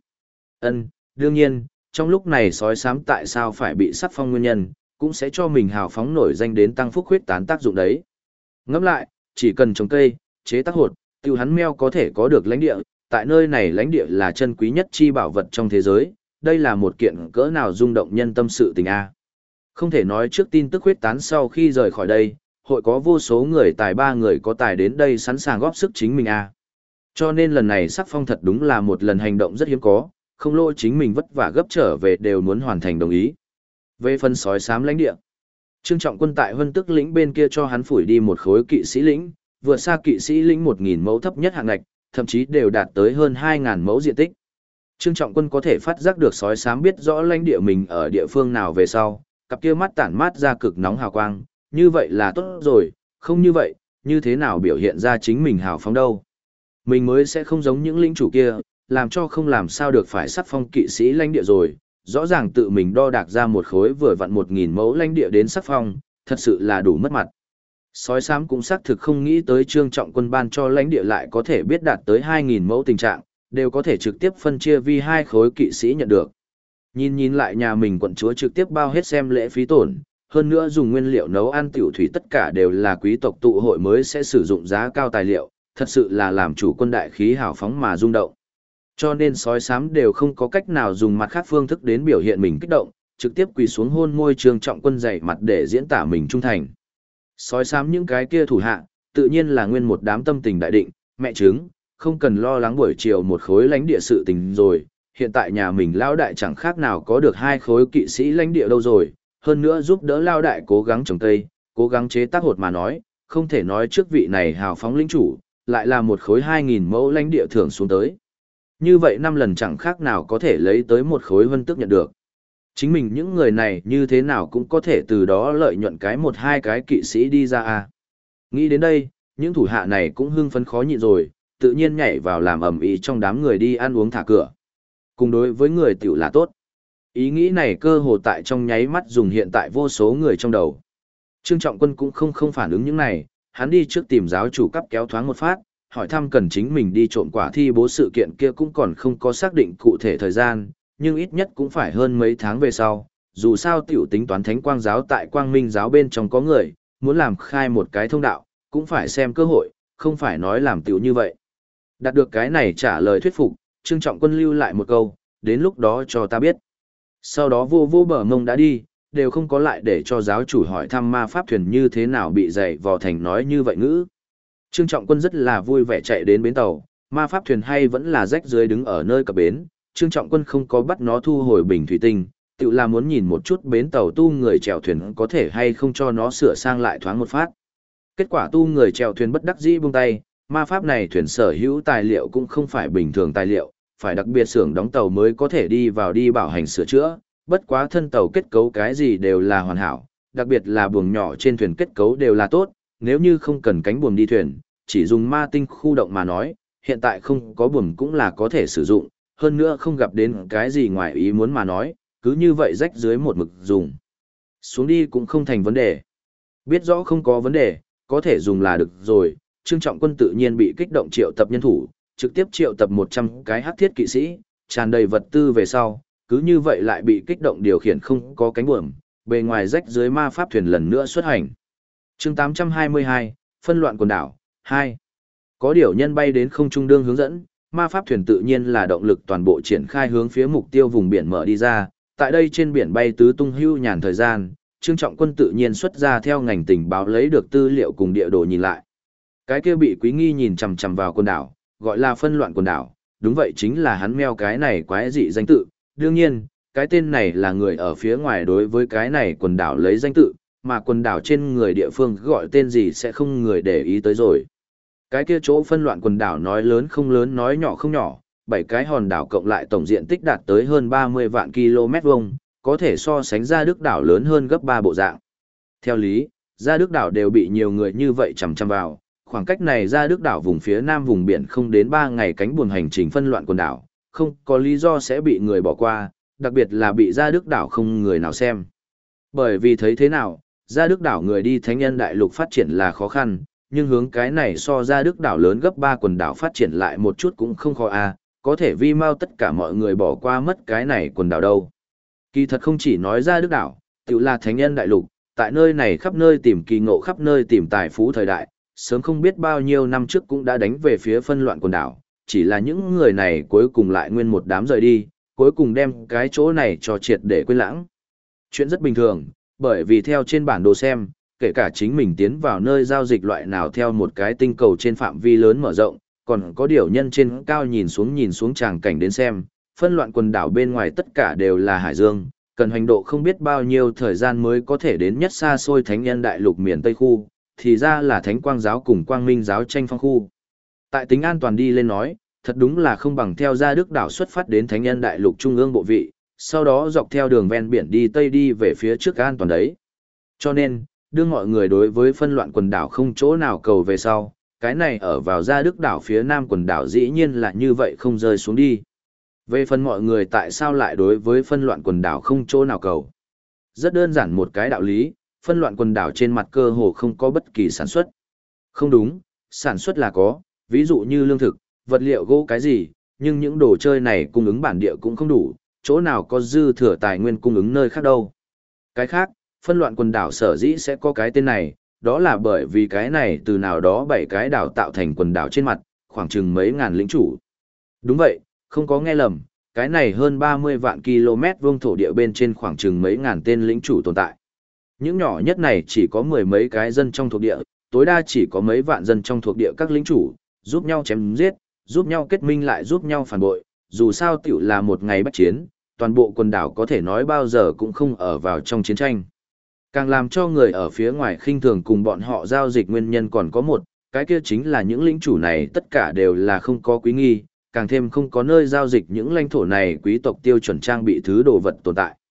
Đương nhiên, trong lúc này sói sám tại sao phải bị sắc phong nguyên nhân, cũng sẽ cho mình hào phóng nổi danh đến tăng phúc huyết tán tác dụng đấy. Ngẫm lại, chỉ cần trồng cây, chế tác hột, tiêu hắn meo có thể có được lãnh địa, tại nơi này lãnh địa là chân quý nhất chi bảo vật trong thế giới, đây là một kiện cỡ nào rung động nhân tâm sự tình a. Không thể nói trước tin tức huyết tán sau khi rời khỏi đây, hội có vô số người tài ba người có tài đến đây sẵn sàng góp sức chính mình a. Cho nên lần này sắc phong thật đúng là một lần hành động rất hiếm có, không lỗ chính mình vất vả gấp trở về đều muốn hoàn thành đồng ý. Về phần sói xám lãnh địa, Trương Trọng Quân tại Vân Tức lĩnh bên kia cho hắn phủi đi một khối kỵ sĩ lĩnh, vượt xa kỵ sĩ lĩnh 1000 mẫu thấp nhất hạng ngạch, thậm chí đều đạt tới hơn 2000 mẫu diện tích. Trương Trọng Quân có thể phát giác được sói xám biết rõ lãnh địa mình ở địa phương nào về sau, cặp kia mắt tản mát ra cực nóng hào quang, như vậy là tốt rồi, không như vậy, như thế nào biểu hiện ra chính mình hào phóng đâu. Mình mới sẽ không giống những lĩnh chủ kia, làm cho không làm sao được phải sắc phong kỵ sĩ lãnh địa rồi, rõ ràng tự mình đo đạc ra một khối vừa vặn 1000 mẫu lãnh địa đến sắc phong, thật sự là đủ mất mặt. Sói xám cũng xác thực không nghĩ tới Trương Trọng Quân ban cho lãnh địa lại có thể biết đạt tới 2000 mẫu tình trạng, đều có thể trực tiếp phân chia vi hai khối kỵ sĩ nhận được. Nhìn lại nhà mình quận chúa trực tiếp bao hết xem lễ phí tổn, hơn nữa dùng nguyên liệu nấu ăn tiểu thủy tất cả đều là quý tộc tụ hội mới sẽ sử dụng giá cao tài liệu, thật sự là làm chủ quân đại khí hào phóng mà rung động. Cho nên sói xám đều không có cách nào dùng mặt khác phương thức đến biểu hiện mình kích động, trực tiếp quỳ xuống hôn môi Trương Trọng Quân dày mặt để diễn tả mình trung thành. Sói xám những cái kia thủ hạ, tự nhiên là nguyên một đám tâm tình đại định, mẹ trứng, không cần lo lắng buổi chiều một khối lãnh địa sự tình rồi, hiện tại nhà mình lao đại chẳng khác nào có được hai khối kỵ sĩ lãnh địa đâu rồi, hơn nữa giúp đỡ lao đại cố gắng trồng cây, cố gắng chế tác hột mà nói, không thể nói trước vị này hào phóng lĩnh chủ, lại là một khối 2000 mẫu lãnh địa thưởng xuống tới. Như vậy 5 lần chẳng khác nào có thể lấy tới một khối Vân Tước nhận được. Chính mình những người này như thế nào cũng có thể từ đó lợi nhuận cái một hai cái kỵ sĩ đi ra à. Nghĩ đến đây, những thủ hạ này cũng hưng phấn khó nhịn rồi, tự nhiên nhảy vào làm ầm ĩ trong đám người đi ăn uống thả cửa. Cùng đối với người tiểu là tốt. Ý nghĩ này cơ hồ tại trong nháy mắt dùng hiện tại vô số người trong đầu. Trương Trọng Quân cũng không phản ứng những này, hắn đi trước tìm giáo chủ cấp kéo thoáng một phát, hỏi thăm cần chính mình đi trộm quả thi bố sự kiện kia cũng còn không có xác định cụ thể thời gian, nhưng ít nhất cũng phải hơn mấy tháng về sau. Dù sao tiểu tính toán Thánh Quang giáo tại Quang Minh giáo bên trong có người, muốn làm khai một cái thông đạo, cũng phải xem cơ hội, không phải nói làm tiểu như vậy. Đạt được cái này trả lời thuyết phục, Trương Trọng Quân lưu lại một câu, đến lúc đó cho ta biết. Sau đó vô bờ mông đã đi, đều không có lại để cho giáo chủ hỏi thăm ma pháp thuyền như thế nào bị dày vò thành nói như vậy ngữ. Trương Trọng Quân rất là vui vẻ chạy đến bến tàu, ma pháp thuyền hay vẫn là rách dưới đứng ở nơi cập bến. Trương Trọng Quân không có bắt nó thu hồi bình thủy tinh, tự là muốn nhìn một chút bến tàu tu người chèo thuyền có thể hay không cho nó sửa sang lại thoáng một phát. Kết quả tu người chèo thuyền bất đắc dĩ buông tay, ma pháp này thuyền sở hữu tài liệu cũng không phải bình thường tài liệu, phải đặc biệt xưởng đóng tàu mới có thể đi vào đi bảo hành sửa chữa, bất quá thân tàu kết cấu cái gì đều là hoàn hảo, đặc biệt là buồng nhỏ trên thuyền kết cấu đều là tốt, nếu như không cần cánh buồm đi thuyền, chỉ dùng ma tinh khu động mà nói, hiện tại không có buồm cũng là có thể sử dụng, hơn nữa không gặp đến cái gì ngoài ý muốn mà nói, cứ như vậy rách dưới một mực dùng. Xuống đi cũng không thành vấn đề. Biết rõ không có vấn đề, có thể dùng là được rồi, Trương Trọng Quân tự nhiên bị kích động triệu tập nhân thủ, trực tiếp triệu tập 100 cái hắc thiết kỵ sĩ, tràn đầy vật tư về sau, cứ như vậy lại bị kích động điều khiển không có cánh buồm, bề ngoài rách dưới ma pháp thuyền lần nữa xuất hành. Chương 822, phân loạn quần đảo 2. Có điều nhân bay đến không trung đương hướng dẫn, ma pháp thuyền tự nhiên là động lực toàn bộ triển khai hướng phía mục tiêu vùng biển mở đi ra, tại đây trên biển bay tứ tung hưu nhàn thời gian, Trương Trọng Quân tự nhiên xuất ra theo ngành tình báo lấy được tư liệu cùng địa đồ nhìn lại. Cái kia bị Quý Nghi nhìn chằm chằm vào quần đảo, gọi là phân loạn quần đảo, đúng vậy chính là hắn meo cái này quái dị danh tự. Đương nhiên, cái tên này là người ở phía ngoài đối với cái này quần đảo lấy danh tự, mà quần đảo trên người địa phương gọi tên gì sẽ không người để ý tới rồi. Cái kia chỗ phân loạn quần đảo nói lớn không lớn nói nhỏ không nhỏ, 7 cái hòn đảo cộng lại tổng diện tích đạt tới hơn 30 vạn km vuông, có thể so sánh Gia Đức đảo lớn hơn gấp 3 bộ dạng. Theo lý, Gia Đức đảo đều bị nhiều người như vậy chằm chằm vào, khoảng cách này Gia Đức đảo vùng phía nam vùng biển không đến 3 ngày cánh buồm hành trình phân loạn quần đảo, không có lý do sẽ bị người bỏ qua, đặc biệt là bị Gia Đức đảo không người nào xem. Bởi vì thấy thế nào, Gia Đức đảo người đi Thánh Nhân Đại Lục phát triển là khó khăn, nhưng hướng cái này so Gia Đức đảo lớn gấp 3 quần đảo phát triển lại một chút cũng không khó có thể vi mau tất cả mọi người bỏ qua mất cái này quần đảo đâu. Kỳ thật không chỉ nói Gia Đức đảo, tự là Thánh Nhân Đại Lục, tại nơi này khắp nơi tìm kỳ ngộ khắp nơi tìm tài phú thời đại, sớm không biết bao nhiêu năm trước cũng đã đánh về phía phân loạn quần đảo, chỉ là những người này cuối cùng lại nguyên một đám rời đi, cuối cùng đem cái chỗ này cho triệt để quên lãng. Chuyện rất bình thường, bởi vì theo trên bản đồ xem, kể cả chính mình tiến vào nơi giao dịch loại nào theo một cái tinh cầu trên phạm vi lớn mở rộng, còn có điều nhân trên cao nhìn xuống tràng cảnh đến xem, phân loạn quần đảo bên ngoài tất cả đều là hải dương, cần hành độ không biết bao nhiêu thời gian mới có thể đến nhất xa xôi Thánh Nhân Đại Lục miền Tây khu, thì ra là Thánh Quang giáo cùng Quang Minh giáo tranh phong khu. Tại tính an toàn đi lên nói, thật đúng là không bằng theo Gia Đức đảo xuất phát đến Thánh Nhân Đại Lục trung ương bộ vị, sau đó dọc theo đường ven biển đi tây đi về phía trước an toàn đấy. Cho nên, đưa mọi người đối với phân loạn quần đảo không chỗ nào cầu về sau, cái này ở vào Gia Đức đảo phía nam quần đảo dĩ nhiên là như vậy không rơi xuống đi. Về phần mọi người tại sao lại đối với phân loạn quần đảo không chỗ nào cầu? Rất đơn giản một cái đạo lý, phân loạn quần đảo trên mặt cơ hồ không có bất kỳ sản xuất. Không đúng, sản xuất là có, ví dụ như lương thực, vật liệu gỗ cái gì, nhưng những đồ chơi này cung ứng bản địa cũng không đủ, chỗ nào có dư thừa tài nguyên cung ứng nơi khác đâu. Cái khác, phân loạn quần đảo sở dĩ sẽ có cái tên này, đó là bởi vì cái này từ nào đó 7 cái đảo tạo thành quần đảo trên mặt, khoảng chừng mấy ngàn lĩnh chủ. Đúng vậy, không có nghe lầm, cái này hơn 30 vạn km vuông thổ địa bên trên khoảng chừng mấy ngàn tên lĩnh chủ tồn tại. Những nhỏ nhất này chỉ có mười mấy cái dân trong thuộc địa, tối đa chỉ có mấy vạn dân trong thuộc địa các lĩnh chủ, giúp nhau chém giết, giúp nhau kết minh lại giúp nhau phản bội, dù sao tiểu là một ngày bách chiến, toàn bộ quần đảo có thể nói bao giờ cũng không ở vào trong chiến tranh. Càng làm cho người ở phía ngoài khinh thường cùng bọn họ giao dịch nguyên nhân còn có một, cái kia chính là những lĩnh chủ này tất cả đều là không có quý nghi, càng thêm không có nơi giao dịch những lãnh thổ này quý tộc tiêu chuẩn trang bị thứ đồ vật tồn tại.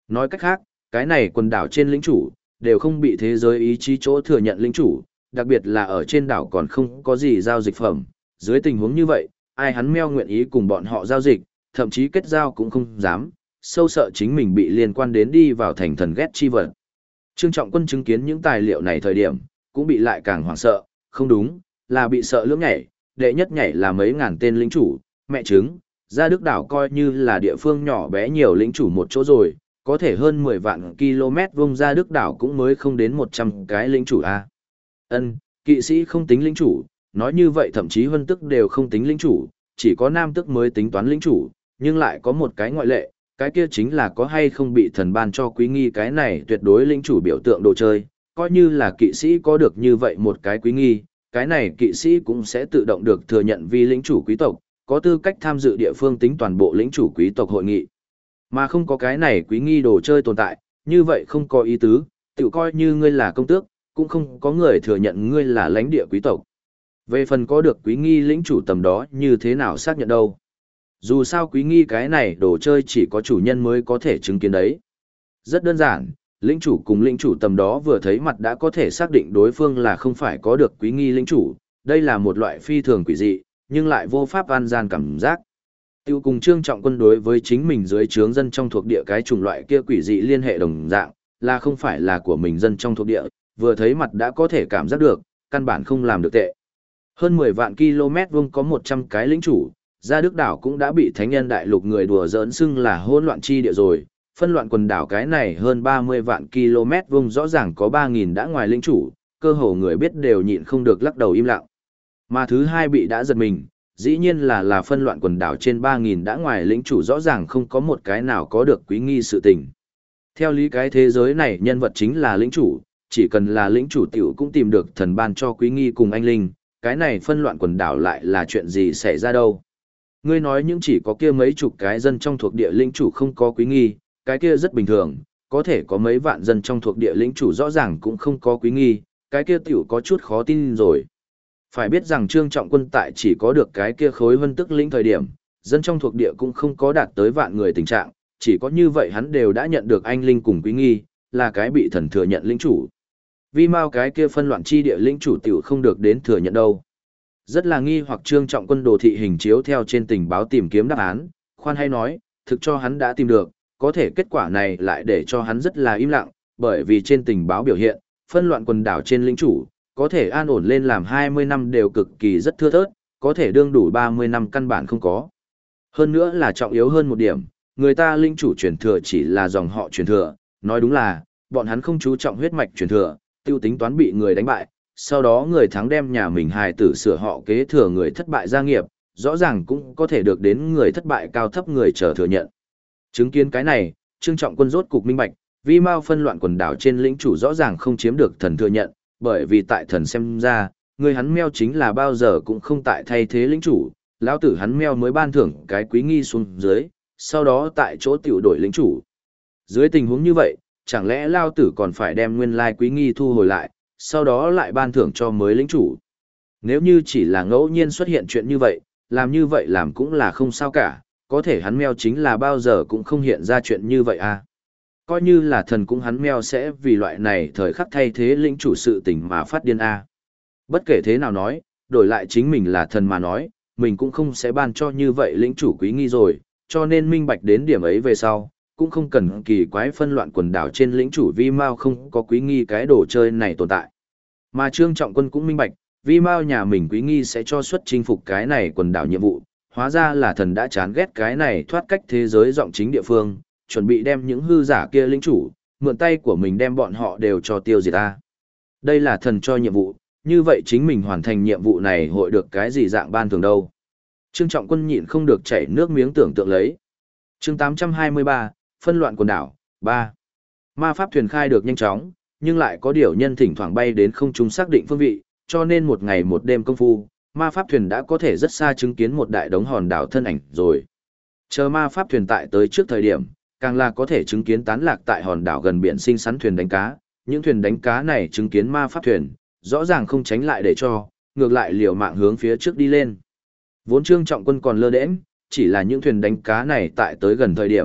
Nói cách khác, cái này quần đảo trên lĩnh chủ, đều không bị thế giới ý chí chỗ thừa nhận lĩnh chủ, đặc biệt là ở trên đảo còn không có gì giao dịch phẩm. Dưới tình huống như vậy, ai hắn meo nguyện ý cùng bọn họ giao dịch, thậm chí kết giao cũng không dám, sâu sợ chính mình bị liên quan đến đi vào thành thần ghét chi vật. Trương Trọng Quân chứng kiến những tài liệu này thời điểm, cũng bị lại càng hoảng sợ, không đúng, là bị sợ lưỡng nhảy, đệ nhất nhảy là mấy ngàn tên lĩnh chủ, mẹ chứng, ra Đức đảo coi như là địa phương nhỏ bé nhiều lĩnh chủ một chỗ rồi, có thể hơn 10 vạn km vuông ra Đức đảo cũng mới không đến 100 cái lĩnh chủ a. Ân, kỵ sĩ không tính lĩnh chủ, nói như vậy thậm chí huân tức đều không tính lĩnh chủ, chỉ có nam tức mới tính toán lĩnh chủ, nhưng lại có một cái ngoại lệ, cái kia chính là có hay không bị thần ban cho quý nghi, cái này tuyệt đối lĩnh chủ biểu tượng đồ chơi, coi như là kỵ sĩ có được như vậy một cái quý nghi, cái này kỵ sĩ cũng sẽ tự động được thừa nhận vì lĩnh chủ quý tộc, có tư cách tham dự địa phương tính toàn bộ lĩnh chủ quý tộc hội nghị. Mà không có cái này quý nghi đồ chơi tồn tại, như vậy không có ý tứ, tự coi như ngươi là công tước, cũng không có người thừa nhận ngươi là lãnh địa quý tộc. Về phần có được quý nghi lĩnh chủ tầm đó như thế nào xác nhận đâu. Dù sao quý nghi cái này đồ chơi chỉ có chủ nhân mới có thể chứng kiến đấy. Rất đơn giản, lĩnh chủ cùng lĩnh chủ tầm đó vừa thấy mặt đã có thể xác định đối phương là không phải có được quý nghi lĩnh chủ, đây là một loại phi thường quỷ dị, nhưng lại vô pháp an gian cảm giác. Tiêu cùng Trương Trọng Quân đối với chính mình dưới trướng dân trong thuộc địa cái chủng loại kia quỷ dị liên hệ đồng dạng, là không phải là của mình dân trong thuộc địa, vừa thấy mặt đã có thể cảm giác được, căn bản không làm được tệ. Hơn 10 vạn km vuông có 100 cái lĩnh chủ, ra Đức đảo cũng đã bị thánh nhân đại lục người đùa giỡn xưng là hỗn loạn chi địa rồi, phân loạn quần đảo cái này hơn 30 vạn km vuông rõ ràng có 3.000 đã ngoài lĩnh chủ, cơ hồ người biết đều nhịn không được lắc đầu im lặng. Mà thứ hai bị đã giật mình, dĩ nhiên là phân loạn quần đảo trên 3.000 đã ngoài lĩnh chủ rõ ràng không có một cái nào có được quý nghi sự tình. Theo lý cái thế giới này nhân vật chính là lĩnh chủ, chỉ cần là lĩnh chủ tiểu cũng tìm được thần ban cho quý nghi cùng anh linh, cái này phân loạn quần đảo lại là chuyện gì xảy ra đâu. Ngươi nói những chỉ có kia mấy chục cái dân trong thuộc địa lĩnh chủ không có quý nghi, cái kia rất bình thường, có thể có mấy vạn dân trong thuộc địa lĩnh chủ rõ ràng cũng không có quý nghi, cái kia tiểu có chút khó tin rồi. Phải biết rằng Trương Trọng Quân tại chỉ có được cái kia khối vân tức lĩnh thời điểm, dân trong thuộc địa cũng không có đạt tới vạn người tình trạng, chỉ có như vậy hắn đều đã nhận được anh linh cùng quý nghi, là cái bị thần thừa nhận lĩnh chủ. Vì mau cái kia phân loạn chi địa lĩnh chủ tiểu không được đến thừa nhận đâu. Rất là nghi hoặc Trương Trọng Quân đồ thị hình chiếu theo trên tình báo tìm kiếm đáp án, khoan hay nói, thực cho hắn đã tìm được, có thể kết quả này lại để cho hắn rất là im lặng, bởi vì trên tình báo biểu hiện, phân loạn quần đảo trên lĩnh chủ, có thể an ổn lên làm 20 năm đều cực kỳ rất thưa thớt, có thể đương đủ 30 năm căn bản không có. Hơn nữa là trọng yếu hơn một điểm, người ta lĩnh chủ truyền thừa chỉ là dòng họ truyền thừa, nói đúng là, bọn hắn không chú trọng huyết mạch truyền thừa, tiêu tính toán bị người đánh bại, sau đó người thắng đem nhà mình hài tử sửa họ kế thừa người thất bại gia nghiệp, rõ ràng cũng có thể được đến người thất bại cao thấp người chờ thừa nhận. Chứng kiến cái này, Trương Trọng Quân rốt cục minh bạch, vì mau phân loạn quần đảo trên lĩnh chủ rõ ràng không chiếm được thần thừa nhận, bởi vì tại thần xem ra, người hắn meo chính là bao giờ cũng không tại thay thế lĩnh chủ, lão tử hắn meo mới ban thưởng cái quý nghi xuống dưới, sau đó tại chỗ tiểu đổi lĩnh chủ. Dưới tình huống như vậy, chẳng lẽ lao tử còn phải đem nguyên lai quý nghi thu hồi lại, sau đó lại ban thưởng cho mới lĩnh chủ. Nếu như chỉ là ngẫu nhiên xuất hiện chuyện như vậy làm cũng là không sao cả, có thể hắn meo chính là bao giờ cũng không hiện ra chuyện như vậy à. Coi như là thần cũng hắn meo sẽ vì loại này thời khắc thay thế lĩnh chủ sự tình mà phát điên à. Bất kể thế nào nói, đổi lại chính mình là thần mà nói, mình cũng không sẽ ban cho như vậy lĩnh chủ quý nghi rồi, cho nên minh bạch đến điểm ấy về sau, cũng không cần kỳ quái phân loạn quần đảo trên lĩnh chủ vi mao không có quý nghi cái đồ chơi này tồn tại. Mà Trương Trọng Quân cũng minh bạch, vi mao nhà mình quý nghi sẽ cho xuất chinh phục cái này quần đảo nhiệm vụ, hóa ra là thần đã chán ghét cái này thoát cách thế giới giọng chính địa phương, chuẩn bị đem những hư giả kia lĩnh chủ, mượn tay của mình đem bọn họ đều cho tiêu diệt ta. Đây là thần cho nhiệm vụ, như vậy chính mình hoàn thành nhiệm vụ này hội được cái gì dạng ban thường đâu. Trương Trọng Quân nhịn không được chảy nước miếng tưởng tượng lấy. Chương 823, phân loạn quần đảo, 3. Ma pháp thuyền khai được nhanh chóng, nhưng lại có điều nhân thỉnh thoảng bay đến không trung xác định phương vị, cho nên một ngày một đêm công phu, ma pháp thuyền đã có thể rất xa chứng kiến một đại đống hòn đảo thân ảnh rồi. Chờ ma pháp thuyền tại tới trước thời điểm, càng là có thể chứng kiến tán lạc tại hòn đảo gần biển sinh sắn thuyền đánh cá, những thuyền đánh cá này chứng kiến ma pháp thuyền, rõ ràng không tránh lại để cho, ngược lại liều mạng hướng phía trước đi lên. Vốn Trương Trọng Quân còn lơ đễnh, chỉ là những thuyền đánh cá này tại tới gần thời điểm,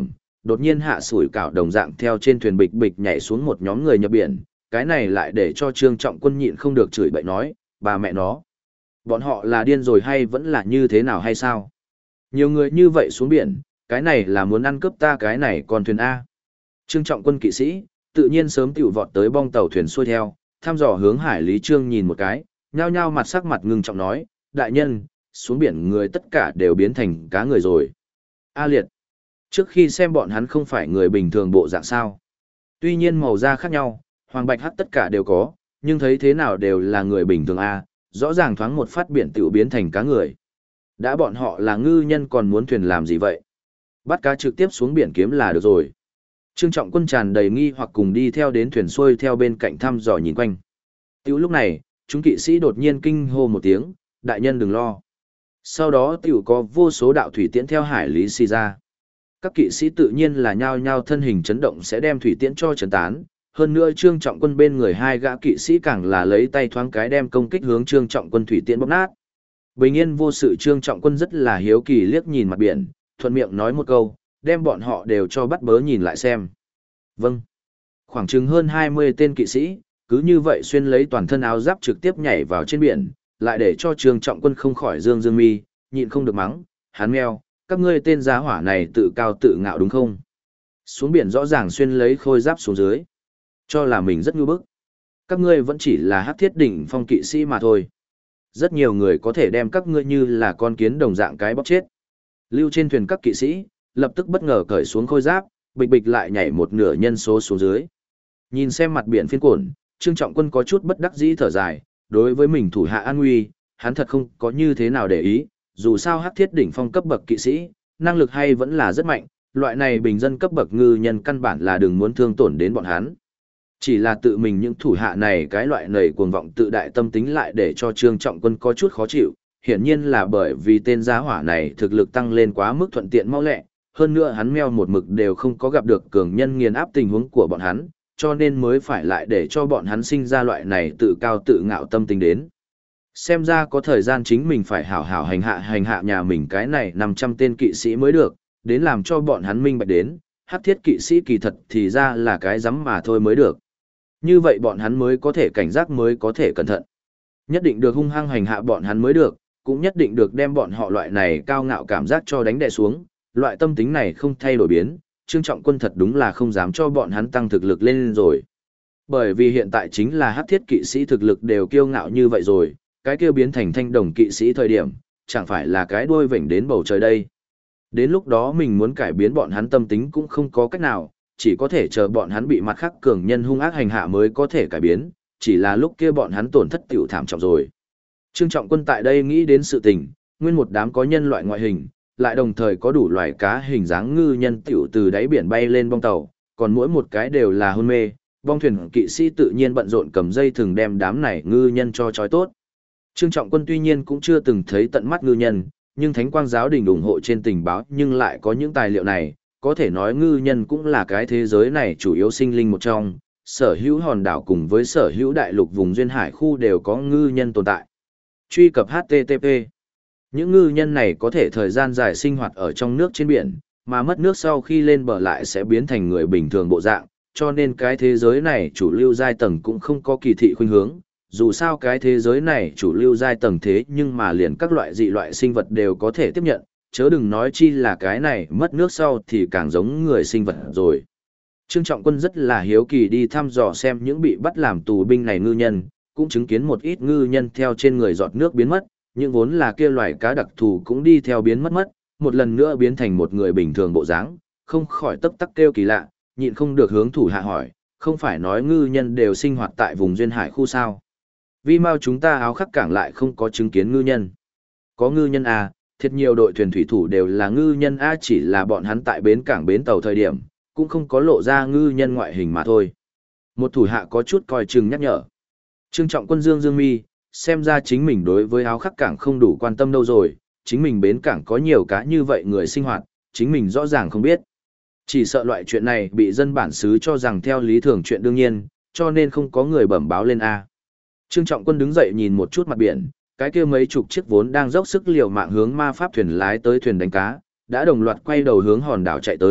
đột nhiên hạ sủi cảo đồng dạng theo trên thuyền bịch bịch nhảy xuống một nhóm người nhập biển, cái này lại để cho Trương Trọng Quân nhịn không được chửi bậy nói, bà mẹ nó. Bọn họ là điên rồi hay vẫn là như thế nào hay sao? Nhiều người như vậy xuống biển, cái này là muốn ăn cướp ta cái này còn thuyền A. Trương Trọng Quân kỵ sĩ, tự nhiên sớm tiểu vọt tới bong tàu thuyền xuôi theo, thăm dò hướng Hải Lý Trương nhìn một cái, nhao nhao mặt sắc mặt ngưng trọng nói, đại nhân, xuống biển người tất cả đều biến thành cá người rồi. A liệt, trước khi xem bọn hắn không phải người bình thường bộ dạng sao. Tuy nhiên màu da khác nhau, hoàng bạch hắc tất cả đều có, nhưng thấy thế nào đều là người bình thường A, rõ ràng thoáng một phát biển tiểu biến thành cá người. Đã bọn họ là ngư nhân còn muốn thuyền làm gì vậy? Bắt cá trực tiếp xuống biển kiếm là được rồi. Trương Trọng Quân tràn đầy nghi hoặc cùng đi theo đến thuyền xuôi theo bên cạnh thăm dò nhìn quanh. Tiểu lúc này, chúng kỵ sĩ đột nhiên kinh hô một tiếng, đại nhân đừng lo. Sau đó tiểu có vô số đạo thủy tiễn theo Hải Lý xì ra. Các kỵ sĩ tự nhiên là nhao nhao thân hình chấn động sẽ đem thủy tiễn cho chấn tán. Hơn nữa Trương Trọng Quân bên người hai gã kỵ sĩ càng là lấy tay thoáng cái đem công kích hướng Trương Trọng Quân thủy tiễn bóp nát. Bình yên vô sự Trương Trọng Quân rất là hiếu kỳ liếc nhìn mặt biển, thuận miệng nói một câu, đem bọn họ đều cho bắt bớ nhìn lại xem. Vâng. Khoảng chừng hơn 20 tên kỵ sĩ, cứ như vậy xuyên lấy toàn thân áo giáp trực tiếp nhảy vào trên biển, lại để cho Trương Trọng Quân không khỏi dương mi, nhịn không được mắng, hắn meo, các ngươi tên giá hỏa này tự cao tự ngạo đúng không? Xuống biển rõ ràng xuyên lấy khôi giáp xuống dưới, cho là mình rất nhu bức. Các ngươi vẫn chỉ là hắc thiết đỉnh phong kỵ sĩ mà thôi. Rất nhiều người có thể đem các ngươi như là con kiến đồng dạng cái bóc chết. Lưu trên thuyền các kỵ sĩ, lập tức bất ngờ cởi xuống khôi giáp, bịch bịch lại nhảy một nửa nhân số xuống dưới. Nhìn xem mặt biển phiên cuộn, Trương Trọng Quân có chút bất đắc dĩ thở dài, đối với mình thủ hạ an nguy, hắn thật không có như thế nào để ý, dù sao hắc thiết đỉnh phong cấp bậc kỵ sĩ, năng lực hay vẫn là rất mạnh, loại này bình dân cấp bậc ngư nhân căn bản là đừng muốn thương tổn đến bọn hắn. Chỉ là tự mình những thủ hạ này cái loại nầy cuồng vọng tự đại tâm tính lại để cho Trương Trọng Quân có chút khó chịu, hiển nhiên là bởi vì tên giá hỏa này thực lực tăng lên quá mức thuận tiện mau lẹ, hơn nữa hắn meo một mực đều không có gặp được cường nhân nghiền áp tình huống của bọn hắn, cho nên mới phải lại để cho bọn hắn sinh ra loại này tự cao tự ngạo tâm tính đến. Xem ra có thời gian chính mình phải hảo hảo hành hạ nhà mình cái này 500 tên kỵ sĩ mới được, đến làm cho bọn hắn minh bạch đến, hắc thiết kỵ sĩ kỳ thật thì ra là cái rắm mà thôi mới được. Như vậy bọn hắn mới có thể cảnh giác mới có thể cẩn thận. Nhất định được hung hăng hành hạ bọn hắn mới được, cũng nhất định được đem bọn họ loại này cao ngạo cảm giác cho đánh đè xuống, loại tâm tính này không thay đổi biến, Trương Trọng Quân thật đúng là không dám cho bọn hắn tăng thực lực lên rồi. Bởi vì hiện tại chính là hắc thiết kỵ sĩ thực lực đều kiêu ngạo như vậy rồi, cái kia biến thành thanh đồng kỵ sĩ thời điểm, chẳng phải là cái đuôi vểnh đến bầu trời đây. Đến lúc đó mình muốn cải biến bọn hắn tâm tính cũng không có cách nào, chỉ có thể chờ bọn hắn bị mặt khác cường nhân hung ác hành hạ mới có thể cải biến, chỉ là lúc kia bọn hắn tổn thất tiểu thảm trọng rồi. Trương Trọng Quân tại đây nghĩ đến sự tình, nguyên một đám có nhân loại ngoại hình, lại đồng thời có đủ loài cá hình dáng ngư nhân tiểu từ đáy biển bay lên bong tàu, còn mỗi một cái đều là hôn mê, bong thuyền kỵ sĩ tự nhiên bận rộn cầm dây thừng đem đám này ngư nhân cho trói tốt. Trương Trọng Quân tuy nhiên cũng chưa từng thấy tận mắt ngư nhân, nhưng Thánh Quang giáo đình ủng hộ trên tình báo nhưng lại có những tài liệu này, có thể nói ngư nhân cũng là cái thế giới này chủ yếu sinh linh một trong, sở hữu hòn đảo cùng với sở hữu đại lục vùng duyên hải khu đều có ngư nhân tồn tại. Truy cập HTTP. Những ngư nhân này có thể thời gian dài sinh hoạt ở trong nước trên biển, mà mất nước sau khi lên bờ lại sẽ biến thành người bình thường bộ dạng, cho nên cái thế giới này chủ lưu giai tầng cũng không có kỳ thị khuynh hướng. Dù sao cái thế giới này chủ lưu giai tầng thế nhưng mà liền các loại dị loại sinh vật đều có thể tiếp nhận, chớ đừng nói chi là cái này mất nước sau thì càng giống người sinh vật rồi. Trương Trọng Quân rất là hiếu kỳ đi thăm dò xem những bị bắt làm tù binh này ngư nhân, cũng chứng kiến một ít ngư nhân theo trên người giọt nước biến mất, nhưng vốn là kia loài cá đặc thù cũng đi theo biến mất, một lần nữa biến thành một người bình thường bộ dáng, không khỏi tấp tắc kêu kỳ lạ, nhịn không được hướng thủ hạ hỏi, không phải nói ngư nhân đều sinh hoạt tại vùng duyên hải khu sao? Vì mau chúng ta áo khắc cảng lại không có chứng kiến ngư nhân. Có ngư nhân à, thiệt nhiều đội thuyền thủy thủ đều là ngư nhân a, chỉ là bọn hắn tại bến cảng bến tàu thời điểm, cũng không có lộ ra ngư nhân ngoại hình mà thôi. Một thủ hạ có chút coi chừng nhắc nhở. Trương Trọng Quân dương mi, xem ra chính mình đối với áo khắc cảng không đủ quan tâm đâu rồi, chính mình bến cảng có nhiều cá như vậy người sinh hoạt, chính mình rõ ràng không biết. Chỉ sợ loại chuyện này bị dân bản xứ cho rằng theo lý thường chuyện đương nhiên, cho nên không có người bẩm báo lên A. Trương Trọng Quân đứng dậy nhìn một chút mặt biển, cái kia mấy chục chiếc vốn đang dốc sức liều mạng hướng ma pháp thuyền lái tới thuyền đánh cá, đã đồng loạt quay đầu hướng hòn đảo chạy tới,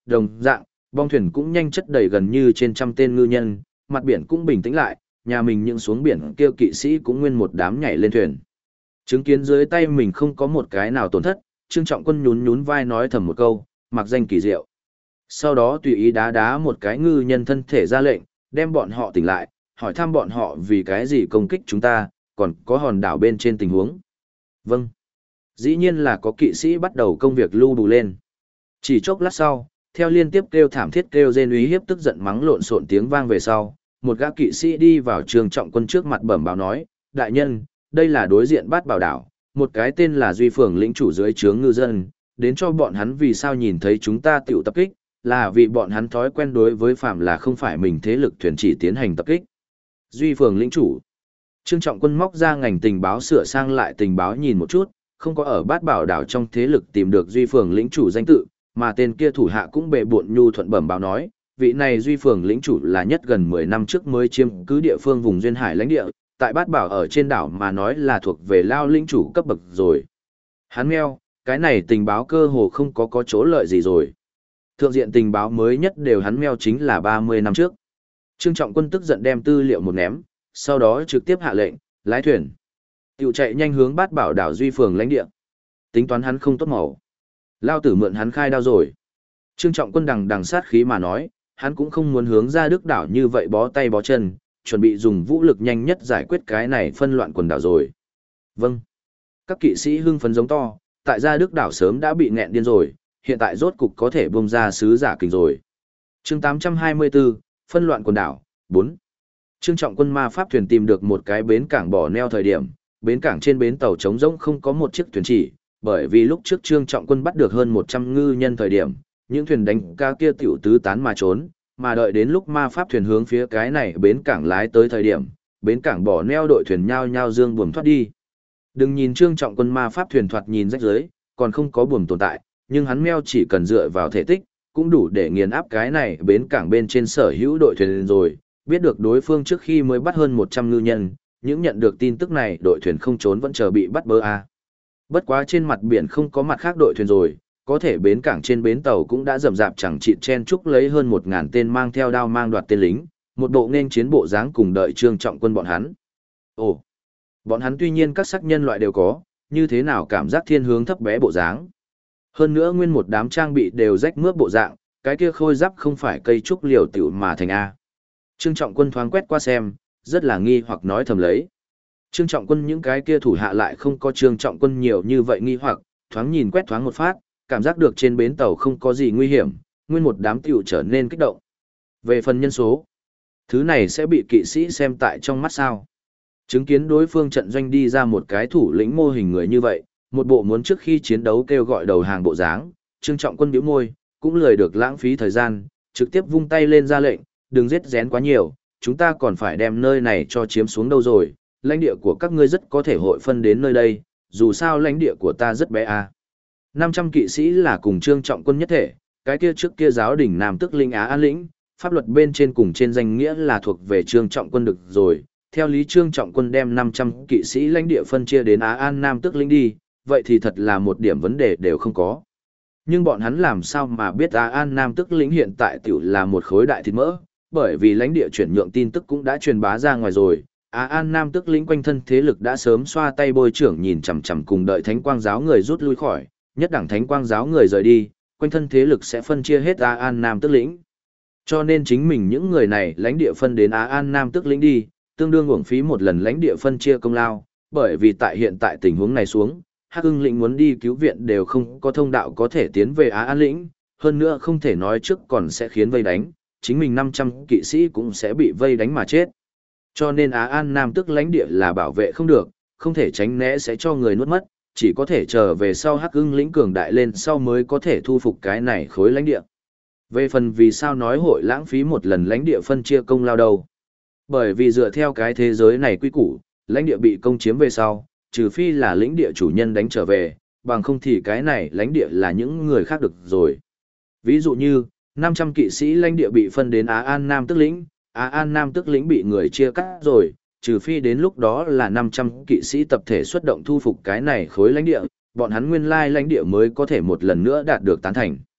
đồng dạng, bong thuyền cũng nhanh chất đầy gần như trên trăm tên ngư nhân, mặt biển cũng bình tĩnh lại, nhà mình những xuống biển kêu kỵ sĩ cũng nguyên một đám nhảy lên thuyền. Chứng kiến dưới tay mình không có một cái nào tổn thất, Trương Trọng Quân nhún nhún vai nói thầm một câu, mặc danh kỳ diệu. Sau đó tùy ý đá đá một cái ngư nhân thân thể ra lệnh, đem bọn họ tỉnh lại, hỏi thăm bọn họ vì cái gì công kích chúng ta, còn có hòn đảo bên trên tình huống. Vâng. Dĩ nhiên là có kỵ sĩ bắt đầu công việc lưu bù lên. Chỉ chốc lát sau, theo liên tiếp kêu thảm thiết kêu rên uy hiếp tức giận mắng lộn xộn tiếng vang về sau, một gã kỵ sĩ đi vào Trương Trọng Quân trước mặt bẩm báo nói, đại nhân, đây là đối diện Bát Bảo đảo, một cái tên là Duy Phường lĩnh chủ dưới trướng ngư dân, đến cho bọn hắn vì sao nhìn thấy chúng ta tiểu tập kích, là vì bọn hắn thói quen đối với phạm là không phải mình thế lực thuyền chỉ tiến hành tập kích. Duy Phường lĩnh chủ. Trương Trọng Quân móc ra ngành tình báo sửa sang lại tình báo nhìn một chút, không có ở Bát Bảo đảo trong thế lực tìm được Duy Phường lĩnh chủ danh tự, mà tên kia thủ hạ cũng bệ bộn nhu thuận bẩm báo nói, vị này Duy Phường lĩnh chủ là nhất gần 10 năm trước mới chiếm cứ địa phương vùng duyên hải lãnh địa, tại Bát Bảo ở trên đảo mà nói là thuộc về lao lĩnh chủ cấp bậc rồi. Hắn meo, cái này tình báo cơ hồ không có chỗ lợi gì rồi. Thượng diện tình báo mới nhất đều hắn meo chính là 30 năm trước. Trương Trọng Quân tức giận đem tư liệu một ném, sau đó trực tiếp hạ lệnh, lái thuyền. Tiểu chạy nhanh hướng Bát Bảo đảo Duy Phường lãnh địa. Tính toán hắn không tốt màu. Lao tử mượn hắn khai đao rồi. Trương Trọng Quân đằng sát khí mà nói, hắn cũng không muốn hướng ra Đức đảo như vậy bó tay bó chân, chuẩn bị dùng vũ lực nhanh nhất giải quyết cái này phân loạn quần đảo rồi. Vâng. Các kỵ sĩ hưng phấn giống to, tại gia Đức đảo sớm đã bị nghẹn điên rồi, hiện tại rốt cục có thể bung ra sứ giả kình rồi. Chương 824, phân loạn quần đảo, 4. Trương Trọng Quân ma pháp thuyền tìm được một cái bến cảng bỏ neo thời điểm, bến cảng trên bến tàu trống rỗng không có một chiếc thuyền chỉ, bởi vì lúc trước Trương Trọng Quân bắt được hơn 100 ngư nhân thời điểm, những thuyền đánh cá kia tiểu tứ tán mà trốn, mà đợi đến lúc ma pháp thuyền hướng phía cái này bến cảng lái tới thời điểm, bến cảng bỏ neo đội thuyền nhao nhao dương buồm thoát đi. Đừng nhìn Trương Trọng Quân ma pháp thuyền thoạt nhìn rách rưới, còn không có buồm tồn tại, nhưng hắn meo chỉ cần dựa vào thể tích, cũng đủ để nghiền áp cái này bến cảng bên trên sở hữu đội thuyền rồi, biết được đối phương trước khi mới bắt hơn 100 ngư nhân, những nhận được tin tức này đội thuyền không trốn vẫn chờ bị bắt bớ a. Bất quá trên mặt biển không có mặt khác đội thuyền rồi, có thể bến cảng trên bến tàu cũng đã rầm rạp chẳng chịt chen chúc lấy hơn 1000 tên mang theo đao mang đoạt tên lính, một bộ nên chiến bộ dáng cùng đợi Trương Trọng Quân bọn hắn. Ồ, bọn hắn tuy nhiên các sắc nhân loại đều có, như thế nào cảm giác thiên hướng thấp bé bộ dáng. Hơn nữa nguyên một đám trang bị đều rách mướp bộ dạng, cái kia khôi giáp không phải cây trúc liều tiểu mà thành A. Trương Trọng Quân thoáng quét qua xem, rất là nghi hoặc nói thầm lấy. Trương Trọng Quân những cái kia thủ hạ lại không có Trương Trọng Quân nhiều như vậy nghi hoặc, thoáng nhìn quét thoáng một phát, cảm giác được trên bến tàu không có gì nguy hiểm, nguyên một đám tiểu trở nên kích động. Về phần nhân số, thứ này sẽ bị kỵ sĩ xem tại trong mắt sao. Chứng kiến đối phương trận doanh đi ra một cái thủ lĩnh mô hình người như vậy, một bộ muốn trước khi chiến đấu kêu gọi đầu hàng bộ dáng, Trương Trọng Quân bĩu môi, cũng lười được lãng phí thời gian, trực tiếp vung tay lên ra lệnh, đừng giết rén quá nhiều, chúng ta còn phải đem nơi này cho chiếm xuống đâu rồi, lãnh địa của các ngươi rất có thể hội phân đến nơi đây, dù sao lãnh địa của ta rất bé à. 500 kỵ sĩ là cùng Trương Trọng Quân nhất thể, cái kia trước kia giáo đỉnh Nam Tức Linh Á An lĩnh, pháp luật bên trên cùng trên danh nghĩa là thuộc về Trương Trọng Quân được rồi. Theo lý Trương Trọng Quân đem 500 kỵ sĩ lãnh địa phân chia đến Á An Nam Tức Linh đi, vậy thì thật là một điểm vấn đề đều không có. Nhưng bọn hắn làm sao mà biết Á An Nam Tức Lĩnh hiện tại tiểu là một khối đại thịt mỡ, bởi vì lãnh địa chuyển nhượng tin tức cũng đã truyền bá ra ngoài rồi. Á An Nam Tức Lĩnh quanh thân thế lực đã sớm xoa tay bôi trưởng nhìn chằm chằm cùng đợi Thánh Quang giáo người rút lui khỏi, nhất đẳng Thánh Quang giáo người rời đi, quanh thân thế lực sẽ phân chia hết Á An Nam Tức Lĩnh. Cho nên chính mình những người này lãnh địa phân đến Á An Nam Tức Lĩnh đi, tương đương uổng phí một lần lãnh địa phân chia công lao, bởi vì tại hiện tại tình huống này xuống, Hắc Ưng lĩnh muốn đi cứu viện đều không có thông đạo có thể tiến về Á An lĩnh, hơn nữa không thể nói trước còn sẽ khiến vây đánh, chính mình 500 kỵ sĩ cũng sẽ bị vây đánh mà chết. Cho nên Á An Nam Tức lãnh địa là bảo vệ không được, không thể tránh né sẽ cho người nuốt mất, chỉ có thể chờ về sau Hắc Ưng lĩnh cường đại lên sau mới có thể thu phục cái này khối lãnh địa. Về phần vì sao nói hội lãng phí một lần lãnh địa phân chia công lao đâu? Bởi vì dựa theo cái thế giới này quy củ, lãnh địa bị công chiếm về sau, trừ phi là lãnh địa chủ nhân đánh trở về, bằng không thì cái này lãnh địa là những người khác được rồi. Ví dụ như, 500 kỵ sĩ lãnh địa bị phân đến Á An Nam Tức lĩnh, Á An Nam Tức lĩnh bị người chia cắt rồi, trừ phi đến lúc đó là 500 kỵ sĩ tập thể xuất động thu phục cái này khối lãnh địa, bọn hắn nguyên lai lãnh địa mới có thể một lần nữa đạt được tán thành.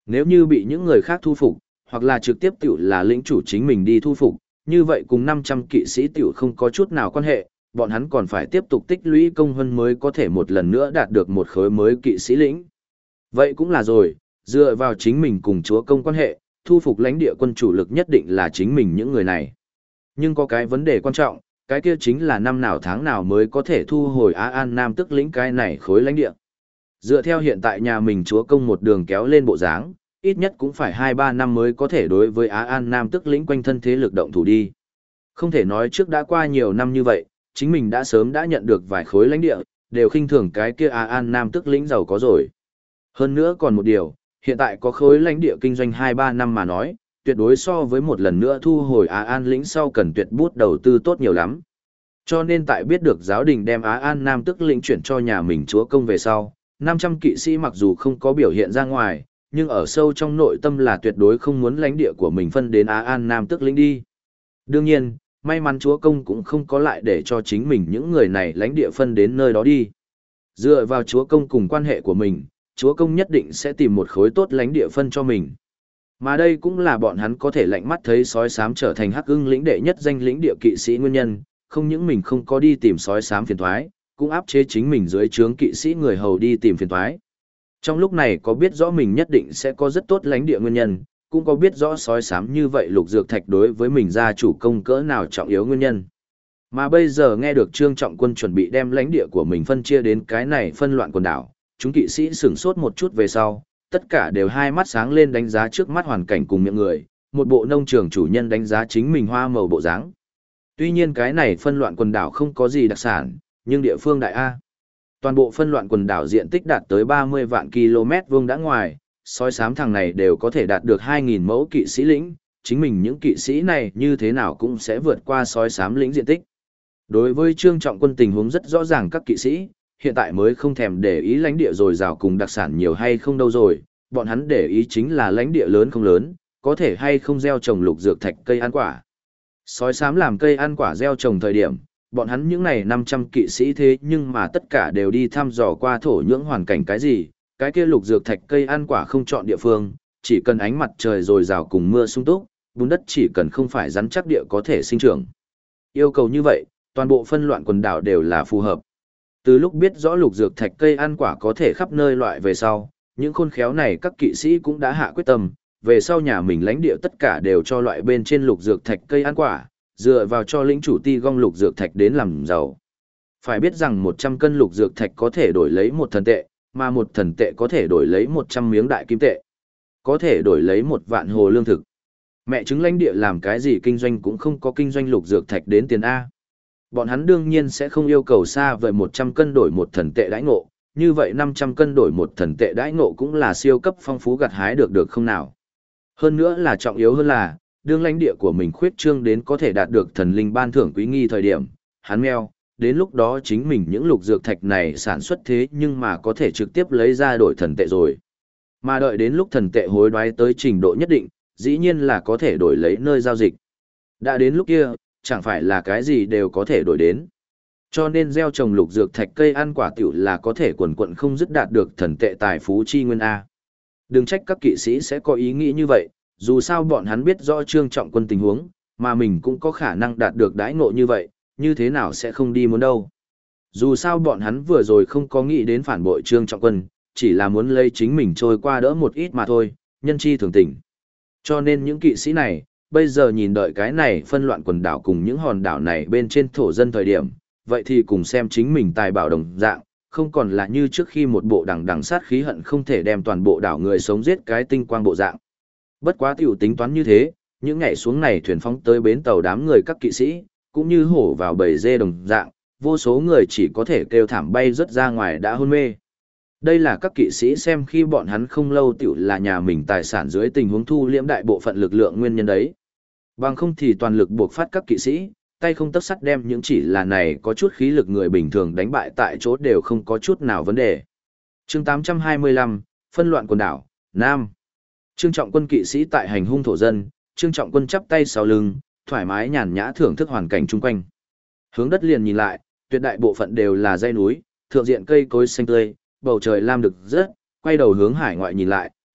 Nếu như bị những người khác thu phục, hoặc là trực tiếp tiểu là lĩnh chủ chính mình đi thu phục, như vậy cùng 500 kỵ sĩ tiểu không có chút nào quan hệ, bọn hắn còn phải tiếp tục tích lũy công hơn mới có thể một lần nữa đạt được một khối mới kỵ sĩ lĩnh. Vậy cũng là rồi, dựa vào chính mình cùng chúa công quan hệ, thu phục lãnh địa quân chủ lực nhất định là chính mình những người này. Nhưng có cái vấn đề quan trọng, cái kia chính là năm nào tháng nào mới có thể thu hồi Á An Nam tức lĩnh cái này khối lãnh địa. Dựa theo hiện tại nhà mình chúa công một đường kéo lên bộ dáng, ít nhất cũng phải 2-3 năm mới có thể đối với Á An Nam tức lĩnh quanh thân thế lực động thủ đi. Không thể nói trước đã qua nhiều năm như vậy, chính mình đã sớm đã nhận được vài khối lãnh địa, đều khinh thường cái kia Á An Nam tức lĩnh giàu có rồi. Hơn nữa còn một điều, hiện tại có khối lãnh địa kinh doanh 2-3 năm mà nói, tuyệt đối so với một lần nữa thu hồi Á An lĩnh sau cần tuyệt bút đầu tư tốt nhiều lắm. Cho nên tại biết được giáo đình đem Á An Nam tức lĩnh chuyển cho nhà mình chúa công về sau, 500 kỵ sĩ mặc dù không có biểu hiện ra ngoài, nhưng ở sâu trong nội tâm là tuyệt đối không muốn lãnh địa của mình phân đến Á An Nam tức lĩnh đi. Đương nhiên, may mắn chúa công cũng không có lại để cho chính mình những người này lãnh địa phân đến nơi đó đi. Dựa vào chúa công cùng quan hệ của mình, chúa công nhất định sẽ tìm một khối tốt lãnh địa phân cho mình. Mà đây cũng là bọn hắn có thể lạnh mắt thấy sói xám trở thành hắc ưng lĩnh đệ nhất danh lĩnh địa kỵ sĩ nguyên nhân, không những mình không có đi tìm sói xám phiền toái, cũng áp chế chính mình dưới trướng kỵ sĩ người hầu đi tìm phiền toái. Trong lúc này có biết rõ mình nhất định sẽ có rất tốt lãnh địa nguyên nhân, cũng có biết rõ sói xám như vậy lục dược thạch đối với mình gia chủ công cỡ nào trọng yếu nguyên nhân. Mà bây giờ nghe được Trương Trọng Quân chuẩn bị đem lãnh địa của mình phân chia đến cái này phân loạn quần đảo, chúng kỵ sĩ sửng sốt một chút về sau, tất cả đều hai mắt sáng lên đánh giá trước mắt hoàn cảnh cùng miệng người, một bộ nông trường chủ nhân đánh giá chính mình hoa màu bộ dáng. Tuy nhiên cái này phân loạn quần đảo không có gì đặc sản, nhưng địa phương đại A. Toàn bộ phân loạn quần đảo diện tích đạt tới 30 vạn km vuông đã ngoài, sói xám thằng này đều có thể đạt được 2.000 mẫu kỵ sĩ lĩnh, chính mình những kỵ sĩ này như thế nào cũng sẽ vượt qua sói xám lĩnh diện tích. Đối với Trương Trọng Quân tình huống rất rõ ràng các kỵ sĩ, hiện tại mới không thèm để ý lãnh địa dồi dào cùng đặc sản nhiều hay không đâu rồi, bọn hắn để ý chính là lãnh địa lớn không lớn, có thể hay không gieo trồng lục dược thạch cây ăn quả. Sói xám làm cây ăn quả gieo trồng thời điểm, bọn hắn những này 500 kỵ sĩ thế nhưng mà tất cả đều đi thăm dò qua thổ nhưỡng hoàn cảnh cái gì, cái kia lục dược thạch cây ăn quả không chọn địa phương, chỉ cần ánh mặt trời dồi dào cùng mưa sung túc, bùn đất chỉ cần không phải rắn chắc địa có thể sinh trưởng. Yêu cầu như vậy, toàn bộ phân loạn quần đảo đều là phù hợp. Từ lúc biết rõ lục dược thạch cây ăn quả có thể khắp nơi loại về sau, những khôn khéo này các kỵ sĩ cũng đã hạ quyết tâm, về sau nhà mình lãnh địa tất cả đều cho loại bên trên lục dược thạch cây ăn quả, dựa vào cho lĩnh chủ ti gom lục dược thạch đến làm giàu. Phải biết rằng 100 cân lục dược thạch có thể đổi lấy một thần tệ, mà một thần tệ có thể đổi lấy 100 miếng đại kim tệ, có thể đổi lấy 1 vạn hồ lương thực. Mẹ chứng lãnh địa làm cái gì kinh doanh cũng không có kinh doanh lục dược thạch đến tiền A. Bọn hắn đương nhiên sẽ không yêu cầu xa vời 100 cân đổi một thần tệ đãi ngộ, như vậy 500 cân đổi một thần tệ đãi ngộ cũng là siêu cấp phong phú gặt hái được không nào. Hơn nữa là trọng yếu hơn là, đương lãnh địa của mình khuyết trương đến có thể đạt được thần linh ban thưởng quý nghi thời điểm, hắn meo, đến lúc đó chính mình những lục dược thạch này sản xuất thế nhưng mà có thể trực tiếp lấy ra đổi thần tệ rồi. Mà đợi đến lúc thần tệ hối đoái tới trình độ nhất định, dĩ nhiên là có thể đổi lấy nơi giao dịch. Đã đến lúc kia, chẳng phải là cái gì đều có thể đổi đến. Cho nên gieo trồng lục dược thạch cây ăn quả tiểu là có thể quần quận không dứt đạt được thần tệ tài phú chi nguyên A. Đừng trách các kỵ sĩ sẽ có ý nghĩ như vậy, dù sao bọn hắn biết rõ Trương Trọng Quân tình huống, mà mình cũng có khả năng đạt được đãi ngộ như vậy, như thế nào sẽ không đi muốn đâu. Dù sao bọn hắn vừa rồi không có nghĩ đến phản bội Trương Trọng Quân, chỉ là muốn lấy chính mình trôi qua đỡ một ít mà thôi, nhân chi thường tình. Cho nên những kỵ sĩ này, bây giờ nhìn đợi cái này phân loạn quần đảo cùng những hòn đảo này bên trên thổ dân thời điểm, vậy thì cùng xem chính mình tài bảo đồng dạng, không còn là như trước khi một bộ đằng sát khí hận không thể đem toàn bộ đảo người sống giết cái tinh quang bộ dạng. Bất quá tiểu tính toán như thế, những ngày xuống này thuyền phóng tới bến tàu đám người các kỵ sĩ, cũng như hổ vào bầy dê đồng dạng, vô số người chỉ có thể kêu thảm bay rất ra ngoài đã hôn mê. Đây là các kỵ sĩ xem khi bọn hắn không lâu tiểu là nhà mình tài sản dưới tình huống thu liễm đại bộ phận lực lượng nguyên nhân đấy. Bằng không thì toàn lực buộc phát các kỵ sĩ, tay không tấc sắt đem những chỉ là này có chút khí lực người bình thường đánh bại tại chỗ đều không có chút nào vấn đề. Chương 825, phân loạn quần đảo, Nam. Trương Trọng Quân kỵ sĩ tại hành hung thổ dân, Trương Trọng Quân chắp tay sau lưng, thoải mái nhàn nhã thưởng thức hoàn cảnh chung quanh. Hướng đất liền nhìn lại, tuyệt đại bộ phận đều là dãy núi, thượng diện cây cối xanh tươi, bầu trời lam đực rất, quay đầu hướng hải ngoại nhìn lại,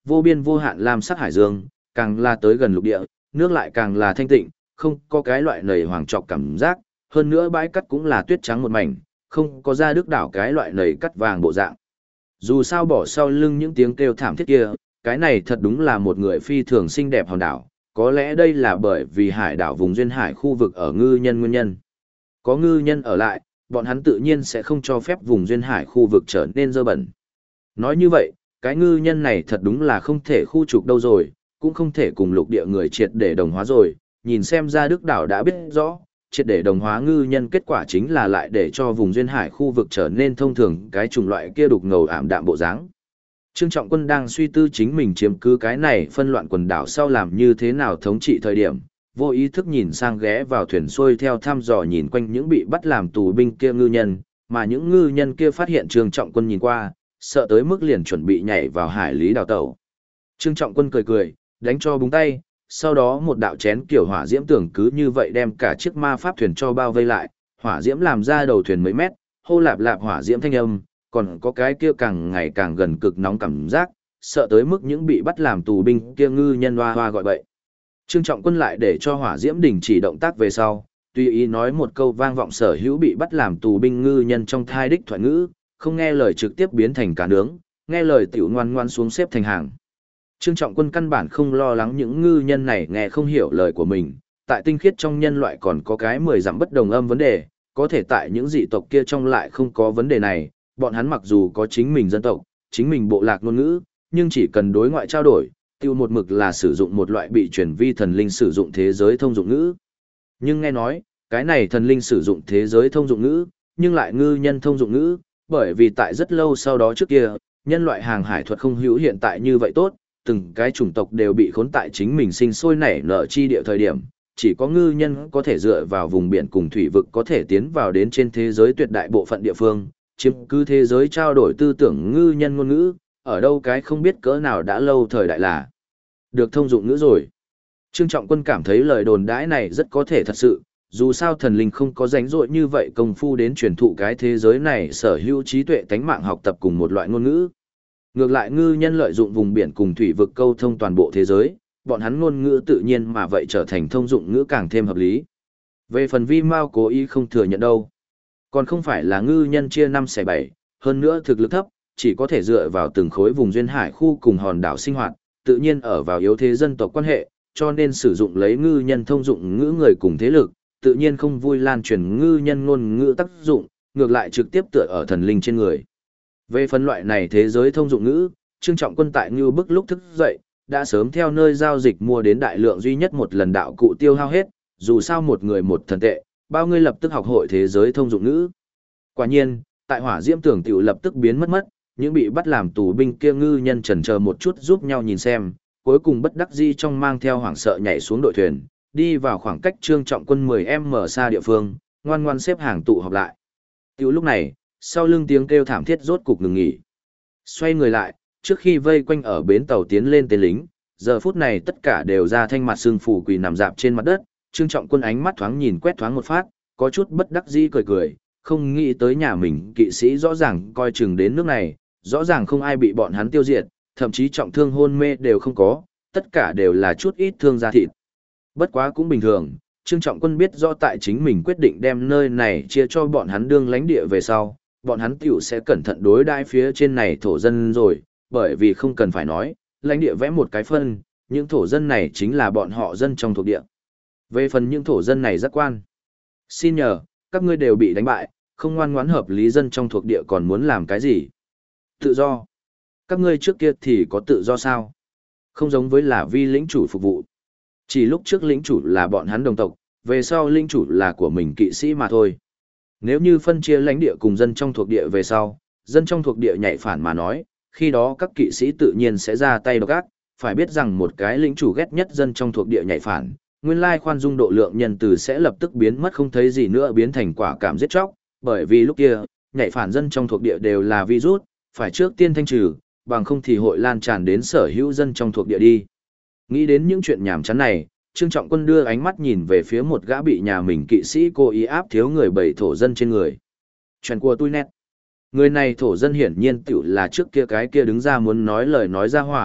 vô biên vô hạn lam sắc hải dương, càng là tới gần lục địa, nước lại càng là thanh tịnh, không có cái loại nầy hoàng trọc cảm giác, hơn nữa bãi cắt cũng là tuyết trắng một mảnh, không có ra đức đảo cái loại nầy cắt vàng bộ dạng. Dù sao bỏ sau lưng những tiếng kêu thảm thiết kia, cái này thật đúng là một người phi thường xinh đẹp hòn đảo, có lẽ đây là bởi vì hải đảo vùng duyên hải khu vực ở ngư nhân nguyên nhân. Có ngư nhân ở lại, bọn hắn tự nhiên sẽ không cho phép vùng duyên hải khu vực trở nên dơ bẩn. Nói như vậy, cái ngư nhân này thật đúng là không thể khu trục đâu rồi, cũng không thể cùng lục địa người triệt để đồng hóa rồi, nhìn xem ra Đức đảo đã biết rõ, triệt để đồng hóa ngư nhân kết quả chính là lại để cho vùng duyên hải khu vực trở nên thông thường cái chủng loại kia đục ngầu ảm đạm bộ dáng. Trương Trọng Quân đang suy tư chính mình chiếm cứ cái này phân loạn quần đảo sau làm như thế nào thống trị thời điểm, vô ý thức nhìn sang ghé vào thuyền xuôi theo thăm dò nhìn quanh những bị bắt làm tù binh kia ngư nhân, mà những ngư nhân kia phát hiện Trương Trọng Quân nhìn qua, sợ tới mức liền chuẩn bị nhảy vào hải lý đào tẩu. Trương Trọng Quân cười cười, đánh cho búng tay, sau đó một đạo chén kiểu hỏa diễm tưởng cứ như vậy đem cả chiếc ma pháp thuyền cho bao vây lại, hỏa diễm làm ra đầu thuyền mấy mét, hô lạp lạp hỏa diễm thanh âm, còn có cái kia càng ngày càng gần cực nóng cảm giác, sợ tới mức những bị bắt làm tù binh kia ngư nhân hoa hoa gọi bậy. Trương Trọng Quân lại để cho hỏa diễm đình chỉ động tác về sau, tùy ý nói một câu vang vọng sở hữu bị bắt làm tù binh ngư nhân trong thai đích thoại ngữ, không nghe lời trực tiếp biến thành cá nướng, nghe lời tiểu ngoan ngoan xuống xếp thành hàng. Trương Trọng Quân căn bản không lo lắng những ngư nhân này nghe không hiểu lời của mình, tại tinh khiết trong nhân loại còn có cái 10 dặm bất đồng âm vấn đề, có thể tại những dị tộc kia trong lại không có vấn đề này, bọn hắn mặc dù có chính mình dân tộc, chính mình bộ lạc ngôn ngữ, nhưng chỉ cần đối ngoại trao đổi, tiêu một mực là sử dụng một loại bị truyền vi thần linh sử dụng thế giới thông dụng ngữ. Nhưng nghe nói, cái này thần linh sử dụng thế giới thông dụng ngữ, nhưng lại ngư nhân thông dụng ngữ, bởi vì tại rất lâu sau đó trước kia, nhân loại hàng hải thuật không hữu hiện tại như vậy tốt, từng cái chủng tộc đều bị khốn tại chính mình sinh sôi nảy nở chi địa thời điểm, chỉ có ngư nhân có thể dựa vào vùng biển cùng thủy vực có thể tiến vào đến trên thế giới tuyệt đại bộ phận địa phương, chiếm cứ thế giới trao đổi tư tưởng ngư nhân ngôn ngữ, ở đâu cái không biết cỡ nào đã lâu thời đại là được thông dụng ngữ rồi. Trương Trọng Quân cảm thấy lời đồn đãi này rất có thể thật sự, dù sao thần linh không có rảnh rỗi như vậy công phu đến truyền thụ cái thế giới này sở hữu trí tuệ tánh mạng học tập cùng một loại ngôn ngữ. Ngược lại ngư nhân lợi dụng vùng biển cùng thủy vực câu thông toàn bộ thế giới, bọn hắn ngôn ngữ tự nhiên mà vậy trở thành thông dụng ngữ càng thêm hợp lý. Về phần Vi Mao cố ý không thừa nhận đâu. Còn không phải là ngư nhân chia 5 xẻ 7, hơn nữa thực lực thấp, chỉ có thể dựa vào từng khối vùng duyên hải khu cùng hòn đảo sinh hoạt, tự nhiên ở vào yếu thế dân tộc quan hệ, cho nên sử dụng lấy ngư nhân thông dụng ngữ người cùng thế lực, tự nhiên không vui lan truyền ngư nhân ngôn ngữ tác dụng, ngược lại trực tiếp tựa ở thần linh trên người. Về phân loại này thế giới thông dụng ngữ, Trương Trọng Quân tại Ngưu Bức lúc thức dậy, đã sớm theo nơi giao dịch mua đến đại lượng duy nhất một lần đạo cụ tiêu hao hết, dù sao một người một thần tệ, bao người lập tức học hội thế giới thông dụng ngữ. Quả nhiên, tại hỏa diễm tưởng tiểu lập tức biến mất, những bị bắt làm tù binh kia ngư nhân chần chờ một chút giúp nhau nhìn xem, cuối cùng bất đắc dĩ trong mang theo hoảng sợ nhảy xuống đội thuyền, đi vào khoảng cách Trương Trọng Quân 10m xa địa phương, ngoan ngoan xếp hàng tụ họp lại. Tiểu lúc này, sau lưng tiếng kêu thảm thiết rốt cục ngừng nghỉ. Xoay người lại, trước khi vây quanh ở bến tàu tiến lên tên lính, giờ phút này tất cả đều ra thanh mặt sưng phù quỳ nằm dạp trên mặt đất, Trương Trọng Quân ánh mắt thoáng nhìn quét thoáng một phát, có chút bất đắc dĩ cười cười, không nghĩ tới nhà mình kỵ sĩ rõ ràng coi chừng đến nước này, rõ ràng không ai bị bọn hắn tiêu diệt, thậm chí trọng thương hôn mê đều không có, tất cả đều là chút ít thương da thịt. Bất quá cũng bình thường, Trương Trọng Quân biết rõ tại chính mình quyết định đem nơi này chia cho bọn hắn đương lãnh địa về sau, bọn hắn tiểu sẽ cẩn thận đối đãi phía trên này thổ dân rồi, bởi vì không cần phải nói, lãnh địa vẽ một cái phân, những thổ dân này chính là bọn họ dân trong thuộc địa. Về phần những thổ dân này giác quan, xin nhờ, các ngươi đều bị đánh bại, không ngoan ngoãn hợp lý dân trong thuộc địa còn muốn làm cái gì? Tự do. Các ngươi trước kia thì có tự do sao? Không giống với là vi lĩnh chủ phục vụ. Chỉ lúc trước lĩnh chủ là bọn hắn đồng tộc, về sau lĩnh chủ là của mình kỵ sĩ mà thôi. Nếu như phân chia lãnh địa cùng dân trong thuộc địa về sau, dân trong thuộc địa nhạy phản mà nói, khi đó các kỵ sĩ tự nhiên sẽ ra tay độc ác, phải biết rằng một cái lĩnh chủ ghét nhất dân trong thuộc địa nhạy phản, nguyên lai khoan dung độ lượng nhân từ sẽ lập tức biến mất không thấy gì nữa biến thành quả cảm giết chóc, bởi vì lúc kia, nhạy phản dân trong thuộc địa đều là virus, phải trước tiên thanh trừ, bằng không thì hội lan tràn đến sở hữu dân trong thuộc địa đi. Nghĩ đến những chuyện nhảm chán này, Trương Trọng Quân đưa ánh mắt nhìn về phía một gã bị nhà mình kỵ sĩ cố ý áp thiếu người bảy thổ dân trên người. Chuyện của tôi nét. Người này thổ dân hiển nhiên tiểu là trước kia cái kia đứng ra muốn nói lời nói ra hỏa,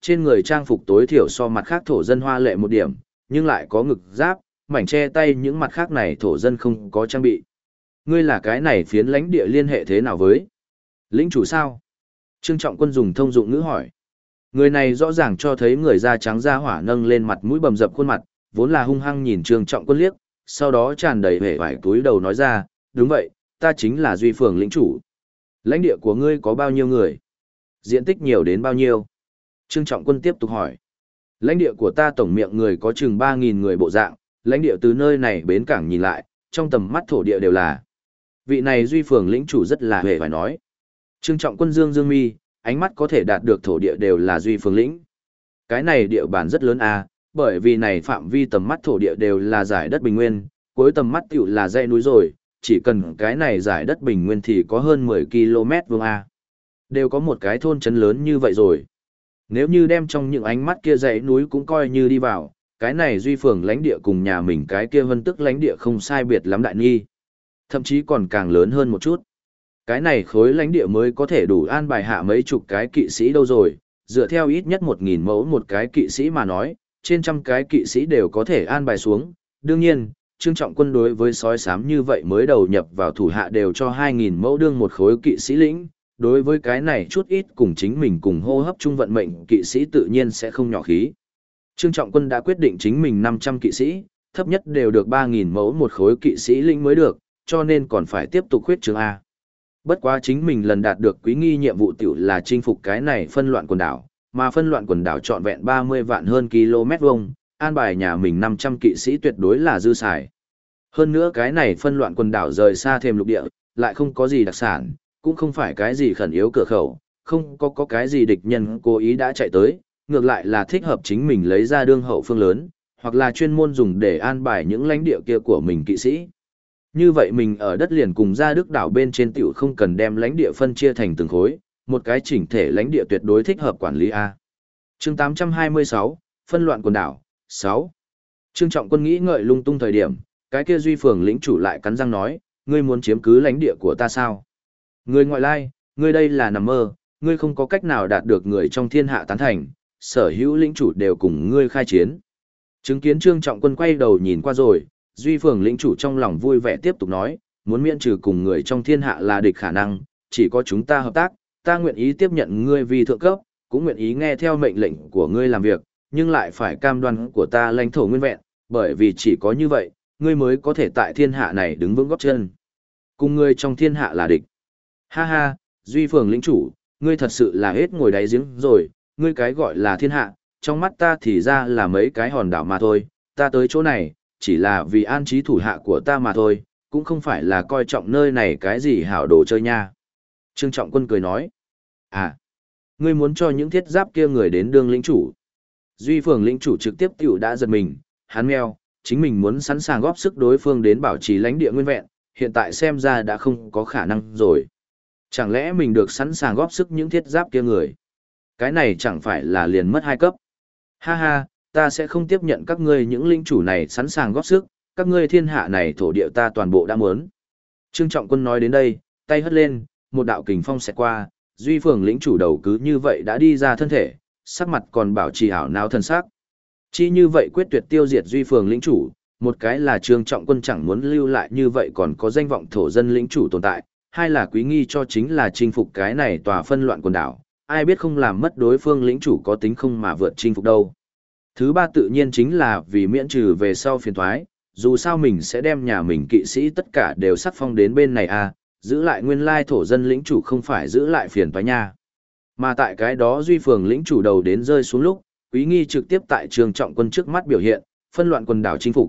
trên người trang phục tối thiểu so mặt khác thổ dân hoa lệ một điểm, nhưng lại có ngực giáp, mảnh che tay những mặt khác này thổ dân không có trang bị. Ngươi là cái này phiến lãnh địa liên hệ thế nào với? Lĩnh chủ sao? Trương Trọng Quân dùng thông dụng ngữ hỏi. Người này rõ ràng cho thấy người da trắng da hỏa nâng lên mặt mũi bầm dập khuôn mặt, vốn là hung hăng nhìn Trương Trọng Quân liếc, sau đó tràn đầy vẻ vải túi đầu nói ra, đúng vậy, ta chính là Duy Phường lĩnh chủ. Lãnh địa của ngươi có bao nhiêu người? Diện tích nhiều đến bao nhiêu? Trương Trọng Quân tiếp tục hỏi. Lãnh địa của ta tổng miệng người có chừng 3.000 người bộ dạng, lãnh địa từ nơi này bến cảng nhìn lại, trong tầm mắt thổ địa đều là. Vị này Duy Phường lĩnh chủ rất là hề phải nói. Trương Trọng Quân dương mi, ánh mắt có thể đạt được thổ địa đều là Duy Phường lĩnh. Cái này địa bàn rất lớn à, bởi vì này phạm vi tầm mắt thổ địa đều là giải đất bình nguyên, cuối tầm mắt tiểu là dãy núi rồi, chỉ cần cái này giải đất bình nguyên thì có hơn 10 km vuông a. Đều có một cái thôn trấn lớn như vậy rồi. Nếu như đem trong những ánh mắt kia dãy núi cũng coi như đi vào, cái này Duy Phường lãnh địa cùng nhà mình cái kia Vân Tức lãnh địa không sai biệt lắm đại nghi. Thậm chí còn càng lớn hơn một chút. Cái này khối lãnh địa mới có thể đủ an bài hạ mấy chục cái kỵ sĩ đâu rồi, dựa theo ít nhất 1.000 mẫu một cái kỵ sĩ mà nói, trên trăm cái kỵ sĩ đều có thể an bài xuống. Đương nhiên, Trương Trọng Quân đối với sói xám như vậy mới đầu nhập vào thủ hạ đều cho 2.000 mẫu đương một khối kỵ sĩ lĩnh, đối với cái này chút ít cùng chính mình cùng hô hấp chung vận mệnh kỵ sĩ tự nhiên sẽ không nhỏ khí. Trương Trọng Quân đã quyết định chính mình 500 kỵ sĩ, thấp nhất đều được 3.000 mẫu một khối kỵ sĩ lĩnh mới được, cho nên còn phải tiếp tục khuyết trương A. Bất quá chính mình lần đạt được quý nghi nhiệm vụ tiểu là chinh phục cái này phân loạn quần đảo, mà phân loạn quần đảo trọn vẹn 30 vạn hơn km vuông, an bài nhà mình 500 kỵ sĩ tuyệt đối là dư xài. Hơn nữa cái này phân loạn quần đảo rời xa thêm lục địa, lại không có gì đặc sản, cũng không phải cái gì khẩn yếu cửa khẩu, không có cái gì địch nhân cố ý đã chạy tới, ngược lại là thích hợp chính mình lấy ra đương hậu phương lớn, hoặc là chuyên môn dùng để an bài những lãnh địa kia của mình kỵ sĩ. Như vậy mình ở đất liền cùng ra Đức đảo bên trên tiểu không cần đem lãnh địa phân chia thành từng khối, một cái chỉnh thể lãnh địa tuyệt đối thích hợp quản lý A. Chương 826, phân loạn quần đảo, 6. Trương Trọng Quân nghĩ ngợi lung tung thời điểm, cái kia Duy Phường lĩnh chủ lại cắn răng nói, ngươi muốn chiếm cứ lãnh địa của ta sao? Ngươi ngoại lai, ngươi đây là nằm mơ, ngươi không có cách nào đạt được người trong thiên hạ tán thành, sở hữu lĩnh chủ đều cùng ngươi khai chiến. Chứng kiến Trương Trọng Quân quay đầu nhìn qua rồi, Duy Phường lĩnh chủ trong lòng vui vẻ tiếp tục nói, muốn miễn trừ cùng người trong thiên hạ là địch khả năng, chỉ có chúng ta hợp tác, ta nguyện ý tiếp nhận ngươi vì thượng cấp, cũng nguyện ý nghe theo mệnh lệnh của ngươi làm việc, nhưng lại phải cam đoan của ta lãnh thổ nguyên vẹn, bởi vì chỉ có như vậy, ngươi mới có thể tại thiên hạ này đứng vững gót chân. Cùng ngươi trong thiên hạ là địch. Ha ha, Duy Phường lĩnh chủ, ngươi thật sự là hết ngồi đáy giếng rồi, ngươi cái gọi là thiên hạ, trong mắt ta thì ra là mấy cái hòn đảo mà thôi, ta tới chỗ này, chỉ là vì an trí thủ hạ của ta mà thôi, cũng không phải là coi trọng nơi này cái gì hảo đồ chơi nha. Trương Trọng Quân cười nói, à, ngươi muốn cho những thiết giáp kia người đến đương lĩnh chủ. Duy Phường lĩnh chủ trực tiếp tiểu đã giật mình, hắn meo, chính mình muốn sẵn sàng góp sức đối phương đến bảo trì lãnh địa nguyên vẹn, hiện tại xem ra đã không có khả năng rồi. Chẳng lẽ mình được sẵn sàng góp sức những thiết giáp kia người? Cái này chẳng phải là liền mất 2 cấp. Ha ha, ta sẽ không tiếp nhận các ngươi những lĩnh chủ này sẵn sàng góp sức, các ngươi thiên hạ này thổ địa ta toàn bộ đã muốn. Trương Trọng Quân nói đến đây, tay hất lên, một đạo kình phong xẹt qua, Duy Phường lĩnh chủ đầu cứ như vậy đã đi ra thân thể, sắc mặt còn bảo trì ảo não thân sắc. Chỉ như vậy quyết tuyệt tiêu diệt Duy Phường lĩnh chủ, một cái là Trương Trọng Quân chẳng muốn lưu lại như vậy còn có danh vọng thổ dân lĩnh chủ tồn tại, hai là quý nghi cho chính là chinh phục cái này tòa phân loạn quần đảo, ai biết không làm mất đối phương lĩnh chủ có tính không mà vượt chinh phục đâu. Thứ ba tự nhiên chính là vì miễn trừ về sau phiền thoái, dù sao mình sẽ đem nhà mình kỵ sĩ tất cả đều sắc phong đến bên này à, giữ lại nguyên lai thổ dân lĩnh chủ không phải giữ lại phiền toái nha. Mà tại cái đó Duy Phường lĩnh chủ đầu đến rơi xuống lúc, quý nghi trực tiếp tại Trương Trọng Quân trước mắt biểu hiện, phân loạn quần đảo chinh phục,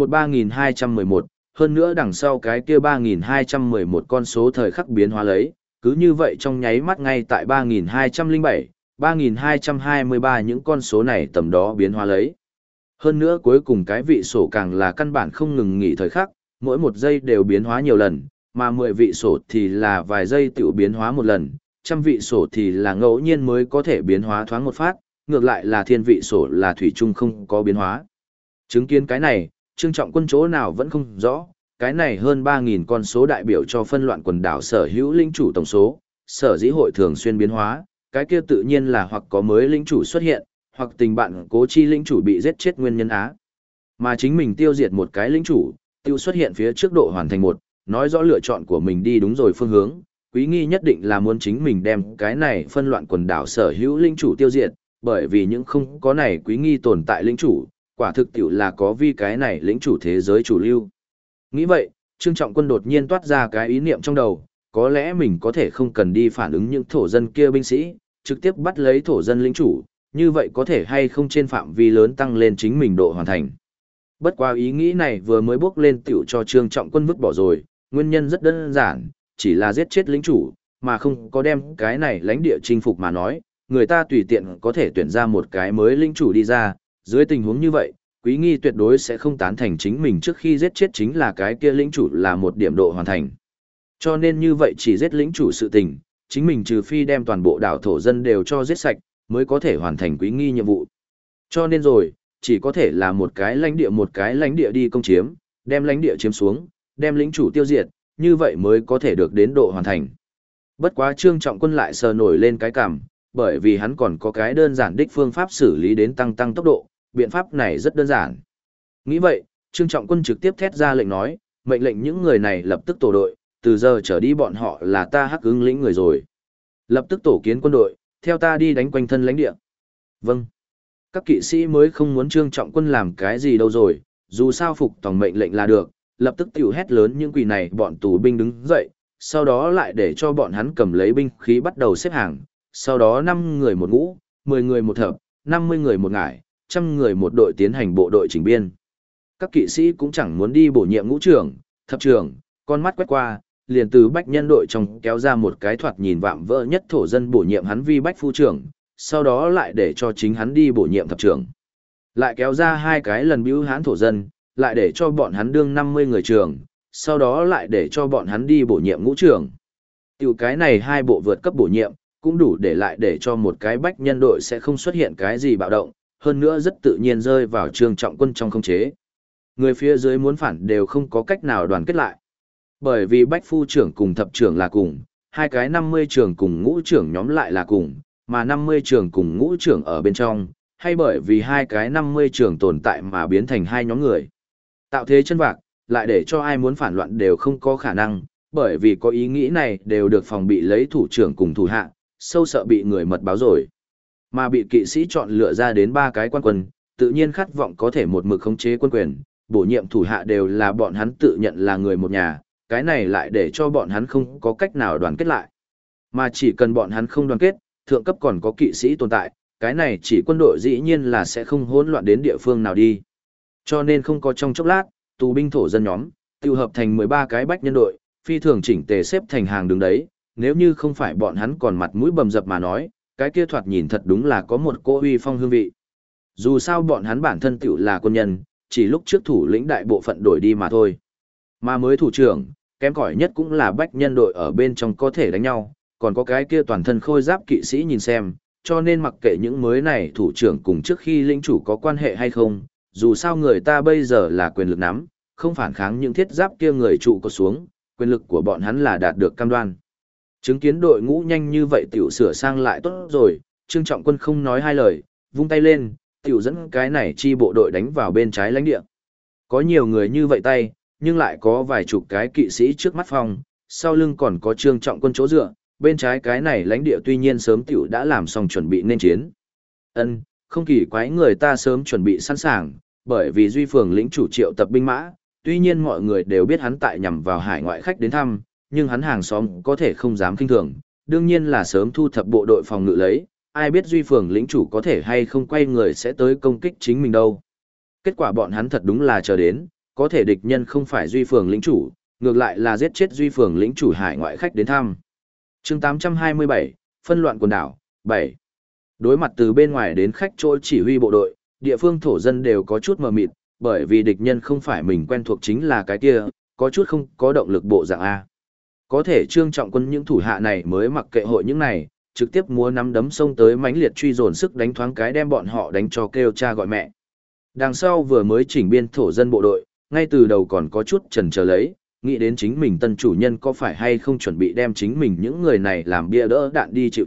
13211, hơn nữa đằng sau cái kia 3211 con số thời khắc biến hóa lấy, cứ như vậy trong nháy mắt ngay tại 3207, 3223 những con số này tầm đó biến hóa lấy. Hơn nữa cuối cùng cái vị sổ càng là căn bản không ngừng nghỉ thời khắc, mỗi một giây đều biến hóa nhiều lần, mà 10 vị sổ thì là vài giây tự biến hóa một lần, trăm vị sổ thì là ngẫu nhiên mới có thể biến hóa thoáng một phát, ngược lại là thiên vị sổ là thủy chung không có biến hóa. Chứng kiến cái này, Trương Trọng Quân chỗ nào vẫn không rõ, cái này hơn 3.000 con số đại biểu cho phân loạn quần đảo sở hữu linh chủ tổng số, sở dĩ hội thường xuyên biến hóa, cái kia tự nhiên là hoặc có mới lĩnh chủ xuất hiện, hoặc tình bạn cố chi lĩnh chủ bị giết chết nguyên nhân á. Mà chính mình tiêu diệt một cái lĩnh chủ, tiêu xuất hiện phía trước độ hoàn thành một, nói rõ lựa chọn của mình đi đúng rồi phương hướng, Quý Nghi nhất định là muốn chính mình đem cái này phân loạn quần đảo sở hữu lĩnh chủ tiêu diệt, bởi vì những không có này Quý Nghi tồn tại lĩnh chủ, quả thực tiểu là có vi cái này lĩnh chủ thế giới chủ lưu. Nghĩ vậy, Trương Trọng Quân đột nhiên toát ra cái ý niệm trong đầu, có lẽ mình có thể không cần đi phản ứng những thổ dân kia binh sĩ, trực tiếp bắt lấy thổ dân lĩnh chủ, như vậy có thể hay không trên phạm vi lớn tăng lên chính mình độ hoàn thành. Bất quá ý nghĩ này vừa mới bước lên tiểu cho Trương Trọng Quân vứt bỏ rồi, nguyên nhân rất đơn giản, chỉ là giết chết lĩnh chủ, mà không có đem cái này lãnh địa chinh phục mà nói, người ta tùy tiện có thể tuyển ra một cái mới lĩnh chủ đi ra, dưới tình huống như vậy, Quý Nghi tuyệt đối sẽ không tán thành chính mình trước khi giết chết chính là cái kia lĩnh chủ là một điểm độ hoàn thành. Cho nên như vậy chỉ giết lĩnh chủ sự tình, chính mình trừ phi đem toàn bộ đảo thổ dân đều cho giết sạch, mới có thể hoàn thành Quý Nghi nhiệm vụ. Cho nên rồi, chỉ có thể là một cái lãnh địa đi công chiếm, đem lãnh địa chiếm xuống, đem lĩnh chủ tiêu diệt, như vậy mới có thể được đến độ hoàn thành. Bất quá Trương Trọng Quân lại sờ nổi lên cái cằm, bởi vì hắn còn có cái đơn giản đích phương pháp xử lý đến tăng tốc độ, biện pháp này rất đơn giản. Nghĩ vậy, Trương Trọng Quân trực tiếp thét ra lệnh nói, mệnh lệnh những người này lập tức tổ đội, từ giờ trở đi bọn họ là ta Hắc Ưng lĩnh người rồi. Lập tức tổ kiến quân đội, theo ta đi đánh quanh thân lãnh địa. Vâng. Các kỵ sĩ mới không muốn Trương Trọng Quân làm cái gì đâu rồi, dù sao phục tòng mệnh lệnh là được, lập tức tiểu hét lớn những quỷ này bọn tù binh đứng dậy, sau đó lại để cho bọn hắn cầm lấy binh khí bắt đầu xếp hàng, sau đó 5 người một ngũ, 10 người một thập, 50 người một ngải, 100 người một đội tiến hành bộ đội chỉnh biên. Các kỵ sĩ cũng chẳng muốn đi bổ nhiệm ngũ trưởng, thập trưởng, con mắt quét qua, liền từ bách nhân đội trong kéo ra một cái thoạt nhìn vạm vỡ nhất thổ dân bổ nhiệm hắn vi bách phu trưởng, sau đó lại để cho chính hắn đi bổ nhiệm thập trưởng. Lại kéo ra 2 cái lần bưu hán thổ dân, lại để cho bọn hắn đương 50 người trưởng, sau đó lại để cho bọn hắn đi bổ nhiệm ngũ trưởng. Tiểu cái này 2 bộ vượt cấp bổ nhiệm, cũng đủ để lại để cho một cái bách nhân đội sẽ không xuất hiện cái gì bạo động, hơn nữa rất tự nhiên rơi vào Trương Trọng Quân trong khống chế. Người phía dưới muốn phản đều không có cách nào đoàn kết lại. Bởi vì bách phu trưởng cùng thập trưởng là cùng, 2 cái 50 trưởng cùng ngũ trưởng nhóm lại là cùng, mà 50 trưởng cùng ngũ trưởng ở bên trong, hay bởi vì 2 cái 50 trưởng tồn tại mà biến thành 2 nhóm người. Tạo thế chân vạc, lại để cho ai muốn phản loạn đều không có khả năng, bởi vì có ý nghĩ này đều được phòng bị lấy thủ trưởng cùng thủ hạ, sâu sợ bị người mật báo rồi. Mà bị kỵ sĩ chọn lựa ra đến 3 cái quan quân, tự nhiên khát vọng có thể một mực khống chế quân quyền, bổ nhiệm thủ hạ đều là bọn hắn tự nhận là người một nhà, cái này lại để cho bọn hắn không có cách nào đoàn kết lại. Mà chỉ cần bọn hắn không đoàn kết, thượng cấp còn có kỵ sĩ tồn tại, cái này chỉ quân đội dĩ nhiên là sẽ không hỗn loạn đến địa phương nào đi. Cho nên không có trong chốc lát, tù binh thổ dân nhóm, tiêu hợp thành 13 cái bách nhân đội, phi thường chỉnh tề xếp thành hàng đứng đấy, nếu như không phải bọn hắn còn mặt mũi bầm dập mà nói, cái kia thoạt nhìn thật đúng là có một cỗ uy phong hương vị. Dù sao bọn hắn bản thân tiểu là quân nhân, chỉ lúc trước thủ lĩnh đại bộ phận đổi đi mà thôi. Mà mới thủ trưởng, kém cỏi nhất cũng là bách nhân đội ở bên trong có thể đánh nhau, còn có cái kia toàn thân khôi giáp kỵ sĩ nhìn xem, cho nên mặc kệ những mới này thủ trưởng cùng trước khi lĩnh chủ có quan hệ hay không, dù sao người ta bây giờ là quyền lực nắm, không phản kháng những thiết giáp kia người trụ có xuống, quyền lực của bọn hắn là đạt được cam đoan. Chứng kiến đội ngũ nhanh như vậy tiểu sửa sang lại tốt rồi, Trương Trọng Quân không nói hai lời, vung tay lên, tiểu dẫn cái này chi bộ đội đánh vào bên trái lãnh địa. Có nhiều người như vậy tay, nhưng lại có vài chục cái kỵ sĩ trước mắt phòng, sau lưng còn có Trương Trọng Quân chỗ dựa, bên trái cái này lãnh địa tuy nhiên sớm tiểu đã làm xong chuẩn bị nên chiến. Không kỳ quái người ta sớm chuẩn bị sẵn sàng, bởi vì Duy Phường lĩnh chủ triệu tập binh mã, tuy nhiên mọi người đều biết hắn tại nhằm vào hải ngoại khách đến thăm, nhưng hắn hàng xóm có thể không dám kinh thường, đương nhiên là sớm thu thập bộ đội phòng ngự lấy, ai biết Duy Phường lĩnh chủ có thể hay không quay người sẽ tới công kích chính mình đâu. Kết quả bọn hắn thật đúng là chờ đến, có thể địch nhân không phải Duy Phường lĩnh chủ, ngược lại là giết chết Duy Phường lĩnh chủ hải ngoại khách đến thăm. Chương 827, phân loạn quần đảo, 7. Đối mặt từ bên ngoài đến khách chỗ chỉ huy bộ đội, địa phương thổ dân đều có chút mờ mịt, bởi vì địch nhân không phải mình quen thuộc chính là cái kia, có chút không có động lực bộ dạng A. Có thể Trương Trọng Quân những thủ hạ này mới mặc kệ hội những này, trực tiếp múa nắm đấm xông tới mãnh liệt truy dồn sức đánh thoáng cái đem bọn họ đánh cho kêu cha gọi mẹ. Đằng sau vừa mới chỉnh biên thổ dân bộ đội, ngay từ đầu còn có chút chần chờ lấy, nghĩ đến chính mình tân chủ nhân có phải hay không chuẩn bị đem chính mình những người này làm bia đỡ đạn đi chịu chết,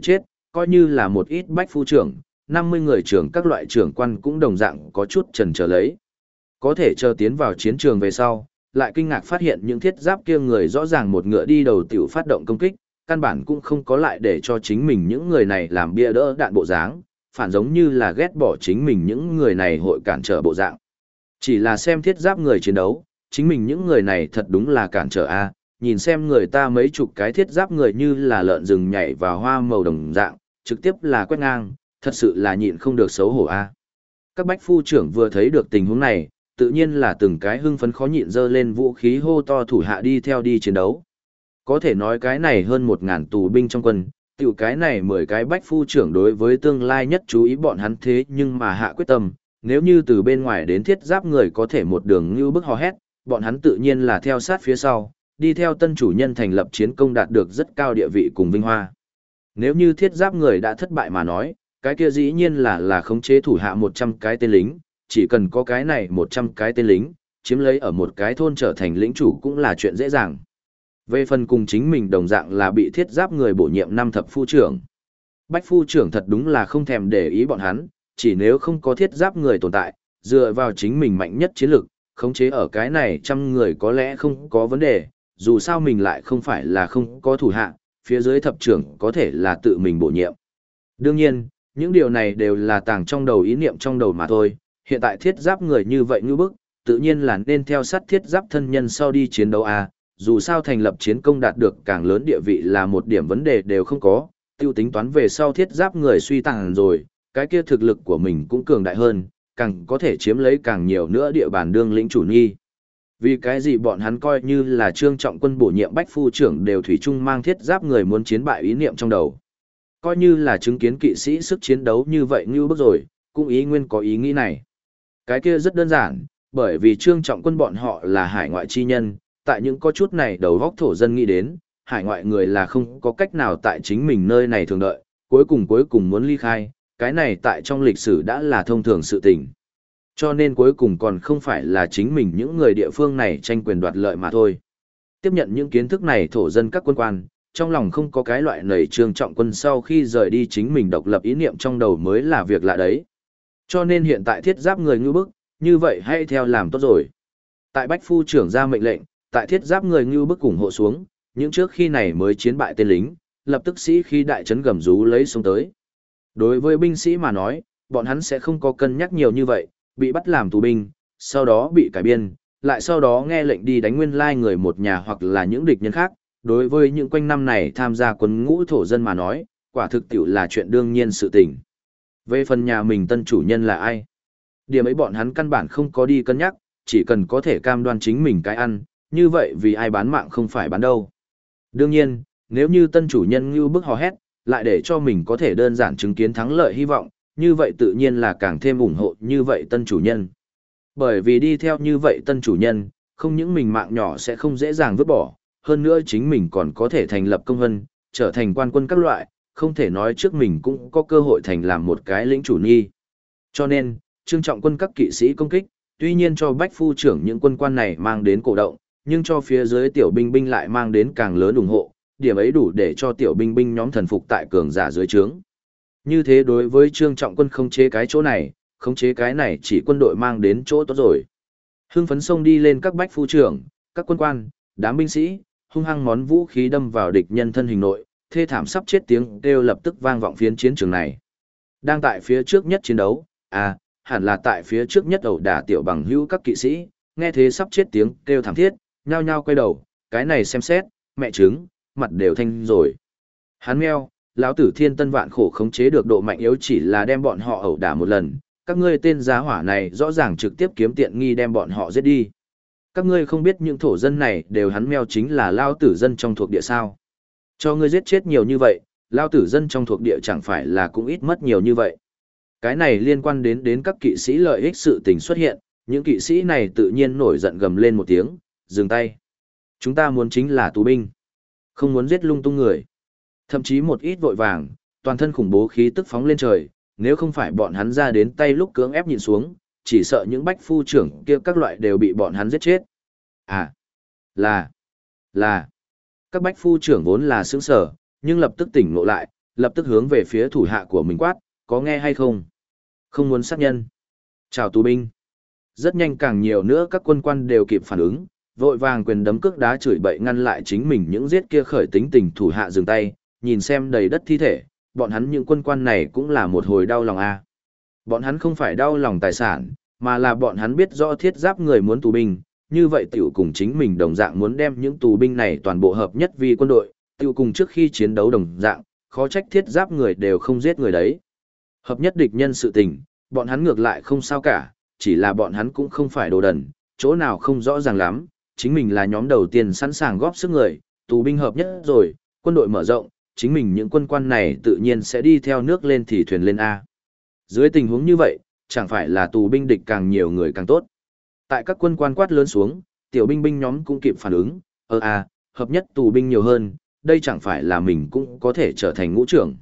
coi như là một ít bách phu trưởng, 50 người trưởng các loại trưởng quan cũng đồng dạng có chút chần chờ lấy. Có thể chờ tiến vào chiến trường về sau, lại kinh ngạc phát hiện những thiết giáp kia người rõ ràng một ngựa đi đầu tiểu phát động công kích, căn bản cũng không có lại để cho chính mình những người này làm bia đỡ đạn bộ dáng, phản giống như là ghét bỏ chính mình những người này hội cản trở bộ dạng. Chỉ là xem thiết giáp người chiến đấu, chính mình những người này thật đúng là cản trở a, nhìn xem người ta mấy chục cái thiết giáp người như là lợn rừng nhảy vào hoa màu đồng dạng, trực tiếp là quét ngang, thật sự là nhịn không được xấu hổ a. Các bách phu trưởng vừa thấy được tình huống này, tự nhiên là từng cái hưng phấn khó nhịn dơ lên vũ khí hô to thủ hạ đi theo đi chiến đấu. Có thể nói cái này hơn 1000 tù binh trong quân, tiểu cái này 10 cái bách phu trưởng đối với tương lai nhất chú ý bọn hắn thế nhưng mà hạ quyết tâm, nếu như từ bên ngoài đến thiết giáp người có thể một đường như bức hò hét, bọn hắn tự nhiên là theo sát phía sau, đi theo tân chủ nhân thành lập chiến công đạt được rất cao địa vị cùng vinh hoa. Nếu như thiết giáp người đã thất bại mà nói, cái kia dĩ nhiên là khống chế thủ hạ 100 cái tên lính, chỉ cần có cái này 100 cái tên lính, chiếm lấy ở một cái thôn trở thành lĩnh chủ cũng là chuyện dễ dàng. Về phần cùng chính mình đồng dạng là bị thiết giáp người bổ nhiệm năm thập phu trưởng. Bách phu trưởng thật đúng là không thèm để ý bọn hắn, chỉ nếu không có thiết giáp người tồn tại, dựa vào chính mình mạnh nhất chiến lực, khống chế ở cái này trăm người có lẽ không có vấn đề, dù sao mình lại không phải là không có thủ hạ, phía dưới thập trưởng có thể là tự mình bổ nhiệm. Đương nhiên, những điều này đều là tàng trong đầu ý niệm trong đầu mà thôi, hiện tại thiết giáp người như vậy như bức, tự nhiên là nên theo sát thiết giáp thân nhân sau đi chiến đấu a. Dù sao thành lập chiến công đạt được càng lớn địa vị là một điểm vấn đề đều không có, tiêu tính toán về sau thiết giáp người suy tàn rồi, cái kia thực lực của mình cũng cường đại hơn, càng có thể chiếm lấy càng nhiều nữa địa bàn đương lĩnh chủ nghi. Vì cái gì bọn hắn coi như là Trương Trọng Quân bổ nhiệm bách phu trưởng đều thủy chung mang thiết giáp người muốn chiến bại ý niệm trong đầu. Coi như là chứng kiến kỵ sĩ sức chiến đấu như vậy như bước rồi, cũng ý nguyên có ý nghĩ này. Cái kia rất đơn giản, bởi vì Trương Trọng Quân bọn họ là hải ngoại chi nhân, tại những có chút này đầu góc thổ dân nghĩ đến, hải ngoại người là không có cách nào tại chính mình nơi này thường đợi, cuối cùng muốn ly khai, cái này tại trong lịch sử đã là thông thường sự tình. Cho nên cuối cùng còn không phải là chính mình những người địa phương này tranh quyền đoạt lợi mà thôi. Tiếp nhận những kiến thức này thổ dân các quân quan, trong lòng không có cái loại nảy Trương Trọng Quân sau khi rời đi chính mình độc lập ý niệm trong đầu mới là việc lạ đấy. Cho nên hiện tại thiết giáp người ngư bức, như vậy hay theo làm tốt rồi. Tại Bách Phu trưởng ra mệnh lệnh, tại thiết giáp người ngư bức ủng hộ xuống, những trước khi này mới chiến bại tên lính, lập tức sĩ khi đại trấn gầm rú lấy xuống tới. Đối với binh sĩ mà nói, bọn hắn sẽ không có cân nhắc nhiều như vậy, bị bắt làm tù binh, sau đó bị cải biên, lại sau đó nghe lệnh đi đánh nguyên lai người một nhà hoặc là những địch nhân khác. Đối với những quanh năm này tham gia quân ngũ thổ dân mà nói, quả thực tiểu là chuyện đương nhiên sự tình. Về phần nhà mình tân chủ nhân là ai? Điểm ấy bọn hắn căn bản không có đi cân nhắc, chỉ cần có thể cam đoan chính mình cái ăn, như vậy vì ai bán mạng không phải bán đâu. Đương nhiên, nếu như tân chủ nhân như bức hò hét, lại để cho mình có thể đơn giản chứng kiến thắng lợi hy vọng, như vậy tự nhiên là càng thêm ủng hộ như vậy tân chủ nhân. Bởi vì đi theo như vậy tân chủ nhân, không những mình mạng nhỏ sẽ không dễ dàng vứt bỏ, hơn nữa chính mình còn có thể thành lập công vân, trở thành quan quân các loại, không thể nói trước mình cũng có cơ hội thành làm một cái lĩnh chủ nghi. Cho nên, Trương Trọng Quân các kỵ sĩ công kích, tuy nhiên cho Bách Phu trưởng những quân quan này mang đến cổ động, nhưng cho phía dưới tiểu binh binh lại mang đến càng lớn ủng hộ, điểm ấy đủ để cho tiểu binh binh nhóm thần phục tại cường giả dưới trướng. Như thế đối với Trương Trọng Quân khống chế cái chỗ này, khống chế cái này chỉ quân đội mang đến chỗ tốt rồi. Hưng phấn xông đi lên các Bách Phu trưởng, các quân quan, đám binh sĩ, hung hăng món vũ khí đâm vào địch nhân thân hình nội, thê thảm sắp chết tiếng kêu lập tức vang vọng phiến chiến trường này. Đang tại phía trước nhất chiến đấu, hẳn là tại phía trước nhất ẩu đả tiểu bằng hữu các kỵ sĩ, nghe thế sắp chết tiếng kêu thảm thiết, nhao nhao quay đầu, cái này xem xét, mẹ trứng, mặt đều thanh rồi. Hắn meo, lão tử thiên tân vạn khổ khống chế được độ mạnh yếu chỉ là đem bọn họ ẩu đả một lần, các ngươi tên giá hỏa này rõ ràng trực tiếp kiếm tiện nghi đem bọn họ giết đi. Các ngươi không biết những thổ dân này đều hắn meo chính là lao tử dân trong thuộc địa sao. Cho ngươi giết chết nhiều như vậy, lao tử dân trong thuộc địa chẳng phải là cũng ít mất nhiều như vậy. Cái này liên quan đến các kỵ sĩ lợi ích sự tình xuất hiện, những kỵ sĩ này tự nhiên nổi giận gầm lên một tiếng, dừng tay. Chúng ta muốn chính là tù binh, không muốn giết lung tung người. Thậm chí một ít vội vàng, toàn thân khủng bố khí tức phóng lên trời, nếu không phải bọn hắn ra đến tay lúc cưỡng ép nhìn xuống, chỉ sợ những bách phu trưởng kia các loại đều bị bọn hắn giết chết. Là. Các bách phu trưởng vốn là sướng sở, nhưng lập tức tỉnh ngộ lại, lập tức hướng về phía thủ hạ của mình quát, có nghe hay không? Không muốn sát nhân. Chào tù binh. Rất nhanh càng nhiều nữa các quân quan đều kịp phản ứng, vội vàng quyền đấm cước đá chửi bậy ngăn lại chính mình những giết kia khởi tính tình thủ hạ dừng tay, nhìn xem đầy đất thi thể, bọn hắn những quân quan này cũng là một hồi đau lòng a. Bọn hắn không phải đau lòng tài sản, mà là bọn hắn biết rõ thiết giáp người muốn tù binh, như vậy tiểu cùng chính mình đồng dạng muốn đem những tù binh này toàn bộ hợp nhất vì quân đội, tiểu cùng trước khi chiến đấu đồng dạng, khó trách thiết giáp người đều không giết người đấy. Hợp nhất địch nhân sự tình, bọn hắn ngược lại không sao cả, chỉ là bọn hắn cũng không phải đồ đần, chỗ nào không rõ ràng lắm, chính mình là nhóm đầu tiên sẵn sàng góp sức người, tù binh hợp nhất rồi, quân đội mở rộng, chính mình những quân quan này tự nhiên sẽ đi theo nước lên thì thuyền lên A. Dưới tình huống như vậy, chẳng phải là tù binh địch càng nhiều người càng tốt. Tại các quân quan quát lớn xuống, tiểu binh binh nhóm cũng kịp phản ứng, hợp nhất tù binh nhiều hơn, đây chẳng phải là mình cũng có thể trở thành ngũ trưởng.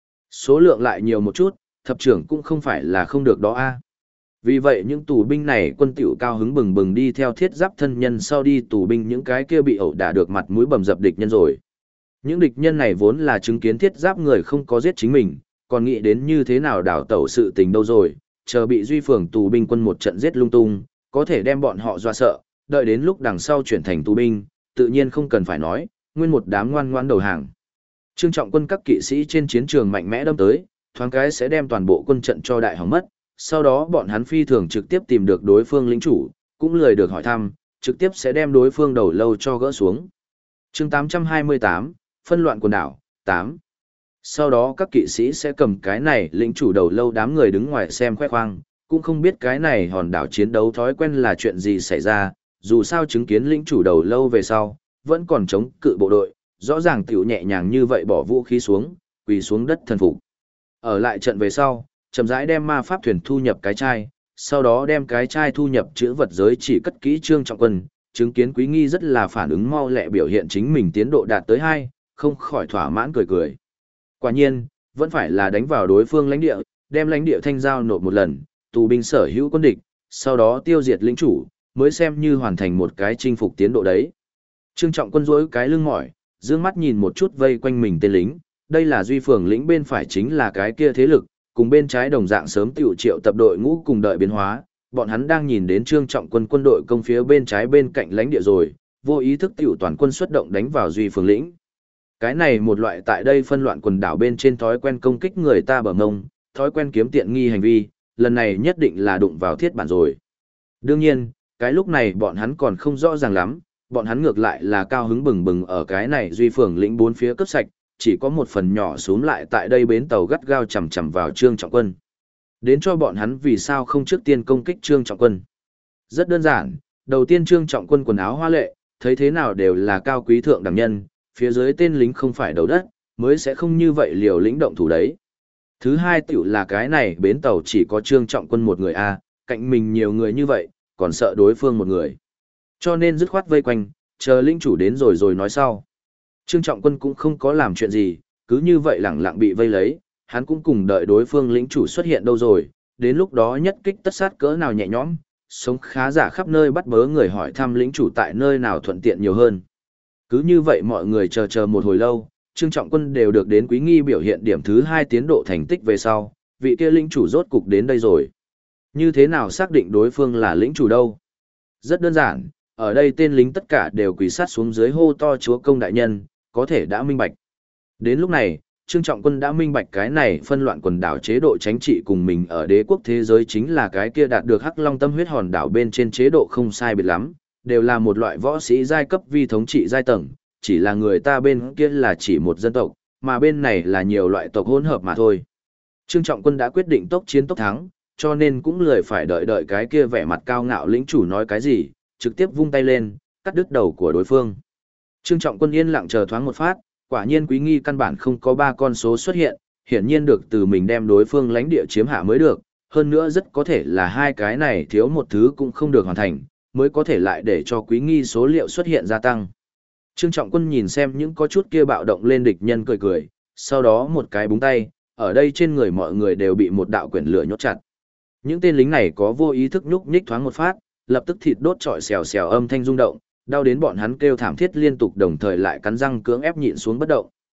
Số lượng lại nhiều một chút, thập trưởng cũng không phải là không được đó A. Vì vậy những tù binh này quân tiểu cao hứng bừng bừng đi theo thiết giáp thân nhân sau đi tù binh những cái kia bị ẩu đả được mặt mũi bầm dập địch nhân rồi. Những địch nhân này vốn là chứng kiến thiết giáp người không có giết chính mình, còn nghĩ đến như thế nào đảo tẩu sự tình đâu rồi, chờ bị Duy Phường tù binh quân một trận giết lung tung, có thể đem bọn họ dọa sợ, đợi đến lúc đằng sau chuyển thành tù binh, tự nhiên không cần phải nói, nguyên một đám ngoan ngoãn đầu hàng. Trương Trọng Quân các kỵ sĩ trên chiến trường mạnh mẽ đâm tới, thoáng cái sẽ đem toàn bộ quân trận cho đại hỏng mất, sau đó bọn hắn phi thường trực tiếp tìm được đối phương lĩnh chủ, cũng lười được hỏi thăm, trực tiếp sẽ đem đối phương đầu lâu cho gỡ xuống. Chương 828, phân loạn quần đảo, 8. Sau đó các kỵ sĩ sẽ cầm cái này lĩnh chủ đầu lâu đám người đứng ngoài xem khoe khoang, cũng không biết cái này hòn đảo chiến đấu thói quen là chuyện gì xảy ra, dù sao chứng kiến lĩnh chủ đầu lâu về sau, vẫn còn chống cự bộ đội, rõ ràng tiểu nhẹ nhàng như vậy bỏ vũ khí xuống, quỳ xuống đất thần phục. Ở lại trận về sau, chậm rãi đem ma pháp thuyền thu nhập cái chai, sau đó đem cái chai thu nhập chữ vật giới chỉ cất kỹ Trương Trọng Quân, chứng kiến Quý Nghi rất là phản ứng mau lẹ biểu hiện chính mình tiến độ đạt tới 2, không khỏi thỏa mãn cười cười. Quả nhiên, vẫn phải là đánh vào đối phương lãnh địa, đem lãnh địa thanh giao nộp một lần, tù binh sở hữu quân địch, sau đó tiêu diệt lĩnh chủ, mới xem như hoàn thành một cái chinh phục tiến độ đấy. Trương Trọng Quân duỗi cái lưng mỏi, dương mắt nhìn một chút vây quanh mình tên lính, đây là Duy Phường lĩnh bên phải chính là cái kia thế lực, cùng bên trái đồng dạng sớm tiểu triệu tập đội ngũ cùng đợi biến hóa, bọn hắn đang nhìn đến Trương Trọng Quân quân đội công phía bên trái bên cạnh lãnh địa rồi, vô ý thức tiểu toàn quân xuất động đánh vào Duy Phường lĩnh. Cái này một loại tại đây phân loạn quần đảo bên trên thói quen công kích người ta bờ mông, thói quen kiếm tiện nghi hành vi, lần này nhất định là đụng vào thiết bản rồi. Đương nhiên, cái lúc này bọn hắn còn không rõ ràng lắm, bọn hắn ngược lại là cao hứng bừng bừng ở cái này Duy Phường lĩnh bốn phía cấp sạch, chỉ có một phần nhỏ xuống lại tại đây bến tàu gắt gao chầm chầm vào Trương Trọng Quân. Đến cho bọn hắn vì sao không trước tiên công kích Trương Trọng Quân. Rất đơn giản, đầu tiên Trương Trọng Quân quần áo hoa lệ, thấy thế nào đều là cao quý thượng đẳng nhân, phía dưới tên lính không phải đầu đất, mới sẽ không như vậy liều lĩnh động thủ đấy. Thứ hai tiểu là cái này bến tàu chỉ có Trương Trọng Quân một người a, cạnh mình nhiều người như vậy, còn sợ đối phương một người. Cho nên dứt khoát vây quanh, chờ lĩnh chủ đến rồi nói sau. Trương Trọng Quân cũng không có làm chuyện gì, cứ như vậy lẳng lặng bị vây lấy, hắn cũng cùng đợi đối phương lĩnh chủ xuất hiện đâu rồi, đến lúc đó nhất kích tất sát cỡ nào nhẹ nhõm, sống khá giả khắp nơi bắt bớ người hỏi thăm lĩnh chủ tại nơi nào thuận tiện nhiều hơn. Cứ như vậy mọi người chờ một hồi lâu, Trương Trọng Quân đều được đến Quý Nghi biểu hiện điểm thứ 2 tiến độ thành tích về sau, vị kia lĩnh chủ rốt cục đến đây rồi. Như thế nào xác định đối phương là lĩnh chủ đâu? Rất đơn giản, ở đây tên lính tất cả đều quỳ sát xuống dưới hô to chúa công đại nhân, có thể đã minh bạch. Đến lúc này, Trương Trọng Quân đã minh bạch cái này phân loạn quần đảo chế độ chính trị cùng mình ở đế quốc thế giới chính là cái kia đạt được Hắc Long tâm huyết hòn đảo bên trên chế độ không sai biệt lắm, đều là một loại võ sĩ giai cấp vi thống trị giai tầng, chỉ là người ta bên kia là chỉ một dân tộc, mà bên này là nhiều loại tộc hỗn hợp mà thôi. Trương Trọng Quân đã quyết định tốc chiến tốc thắng, cho nên cũng lười phải đợi cái kia vẻ mặt cao ngạo lĩnh chủ nói cái gì, trực tiếp vung tay lên, cắt đứt đầu của đối phương. Trương Trọng Quân yên lặng chờ thoáng một phát, quả nhiên Quý Nghi căn bản không có 3 con số xuất hiện, hiển nhiên được từ mình đem đối phương lãnh địa chiếm hạ mới được, hơn nữa rất có thể là hai cái này thiếu một thứ cũng không được hoàn thành, mới có thể lại để cho Quý Nghi số liệu xuất hiện gia tăng. Trương Trọng Quân nhìn xem những có chút kia bạo động lên địch nhân cười cười, sau đó một cái búng tay, ở đây trên người mọi người đều bị một đạo quyển lửa nhốt chặt. Những tên lính này có vô ý thức nhúc nhích thoáng một phát, lập tức thịt đốt trọi xèo xèo âm thanh rung động, đau đến bọn hắn kêu thảm thiết liên tục đồng thời lại cắn răng cưỡng ép nhịn xuống bất động.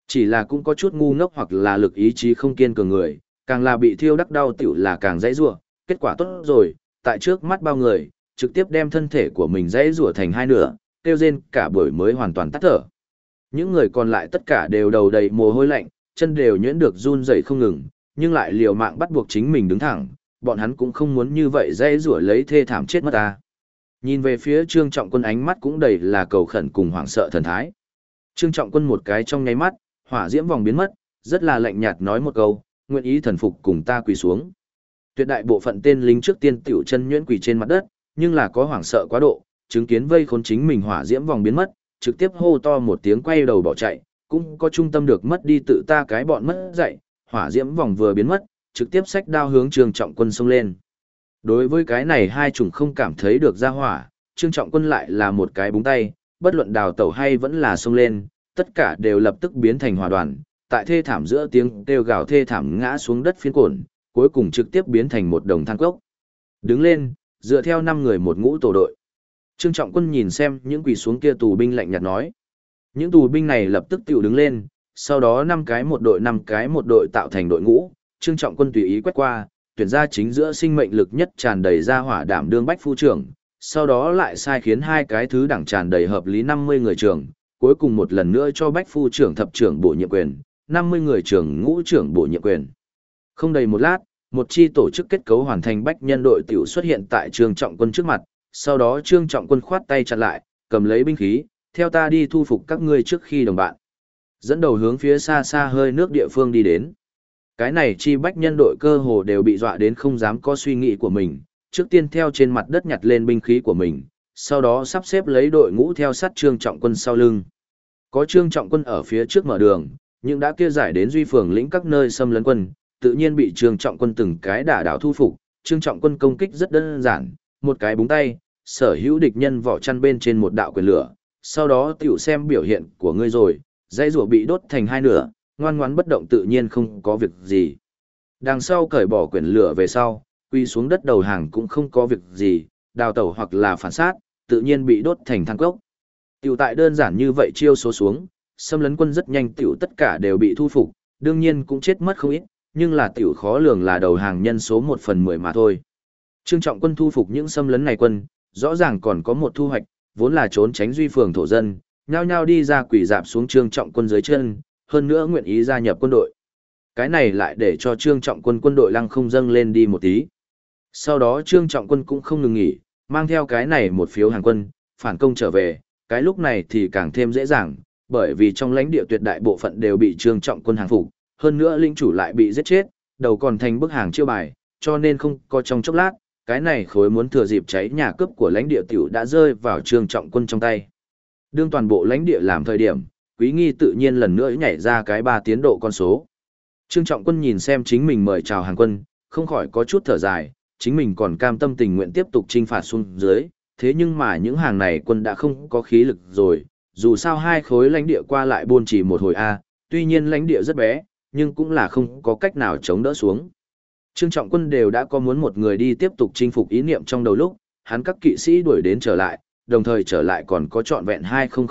Chỉ là cũng có chút ngu ngốc hoặc là lực ý chí không kiên cường người, càng là bị thiêu đắc đau tiểu là càng dãy rủa, kết quả tốt rồi, tại trước mắt bao người, trực tiếp đem thân thể của mình dãy rủa thành hai nửa, tiêu rên cả buổi mới hoàn toàn tắt thở. Những người còn lại tất cả đều đầu đầy mồ hôi lạnh, chân đều nhuyễn được run rẩy không ngừng, nhưng lại liều mạng bắt buộc chính mình đứng thẳng, bọn hắn cũng không muốn như vậy dãy rủa lấy thê thảm chết mất ta. Nhìn về phía Trương Trọng Quân ánh mắt cũng đầy là cầu khẩn cùng hoảng sợ thần thái. Trương Trọng Quân một cái trong nháy mắt, hỏa diễm vòng biến mất, rất là lạnh nhạt nói một câu, nguyện ý thần phục cùng ta quỳ xuống. Tuyệt đại bộ phận tên lính trước tiên tiểu chân nhuyễn quỳ trên mặt đất, nhưng là có hoảng sợ quá độ, chứng kiến vây khốn chính mình hỏa diễm vòng biến mất, trực tiếp hô to một tiếng quay đầu bỏ chạy, cũng có trung tâm được mất đi tự ta cái bọn mất dạy, hỏa diễm vòng vừa biến mất, trực tiếp xách đao hướng Trương Trọng Quân xông lên. Đối với cái này hai chủng không cảm thấy được ra hỏa, Trương Trọng Quân lại là một cái búng tay, bất luận đào tẩu hay vẫn là xông lên, tất cả đều lập tức biến thành hỏa đoàn, tại thê thảm giữa tiếng kêu gào thê thảm ngã xuống đất phiến cồn, cuối cùng trực tiếp biến thành một đồng than cốc. Đứng lên, dựa theo 5 người một ngũ tổ đội. Trương Trọng Quân nhìn xem những quỳ xuống kia tù binh lạnh nhạt nói. Những tù binh này lập tức tiểu đứng lên, sau đó 5 cái một đội tạo thành đội ngũ, Trương Trọng Quân tùy ý quét qua, tuyển ra chính giữa sinh mệnh lực nhất tràn đầy ra hỏa đảm đương bách phu trưởng, sau đó lại sai khiến 2 cái thứ đẳng tràn đầy hợp lý 50 người trưởng, cuối cùng một lần nữa cho bách phu trưởng thập trưởng bổ nhiệm quyền, 50 người trưởng ngũ trưởng bổ nhiệm quyền. Không đầy một lát, một chi tổ chức kết cấu hoàn thành bách nhân đội tiểu xuất hiện tại Trương Trọng Quân trước mặt, sau đó Trương Trọng Quân khoát tay chặn lại, cầm lấy binh khí, theo ta đi thu phục các ngươi trước khi đồng bạn. Dẫn đầu hướng phía xa xa hơi nước địa phương đi đến. Cái này chi bách nhân đội cơ hồ đều bị dọa đến không dám có suy nghĩ của mình, trước tiên theo trên mặt đất nhặt lên binh khí của mình, sau đó sắp xếp lấy đội ngũ theo sát Trương Trọng Quân sau lưng. Có Trương Trọng Quân ở phía trước mở đường, nhưng đã kia giải đến duy phường lĩnh các nơi xâm lấn quân, tự nhiên bị Trương Trọng Quân từng cái đả đảo thu phục. Trương Trọng Quân công kích rất đơn giản, một cái búng tay, sở hữu địch nhân vỏ chăn bên trên một đạo quyền lửa, sau đó tiểu xem biểu hiện của ngươi rồi, dây rùa bị đốt thành hai nửa, ngoan ngoãn bất động tự nhiên không có việc gì. Đằng sau cởi bỏ quyền lửa về sau, quy xuống đất đầu hàng cũng không có việc gì, đào tẩu hoặc là phản sát, tự nhiên bị đốt thành than cốc. Tiểu tại đơn giản như vậy chiêu số xuống, xâm lấn quân rất nhanh tiểu tất cả đều bị thu phục, đương nhiên cũng chết mất không ít, nhưng là tiểu khó lường là đầu hàng nhân số 1/10 mà thôi. Trương Trọng Quân thu phục những xâm lấn này quân, rõ ràng còn có một thu hoạch, vốn là trốn tránh duy phường thổ dân, nhao nhao đi ra quỳ dạp xuống Trương Trọng Quân dưới chân, hơn nữa nguyện ý gia nhập quân đội. Cái này lại để cho Trương Trọng Quân quân đội lăng không dâng lên đi một tí. Sau đó Trương Trọng Quân cũng không ngừng nghỉ, mang theo cái này một phiếu hàng quân, phản công trở về, cái lúc này thì càng thêm dễ dàng, bởi vì trong lãnh địa tuyệt đại bộ phận đều bị Trương Trọng Quân hàng phục, hơn nữa linh chủ lại bị giết chết, đầu còn thành bức hàng chiêu bài, cho nên không có trong chốc lát, cái này khối muốn thừa dịp cháy nhà cướp của lãnh địa tiểu đã rơi vào Trương Trọng Quân trong tay. Đương toàn bộ lãnh địa làm thời điểm, Quý Nghi tự nhiên lần nữa nhảy ra cái 3 tiến độ con số. Trương Trọng Quân nhìn xem chính mình mời chào hàng quân, không khỏi có chút thở dài, chính mình còn cam tâm tình nguyện tiếp tục chinh phạt xuống dưới, thế nhưng mà những hàng này quân đã không có khí lực rồi, dù sao hai khối lãnh địa qua lại buôn chỉ một hồi a, tuy nhiên lãnh địa rất bé, nhưng cũng là không có cách nào chống đỡ xuống. Trương Trọng Quân đều đã có muốn một người đi tiếp tục chinh phục ý niệm trong đầu lúc, hắn các kỵ sĩ đuổi đến trở lại, đồng thời trở lại còn có trọn vẹn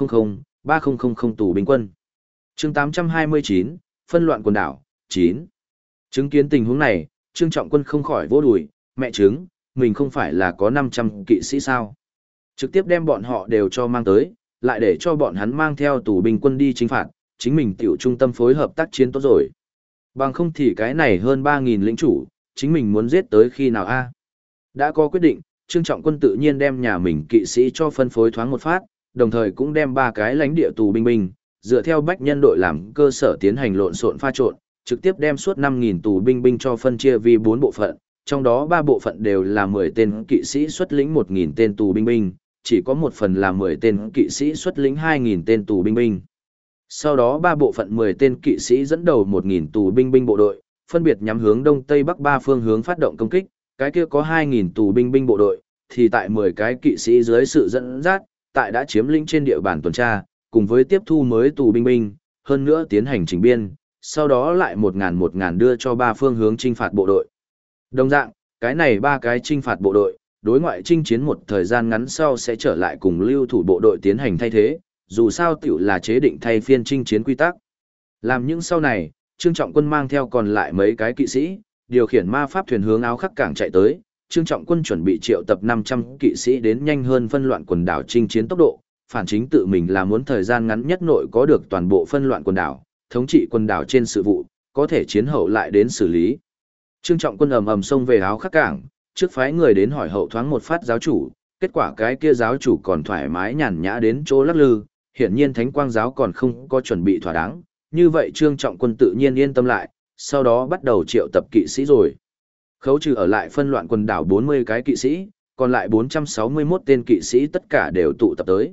2000-3000 tù binh quân. Chương 829, phân loạn quần đảo, 9. Chứng kiến tình huống này, Trương Trọng Quân không khỏi vỗ đùi, mẹ chứng, mình không phải là có 500 kỵ sĩ sao? Trực tiếp đem bọn họ đều cho mang tới, lại để cho bọn hắn mang theo tù binh quân đi chinh phạt, chính mình tiểu trung tâm phối hợp tác chiến tốt rồi. Bằng không thì cái này hơn 3000 lĩnh chủ, chính mình muốn giết tới khi nào a? Đã có quyết định, Trương Trọng Quân tự nhiên đem nhà mình kỵ sĩ cho phân phối thoáng một phát, đồng thời cũng đem 3 cái lãnh địa tù binh, dựa theo bách nhân đội làm cơ sở tiến hành lộn xộn pha trộn, trực tiếp đem suốt 5000 tù binh cho phân chia vì 4 bộ phận, trong đó 3 bộ phận đều là 10 tên kỵ sĩ xuất lĩnh 1000 tên tù binh, chỉ có một phần là 10 tên kỵ sĩ xuất lĩnh 2000 tên tù binh. Sau đó 3 bộ phận 10 tên kỵ sĩ dẫn đầu 1000 tù binh bộ đội, phân biệt nhắm hướng đông tây bắc 3 phương hướng phát động công kích, cái kia có 2000 tù binh bộ đội, thì tại 10 cái kỵ sĩ dưới sự dẫn dắt, tại đã chiếm lĩnh trên địa bàn tuần tra, cùng với tiếp thu mới tù binh, hơn nữa tiến hành chỉnh biên, sau đó lại 1000 đưa cho 3 phương hướng chinh phạt bộ đội. Đồng dạng, cái này 3 cái chinh phạt bộ đội, đối ngoại chinh chiến một thời gian ngắn sau sẽ trở lại cùng lưu thủ bộ đội tiến hành thay thế, dù sao tiểu là chế định thay phiên chinh chiến quy tắc. Làm những sau này, Trương Trọng Quân mang theo còn lại mấy cái kỵ sĩ, điều khiển ma pháp thuyền hướng Áo Khắc Cảng chạy tới. Trương Trọng Quân chuẩn bị triệu tập 500 kỵ sĩ đến nhanh hơn phân loạn quần đảo chinh chiến tốc độ, phản chính tự mình là muốn thời gian ngắn nhất nội có được toàn bộ phân loạn quần đảo, thống trị quần đảo trên sự vụ, có thể chiến hậu lại đến xử lý. Trương Trọng Quân ầm ầm xông về Áo Khắc Cảng, trước phái người đến hỏi hậu thoáng một phát giáo chủ, kết quả cái kia giáo chủ còn thoải mái nhàn nhã đến chỗ lắc lư, hiển nhiên Thánh Quang giáo còn không có chuẩn bị thỏa đáng, như vậy Trương Trọng Quân tự nhiên yên tâm lại, sau đó bắt đầu triệu tập kỵ sĩ rồi. Khấu trừ ở lại phân loạn quần đảo 40 cái kỵ sĩ, còn lại 461 tên kỵ sĩ tất cả đều tụ tập tới.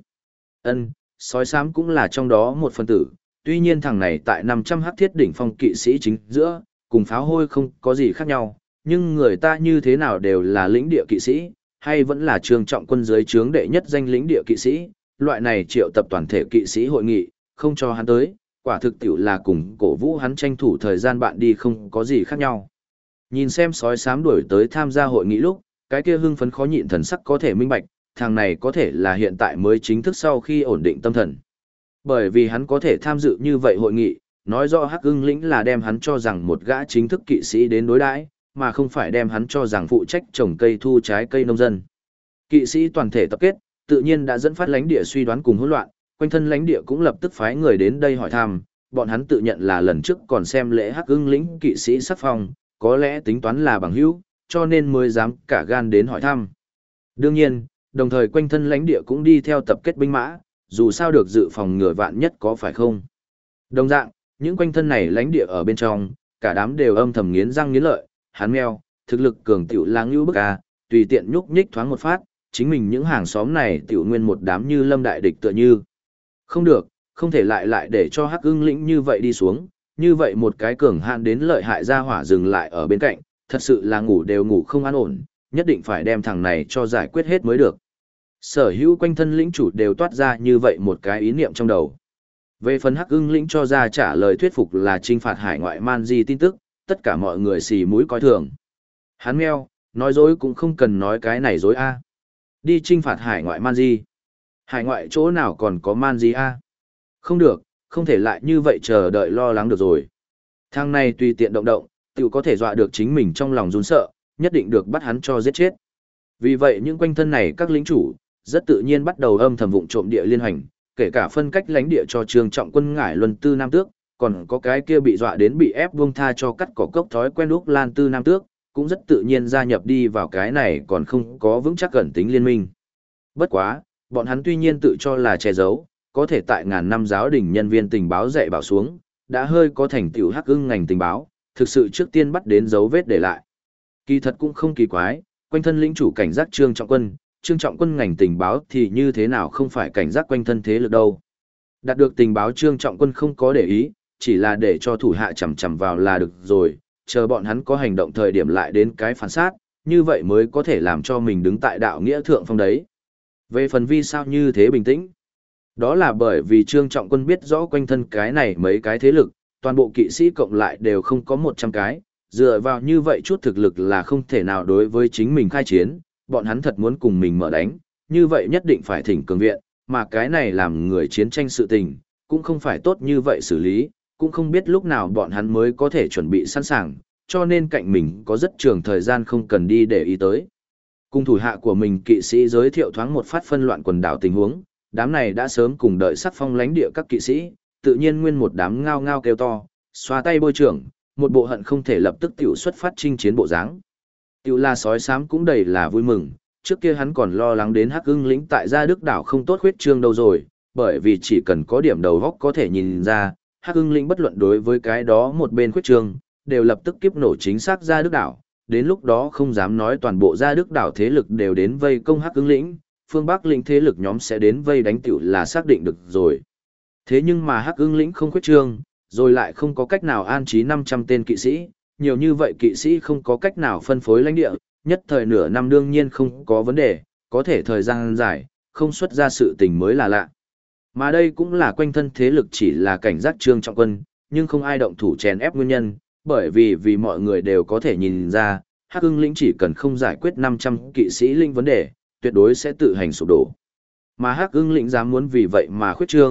Sói xám cũng là trong đó một phân tử, tuy nhiên thằng này tại 500 hắc thiết đỉnh phong kỵ sĩ chính giữa, cùng pháo hôi không có gì khác nhau, nhưng người ta như thế nào đều là lĩnh địa kỵ sĩ, hay vẫn là Trương Trọng Quân dưới trướng đệ nhất danh lĩnh địa kỵ sĩ, loại này triệu tập toàn thể kỵ sĩ hội nghị, không cho hắn tới, quả thực tiểu là cùng cổ vũ hắn tranh thủ thời gian bạn đi không có gì khác nhau. Nhìn xem sói xám đuổi tới tham gia hội nghị lúc, cái kia hưng phấn khó nhịn thần sắc có thể minh bạch, thằng này có thể là hiện tại mới chính thức sau khi ổn định tâm thần. Bởi vì hắn có thể tham dự như vậy hội nghị, nói rõ Hắc Ưng lĩnh là đem hắn cho rằng một gã chính thức kỵ sĩ đến đối đãi, mà không phải đem hắn cho rằng phụ trách trồng cây thu trái cây nông dân. Kỵ sĩ toàn thể tập kết, tự nhiên đã dẫn phát lãnh địa suy đoán cùng hỗn loạn, quanh thân lãnh địa cũng lập tức phái người đến đây hỏi thăm, bọn hắn tự nhận là lần trước còn xem lễ Hắc Ưng lĩnh kỵ sĩ sắc phong, có lẽ tính toán là bằng hữu, cho nên mới dám cả gan đến hỏi thăm. Đương nhiên, đồng thời quanh thân lãnh địa cũng đi theo tập kết binh mã, dù sao được dự phòng ngừa vạn nhất có phải không. Đồng dạng, những quanh thân này lãnh địa ở bên trong, cả đám đều âm thầm nghiến răng nghiến lợi, hắn meo, thực lực cường tiểu lang như bức a, tùy tiện nhúc nhích thoáng một phát, chính mình những hàng xóm này tiểu nguyên một đám như lâm đại địch tựa như. Không được, không thể lại để cho Hắc Ưng lĩnh như vậy đi xuống, như vậy một cái cường hạn đến lợi hại ra hỏa dừng lại ở bên cạnh, thật sự là ngủ đều ngủ không an ổn, nhất định phải đem thằng này cho giải quyết hết mới được. Sở hữu quanh thân lĩnh chủ đều toát ra như vậy một cái ý niệm trong đầu. Về phần Hắc Ưng lĩnh cho ra trả lời thuyết phục là trinh phạt hải ngoại man di tin tức, tất cả mọi người xì mũi coi thường. Hắn meo, nói dối cũng không cần nói cái này dối a. Đi trinh phạt hải ngoại man di. Hải ngoại chỗ nào còn có man di a? Không được, không thể lại như vậy chờ đợi lo lắng được rồi. Thằng này tùy tiện động động, tự có thể dọa được chính mình trong lòng run sợ, nhất định được bắt hắn cho giết chết. Vì vậy những quanh thân này các lính chủ, rất tự nhiên bắt đầu âm thầm vụng trộm địa liên hành, kể cả phân cách lãnh địa cho Trương Trọng Quân ngải luân tư nam tước, còn có cái kia bị dọa đến bị ép buông tha cho cắt cỏ cốc thói quen Úc Lan tư nam tước, cũng rất tự nhiên gia nhập đi vào cái này còn không có vững chắc gần tính liên minh. Bất quá, bọn hắn tuy nhiên tự cho là che giấu, có thể tại ngàn năm giáo đình nhân viên tình báo dạy bảo xuống, đã hơi có thành tựu Hắc Ưng ngành tình báo, thực sự trước tiên bắt đến dấu vết để lại. Kỳ thật cũng không kỳ quái, quanh thân lĩnh chủ cảnh giác Trương Trọng Quân ngành tình báo thì như thế nào không phải cảnh giác quanh thân thế lực đâu. Đạt được tình báo Trương Trọng Quân không có để ý, chỉ là để cho thủ hạ chằm chằm vào là được rồi, chờ bọn hắn có hành động thời điểm lại đến cái phản sát, như vậy mới có thể làm cho mình đứng tại đạo nghĩa thượng phong đấy. Về phần vì sao như thế bình tĩnh, đó là bởi vì Trương Trọng Quân biết rõ quanh thân cái này mấy cái thế lực, toàn bộ kỵ sĩ cộng lại đều không có 100 cái, dựa vào như vậy chút thực lực là không thể nào đối với chính mình khai chiến, bọn hắn thật muốn cùng mình mở đánh, như vậy nhất định phải thỉnh cường viện, mà cái này làm người chiến tranh sự tình, cũng không phải tốt như vậy xử lý, cũng không biết lúc nào bọn hắn mới có thể chuẩn bị sẵn sàng, cho nên cạnh mình có rất trường thời gian không cần đi để ý tới. Cùng thủ hạ của mình kỵ sĩ giới thiệu thoáng một phát phân loạn quần đảo tình huống, đám này đã sớm cùng đợi sắc phong lãnh địa các kỵ sĩ, tự nhiên nguyên một đám ngao ngao kêu to, xoa tay bôi trưởng, một bộ hận không thể lập tức tiểu xuất phát chinh chiến bộ dáng. Tiểu La sói xám cũng đầy là vui mừng, trước kia hắn còn lo lắng đến Hắc Ưng lĩnh tại Gia Đức đảo không tốt khuyết trương đâu rồi, bởi vì chỉ cần có điểm đầu góc có thể nhìn ra, Hắc Ưng lĩnh bất luận đối với cái đó một bên khuyết trương, đều lập tức kiếp nổ chính xác Gia Đức đảo, đến lúc đó không dám nói toàn bộ Gia Đức đảo thế lực đều đến vây công Hắc Ưng lĩnh, phương Bắc lĩnh thế lực nhóm sẽ đến vây đánh tiểu là xác định được rồi. Thế nhưng mà Hắc Ưng lĩnh không khuyết trương, rồi lại không có cách nào an trí 500 tên kỵ sĩ, nhiều như vậy kỵ sĩ không có cách nào phân phối lãnh địa, nhất thời nửa năm đương nhiên không có vấn đề, có thể thời gian dài, không xuất ra sự tình mới là lạ. Mà đây cũng là quanh thân thế lực chỉ là cảnh giác Trương Trọng Quân, nhưng không ai động thủ chèn ép nguyên nhân, bởi vì mọi người đều có thể nhìn ra, Hắc Ưng lĩnh chỉ cần không giải quyết 500 kỵ sĩ linh vấn đề, tuyệt đối sẽ tự hành sụp đổ. Mà Hắc Ưng lĩnh dám muốn vì vậy mà khuyết trương,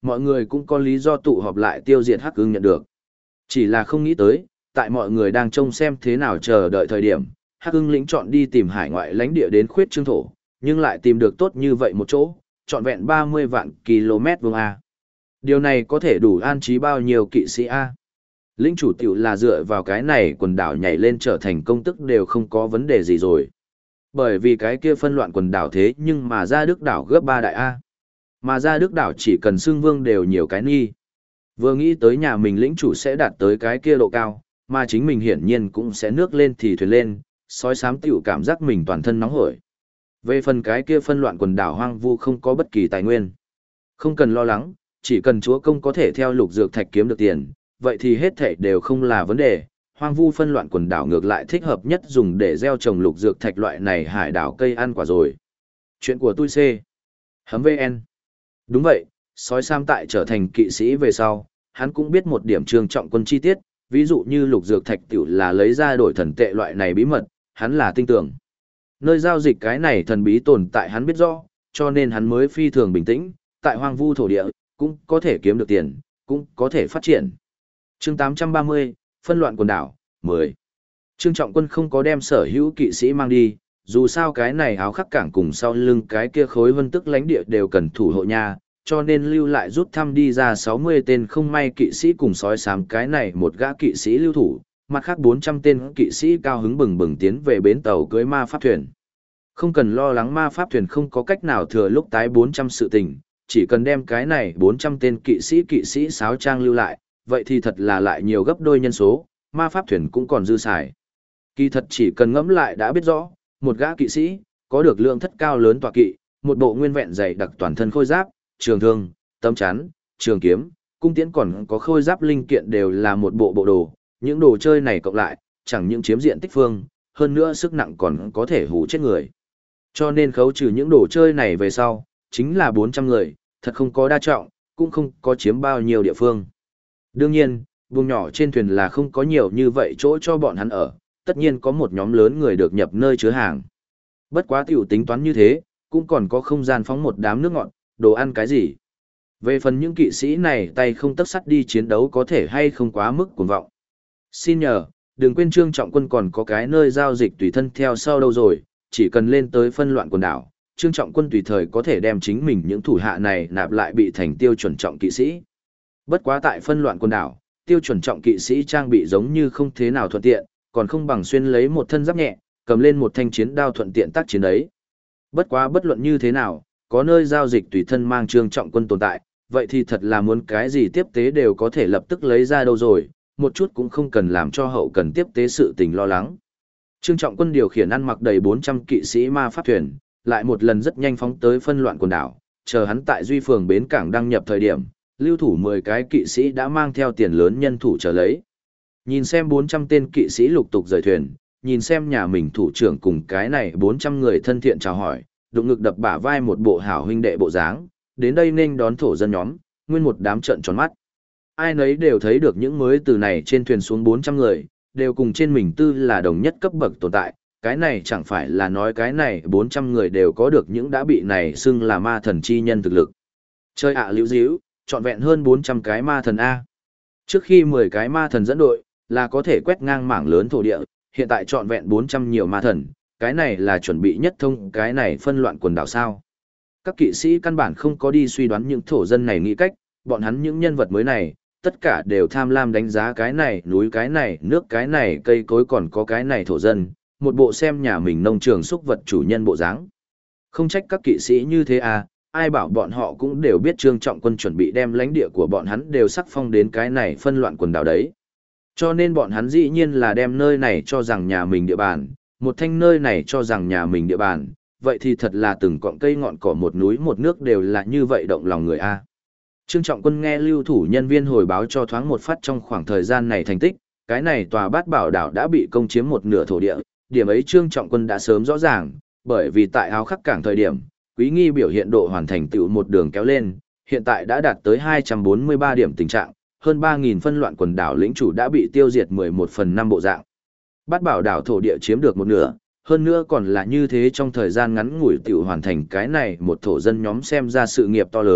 mọi người cũng có lý do tụ họp lại tiêu diệt Hắc Ưng nhận được. Chỉ là không nghĩ tới, tại mọi người đang trông xem thế nào chờ đợi thời điểm, Hắc Ưng lĩnh chọn đi tìm hải ngoại lãnh địa đến khuyết trương thổ, nhưng lại tìm được tốt như vậy một chỗ, trọn vẹn 30 vạn km vuông A. Điều này có thể đủ an trí bao nhiêu kỵ sĩ A. Lĩnh chủ tiểu là dựa vào cái này quần đảo nhảy lên trở thành công tức đều không có vấn đề gì rồi. Bởi vì cái kia phân loạn quần đảo thế nhưng mà ra Đức đảo gấp 3 đại A. Mà ra Đức đảo chỉ cần xưng vương đều nhiều cái nghi. Vừa nghĩ tới nhà mình lĩnh chủ sẽ đạt tới cái kia độ cao, mà chính mình hiển nhiên cũng sẽ nước lên thì thuyền lên, sói xám tiểu cảm giác mình toàn thân nóng hổi. Về phần cái kia phân loạn quần đảo hoang vu không có bất kỳ tài nguyên. Không cần lo lắng, chỉ cần chúa công có thể theo lục dược thạch kiếm được tiền, vậy thì hết thảy đều không là vấn đề. Hoang vu phân loạn quần đảo ngược lại thích hợp nhất dùng để gieo trồng lục dược thạch loại này hải đảo cây ăn quả rồi. Chuyện của tôi C. Hấm VN. Đúng vậy, sói Sam tại trở thành kỵ sĩ về sau, hắn cũng biết một điểm Trương Trọng Quân chi tiết, ví dụ như lục dược thạch tiểu là lấy ra đổi thần tệ loại này bí mật, hắn là tin tưởng. Nơi giao dịch cái này thần bí tồn tại hắn biết rõ, cho nên hắn mới phi thường bình tĩnh, tại hoang vu thổ địa, cũng có thể kiếm được tiền, cũng có thể phát triển. Chương 830, phân loạn quần đảo, 10. Trương Trọng Quân không có đem sở hữu kỵ sĩ mang đi, dù sao cái này áo khắc cảng cùng sau lưng cái kia khối vân tức lãnh địa đều cần thủ hộ nha, cho nên lưu lại rút thăm đi ra 60 tên không may kỵ sĩ cùng sói xám cái này một gã kỵ sĩ lưu thủ, mặt khác 400 tên kỵ sĩ cao hứng bừng bừng tiến về bến tàu cưới ma pháp thuyền. Không cần lo lắng ma pháp thuyền không có cách nào thừa lúc tái 400 sự tình, chỉ cần đem cái này 400 tên kỵ sĩ sáo trang lưu lại, vậy thì thật là lại nhiều gấp đôi nhân số, ma pháp thuyền cũng còn dư xài. Kỳ thật chỉ cần ngẫm lại đã biết rõ, một gã kỵ sĩ, có được lượng thất cao lớn tọa kỵ, một bộ nguyên vẹn dày đặc toàn thân khôi giáp, trường thương, tấm chắn, trường kiếm, cung tiễn còn có khôi giáp linh kiện đều là một bộ bộ đồ, những đồ chơi này cộng lại, chẳng những chiếm diện tích phương, hơn nữa sức nặng còn có thể hù chết người. Cho nên khấu trừ những đồ chơi này về sau, chính là 400 người, thật không có đa trọng, cũng không có chiếm bao nhiêu địa phương. Đương nhiên, vùng nhỏ trên thuyền là không có nhiều như vậy chỗ cho bọn hắn ở, tất nhiên có một nhóm lớn người được nhập nơi chứa hàng. Bất quá tiểu tính toán như thế, cũng còn có không gian phóng một đám nước ngọt, đồ ăn cái gì. Về phần những kỵ sĩ này tay không tấc sắt đi chiến đấu có thể hay không quá mức cuồng vọng. Xin nhờ, đừng quên Trương Trọng Quân còn có cái nơi giao dịch tùy thân theo sau đâu rồi, chỉ cần lên tới phân loạn quần đảo, Trương Trọng Quân tùy thời có thể đem chính mình những thủ hạ này nạp lại bị thành tiêu chuẩn trọng kỵ sĩ. Bất quá tại phân loạn quần đảo, tiêu chuẩn trọng kỵ sĩ trang bị giống như không thế nào thuận tiện, còn không bằng xuyên lấy một thân giáp nhẹ, cầm lên một thanh chiến đao thuận tiện tác chiến đấy. Bất quá bất luận như thế nào, có nơi giao dịch tùy thân mang Trương Trọng Quân tồn tại, vậy thì thật là muốn cái gì tiếp tế đều có thể lập tức lấy ra đâu rồi, một chút cũng không cần làm cho hậu cần tiếp tế sự tình lo lắng. Trương Trọng Quân điều khiển ăn mặc đầy 400 kỵ sĩ ma pháp thuyền, lại một lần rất nhanh phóng tới phân loạn quần đảo, chờ hắn tại Duy Phường bến cảng đăng nhập thời điểm, lưu thủ 10 cái kỵ sĩ đã mang theo tiền lớn nhân thủ chờ lấy. Nhìn xem 400 tên kỵ sĩ lục tục rời thuyền, nhìn xem nhà mình thủ trưởng cùng cái này 400 người thân thiện chào hỏi, đụng ngực đập bả vai một bộ hảo huynh đệ bộ dáng, đến đây nên đón thổ dân nhóm, nguyên một đám trợn tròn mắt. Ai nấy đều thấy được những mới từ này trên thuyền xuống 400 người, đều cùng trên mình tư là đồng nhất cấp bậc tồn tại, cái này chẳng phải là nói cái này 400 người đều có được những đã bị này xưng là ma thần chi nhân thực lực. Chơi ạ liễu díu, trọn vẹn hơn 400 cái ma thần A. Trước khi 10 cái ma thần dẫn đội, là có thể quét ngang mảng lớn thổ địa, hiện tại trọn vẹn 400 nhiều ma thần, cái này là chuẩn bị nhất thông cái này phân loạn quần đảo sao. Các kỵ sĩ căn bản không có đi suy đoán những thổ dân này nghĩ cách, bọn hắn những nhân vật mới này, tất cả đều tham lam đánh giá cái này, núi cái này, nước cái này, cây cối còn có cái này thổ dân, một bộ xem nhà mình nông trường xúc vật chủ nhân bộ dáng. Không trách các kỵ sĩ như thế à, ai bảo bọn họ cũng đều biết Trương Trọng Quân chuẩn bị đem lãnh địa của bọn hắn đều sắc phong đến cái này phân loạn quần đảo đấy. Cho nên bọn hắn dĩ nhiên là đem nơi này cho rằng nhà mình địa bàn, một thanh nơi này cho rằng nhà mình địa bàn, vậy thì thật là từng cọng cây ngọn cỏ một núi một nước đều là như vậy động lòng người a. Trương Trọng Quân nghe lưu thủ nhân viên hồi báo cho thoáng một phát trong khoảng thời gian này thành tích, cái này tòa bát bảo đảo đã bị công chiếm một nửa thổ địa, điểm ấy Trương Trọng Quân đã sớm rõ ràng, bởi vì tại áo khắc cảng thời điểm, Quý Nghi biểu hiện độ hoàn thành tựu một đường kéo lên, hiện tại đã đạt tới 243 điểm tình trạng, hơn 3.000 phân loạn quần đảo lĩnh chủ đã bị tiêu diệt 11/5 bộ dạng. Bát bảo đảo thổ địa chiếm được một nửa, hơn nữa còn là như thế trong thời gian ngắn ngủi tiểu hoàn thành cái này một thổ dân nhóm xem ra sự nghiệp to lớn,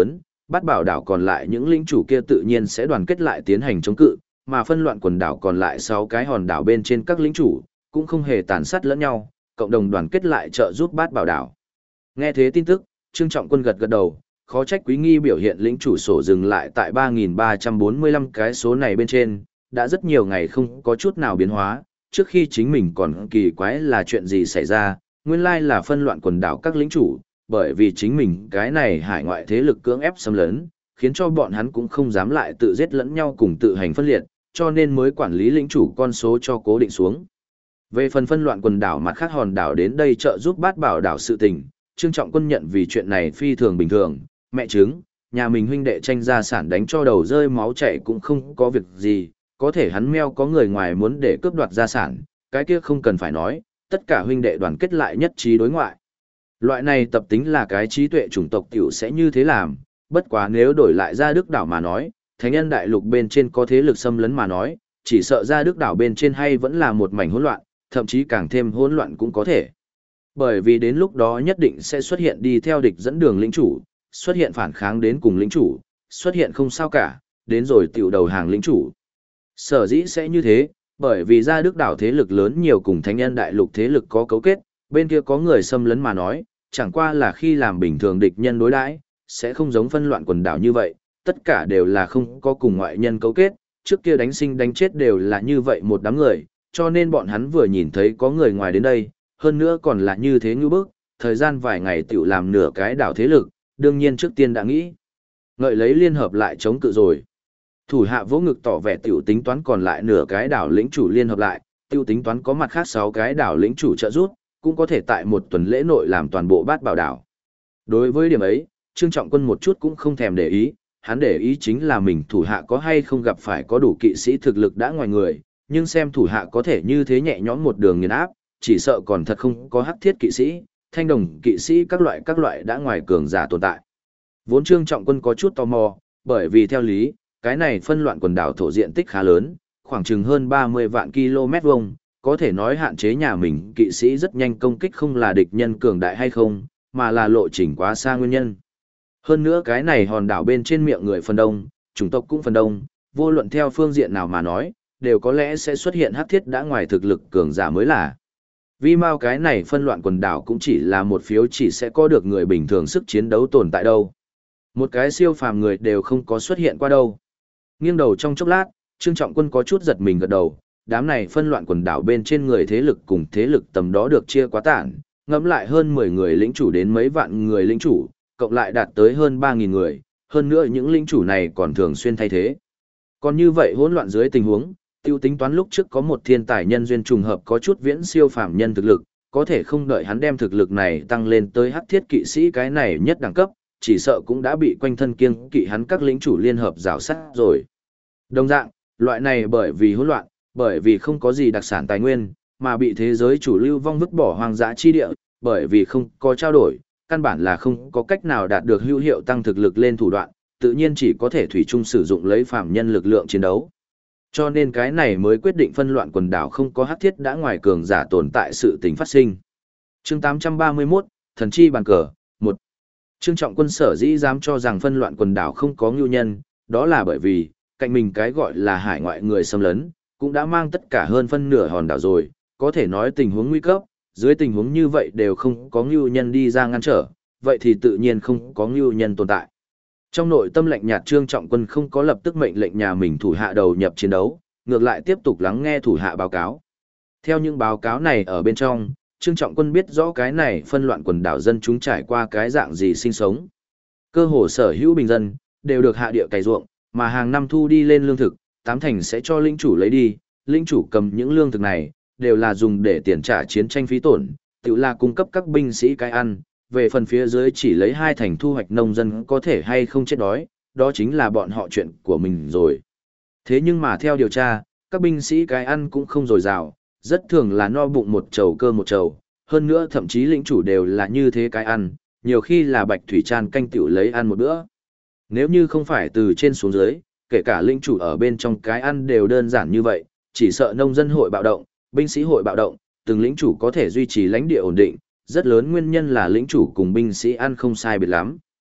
Bát Bảo đảo còn lại những lĩnh chủ kia tự nhiên sẽ đoàn kết lại tiến hành chống cự, mà phân loạn quần đảo còn lại 6 cái hòn đảo bên trên các lĩnh chủ, cũng không hề tàn sát lẫn nhau, cộng đồng đoàn kết lại trợ giúp Bát Bảo đảo. Nghe thế tin tức, Trương Trọng Quân gật gật đầu, khó trách Quý Nghi biểu hiện lĩnh chủ sổ dừng lại tại 3.345 cái số này bên trên, đã rất nhiều ngày không có chút nào biến hóa, trước khi chính mình còn kỳ quái là chuyện gì xảy ra, nguyên lai là phân loạn quần đảo các lĩnh chủ, bởi vì chính mình cái này hải ngoại thế lực cưỡng ép xâm lấn, khiến cho bọn hắn cũng không dám lại tự giết lẫn nhau cùng tự hành phân liệt, cho nên mới quản lý lĩnh chủ con số cho cố định xuống. Về phần phân loạn quần đảo mặt khác hòn đảo đến đây trợ giúp Bát Bảo đảo sự tình, Trương Trọng Quân nhận vì chuyện này phi thường bình thường, mẹ chứng, nhà mình huynh đệ tranh gia sản đánh cho đầu rơi máu chảy cũng không có việc gì, có thể hắn meo có người ngoài muốn để cướp đoạt gia sản, cái kia không cần phải nói, tất cả huynh đệ đoàn kết lại nhất trí đối ngoại. Loại này tập tính là cái trí tuệ chủng tộc tiểu sẽ như thế làm, bất quá nếu đổi lại ra Đức đảo mà nói, Thánh Nhân đại lục bên trên có thế lực xâm lấn mà nói, chỉ sợ ra Đức đảo bên trên hay vẫn là một mảnh hỗn loạn, thậm chí càng thêm hỗn loạn cũng có thể. Bởi vì đến lúc đó nhất định sẽ xuất hiện đi theo địch dẫn đường lĩnh chủ, xuất hiện phản kháng đến cùng lĩnh chủ, xuất hiện không sao cả, đến rồi tiểu đầu hàng lĩnh chủ. Sở dĩ sẽ như thế, bởi vì ra Đức đảo thế lực lớn nhiều cùng Thánh Nhân đại lục thế lực có cấu kết, bên kia có người xâm lấn mà nói, chẳng qua là khi làm bình thường địch nhân đối đãi, sẽ không giống phân loạn quần đảo như vậy, tất cả đều là không có cùng ngoại nhân cấu kết, trước kia đánh sinh đánh chết đều là như vậy một đám người, cho nên bọn hắn vừa nhìn thấy có người ngoài đến đây, hơn nữa còn là như thế như bức, thời gian vài ngày tiểu làm nửa cái đảo thế lực, đương nhiên trước tiên đã nghĩ ngợi lấy liên hợp lại chống cự rồi. Thủ hạ vỗ ngực tỏ vẻ tiểu tính toán còn lại nửa cái đảo lĩnh chủ liên hợp lại, tiểu tính toán có mặt khác 6 cái đảo lĩnh chủ trợ giúp, cũng có thể tại một tuần lễ nội làm toàn bộ Bát Bảo đảo. Đối với điểm ấy, Trương Trọng Quân một chút cũng không thèm để ý, hắn để ý chính là mình thủ hạ có hay không gặp phải có đủ kỵ sĩ thực lực đã ngoài người, nhưng xem thủ hạ có thể như thế nhẹ nhõm một đường nghiền áp, chỉ sợ còn thật không có hắc thiết kỵ sĩ, thanh đồng kỵ sĩ các loại đã ngoài cường giả tồn tại. Vốn Trương Trọng Quân có chút tò mò, bởi vì theo lý, cái này phân loạn quần đảo thổ diện tích khá lớn, khoảng chừng hơn 30 vạn km vuông, có thể nói hạn chế nhà mình kỵ sĩ rất nhanh công kích không là địch nhân cường đại hay không, mà là lộ trình quá xa nguyên nhân. Hơn nữa cái này hòn đảo bên trên miệng người phần đông, chủng tộc cũng phần đông, vô luận theo phương diện nào mà nói, đều có lẽ sẽ xuất hiện hắc thiết đã ngoài thực lực cường giả mới là. Vì mau cái này phân loạn quần đảo cũng chỉ là một phiếu chỉ sẽ có được người bình thường sức chiến đấu tồn tại đâu. Một cái siêu phàm người đều không có xuất hiện qua đâu. Nghiêng đầu trong chốc lát, Trương Trọng Quân có chút giật mình gật đầu, đám này phân loạn quần đảo bên trên người thế lực cùng thế lực tầm đó được chia quá tản, ngẫm lại hơn 10 người lĩnh chủ đến mấy vạn người lĩnh chủ, cộng lại đạt tới hơn 3.000 người, hơn nữa những lĩnh chủ này còn thường xuyên thay thế. Còn như vậy hỗn loạn dưới tình huống, tiêu tính toán lúc trước có một thiên tài nhân duyên trùng hợp có chút viễn siêu phàm nhân thực lực, có thể không đợi hắn đem thực lực này tăng lên tới hắc thiết kỵ sĩ cái này nhất đẳng cấp, chỉ sợ cũng đã bị quanh thân kiêng kỵ hắn các lĩnh chủ liên hợp rào sát rồi. Đồng dạng, loại này bởi vì hỗn loạn, bởi vì không có gì đặc sản tài nguyên, mà bị thế giới chủ lưu vong vứt bỏ hoang dã chi địa, bởi vì không có trao đổi, căn bản là không có cách nào đạt được hữu hiệu tăng thực lực lên thủ đoạn, tự nhiên chỉ có thể thủy chung sử dụng lấy phàm nhân lực lượng chiến đấu. Cho nên cái này mới quyết định phân loạn quần đảo không có hắc thiết đã ngoài cường giả tồn tại sự tình phát sinh. Chương 831, Thần chi bàn cờ, 1. Trương Trọng Quân sở dĩ dám cho rằng phân loạn quần đảo không có ngưu nhân, đó là bởi vì, cạnh mình cái gọi là hải ngoại người xâm lấn, cũng đã mang tất cả hơn phân nửa hòn đảo rồi, có thể nói tình huống nguy cấp, dưới tình huống như vậy đều không có ngưu nhân đi ra ngăn trở, vậy thì tự nhiên không có ngưu nhân tồn tại. Trong nội tâm lạnh nhạt Trương Trọng Quân không có lập tức mệnh lệnh nhà mình thủ hạ đầu nhập chiến đấu, ngược lại tiếp tục lắng nghe thủ hạ báo cáo. Theo những báo cáo này ở bên trong, Trương Trọng Quân biết rõ cái này phân loạn quần đảo dân chúng trải qua cái dạng gì sinh sống. Cơ hồ sở hữu bình dân, đều được hạ địa cày ruộng, mà hàng năm thu đi lên lương thực, 80% sẽ cho lĩnh chủ lấy đi, lĩnh chủ cầm những lương thực này, đều là dùng để tiền trả chiến tranh phí tổn, tự là cung cấp các binh sĩ cái ăn, về phần phía dưới chỉ lấy 2% thu hoạch nông dân có thể hay không chết đói, đó chính là bọn họ chuyện của mình rồi. Thế nhưng mà theo điều tra, các binh sĩ cái ăn cũng không dồi dào, rất thường là no bụng một chầu cơm một chầu, hơn nữa thậm chí lĩnh chủ đều là như thế cái ăn, nhiều khi là bạch thủy tràn canh tiểu lấy ăn một bữa. Nếu như không phải từ trên xuống dưới, kể cả lĩnh chủ ở bên trong cái ăn đều đơn giản như vậy, chỉ sợ nông dân hội bạo động, binh sĩ hội bạo động, từng lĩnh chủ có thể duy trì lãnh địa ổn định, rất lớn nguyên nhân là lĩnh chủ cùng binh sĩ ăn không sai biệt lắm.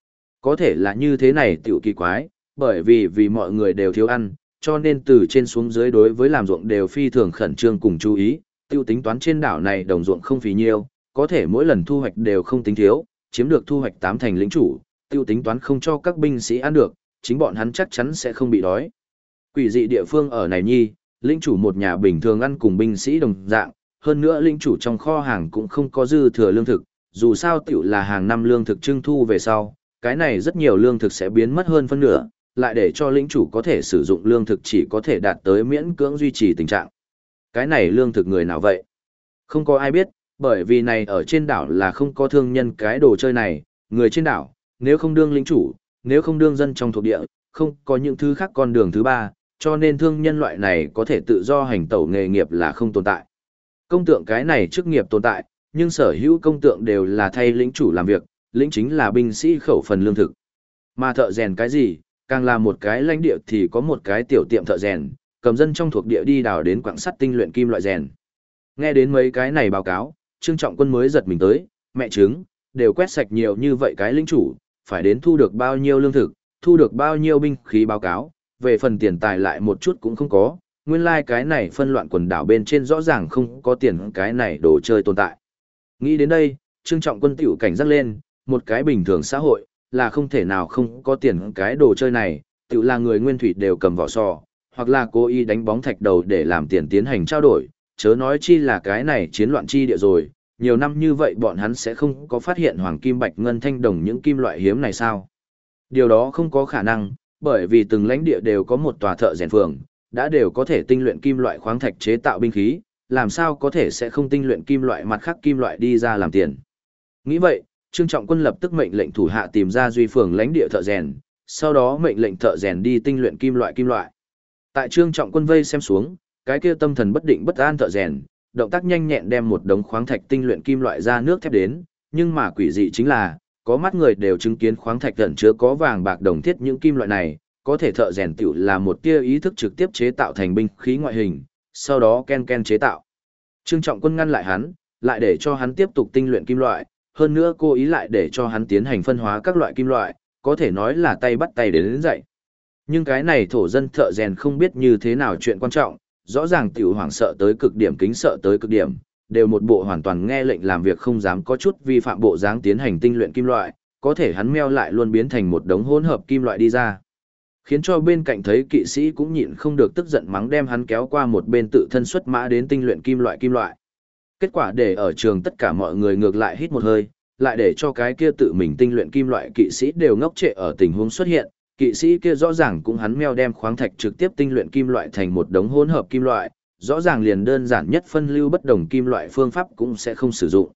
có thể là như thế này tiểu kỳ quái, bởi vì mọi người đều thiếu ăn, cho nên từ trên xuống dưới đối với làm ruộng đều phi thường khẩn trương cùng chú ý, tiêu tính toán trên đảo này đồng ruộng không phí nhiêu, có thể mỗi lần thu hoạch đều không tính thiếu, chiếm được thu hoạch 8 thành lĩnh chủ, tiêu tính toán không cho các binh sĩ ăn được, chính bọn hắn chắc chắn sẽ không bị đói. Quỷ dị địa phương ở này nhi, lĩnh chủ một nhà bình thường ăn cùng binh sĩ đồng dạng, hơn nữa lĩnh chủ trong kho hàng cũng không có dư thừa lương thực, dù sao tiểu là hàng năm lương thực trưng thu về sau, cái này rất nhiều lương thực sẽ biến mất hơn phân nửa, lại để cho lĩnh chủ có thể sử dụng lương thực chỉ có thể đạt tới miễn cưỡng duy trì tình trạng. Cái này lương thực người nào vậy? Không có ai biết, bởi vì này ở trên đảo là không có thương nhân cái đồ chơi này, người trên đảo, nếu không đương lĩnh chủ, nếu không đương dân trong thuộc địa, không có những thứ khác con đường thứ ba, cho nên thương nhân loại này có thể tự do hành tẩu nghề nghiệp là không tồn tại. Công tượng cái này chức nghiệp tồn tại, nhưng sở hữu công tượng đều là thay lĩnh chủ làm việc, lĩnh chính là binh sĩ khẩu phần lương thực. Mà thợ rèn cái gì, càng là một cái lãnh địa thì có một cái tiểu tiệm thợ rèn, cầm dân trong thuộc địa đi đào đến quặng sắt tinh luyện kim loại rèn. Nghe đến mấy cái này báo cáo, Trương Trọng Quân mới giật mình tới, mẹ chứng, đều quét sạch nhiều như vậy cái lĩnh chủ, phải đến thu được bao nhiêu lương thực, thu được bao nhiêu binh khí báo cáo, về phần tiền tài lại một chút cũng không có, nguyên lai cái này phân loạn quần đảo bên trên rõ ràng không có tiền cái này đồ chơi tồn tại. Nghĩ đến đây, Trương Trọng Quân tiểu cảnh giác lên, một cái bình thường xã hội, là không thể nào không có tiền cái đồ chơi này, tiểu là người nguyên thủy đều cầm vỏ sò, hoặc là cố ý đánh bóng thạch đầu để làm tiền tiến hành trao đổi, chớ nói chi là cái này chiến loạn chi địa rồi, nhiều năm như vậy bọn hắn sẽ không có phát hiện hoàng kim bạch ngân thanh đồng những kim loại hiếm này sao? Điều đó không có khả năng, bởi vì từng lãnh địa đều có một tòa thợ rèn phường, đã đều có thể tinh luyện kim loại khoáng thạch chế tạo binh khí, làm sao có thể sẽ không tinh luyện kim loại mặt khác kim loại đi ra làm tiền. Nghĩ vậy, Trương Trọng Quân lập tức mệnh lệnh thủ hạ tìm ra duy phường lãnh địa thợ rèn, sau đó mệnh lệnh thợ rèn đi tinh luyện kim loại. Tại Trương Trọng Quân vây xem xuống, cái kia tâm thần bất định bất an thợ rèn, động tác nhanh nhẹn đem một đống khoáng thạch tinh luyện kim loại ra nước thép đến, nhưng mà quỷ dị chính là, có mắt người đều chứng kiến khoáng thạch ẩn chứa có vàng bạc đồng thiết những kim loại này, có thể thợ rèn tiểu là một tia ý thức trực tiếp chế tạo thành binh khí ngoại hình, sau đó ken chế tạo. Trương Trọng Quân ngăn lại hắn, lại để cho hắn tiếp tục tinh luyện kim loại, hơn nữa cố ý lại để cho hắn tiến hành phân hóa các loại kim loại, có thể nói là tay bắt tay đến dậy. Nhưng cái này thổ dân thợ rèn không biết như thế nào chuyện quan trọng, rõ ràng tiểu hoảng sợ tới cực điểm kính sợ tới cực điểm, đều một bộ hoàn toàn nghe lệnh làm việc không dám có chút vi phạm bộ dáng tiến hành tinh luyện kim loại, có thể hắn meo lại luôn biến thành một đống hỗn hợp kim loại đi ra. Khiến cho bên cạnh thấy kỵ sĩ cũng nhịn không được tức giận mắng đem hắn kéo qua một bên tự thân xuất mã đến tinh luyện kim loại. Kết quả để ở trường tất cả mọi người ngược lại hít một hơi, lại để cho cái kia tự mình tinh luyện kim loại kỵ sĩ đều ngốc trệ ở tình huống xuất hiện, kỵ sĩ kia rõ ràng cũng hắn meo đem khoáng thạch trực tiếp tinh luyện kim loại thành một đống hỗn hợp kim loại, rõ ràng liền đơn giản nhất phân lưu bất đồng kim loại phương pháp cũng sẽ không sử dụng.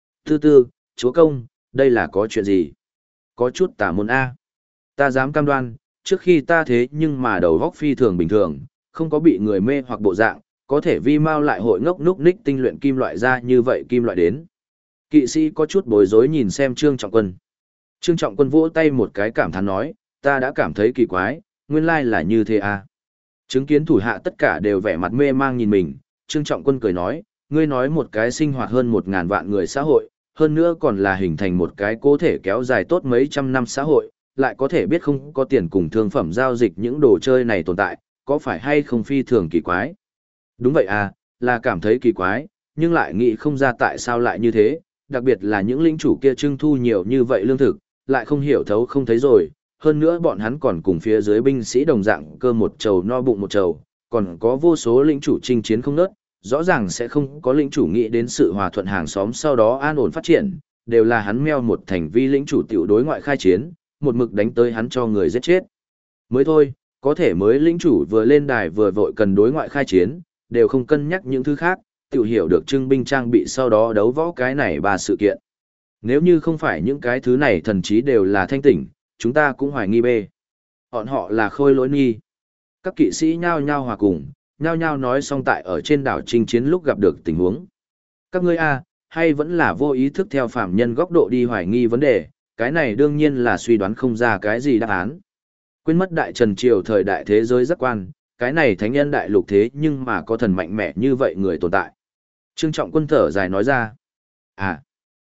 Tư, chúa công, đây là có chuyện gì? Có chút tà môn A. Ta dám cam đoan, trước khi ta thế nhưng mà đầu góc phi thường bình thường, không có bị người mê hoặc bộ dạng, có thể vi mau lại hội ngốc núc ních tinh luyện kim loại ra như vậy kim loại đến. Kỵ sĩ có chút bối rối nhìn xem Trương Trọng Quân. Trương Trọng Quân vỗ tay một cái cảm thán nói, ta đã cảm thấy kỳ quái, nguyên lai là như thế à. Chứng kiến thủ hạ tất cả đều vẻ mặt mê mang nhìn mình, Trương Trọng Quân cười nói, ngươi nói một cái sinh hoạt hơn 1.000 vạn người xã hội, hơn nữa còn là hình thành một cái cố thể kéo dài tốt mấy trăm năm xã hội, lại có thể biết không có tiền cùng thương phẩm giao dịch những đồ chơi này tồn tại, có phải hay không phi thường kỳ quái? Đúng vậy à, là cảm thấy kỳ quái, nhưng lại nghĩ không ra tại sao lại như thế, đặc biệt là những lĩnh chủ kia trưng thu nhiều như vậy lương thực, lại không hiểu thấu không thấy rồi, hơn nữa bọn hắn còn cùng phía dưới binh sĩ đồng dạng cơ một trầu no bụng một trầu, còn có vô số lĩnh chủ chinh chiến không nớt, rõ ràng sẽ không có lĩnh chủ nghĩ đến sự hòa thuận hàng xóm sau đó an ổn phát triển, đều là hắn meo một thành vi lĩnh chủ tiểu đối ngoại khai chiến, một mực đánh tới hắn cho người giết chết. Mới thôi, có thể mới lĩnh chủ vừa lên đài vừa vội cần đối ngoại khai chiến, đều không cân nhắc những thứ khác, tiểu hiểu được trưng binh trang bị sau đó đấu võ cái này ba sự kiện. Nếu như không phải những cái thứ này thần chí đều là thanh tỉnh, chúng ta cũng hoài nghi bê. Bọn họ là khôi lỗi nghi. Các kỵ sĩ nhao nhao hòa cùng, nhao nhao nói xong tại ở trên đảo chinh chiến lúc gặp được tình huống. Các ngươi a, hay vẫn là vô ý thức theo phạm nhân góc độ đi hoài nghi vấn đề, cái này đương nhiên là suy đoán không ra cái gì đáp án. Quên mất đại trần triều thời đại thế giới giác quan, cái này thánh nhân đại lục thế nhưng mà có thần mạnh mẽ như vậy người tồn tại. Trương Trọng Quân thở dài nói ra. À,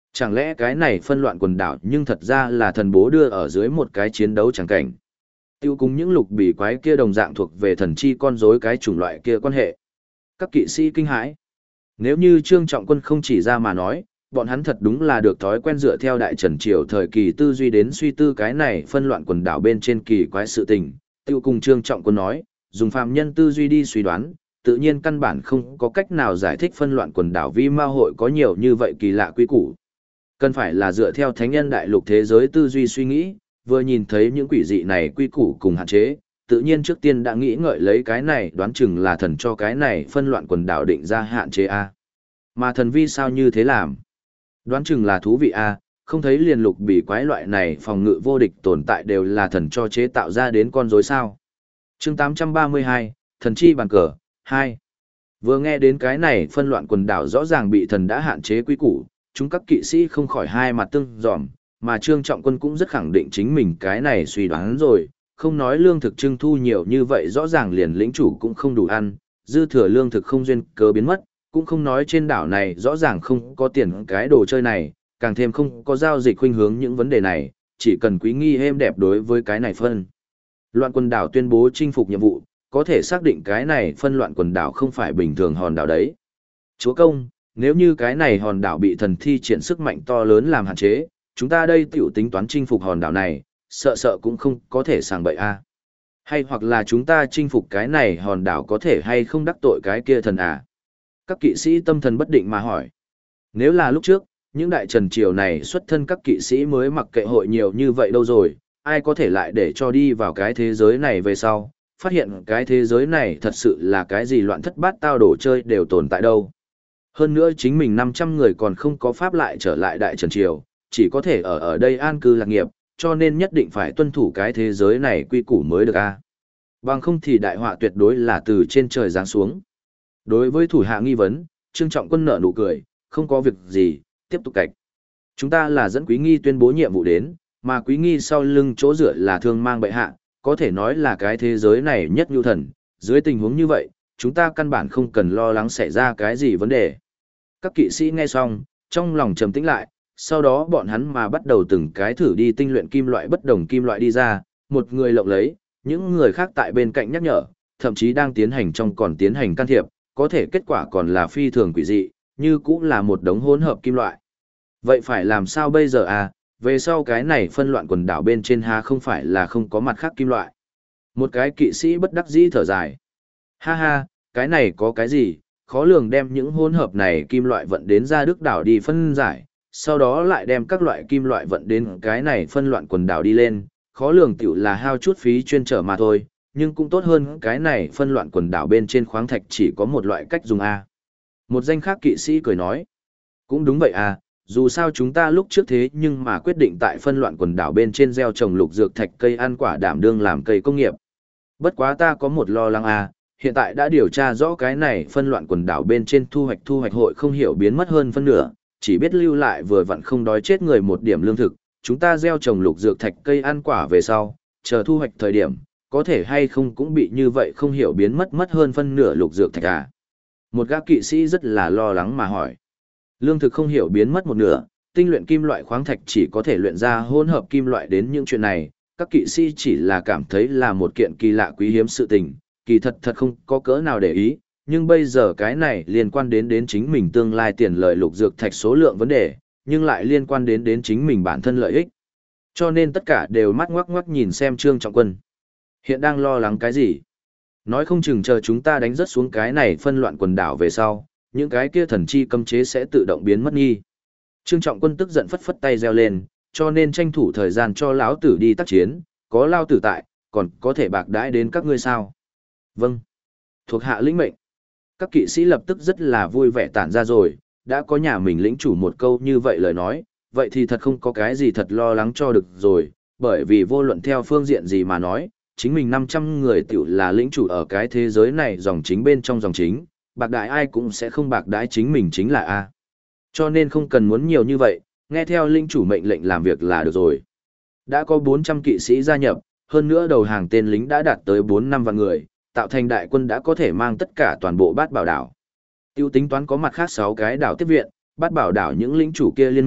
Chẳng lẽ cái này phân loạn quần đảo nhưng thật ra là thần bố đưa ở dưới một cái chiến đấu chẳng cảnh. Tiêu cùng những lục bỉ quái kia đồng dạng thuộc về thần chi con rối cái chủng loại kia quan hệ. Các kỵ sĩ kinh hãi. Nếu như Trương Trọng Quân không chỉ ra mà nói, bọn hắn thật đúng là được thói quen dựa theo Đại Trần Triều thời kỳ tư duy đến suy tư cái này phân loạn quần đảo bên trên kỳ quái sự tình. Tiêu cùng Trương Trọng Quân nói, dùng phàm nhân tư duy đi suy đoán, tự nhiên căn bản không có cách nào giải thích phân loạn quần đảo vi ma hội có nhiều như vậy kỳ lạ quy củ. Cần phải là dựa theo thánh nhân đại lục thế giới tư duy suy nghĩ, vừa nhìn thấy những quỷ dị này quy củ cùng hạn chế, tự nhiên trước tiên đã nghĩ ngợi lấy cái này đoán chừng là thần cho cái này phân loạn quần đảo định ra hạn chế A. Mà thần vi sao như thế làm? Đoán chừng là thú vị A, không thấy liền lục bị quái loại này phòng ngự vô địch tồn tại đều là thần cho chế tạo ra đến con rối sao. Chương 832, Thần chi bàn cờ, 2. Vừa nghe đến cái này phân loạn quần đảo rõ ràng bị thần đã hạn chế quy củ, chúng các kỵ sĩ không khỏi hai mặt tương dòm, mà Trương Trọng Quân cũng rất khẳng định chính mình cái này suy đoán rồi, không nói lương thực trưng thu nhiều như vậy rõ ràng liền lĩnh chủ cũng không đủ ăn, dư thừa lương thực không duyên cớ biến mất, cũng không nói trên đảo này rõ ràng không có tiền cái đồ chơi này, càng thêm không có giao dịch khuynh hướng những vấn đề này, chỉ cần quý nghi êm đẹp đối với cái này phân. Loạn quần đảo tuyên bố chinh phục nhiệm vụ, có thể xác định cái này phân loạn quần đảo không phải bình thường hòn đảo đấy. Chúa công, nếu như cái này hòn đảo bị thần thi triển sức mạnh to lớn làm hạn chế, chúng ta đây tiểu tính toán chinh phục hòn đảo này, sợ sợ cũng không có thể sàng bậy a. Hay hoặc là chúng ta chinh phục cái này hòn đảo có thể hay không đắc tội cái kia thần à? Các kỵ sĩ tâm thần bất định mà hỏi. Nếu là lúc trước, những đại trần triều này xuất thân các kỵ sĩ mới mặc kệ hội nhiều như vậy đâu rồi, ai có thể lại để cho đi vào cái thế giới này về sau, phát hiện cái thế giới này thật sự là cái gì loạn thất bát tao đồ chơi đều tồn tại đâu. Hơn nữa chính mình 500 người còn không có pháp lại trở lại đại trần triều, chỉ có thể ở đây an cư lạc nghiệp, cho nên nhất định phải tuân thủ cái thế giới này quy củ mới được a. Bằng không thì đại họa tuyệt đối là từ trên trời giáng xuống. Đối với thủ hạ nghi vấn, Trương Trọng Quân nở nụ cười, không có việc gì, tiếp tục cạch. Chúng ta là dẫn quý nghi tuyên bố nhiệm vụ đến, mà quý nghi sau lưng chỗ dựa là thương mang bệ hạ, có thể nói là cái thế giới này nhất nhu thần. Dưới tình huống như vậy, chúng ta căn bản không cần lo lắng xảy ra cái gì vấn đề. Các kỵ sĩ nghe xong, trong lòng trầm tĩnh lại, sau đó bọn hắn mà bắt đầu từng cái thử đi tinh luyện kim loại bất đồng kim loại đi ra, một người lộng lấy, những người khác tại bên cạnh nhắc nhở, thậm chí đang tiến hành trong còn tiến hành can thiệp, có thể kết quả còn là phi thường quỷ dị, như cũng là một đống hỗn hợp kim loại. Vậy phải làm sao bây giờ à, về sau cái này phân loạn quần đảo bên trên há không phải là không có mặt khác kim loại. Một cái kỵ sĩ bất đắc dĩ thở dài. Ha ha, cái này có cái gì, khó lường đem những hỗn hợp này kim loại vận đến ra Đức đảo đi phân giải, sau đó lại đem các loại kim loại vận đến cái này phân loạn quần đảo đi lên, khó lường tiểu là hao chút phí chuyên trở mà thôi, nhưng cũng tốt hơn cái này phân loạn quần đảo bên trên khoáng thạch chỉ có một loại cách dùng A. Một danh khác kỵ sĩ cười nói, cũng đúng vậy à, dù sao chúng ta lúc trước thế nhưng mà quyết định tại phân loạn quần đảo bên trên gieo trồng lục dược thạch cây ăn quả đảm đương làm cây công nghiệp. Bất quá ta có một lo lắng à, hiện tại đã điều tra rõ cái này phân loạn quần đảo bên trên thu hoạch hội không hiểu biến mất hơn phân nửa, chỉ biết lưu lại vừa vặn không đói chết người một điểm lương thực, chúng ta gieo trồng lục dược thạch cây ăn quả về sau, chờ thu hoạch thời điểm, có thể hay không cũng bị như vậy không hiểu biến mất hơn phân nửa lục dược thạch à. Một gã kỵ sĩ rất là lo lắng mà hỏi. Lương thực không hiểu biến mất một nửa, tinh luyện kim loại khoáng thạch chỉ có thể luyện ra hỗn hợp kim loại đến những chuyện này, các kỵ sĩ chỉ là cảm thấy là một kiện kỳ lạ quý hiếm sự tình, kỳ thật không có cỡ nào để ý, nhưng bây giờ cái này liên quan đến chính mình tương lai tiền lợi lục dược thạch số lượng vấn đề, nhưng lại liên quan đến chính mình bản thân lợi ích. Cho nên tất cả đều mắt ngoắc ngoắc nhìn xem Trương Trọng Quân. Hiện đang lo lắng cái gì? Nói không chừng chờ chúng ta đánh rớt xuống cái này phân loạn quần đảo về sau, những cái kia thần chi cấm chế sẽ tự động biến mất nghi. Trương Trọng Quân tức giận phất phất tay reo lên, cho nên tranh thủ thời gian cho lão tử đi tác chiến, có lao tử tại, còn có thể bạc đãi đến các ngươi sao? Vâng. Thuộc hạ lĩnh mệnh. Các kỵ sĩ lập tức rất là vui vẻ tản ra rồi, đã có nhà mình lĩnh chủ một câu như vậy lời nói, vậy thì thật không có cái gì thật lo lắng cho được rồi, bởi vì vô luận theo phương diện gì mà nói, chính mình 500 người tiểu là lĩnh chủ ở cái thế giới này dòng chính bên trong dòng chính, bạc đãi ai cũng sẽ không bạc đãi chính mình chính là A. Cho nên không cần muốn nhiều như vậy, nghe theo lĩnh chủ mệnh lệnh làm việc là được rồi. Đã có 400 kỵ sĩ gia nhập, hơn nữa đầu hàng tên lính đã đạt tới 4-5 vạn người, tạo thành đại quân đã có thể mang tất cả toàn bộ bát bảo đảo. Tiêu tính toán có mặt khác 6 cái đảo tiếp viện, bát bảo đảo những lĩnh chủ kia liên minh,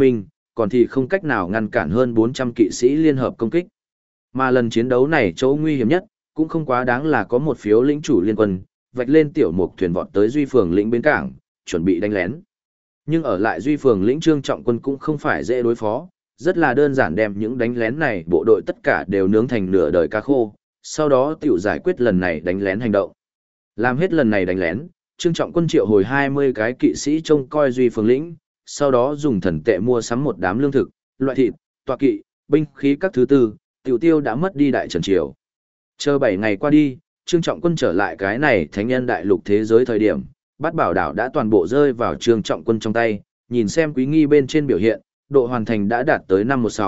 còn thì không cách nào ngăn cản hơn 400 kỵ sĩ liên hợp công kích. Mà lần chiến đấu này chỗ nguy hiểm nhất, cũng không quá đáng là có một phiếu lĩnh chủ liên quân, vạch lên tiểu mục thuyền vọt tới Duy Phường lĩnh bến cảng, chuẩn bị đánh lén. Nhưng ở lại Duy Phường lĩnh Trương Trọng Quân cũng không phải dễ đối phó, rất là đơn giản đem những đánh lén này bộ đội tất cả đều nướng thành nửa đời cá khô, sau đó tiểu giải quyết lần này đánh lén hành động. Làm hết lần này đánh lén, Trương Trọng Quân triệu hồi 20 cái kỵ sĩ trông coi Duy Phường lĩnh, sau đó dùng thần tệ mua sắm một đám lương thực, loại thịt, tọa kỵ, binh khí các thứ tư, tiểu tiêu đã mất đi đại trần triều. Chờ 7 ngày qua đi, Trương Trọng Quân trở lại cái này thánh nhân đại lục thế giới thời điểm, Bát Bảo đảo đã toàn bộ rơi vào Trương Trọng Quân trong tay, nhìn xem quý nghi bên trên biểu hiện, độ hoàn thành đã đạt tới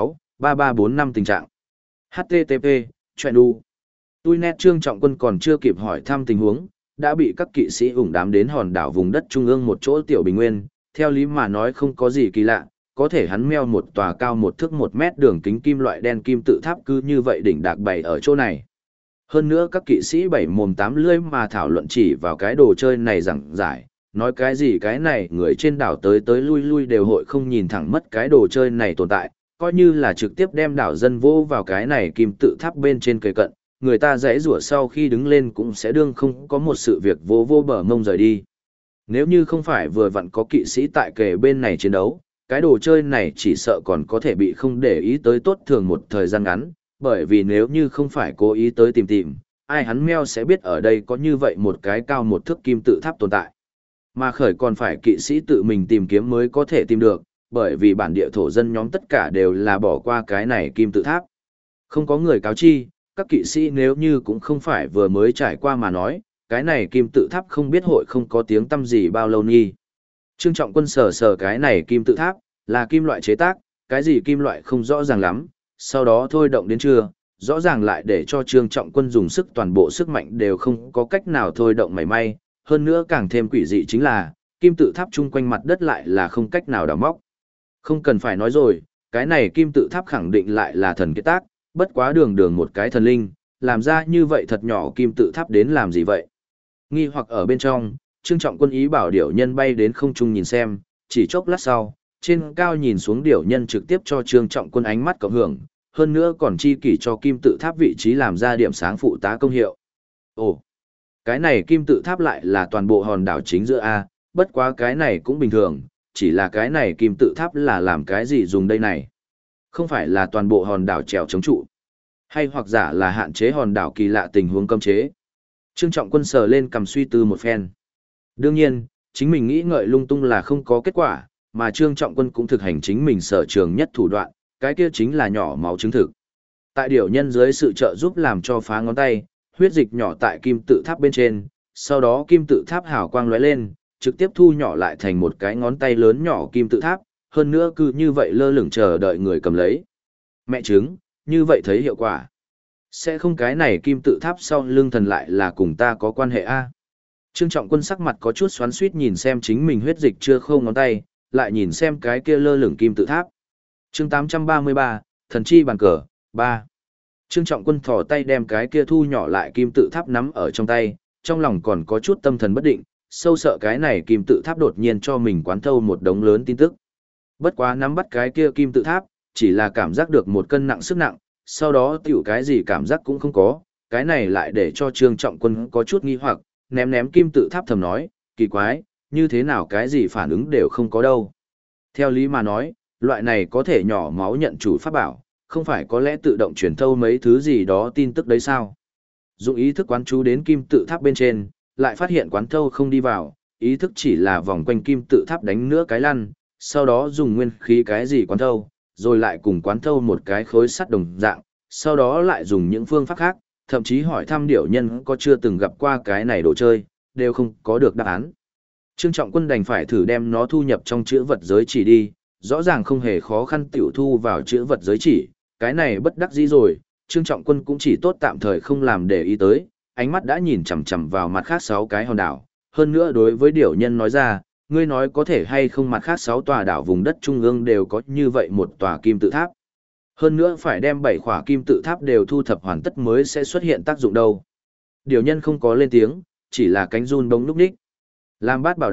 516-3345 tình trạng. HTTP, chuyện đu. Tui nét Trương Trọng Quân còn chưa kịp hỏi thăm tình huống, đã bị các kỵ sĩ ủng đám đến hòn đảo vùng đất trung ương một chỗ tiểu bình nguyên, theo lý mà nói không có gì kỳ lạ, có thể hắn meo một tòa cao 1 thước 1 mét đường kính kim loại đen kim tự tháp cứ như vậy đỉnh đạc bày ở chỗ này. Hơn nữa các kỵ sĩ bảy mồm tám lưỡi mà thảo luận chỉ vào cái đồ chơi này rằng giải, nói cái gì cái này người trên đảo tới tới lui lui đều hội không nhìn thẳng mất cái đồ chơi này tồn tại, coi như là trực tiếp đem đảo dân vô vào cái này kim tự tháp bên trên cây cận, người ta dãy rủa sau khi đứng lên cũng sẽ đương không có một sự việc vô bờ mông rời đi. Nếu như không phải vừa vặn có kỵ sĩ tại kề bên này chiến đấu, cái đồ chơi này chỉ sợ còn có thể bị không để ý tới tốt thường một thời gian ngắn, bởi vì nếu như không phải cố ý tới tìm, ai hắn meo sẽ biết ở đây có như vậy một cái cao 1 thước kim tự tháp tồn tại. Mà khởi còn phải kỵ sĩ tự mình tìm kiếm mới có thể tìm được, bởi vì bản địa thổ dân nhóm tất cả đều là bỏ qua cái này kim tự tháp. Không có người cáo chi, các kỵ sĩ nếu như cũng không phải vừa mới trải qua mà nói, cái này kim tự tháp không biết hội không có tiếng tăm gì bao lâu nghi. Trương Trọng Quân sờ cái này kim tự tháp, là kim loại chế tác, cái gì kim loại không rõ ràng lắm, sau đó thôi động đến trưa, rõ ràng lại để cho Trương Trọng Quân dùng sức toàn bộ sức mạnh đều không có cách nào thôi động mảy may, hơn nữa càng thêm quỷ dị chính là, kim tự tháp chung quanh mặt đất lại là không cách nào đào móc. Không cần phải nói rồi, cái này kim tự tháp khẳng định lại là thần kết tác, bất quá đường một cái thần linh, làm ra như vậy thật nhỏ kim tự tháp đến làm gì vậy? Nghi hoặc ở bên trong, Trương Trọng Quân ý bảo điểu nhân bay đến không trung nhìn xem, chỉ chốc lát sau, trên cao nhìn xuống điểu nhân trực tiếp cho Trương Trọng Quân ánh mắt cộng hưởng, hơn nữa còn chi kỷ cho kim tự tháp vị trí làm ra điểm sáng phụ tá công hiệu. Ồ, cái này kim tự tháp lại là toàn bộ hòn đảo chính giữa A, bất quá cái này cũng bình thường, chỉ là cái này kim tự tháp là làm cái gì dùng đây này? Không phải là toàn bộ hòn đảo trèo chống trụ, hay hoặc giả là hạn chế hòn đảo kỳ lạ tình huống cấm chế. Trương Trọng Quân sờ lên cầm suy tư một phen. Đương nhiên, chính mình nghĩ ngợi lung tung là không có kết quả, mà Trương Trọng Quân cũng thực hành chính mình sở trường nhất thủ đoạn, cái kia chính là nhỏ máu chứng thực. Tại điểu nhân dưới sự trợ giúp làm cho phá ngón tay, huyết dịch nhỏ tại kim tự tháp bên trên, sau đó kim tự tháp hào quang lóe lên, trực tiếp thu nhỏ lại thành một cái ngón tay lớn nhỏ kim tự tháp, hơn nữa cứ như vậy lơ lửng chờ đợi người cầm lấy. Mẹ chứng, như vậy thấy hiệu quả. Sẽ không cái này kim tự tháp sau lưng thần lại là cùng ta có quan hệ a? Trương Trọng Quân sắc mặt có chút xoắn xuýt nhìn xem chính mình huyết dịch chưa khô ngón tay, lại nhìn xem cái kia lơ lửng kim tự tháp. Chương 833, thần chi bàn cờ, 3. Trương Trọng Quân thò tay đem cái kia thu nhỏ lại kim tự tháp nắm ở trong tay, trong lòng còn có chút tâm thần bất định, sâu sợ cái này kim tự tháp đột nhiên cho mình quán thâu một đống lớn tin tức. Bất quá nắm bắt cái kia kim tự tháp, chỉ là cảm giác được một cân nặng sức nặng, sau đó tiểu cái gì cảm giác cũng không có, cái này lại để cho Trương Trọng Quân có chút nghi hoặc, ném kim tự tháp thầm nói, kỳ quái, như thế nào cái gì phản ứng đều không có đâu. Theo lý mà nói, loại này có thể nhỏ máu nhận chủ pháp bảo, không phải có lẽ tự động truyền thâu mấy thứ gì đó tin tức đấy sao? Dụng ý thức quán chú đến kim tự tháp bên trên, lại phát hiện quán thâu không đi vào, ý thức chỉ là vòng quanh kim tự tháp đánh nữa cái lăn, sau đó dùng nguyên khí cái gì quán thâu, rồi lại cùng quán thâu một cái khối sắt đồng dạng, sau đó lại dùng những phương pháp khác, thậm chí hỏi thăm điểu nhân có chưa từng gặp qua cái này đồ chơi, đều không có được đáp án. Trương Trọng Quân đành phải thử đem nó thu nhập trong chữ vật giới chỉ đi, rõ ràng không hề khó khăn tiểu thu vào chữ vật giới chỉ, cái này bất đắc dĩ rồi, Trương Trọng Quân cũng chỉ tốt tạm thời không làm để ý tới, ánh mắt đã nhìn chằm chằm vào mặt khác 6 cái hòn đảo, hơn nữa đối với điểu nhân nói ra, ngươi nói có thể hay không mặt khác 6 tòa đảo vùng đất trung ương đều có như vậy một tòa kim tự tháp. Hơn nữa phải đem 7 khỏa kim tự tháp đều thu thập hoàn tất mới sẽ xuất hiện tác dụng đâu. Điểu nhân không có lên tiếng, chỉ là cánh run bóng núp đích. Làm Bát Bảo đảo,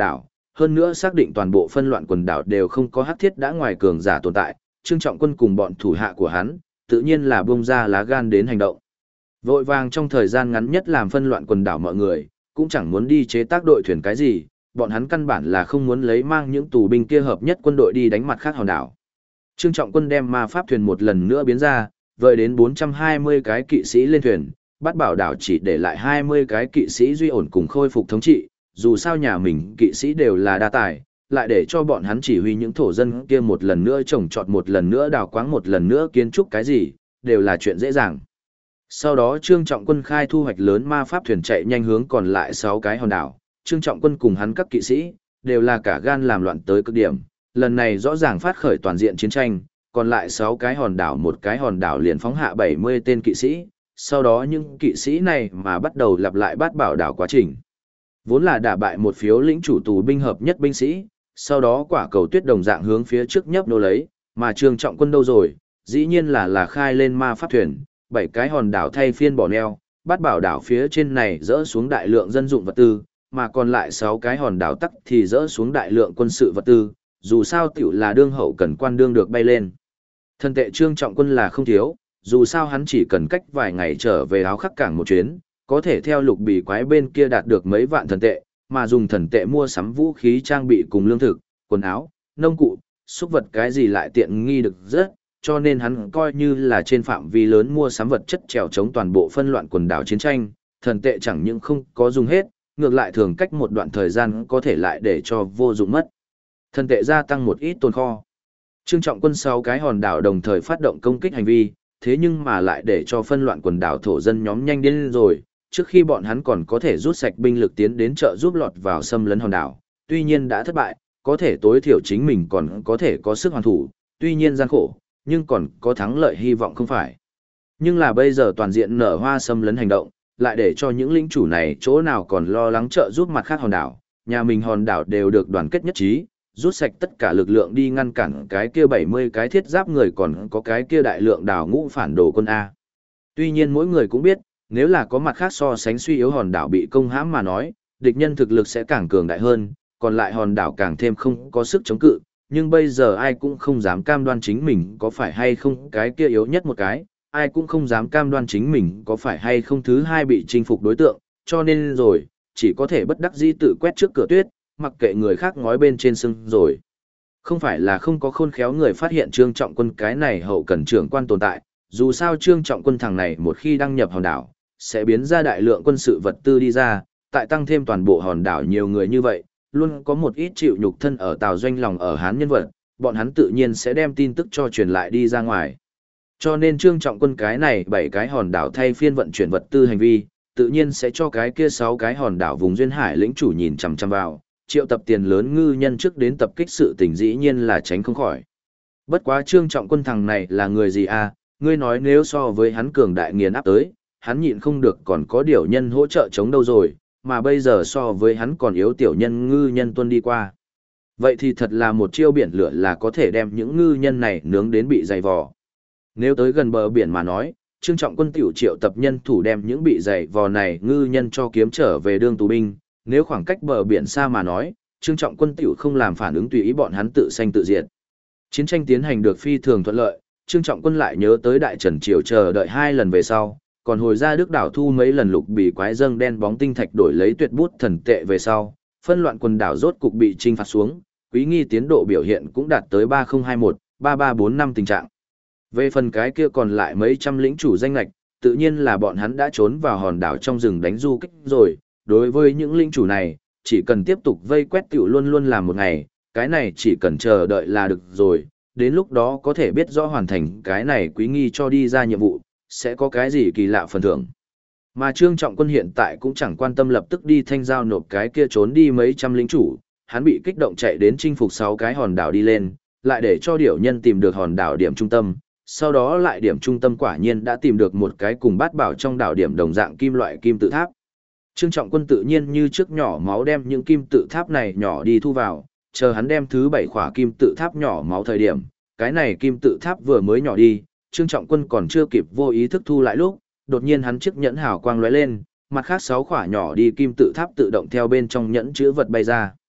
hơn nữa xác định toàn bộ phân loạn quần đảo đều không có hắc thiết đã ngoài cường giả tồn tại, Trương Trọng Quân cùng bọn thủ hạ của hắn, tự nhiên là bung ra lá gan đến hành động. Vội vàng trong thời gian ngắn nhất làm phân loạn quần đảo mọi người, cũng chẳng muốn đi chế tác đội thuyền cái gì, bọn hắn căn bản là không muốn lấy mang những tù binh kia hợp nhất quân đội đi đánh mặt khác hòn đảo. Trương Trọng Quân đem ma pháp thuyền một lần nữa biến ra, vời đến 420 cái kỵ sĩ lên thuyền, bắt bảo đảo chỉ để lại 20 cái kỵ sĩ duy ổn cùng khôi phục thống trị, dù sao nhà mình kỵ sĩ đều là đa tài, lại để cho bọn hắn chỉ huy những thổ dân kia một lần nữa trồng trọt một lần nữa đào quáng một lần nữa kiến trúc cái gì, đều là chuyện dễ dàng. Sau đó Trương Trọng Quân khai thu hoạch lớn ma pháp thuyền chạy nhanh hướng còn lại 6 cái hòn đảo, Trương Trọng Quân cùng hắn các kỵ sĩ, đều là cả gan làm loạn tới cực điểm, lần này rõ ràng phát khởi toàn diện chiến tranh, còn lại 6 cái hòn đảo một cái hòn đảo liền phóng hạ 70 tên kỵ sĩ, sau đó những kỵ sĩ này mà bắt đầu lặp lại bát bảo đảo quá trình. Vốn là đả bại một phiếu lĩnh chủ tù binh hợp nhất binh sĩ, sau đó quả cầu tuyết đồng dạng hướng phía trước nhấp nô lấy, mà Trương Trọng Quân đâu rồi, dĩ nhiên là khai lên ma pháp thuyền, 7 cái hòn đảo thay phiên bỏ neo, bát bảo đảo phía trên này dỡ xuống đại lượng dân dụng vật tư, mà còn lại 6 cái hòn đảo tắc thì dỡ xuống đại lượng quân sự vật tư, dù sao tiểu là đương hậu cần quan đương được bay lên. Thần tệ Trương Trọng Quân là không thiếu, dù sao hắn chỉ cần cách vài ngày trở về áo khắc cảng một chuyến, có thể theo lục bì quái bên kia đạt được mấy vạn thần tệ, mà dùng thần tệ mua sắm vũ khí trang bị cùng lương thực, quần áo, nông cụ, xúc vật cái gì lại tiện nghi được rất, cho nên hắn coi như là trên phạm vi lớn mua sắm vật chất trèo chống toàn bộ phân loạn quần đảo chiến tranh, thần tệ chẳng những không có dùng hết, ngược lại thường cách một đoạn thời gian có thể lại để cho vô dụng mất. Thần tệ gia tăng một ít tồn kho. Trương Trọng Quân 6 cái hòn đảo đồng thời phát động công kích hành vi, thế nhưng mà lại để cho phân loạn quần đảo thổ dân nhóm nhanh đến rồi, trước khi bọn hắn còn có thể rút sạch binh lực tiến đến trợ giúp lọt vào xâm lấn hòn đảo, tuy nhiên đã thất bại, có thể tối thiểu chính mình còn có thể có sức hoàn thủ, tuy nhiên gian khổ, nhưng còn có thắng lợi hy vọng không phải. Nhưng là bây giờ toàn diện nở hoa xâm lấn hành động, lại để cho những lĩnh chủ này chỗ nào còn lo lắng trợ giúp mặt khác hòn đảo, nhà mình hòn đảo đều được đoàn kết nhất trí, rút sạch tất cả lực lượng đi ngăn cản cái kia 70 cái thiết giáp người còn có cái kia đại lượng đảo ngũ phản đồ quân A. Tuy nhiên mỗi người cũng biết, nếu là có mặt khác so sánh suy yếu hòn đảo bị công hãm mà nói, địch nhân thực lực sẽ càng cường đại hơn, còn lại hòn đảo càng thêm không có sức chống cự, nhưng bây giờ ai cũng không dám cam đoan chính mình có phải hay không cái kia yếu nhất một cái, ai cũng không dám cam đoan chính mình có phải hay không thứ hai bị chinh phục đối tượng, cho nên rồi, chỉ có thể bất đắc dĩ tự quét trước cửa tuyết, mặc kệ người khác ngói bên trên sưng rồi. Không phải là không có khôn khéo người phát hiện Trương Trọng Quân cái này hậu cần trưởng quan tồn tại, dù sao Trương Trọng Quân thằng này một khi đăng nhập hòn đảo, sẽ biến ra đại lượng quân sự vật tư đi ra, tại tăng thêm toàn bộ hòn đảo nhiều người như vậy, luôn có một ít chịu nhục thân ở Tào Doanh lòng ở Hán nhân vật, bọn hắn tự nhiên sẽ đem tin tức cho truyền lại đi ra ngoài. Cho nên Trương Trọng Quân cái này 7 cái hòn đảo thay phiên vận chuyển vật tư hành vi, tự nhiên sẽ cho cái kia 6 cái hòn đảo vùng duyên hải lĩnh chủ nhìn chằm chằm vào, triệu tập tiền lớn ngư nhân trước đến tập kích sự tình dĩ nhiên là tránh không khỏi. Bất quá Trương Trọng Quân thằng này là người gì à, ngươi nói nếu so với hắn cường đại nghiền áp tới, hắn nhịn không được còn có điều nhân hỗ trợ chống đâu rồi, mà bây giờ so với hắn còn yếu tiểu nhân ngư nhân tuân đi qua. Vậy thì thật là một chiêu biển lửa là có thể đem những ngư nhân này nướng đến bị dày vò. Nếu tới gần bờ biển mà nói, Trương Trọng Quân tiểu triệu tập nhân thủ đem những bị dày vò này ngư nhân cho kiếm trở về đương tù binh, nếu khoảng cách bờ biển xa mà nói, Trương Trọng Quân tiểu không làm phản ứng tùy ý bọn hắn tự sanh tự diệt. Chiến tranh tiến hành được phi thường thuận lợi, Trương Trọng Quân lại nhớ tới Đại Trần Triều chờ đợi 2 lần về sau, còn hồi ra Đức đảo thu mấy lần lục bị quái dâng đen bóng tinh thạch đổi lấy tuyệt bút thần tệ về sau, phân loạn quần đảo rốt cục bị chinh phạt xuống, quý nghi tiến độ biểu hiện cũng đạt tới 3021, 3345 tình trạng. Về phần cái kia còn lại mấy trăm lĩnh chủ danh lạch, tự nhiên là bọn hắn đã trốn vào hòn đảo trong rừng đánh du kích rồi, đối với những lĩnh chủ này, chỉ cần tiếp tục vây quét tiểu luôn luôn làm một ngày, cái này chỉ cần chờ đợi là được rồi, đến lúc đó có thể biết rõ hoàn thành cái này quý nghi cho đi ra nhiệm vụ, sẽ có cái gì kỳ lạ phần thưởng. Mà Trương Trọng Quân hiện tại cũng chẳng quan tâm lập tức đi thanh giao nộp cái kia trốn đi mấy trăm lính chủ, hắn bị kích động chạy đến chinh phục 6 cái hòn đảo đi lên, lại để cho điểu nhân tìm được hòn đảo điểm trung tâm, sau đó lại điểm trung tâm quả nhiên đã tìm được một cái cùng bát bảo trong đảo điểm đồng dạng kim loại kim tự tháp. Trương Trọng Quân tự nhiên như trước nhỏ máu đem những kim tự tháp này nhỏ đi thu vào, chờ hắn đem thứ 7 khỏa kim tự tháp nhỏ máu thời điểm, cái này kim tự tháp vừa mới nhỏ đi, Trương Trọng Quân còn chưa kịp vô ý thức thu lại lúc, đột nhiên hắn chiếc nhẫn hào quang lóe lên, mặt khác 6 khỏa nhỏ đi kim tự tháp tự động theo bên trong nhẫn chứa vật bay ra.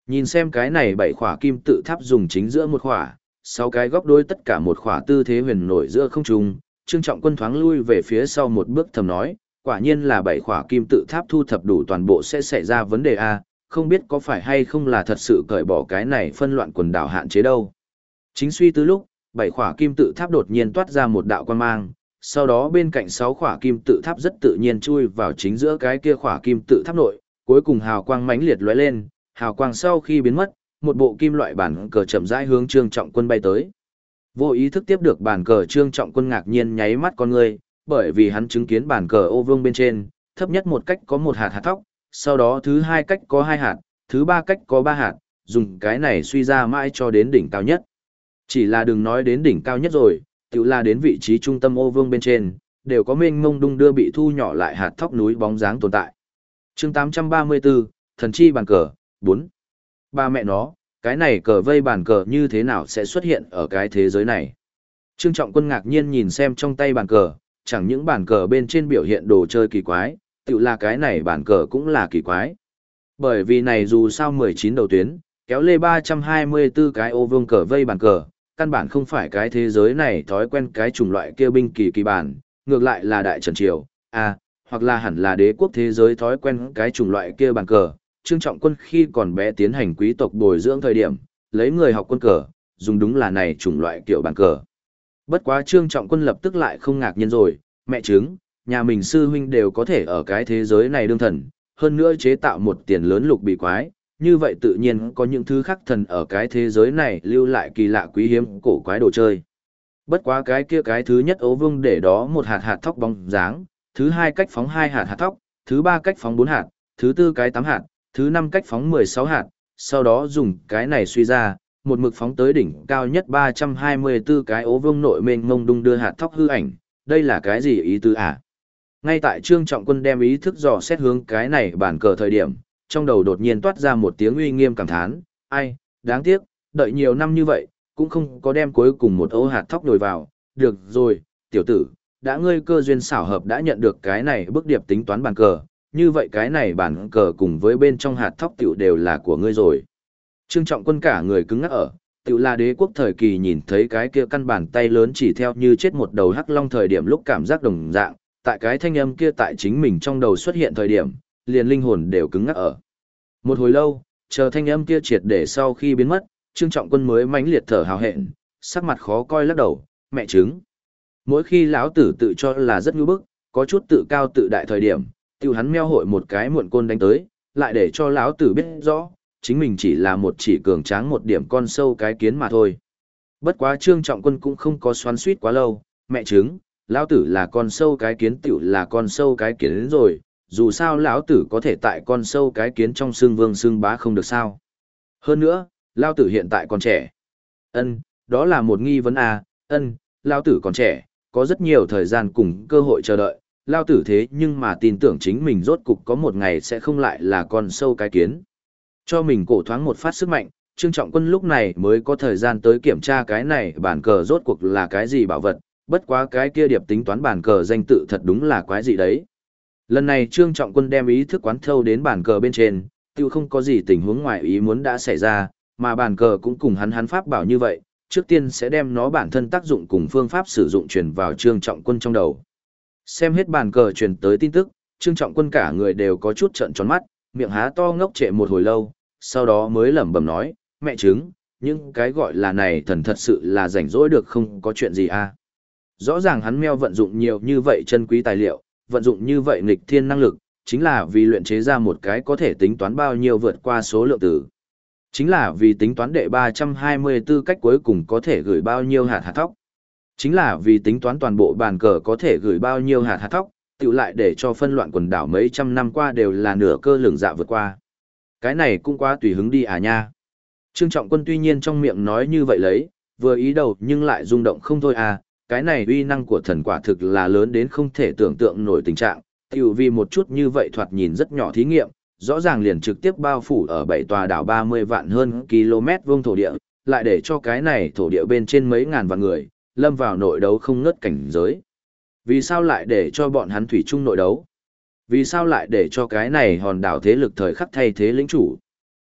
Nhìn xem cái này 7 khỏa kim tự tháp dùng chính giữa một khỏa, 6 cái góc đối tất cả một khỏa tư thế huyền nổi giữa không trung, Trương Trọng Quân thoáng lui về phía sau một bước thầm nói, quả nhiên là 7 khỏa kim tự tháp thu thập đủ toàn bộ sẽ xảy ra vấn đề a, không biết có phải hay không là thật sự cởi bỏ cái này phân loạn quần đảo hạn chế đâu. Chính suy tư lúc, 7 khỏa kim tự tháp đột nhiên toát ra một đạo quang mang, sau đó bên cạnh 6 khỏa kim tự tháp rất tự nhiên chui vào chính giữa cái kia khỏa kim tự tháp nội, cuối cùng hào quang mãnh liệt lóe lên, hào quang sau khi biến mất, một bộ kim loại bản cờ chậm rãi hướng Trương Trọng Quân bay tới. Vô ý thức tiếp được bản cờ, Trương Trọng Quân ngạc nhiên nháy mắt con người, bởi vì hắn chứng kiến bản cờ ô vuông bên trên, thấp nhất một cách có một hạt hạt thóc, sau đó thứ hai cách có 2 hạt, thứ ba cách có 3 hạt, dùng cái này suy ra mãi cho đến đỉnh cao nhất. Chỉ là đừng nói đến đỉnh cao nhất rồi, tự là đến vị trí trung tâm ô vuông bên trên, đều có mênh mông đung đưa bị thu nhỏ lại hạt thóc núi bóng dáng tồn tại. Chương 834, Thần chi bàn cờ, 4. Ba mẹ nó, cái này cờ vây bàn cờ như thế nào sẽ xuất hiện ở cái thế giới này? Trương Trọng Quân ngạc nhiên nhìn xem trong tay bàn cờ, chẳng những bàn cờ bên trên biểu hiện đồ chơi kỳ quái, tự là cái này bàn cờ cũng là kỳ quái. Bởi vì này dù sao 19 đầu tuyến, kéo lê 324 cái ô vuông cờ vây bàn cờ, căn bản không phải cái thế giới này thói quen cái chủng loại kia binh kỳ kỳ bản, ngược lại là đại trần triều, hoặc là hẳn là đế quốc thế giới thói quen cái chủng loại kia bàn cờ. Trương Trọng Quân khi còn bé tiến hành quý tộc bồi dưỡng thời điểm, lấy người học quân cờ, dùng đúng là này chủng loại kiểu bàn cờ. Bất quá Trương Trọng Quân lập tức lại không ngạc nhiên rồi, mẹ chứng, nhà mình sư huynh đều có thể ở cái thế giới này đương thần, hơn nữa chế tạo một tiền lớn lục bị quái, như vậy tự nhiên có những thứ khác thần ở cái thế giới này lưu lại kỳ lạ quý hiếm cổ quái đồ chơi. Bất quá cái kia cái thứ nhất ấu vương để đó một hạt hạt thóc bóng dáng, thứ hai cách phóng 2 hạt hạt thóc, thứ ba cách phóng 4 hạt, thứ tư cái 8 hạt, thứ năm cách phóng 16 hạt, sau đó dùng cái này suy ra, một mực phóng tới đỉnh cao nhất 324 cái ấu vương nội mênh mông đung đưa hạt thóc hư ảnh, đây là cái gì ý tứ à? Ngay tại Trương Trọng Quân đem ý thức dò xét hướng cái này bản cờ thời điểm, trong đầu đột nhiên toát ra một tiếng uy nghiêm cảm thán, ai, đáng tiếc, đợi nhiều năm như vậy, cũng không có đem cuối cùng một ấu hạt thóc nhồi vào, được rồi, tiểu tử, đã ngươi cơ duyên xảo hợp đã nhận được cái này bức điệp tính toán bàn cờ, như vậy cái này bản cờ cùng với bên trong hạt thóc tiểu đều là của ngươi rồi. Trương Trọng Quân cả người cứng ngắc ở, tiểu là đế quốc thời kỳ nhìn thấy cái kia căn bàn tay lớn chỉ theo như chết một đầu hắc long thời điểm lúc cảm giác đồng dạng, tại cái thanh âm kia tại chính mình trong đầu xuất hiện thời điểm, liền linh hồn đều cứng ngắc ở. Một hồi lâu, chờ thanh âm kia triệt để sau khi biến mất, Trương Trọng Quân mới mãnh liệt thở hào hẹn, sắc mặt khó coi lắc đầu, mẹ chứng. Mỗi khi lão tử tự cho là rất nhu bức, có chút tự cao tự đại thời điểm, tiêu hắn meo hội một cái muộn côn đánh tới, lại để cho lão tử biết rõ, chính mình chỉ là một chỉ cường tráng một điểm con sâu cái kiến mà thôi. Bất quá Trương Trọng Quân cũng không có xoắn suýt quá lâu, mẹ chứng, lão tử là con sâu cái kiến tiểu là con sâu cái kiến rồi, dù sao lão tử có thể tại con sâu cái kiến trong xương vương xương bá không được sao. Hơn nữa, lão tử hiện tại còn trẻ. Đó là một nghi vấn à, lão tử còn trẻ, có rất nhiều thời gian cùng cơ hội chờ đợi, lão tử thế nhưng mà tin tưởng chính mình rốt cục có một ngày sẽ không lại là con sâu cái kiến. Cho mình cổ thoáng một phát sức mạnh, Trương Trọng Quân lúc này mới có thời gian tới kiểm tra cái này bản cờ rốt cuộc là cái gì bảo vật, bất quá cái kia điệp tính toán bản cờ danh tự thật đúng là quái gì đấy. Lần này Trương Trọng Quân đem ý thức quán thâu đến bản cờ bên trên, tiêu không có gì tình huống ngoài ý muốn đã xảy ra, mà bản cờ cũng cùng hắn pháp bảo như vậy, trước tiên sẽ đem nó bản thân tác dụng cùng phương pháp sử dụng truyền vào Trương Trọng Quân trong đầu. Xem hết bản cờ truyền tới tin tức, Trương Trọng Quân cả người đều có chút trợn tròn mắt, miệng há to ngốc trệ một hồi lâu, sau đó mới lẩm bẩm nói, mẹ chứng, những cái gọi là này thần thật sự là rảnh rỗi được không có chuyện gì à. Rõ ràng hắn meo vận dụng nhiều như vậy chân quý tài liệu, vận dụng như vậy nghịch thiên năng lực, chính là vì luyện chế ra một cái có thể tính toán bao nhiêu vượt qua số lượng tử. Chính là vì tính toán đệ 324 cách cuối cùng có thể gửi bao nhiêu hạt hạt thóc. Chính là vì tính toán toàn bộ bàn cờ có thể gửi bao nhiêu hạt hạt thóc, tự lại để cho phân loạn quần đảo mấy trăm năm qua đều là nửa cơ lường dạ vượt qua. Cái này cũng quá tùy hứng đi à nha. Trương Trọng Quân tuy nhiên trong miệng nói như vậy lấy, vừa ý đầu nhưng lại rung động không thôi à, cái này uy năng của thần quả thực là lớn đến không thể tưởng tượng nổi tình trạng, tiểu vì một chút như vậy thoạt nhìn rất nhỏ thí nghiệm, rõ ràng liền trực tiếp bao phủ ở 7 tòa đảo 30 vạn hơn km vuông thổ địa, lại để cho cái này thổ địa bên trên mấy ngàn vạn người, lâm vào nội đấu không ngớt cảnh giới. Vì sao lại để cho bọn hắn thủy chung nội đấu? Vì sao lại để cho cái này hòn đảo thế lực thời khắc thay thế lĩnh chủ?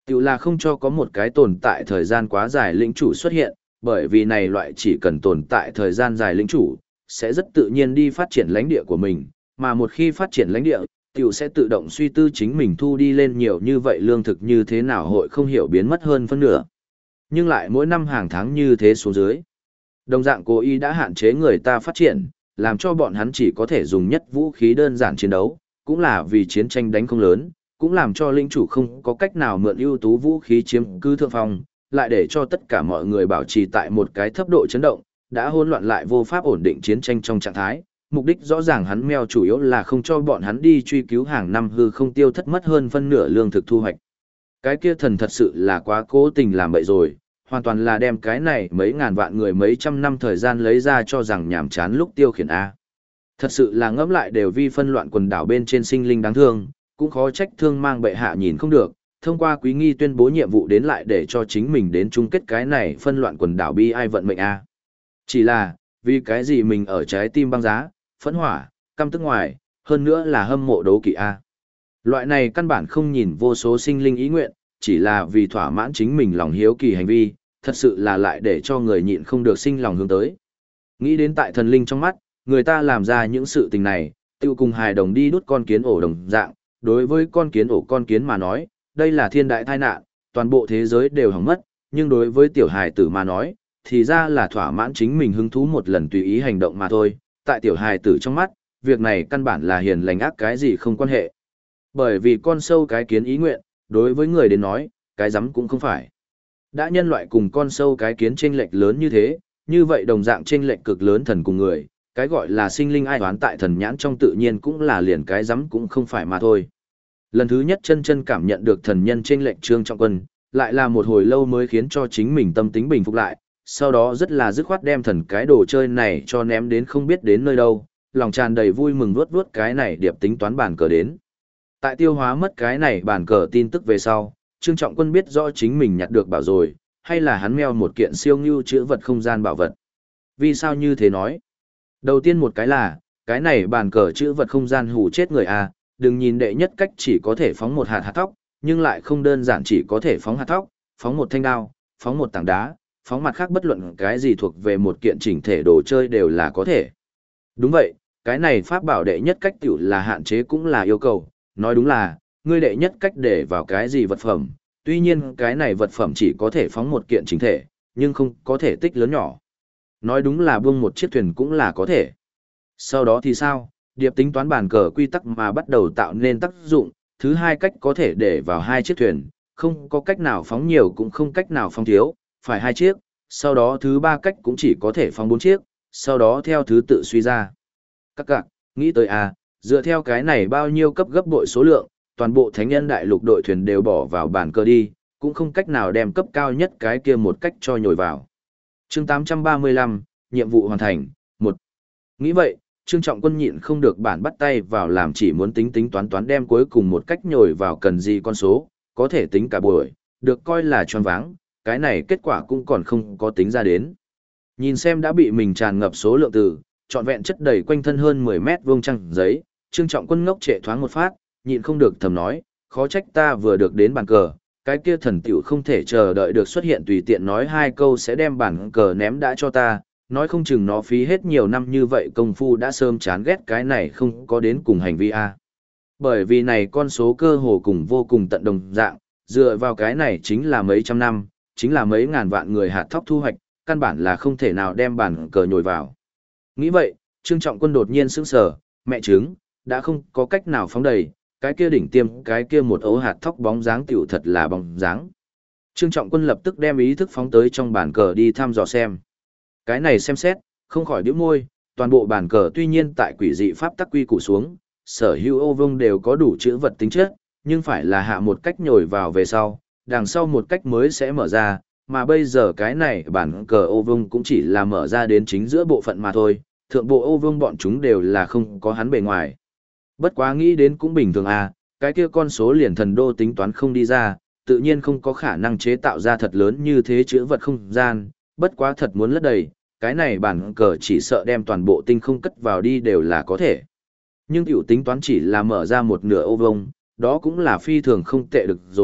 Tiểu là không cho có một cái tồn tại thời gian quá dài lĩnh chủ xuất hiện, bởi vì này loại chỉ cần tồn tại thời gian dài lĩnh chủ, sẽ rất tự nhiên đi phát triển lãnh địa của mình, mà một khi phát triển lãnh địa, tiểu sẽ tự động suy tư chính mình thu đi lên nhiều như vậy lương thực như thế nào hội không hiểu biến mất hơn phân nửa. Nhưng lại mỗi năm hàng tháng như thế xuống dưới. Đồng dạng cố ý đã hạn chế người ta phát triển, làm cho bọn hắn chỉ có thể dùng nhất vũ khí đơn giản chiến đấu, cũng là vì chiến tranh đánh không lớn, cũng làm cho linh chủ không có cách nào mượn ưu tú vũ khí chiếm cứ thượng phong, lại để cho tất cả mọi người bảo trì tại một cái thấp độ chấn động, đã hỗn loạn lại vô pháp ổn định chiến tranh trong trạng thái. Mục đích rõ ràng hắn meo chủ yếu là không cho bọn hắn đi truy cứu hàng năm hư không tiêu thất mất hơn phân nửa lương thực thu hoạch. Cái kia thần thật sự là quá cố tình làm bậy rồi, hoàn toàn là đem cái này mấy ngàn vạn người mấy trăm năm thời gian lấy ra cho rằng nhảm chán lúc tiêu khiển A. Thật sự là ngẫm lại đều vi phân loạn quần đảo bên trên sinh linh đáng thương, cũng khó trách thương mang bệ hạ nhìn không được, thông qua quý nghi tuyên bố nhiệm vụ đến lại để cho chính mình đến chung kết cái này phân loạn quần đảo bi ai vận mệnh A. Chỉ là, vì cái gì mình ở trái tim băng giá, phẫn hỏa, căm tức ngoài, hơn nữa là hâm mộ đấu kỵ A. Loại này căn bản không nhìn vô số sinh linh ý nguyện, chỉ là vì thỏa mãn chính mình lòng hiếu kỳ hành vi, thật sự là lại để cho người nhịn không được sinh lòng hướng tới. Nghĩ đến tại thần linh trong mắt, người ta làm ra những sự tình này, tiêu cùng hài đồng đi đút con kiến ổ đồng dạng, đối với con kiến mà nói, đây là thiên đại tai nạn, toàn bộ thế giới đều hỏng mất, nhưng đối với tiểu hài tử mà nói, thì ra là thỏa mãn chính mình hứng thú một lần tùy ý hành động mà thôi, tại tiểu hài tử trong mắt, việc này căn bản là hiền lành ác cái gì không quan hệ. Bởi vì con sâu cái kiến ý nguyện, đối với người đến nói, cái rắm cũng không phải. Đã nhân loại cùng con sâu cái kiến chênh lệch lớn như thế, như vậy đồng dạng chênh lệch cực lớn thần cùng người, cái gọi là sinh linh ai đoán tại thần nhãn trong tự nhiên cũng là liền cái rắm cũng không phải mà thôi. Lần thứ nhất chân chân cảm nhận được thần nhân chênh lệch Trương Trọng Quân, lại là một hồi lâu mới khiến cho chính mình tâm tính bình phục lại, sau đó rất là dứt khoát đem thần cái đồ chơi này cho ném đến không biết đến nơi đâu, lòng tràn đầy vui mừng vuốt vuốt cái này điệp tính toán bàn cờ đến. Tại tiêu hóa mất cái này bàn cờ tin tức về sau, Trương Trọng Quân biết rõ chính mình nhặt được bảo rồi, hay là hắn meo một kiện siêu ngưu chữ vật không gian bảo vật. Vì sao như thế nói? Đầu tiên một cái là, cái này bàn cờ chữ vật không gian hù chết người à, đừng nhìn đệ nhất cách chỉ có thể phóng một hạt thóc, nhưng lại không đơn giản chỉ có thể phóng hạt thóc, phóng một thanh đao, phóng một tảng đá, phóng mặt khác bất luận cái gì thuộc về một kiện chỉnh thể đồ chơi đều là có thể. Đúng vậy, cái này pháp bảo đệ nhất cách tiểu là hạn chế cũng là yêu cầu, nói đúng là, ngươi đệ nhất cách để vào cái gì vật phẩm, tuy nhiên cái này vật phẩm chỉ có thể phóng một kiện chính thể, nhưng không có thể tích lớn nhỏ. Nói đúng là buông một chiếc thuyền cũng là có thể. Sau đó thì sao, điệp tính toán bàn cờ quy tắc mà bắt đầu tạo nên tác dụng, thứ hai cách có thể để vào hai chiếc thuyền, không có cách nào phóng nhiều cũng không cách nào phóng thiếu, phải hai chiếc, sau đó thứ ba cách cũng chỉ có thể phóng bốn chiếc, sau đó theo thứ tự suy ra. Các cạc, nghĩ tới dựa theo cái này bao nhiêu cấp gấp bội số lượng, toàn bộ thánh nhân đại lục đội thuyền đều bỏ vào bàn cờ đi, cũng không cách nào đem cấp cao nhất cái kia một cách cho nhồi vào. Chương 835, nhiệm vụ hoàn thành, 1. Nghĩ vậy, Trương Trọng Quân nhịn không được bản bắt tay vào làm chỉ muốn tính tính toán toán đem cuối cùng một cách nhồi vào cần gì con số, có thể tính cả buổi, được coi là tròn váng, cái này kết quả cũng còn không có tính ra đến. Nhìn xem đã bị mình tràn ngập số lượng từ, trọn vẹn chất đầy quanh thân hơn 10 mét vuông trăng giấy, Trương Trọng Quân ngốc trệ thoáng một phát, nhịn không được thầm nói, khó trách ta vừa được đến bàn cờ, cái kia thần tiểu không thể chờ đợi được xuất hiện tùy tiện nói hai câu sẽ đem bàn cờ ném đã cho ta, nói không chừng nó phí hết nhiều năm như vậy công phu đã sớm chán ghét cái này không có đến cùng hành vi a. Bởi vì này con số cơ hồ cùng vô cùng tận đồng dạng, dựa vào cái này chính là mấy trăm năm, chính là mấy ngàn vạn người hạt thóc thu hoạch, căn bản là không thể nào đem bàn cờ nhồi vào. Nghĩ vậy, Trương Trọng Quân đột nhiên sững sờ, mẹ trứng, đã không có cách nào phóng đầy, cái kia đỉnh tiêm, cái kia một ấu hạt thóc bóng dáng tiểu thật là bóng dáng. Trương Trọng Quân lập tức đem ý thức phóng tới trong bàn cờ đi thăm dò xem. Cái này xem xét, không khỏi nhíu môi, toàn bộ bàn cờ tuy nhiên tại quỷ dị pháp tắc quy củ xuống, sở hữu ô vuông đều có đủ chữ vật tính chất, nhưng phải là hạ một cách nhồi vào về sau, đằng sau một cách mới sẽ mở ra, mà bây giờ cái này bàn cờ ô vuông cũng chỉ là mở ra đến chính giữa bộ phận mà thôi, thượng bộ ô vuông bọn chúng đều là không có hắn bề ngoài. Bất quá nghĩ đến cũng bình thường cái kia con số liền thần đô tính toán không đi ra, tự nhiên không có khả năng chế tạo ra thật lớn như thế chữ vật không gian, bất quá thật muốn lấp đầy, cái này bản cờ chỉ sợ đem toàn bộ tinh không cất vào đi đều là có thể. Nhưng tiểu tính toán chỉ là mở ra một nửa ô vuông, đó cũng là phi thường không tệ được rồi,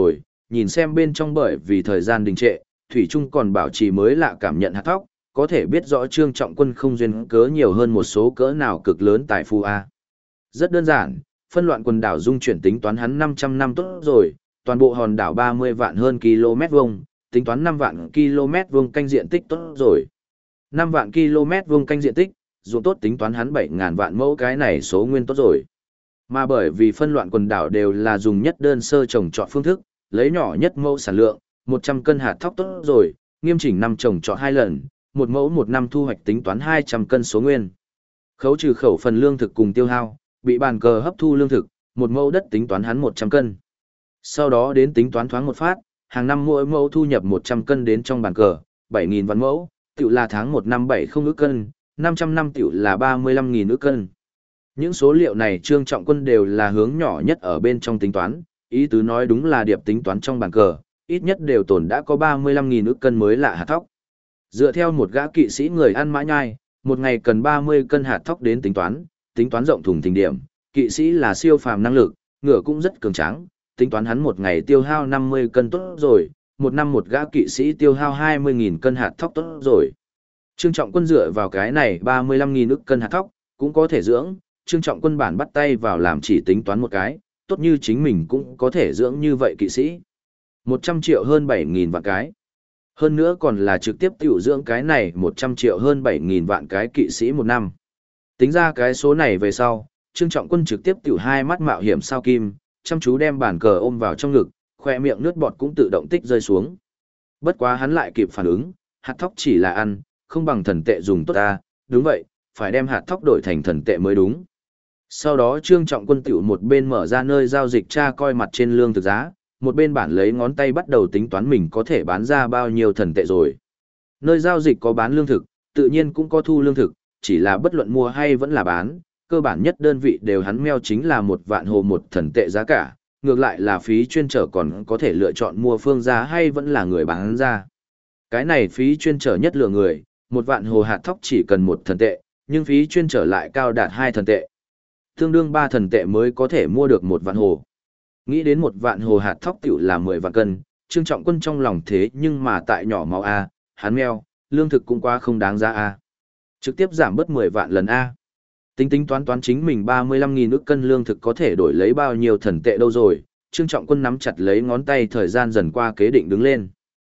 nhìn xem bên trong bởi vì thời gian đình trệ, Thủy Trung còn bảo trì mới lạ cảm nhận hạt thóc, có thể biết rõ Trương Trọng Quân không duyên cớ nhiều hơn một số cỡ nào cực lớn tài phú A. Rất đơn giản, phân loạn quần đảo dung chuyển tính toán hắn 500 năm tốt rồi, toàn bộ hòn đảo 30 vạn hơn km vuông, tính toán 5 vạn km vuông canh diện tích tốt rồi. 5 vạn km vuông canh diện tích, ruộng tốt tính toán hắn 7.000 vạn mẫu cái này số nguyên tốt rồi. Mà bởi vì phân loạn quần đảo đều là dùng nhất đơn sơ trồng trọt phương thức, lấy nhỏ nhất mẫu sản lượng, 100 cân hạt thóc tốt rồi, nghiêm chỉnh năm trồng trọt 2 lần, một mẫu một năm thu hoạch tính toán 200 cân số nguyên. Khấu trừ khẩu phần lương thực cùng tiêu hao, bị bàn cờ hấp thu lương thực, một mẫu đất tính toán hắn 100 cân. Sau đó đến tính toán thoáng một phát, hàng năm mỗi mẫu thu nhập 100 cân đến trong bàn cờ, 7.000 vạn mẫu, tiểu là tháng 1 năm 70 ức cân, 500 năm tiểu là 35.000 ức cân. Những số liệu này Trương Trọng Quân đều là hướng nhỏ nhất ở bên trong tính toán, ý tứ nói đúng là điệp tính toán trong bàn cờ, ít nhất đều tồn đã có 35.000 ức cân mới lạ hạt thóc. Dựa theo một gã kỵ sĩ người ăn mã nhai, một ngày cần 30 cân hạt thóc đến tính toán rộng thùng thình điểm, kỵ sĩ là siêu phàm năng lực, ngựa cũng rất cường tráng, tính toán hắn một ngày tiêu hao 50 cân tốt rồi, một năm một gã kỵ sĩ tiêu hao 20.000 cân hạt thóc tốt rồi. Trương Trọng Quân dựa vào cái này 35.000 ức cân hạt thóc, cũng có thể dưỡng, Trương Trọng Quân bản bắt tay vào làm chỉ tính toán một cái, tốt như chính mình cũng có thể dưỡng như vậy kỵ sĩ. 100 triệu hơn 7.000 vạn cái. Hơn nữa còn là trực tiếp tiểu dưỡng cái này 100 triệu hơn 7.000 vạn cái kỵ sĩ một năm. Tính ra cái số này về sau, Trương Trọng Quân trực tiếp tiểu hai mắt mạo hiểm sao kim, chăm chú đem bản cờ ôm vào trong ngực, khoe miệng nước bọt cũng tự động tích rơi xuống. Bất quá hắn lại kịp phản ứng, hạt thóc chỉ là ăn, không bằng thần tệ dùng tốt ta, đúng vậy, phải đem hạt thóc đổi thành thần tệ mới đúng. Sau đó Trương Trọng Quân tiểu một bên mở ra nơi giao dịch tra coi mặt trên lương thực giá, một bên bản lấy ngón tay bắt đầu tính toán mình có thể bán ra bao nhiêu thần tệ rồi. Nơi giao dịch có bán lương thực, tự nhiên cũng có thu lương thực, chỉ là bất luận mua hay vẫn là bán, cơ bản nhất đơn vị đều hắn meo chính là 1 vạn hồ một thần tệ giá cả, ngược lại là phí chuyên trở còn có thể lựa chọn mua phương giá hay vẫn là người bán ra. Cái này phí chuyên trở nhất lựa người, 1 vạn hồ hạt thóc chỉ cần 1 thần tệ, nhưng phí chuyên trở lại cao đạt 2 thần tệ. Tương đương 3 thần tệ mới có thể mua được 1 vạn hồ. Nghĩ đến 1 vạn hồ hạt thóc tiểu là 10 vạn cân, Trương Trọng Quân trong lòng thế nhưng mà tại nhỏ máu A, hắn meo, lương thực cũng quá không đáng giá A. Trực tiếp giảm bớt 10 vạn lần A. Tính toán chính mình 35.000 ức cân lương thực có thể đổi lấy bao nhiêu thần tệ đâu rồi, Trương Trọng Quân nắm chặt lấy ngón tay thời gian dần qua kế định đứng lên.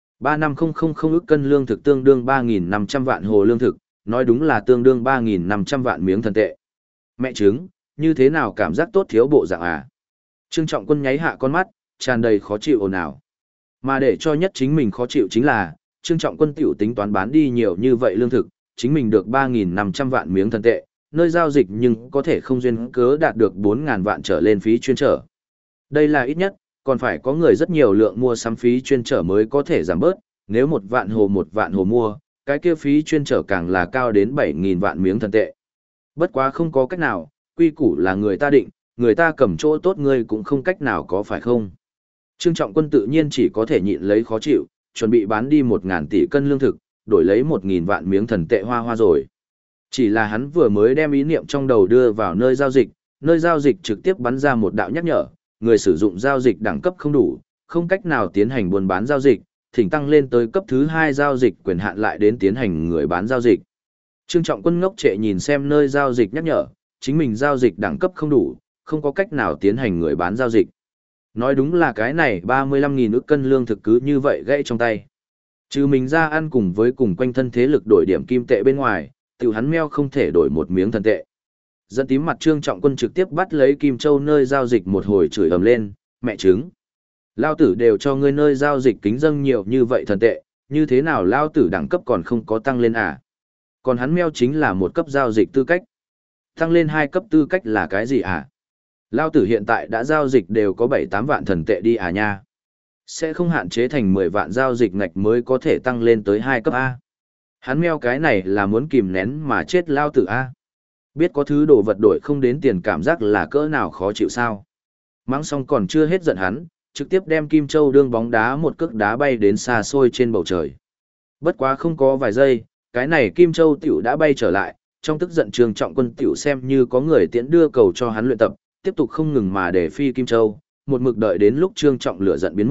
35000 ức cân lương thực tương đương 3.500 vạn hồ lương thực, nói đúng là tương đương 3.500 vạn miếng thần tệ. Mẹ chứng, như thế nào cảm giác tốt thiếu bộ dạng à? Trương Trọng Quân nháy hạ con mắt, tràn đầy khó chịu ồn ào. Mà để cho nhất chính mình khó chịu chính là, Trương Trọng Quân tiểu tính toán bán đi nhiều như vậy lương thực, chính mình được 3.500 vạn miếng thần tệ, nơi giao dịch nhưng có thể không duyên cớ đạt được 4.000 vạn trở lên phí chuyên trở. Đây là ít nhất, còn phải có người rất nhiều lượng mua sắm phí chuyên trở mới có thể giảm bớt, nếu 1 vạn hồ mua, cái kia phí chuyên trở càng là cao đến 7.000 vạn miếng thần tệ. Bất quá không có cách nào, quy củ là người ta định, người ta cầm chỗ tốt ngươi cũng không cách nào có phải không. Trương Trọng Quân tự nhiên chỉ có thể nhịn lấy khó chịu, chuẩn bị bán đi 1.000 tỷ cân lương thực, đổi lấy 1.000 vạn miếng thần tệ hoa rồi. Chỉ là hắn vừa mới đem ý niệm trong đầu đưa vào nơi giao dịch trực tiếp bắn ra một đạo nhắc nhở, người sử dụng giao dịch đẳng cấp không đủ, không cách nào tiến hành buôn bán giao dịch, thỉnh tăng lên tới cấp thứ 2 giao dịch quyền hạn lại đến tiến hành người bán giao dịch. Trương Trọng Quân ngốc trệ nhìn xem nơi giao dịch nhắc nhở, chính mình giao dịch đẳng cấp không đủ, không có cách nào tiến hành người bán giao dịch. Nói đúng là cái này 35.000 ức cân lương thực cứ như vậy gãy trong tay. Trừ mình ra ăn cùng với cùng quanh thân thế lực đổi điểm kim tệ bên ngoài, tiểu hắn meo không thể đổi một miếng thần tệ. Dẫn tím mặt Trương Trọng Quân trực tiếp bắt lấy Kim Châu nơi giao dịch một hồi chửi ầm lên, mẹ trứng. Lao tử đều cho ngươi nơi giao dịch kính dâng nhiều như vậy thần tệ, như thế nào Lao tử đẳng cấp còn không có tăng lên à? Còn hắn meo chính là một cấp giao dịch tư cách. Tăng lên 2 cấp tư cách là cái gì à? Lao tử hiện tại đã giao dịch đều có 7-8 vạn thần tệ đi à nha. Sẽ không hạn chế thành 10 vạn giao dịch ngạch mới có thể tăng lên tới 2 cấp A. Hắn meo cái này là muốn kìm nén mà chết Lao tử A. Biết có thứ đồ vật đổi không đến tiền cảm giác là cỡ nào khó chịu sao. Mắng xong còn chưa hết giận hắn, trực tiếp đem Kim Châu đương bóng đá một cước đá bay đến xa xôi trên bầu trời. Bất quá không có vài giây, cái này Kim Châu tiểu đã bay trở lại, trong tức giận Trương Trọng Quân tiểu xem như có người tiễn đưa cầu cho hắn luyện tập, tiếp tục không ngừng mà để phi Kim Châu, một mực đợi đến lúc Trương Trọng lửa giận biến mất,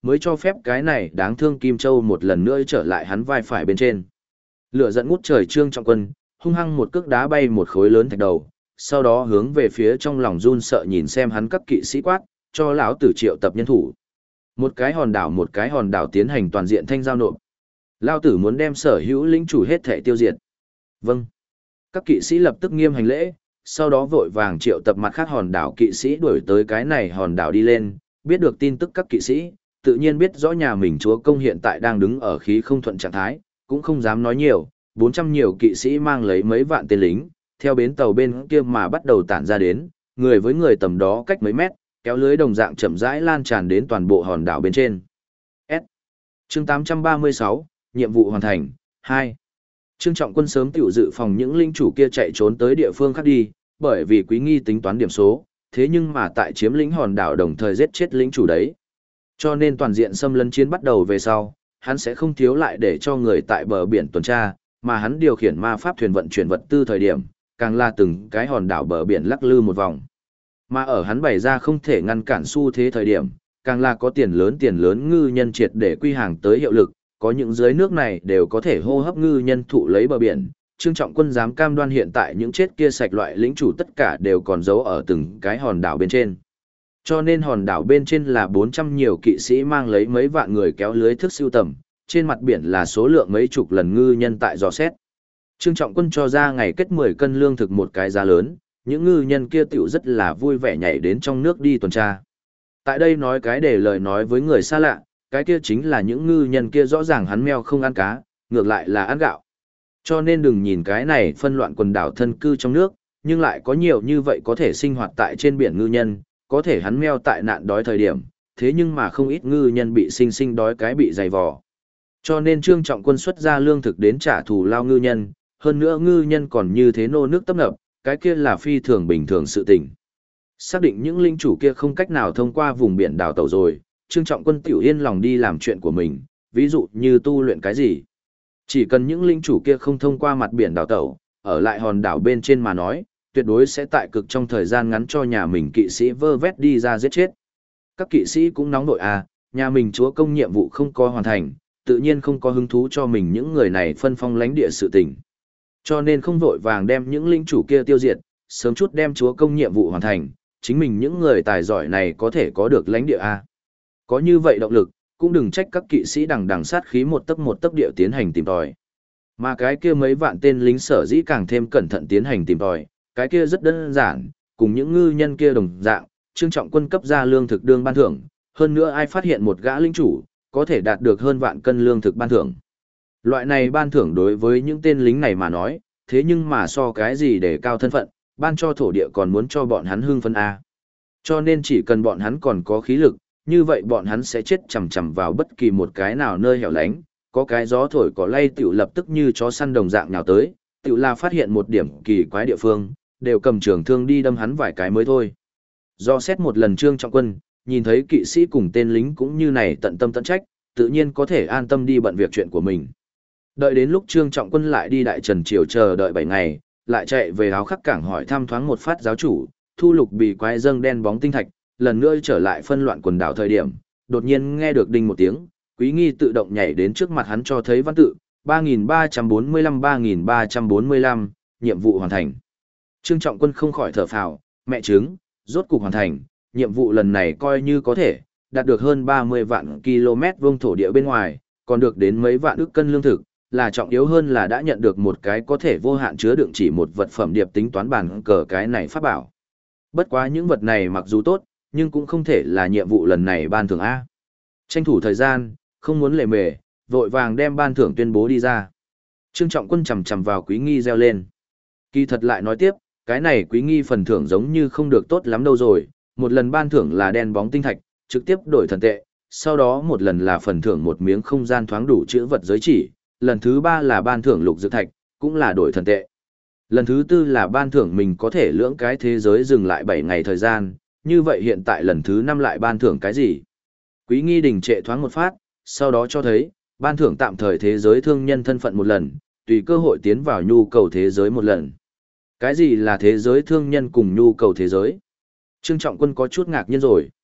mới cho phép cái này đáng thương Kim Châu một lần nữa trở lại hắn vai phải bên trên. Lửa giận ngút trời Trương Trọng Quân, hung hăng một cước đá bay một khối lớn thạch đầu, sau đó hướng về phía trong lòng run sợ nhìn xem hắn các kỵ sĩ quát, cho lão tử triệu tập nhân thủ. Một cái hòn đảo tiến hành toàn diện thanh giao nộp. Lão tử muốn đem sở hữu lĩnh chủ hết thể tiêu diệt. Vâng. Các kỵ sĩ lập tức nghiêm hành lễ, sau đó vội vàng triệu tập mặt khác hòn đảo kỵ sĩ đuổi tới cái này hòn đảo đi lên, biết được tin tức các kỵ sĩ, tự nhiên biết rõ nhà mình chúa công hiện tại đang đứng ở khí không thuận trạng thái, cũng không dám nói nhiều, 400 nhiều kỵ sĩ mang lấy mấy vạn tên lính, theo bến tàu bên kia mà bắt đầu tản ra đến, người với người tầm đó cách mấy mét, kéo lưới đồng dạng chậm rãi lan tràn đến toàn bộ hòn đảo bên trên. S. Chương 836, nhiệm vụ hoàn thành, 2. Trương Trọng Quân sớm tiểu dự phòng những linh chủ kia chạy trốn tới địa phương khác đi, bởi vì Quý Nghi tính toán điểm số, thế nhưng mà tại chiếm lĩnh hòn đảo đồng thời giết chết lính chủ đấy. Cho nên toàn diện xâm lấn chiến bắt đầu về sau, hắn sẽ không thiếu lại để cho người tại bờ biển tuần tra, mà hắn điều khiển ma pháp thuyền vận chuyển vật tư thời điểm, càng là từng cái hòn đảo bờ biển lắc lư một vòng. Mà ở hắn bày ra không thể ngăn cản xu thế thời điểm, càng là có tiền lớn ngư nhân triệt để quy hàng tới hiệu lực, có những dưới nước này đều có thể hô hấp ngư nhân thụ lấy bờ biển. Trương Trọng Quân dám cam đoan hiện tại những chết kia sạch loại lĩnh chủ tất cả đều còn giấu ở từng cái hòn đảo bên trên. Cho nên hòn đảo bên trên là 400 nhiều kỵ sĩ mang lấy mấy vạn người kéo lưới thức siêu tầm, trên mặt biển là số lượng mấy chục lần ngư nhân tại dò xét. Trương Trọng Quân cho ra ngày kết 10 cân lương thực một cái giá lớn, những ngư nhân kia tiểu rất là vui vẻ nhảy đến trong nước đi tuần tra. Tại đây nói cái để lời nói với người xa lạ, cái kia chính là những ngư nhân kia rõ ràng hắn meo không ăn cá, ngược lại là ăn gạo. Cho nên đừng nhìn cái này phân loạn quần đảo thân cư trong nước, nhưng lại có nhiều như vậy có thể sinh hoạt tại trên biển ngư nhân, có thể hắn meo tại nạn đói thời điểm, thế nhưng mà không ít ngư nhân bị sinh đói cái bị dày vò. Cho nên Trương Trọng Quân xuất ra lương thực đến trả thù lao ngư nhân, hơn nữa ngư nhân còn như thế nô nước tấp nập, cái kia là phi thường bình thường sự tình. Xác định những linh chủ kia không cách nào thông qua vùng biển đảo tàu rồi, Trương Trọng Quân tiểu yên lòng đi làm chuyện của mình, ví dụ như tu luyện cái gì. Chỉ cần những linh chủ kia không thông qua mặt biển đảo tàu, ở lại hòn đảo bên trên mà nói, tuyệt đối sẽ tại cực trong thời gian ngắn cho nhà mình kỵ sĩ vơ vét đi ra giết chết. Các kỵ sĩ cũng nóng nội nhà mình chúa công nhiệm vụ không có hoàn thành, tự nhiên không có hứng thú cho mình những người này phân phong lãnh địa sự tình. Cho nên không vội vàng đem những linh chủ kia tiêu diệt, sớm chút đem chúa công nhiệm vụ hoàn thành, chính mình những người tài giỏi này có thể có được lãnh địa A. Có như vậy động lực, cũng đừng trách các kỵ sĩ đằng sát khí một tấc địa tiến hành tìm tòi. Mà cái kia mấy vạn tên lính sở dĩ càng thêm cẩn thận tiến hành tìm tòi, cái kia rất đơn giản, cùng những ngư nhân kia đồng dạng, Trương Trọng Quân cấp ra lương thực đương ban thưởng, hơn nữa ai phát hiện một gã lính chủ, có thể đạt được hơn vạn cân lương thực ban thưởng. Loại này ban thưởng đối với những tên lính này mà nói, thế nhưng mà so cái gì để cao thân phận, ban cho thổ địa còn muốn cho bọn hắn hưng phấn A. Cho nên chỉ cần bọn hắn còn có khí lực, như vậy bọn hắn sẽ chết chầm chầm vào bất kỳ một cái nào nơi hẻo lánh, có cái gió thổi có lay tiểu lập tức như chó săn đồng dạng nhào tới, tiểu là phát hiện một điểm kỳ quái địa phương, đều cầm trường thương đi đâm hắn vài cái mới thôi. Do xét một lần Trương Trọng Quân, nhìn thấy kỵ sĩ cùng tên lính cũng như này tận tâm tận trách, tự nhiên có thể an tâm đi bận việc chuyện của mình. Đợi đến lúc Trương Trọng Quân lại đi Đại Trần Triều chờ đợi 7 ngày, lại chạy về áo khắc cảng hỏi thăm thoáng một phát giáo chủ, thu lục bị quái dâng đen bóng tinh thạch, lần nữa trở lại phân loạn quần đảo thời điểm, đột nhiên nghe được đinh một tiếng, Quý Nghi tự động nhảy đến trước mặt hắn cho thấy văn tự, 3345, nhiệm vụ hoàn thành. Trương Trọng Quân không khỏi thở phào, mẹ chứng, rốt cục hoàn thành, nhiệm vụ lần này coi như có thể, đạt được hơn 30 vạn km vuông thổ địa bên ngoài, còn được đến mấy vạn ức cân lương thực, là trọng yếu hơn là đã nhận được một cái có thể vô hạn chứa đựng chỉ một vật phẩm điệp tính toán bản cờ cái này pháp bảo. Bất quá những vật này mặc dù tốt, nhưng cũng không thể là nhiệm vụ lần này ban thưởng A. Tranh thủ thời gian, không muốn lề mề, vội vàng đem ban thưởng tuyên bố đi ra. Trương Trọng Quân chầm chầm vào Quý Nghi reo lên. Kỳ thật lại nói tiếp, cái này Quý Nghi phần thưởng giống như không được tốt lắm đâu rồi, một lần ban thưởng là đen bóng tinh thạch, trực tiếp đổi thần tệ, sau đó một lần là phần thưởng một miếng không gian thoáng đủ chữ vật giới chỉ, lần thứ 3 là ban thưởng lục dược thạch, cũng là đổi thần tệ. Lần thứ 4 là ban thưởng mình có thể lưỡng cái thế giới dừng lại 7 ngày thời gian, như vậy hiện tại lần thứ 5 lại ban thưởng cái gì? Quý Nghi đình trệ thoáng một phát, sau đó cho thấy, ban thưởng tạm thời thế giới thương nhân thân phận một lần, tùy cơ hội tiến vào nhu cầu thế giới một lần. Cái gì là thế giới thương nhân cùng nhu cầu thế giới? Trương Trọng Quân có chút ngạc nhiên rồi.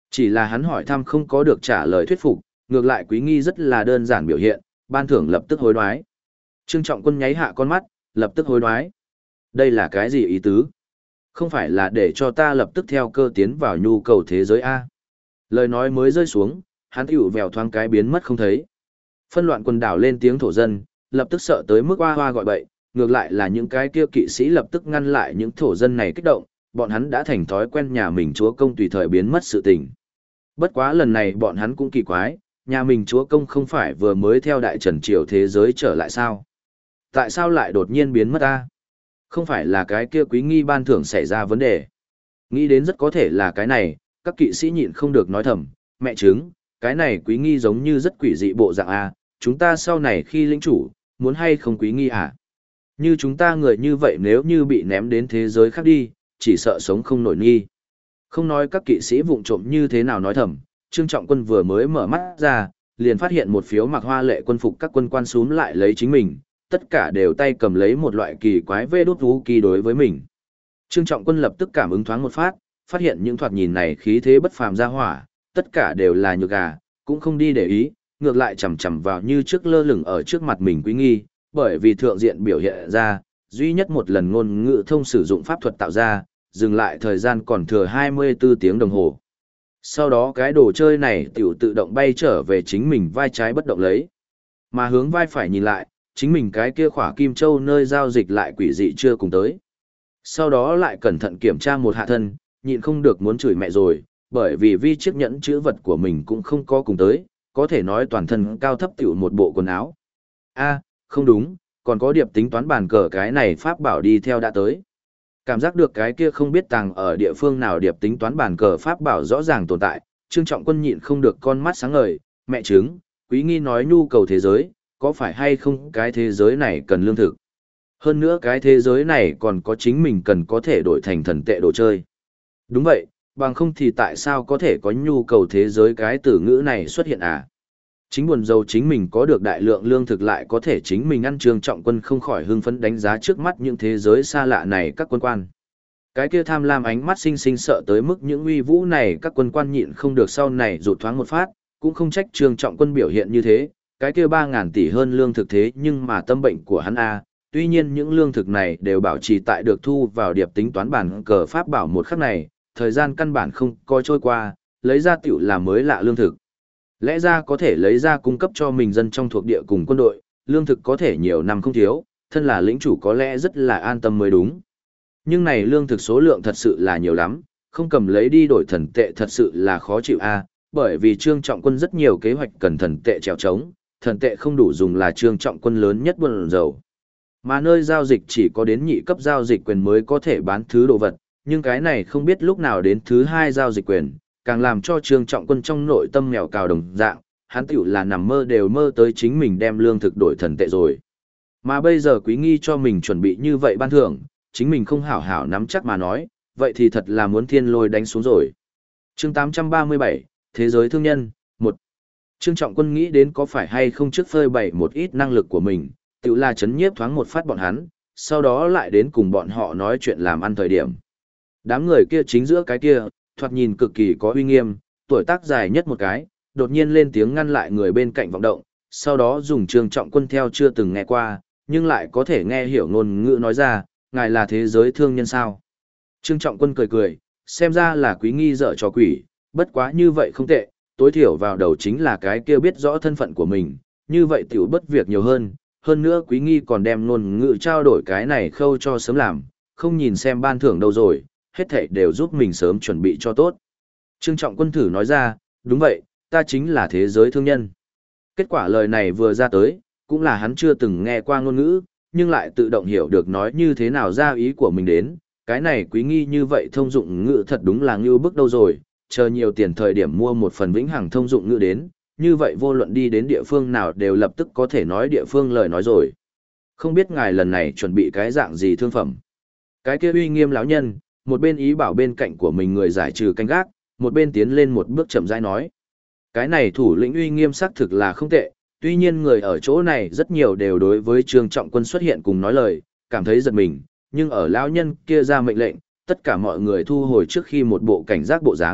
Chỉ là hắn hỏi thăm không có được trả lời thuyết phục, ngược lại Quý Nghi rất là đơn giản biểu hiện, ban thưởng lập tức hối đoái. Trương Trọng Quân nháy hạ con mắt, lập tức hối đoái. Đây là cái gì ý tứ? Không phải là để cho ta lập tức theo cơ tiến vào nhu cầu thế giới A. Lời nói mới rơi xuống, hắn tiểu vèo thoáng cái biến mất không thấy. Phân loạn quần đảo lên tiếng thổ dân, lập tức sợ tới mức hoa hoa gọi bậy, ngược lại là những cái kia kỵ sĩ lập tức ngăn lại những thổ dân này kích động, bọn hắn đã thành thói quen nhà mình chúa công tùy thời biến mất sự tình. Bất quá lần này bọn hắn cũng kỳ quái, nhà mình chúa công không phải vừa mới theo đại trần triều thế giới trở lại sao? Tại sao lại đột nhiên biến mất ta? Không phải là cái kia Quý Nghi ban thưởng xảy ra vấn đề. Nghĩ đến rất có thể là cái này, các kỵ sĩ nhịn không được nói thầm, mẹ chứng, cái này Quý Nghi giống như rất quỷ dị bộ dạng A, chúng ta sau này khi lĩnh chủ, muốn hay không Quý Nghi à? Như chúng ta người như vậy nếu như bị ném đến thế giới khác đi, chỉ sợ sống không nổi nghi. Không nói các kỵ sĩ vụng trộm như thế nào nói thầm, Trương Trọng Quân vừa mới mở mắt ra, liền phát hiện một phiếu mặc hoa lệ quân phục các quân quan xuống lại lấy chính mình, tất cả đều tay cầm lấy một loại kỳ quái vê đốt vũ kỳ đối với mình. Trương Trọng Quân lập tức cảm ứng thoáng một phát hiện những thoạt nhìn này khí thế bất phàm ra hỏa, tất cả đều là nhược gà, cũng không đi để ý, ngược lại chầm chầm vào như trước lơ lửng ở trước mặt mình Quý Nghi, bởi vì thượng diện biểu hiện ra, duy nhất một lần ngôn ngữ thông sử dụng pháp thuật tạo ra, dừng lại thời gian còn thừa 24 tiếng đồng hồ. Sau đó cái đồ chơi này tiểu tự động bay trở về chính mình vai trái bất động lấy. Mà hướng vai phải nhìn lại, chính mình cái kia khỏa kim châu nơi giao dịch lại quỷ dị chưa cùng tới. Sau đó lại cẩn thận kiểm tra một hạ thân, nhịn không được muốn chửi mẹ rồi, bởi vì vi chiếc nhẫn chữ vật của mình cũng không có cùng tới, có thể nói toàn thân cao thấp tiểu một bộ quần áo. A, không đúng, còn có điệp tính toán bàn cờ cái này pháp bảo đi theo đã tới. Cảm giác được cái kia không biết tàng ở địa phương nào điệp tính toán bàn cờ pháp bảo rõ ràng tồn tại, Trương Trọng Quân nhịn không được con mắt sáng ngời, mẹ chứng, Quý Nghi nói nhu cầu thế giới, có phải hay không cái thế giới này cần lương thực. Hơn nữa cái thế giới này còn có chính mình cần có thể đổi thành thần tệ đồ chơi. Đúng vậy, bằng không thì tại sao có thể có nhu cầu thế giới cái từ ngữ này xuất hiện à? Chính buồn rầu chính mình có được đại lượng lương thực lại có thể chính mình ăn. Trương Trọng Quân không khỏi hưng phấn đánh giá trước mắt những thế giới xa lạ này các quân quan. Cái kia tham lam ánh mắt sinh sinh sợ tới mức những uy vũ này các quân quan nhịn không được sau này rụt thoáng một phát, cũng không trách Trương Trọng Quân biểu hiện như thế, cái kia 3.000 tỷ hơn lương thực thế nhưng mà tâm bệnh của hắn a. Tuy nhiên những lương thực này đều bảo trì tại được thu vào điệp tính toán bản cờ pháp bảo một khắc này, thời gian căn bản không coi trôi qua, lấy ra tiểu là mới lạ lương thực. Lẽ ra có thể lấy ra cung cấp cho mình dân trong thuộc địa cùng quân đội, lương thực có thể nhiều năm không thiếu, thân là lĩnh chủ có lẽ rất là an tâm mới đúng. Nhưng này lương thực số lượng thật sự là nhiều lắm, không cầm lấy đi đổi thần tệ thật sự là khó chịu a, bởi vì Trương Trọng Quân rất nhiều kế hoạch cần thần tệ trèo trống, thần tệ không đủ dùng là Trương Trọng Quân lớn nhất buồn rầu. Mà nơi giao dịch chỉ có đến nhị cấp giao dịch quyền mới có thể bán thứ đồ vật, nhưng cái này không biết lúc nào đến thứ 2 giao dịch quyền, càng làm cho Trương Trọng Quân trong nội tâm mèo cào đồng dạng, hắn tiểu là nằm mơ đều mơ tới chính mình đem lương thực đổi thần tệ rồi. Mà bây giờ Quý Nghi cho mình chuẩn bị như vậy ban thưởng, chính mình không hảo hảo nắm chắc mà nói, vậy thì thật là muốn thiên lôi đánh xuống rồi. Chương 837, Thế giới thương nhân, 1. Trương Trọng Quân nghĩ đến có phải hay không trước phơi bày một ít năng lực của mình, tự là chấn nhiếp thoáng một phát bọn hắn, sau đó lại đến cùng bọn họ nói chuyện làm ăn thời điểm. Đám người kia chính giữa cái kia, thoạt nhìn cực kỳ có uy nghiêm, tuổi tác dài nhất một cái, đột nhiên lên tiếng ngăn lại người bên cạnh vọng động, sau đó dùng Trương Trọng Quân theo chưa từng nghe qua, nhưng lại có thể nghe hiểu ngôn ngữ nói ra, ngài là thế giới thương nhân sao. Trương Trọng Quân cười cười, xem ra là Quý Nghi dở trò quỷ, bất quá như vậy không tệ, tối thiểu vào đầu chính là cái kia biết rõ thân phận của mình, như vậy tiểu bất việc nhiều hơn nữa Quý Nghi còn đem ngôn ngữ trao đổi cái này khâu cho sớm làm, không nhìn xem ban thưởng đâu rồi, hết thảy đều giúp mình sớm chuẩn bị cho tốt. Trương Trọng Quân thử nói ra, đúng vậy, ta chính là thế giới thương nhân. Kết quả lời này vừa ra tới, cũng là hắn chưa từng nghe qua ngôn ngữ, nhưng lại tự động hiểu được nói như thế nào ra ý của mình đến, cái này Quý Nghi như vậy thông dụng ngữ thật đúng là ngưu bức đâu rồi, chờ nhiều tiền thời điểm mua một phần vĩnh hằng thông dụng ngữ đến, như vậy vô luận đi đến địa phương nào đều lập tức có thể nói địa phương lời nói rồi. Không biết ngài lần này chuẩn bị cái dạng gì thương phẩm. Cái kia uy nghiêm lão nhân, một bên ý bảo bên cạnh của mình người giải trừ canh gác, một bên tiến lên một bước chậm rãi nói. Cái này thủ lĩnh uy nghiêm xác thực là không tệ, tuy nhiên người ở chỗ này rất nhiều đều đối với Trương Trọng Quân xuất hiện cùng nói lời, cảm thấy giật mình, nhưng ở lão nhân kia ra mệnh lệnh, tất cả mọi người thu hồi trước khi một bộ cảnh giác bộ dáng,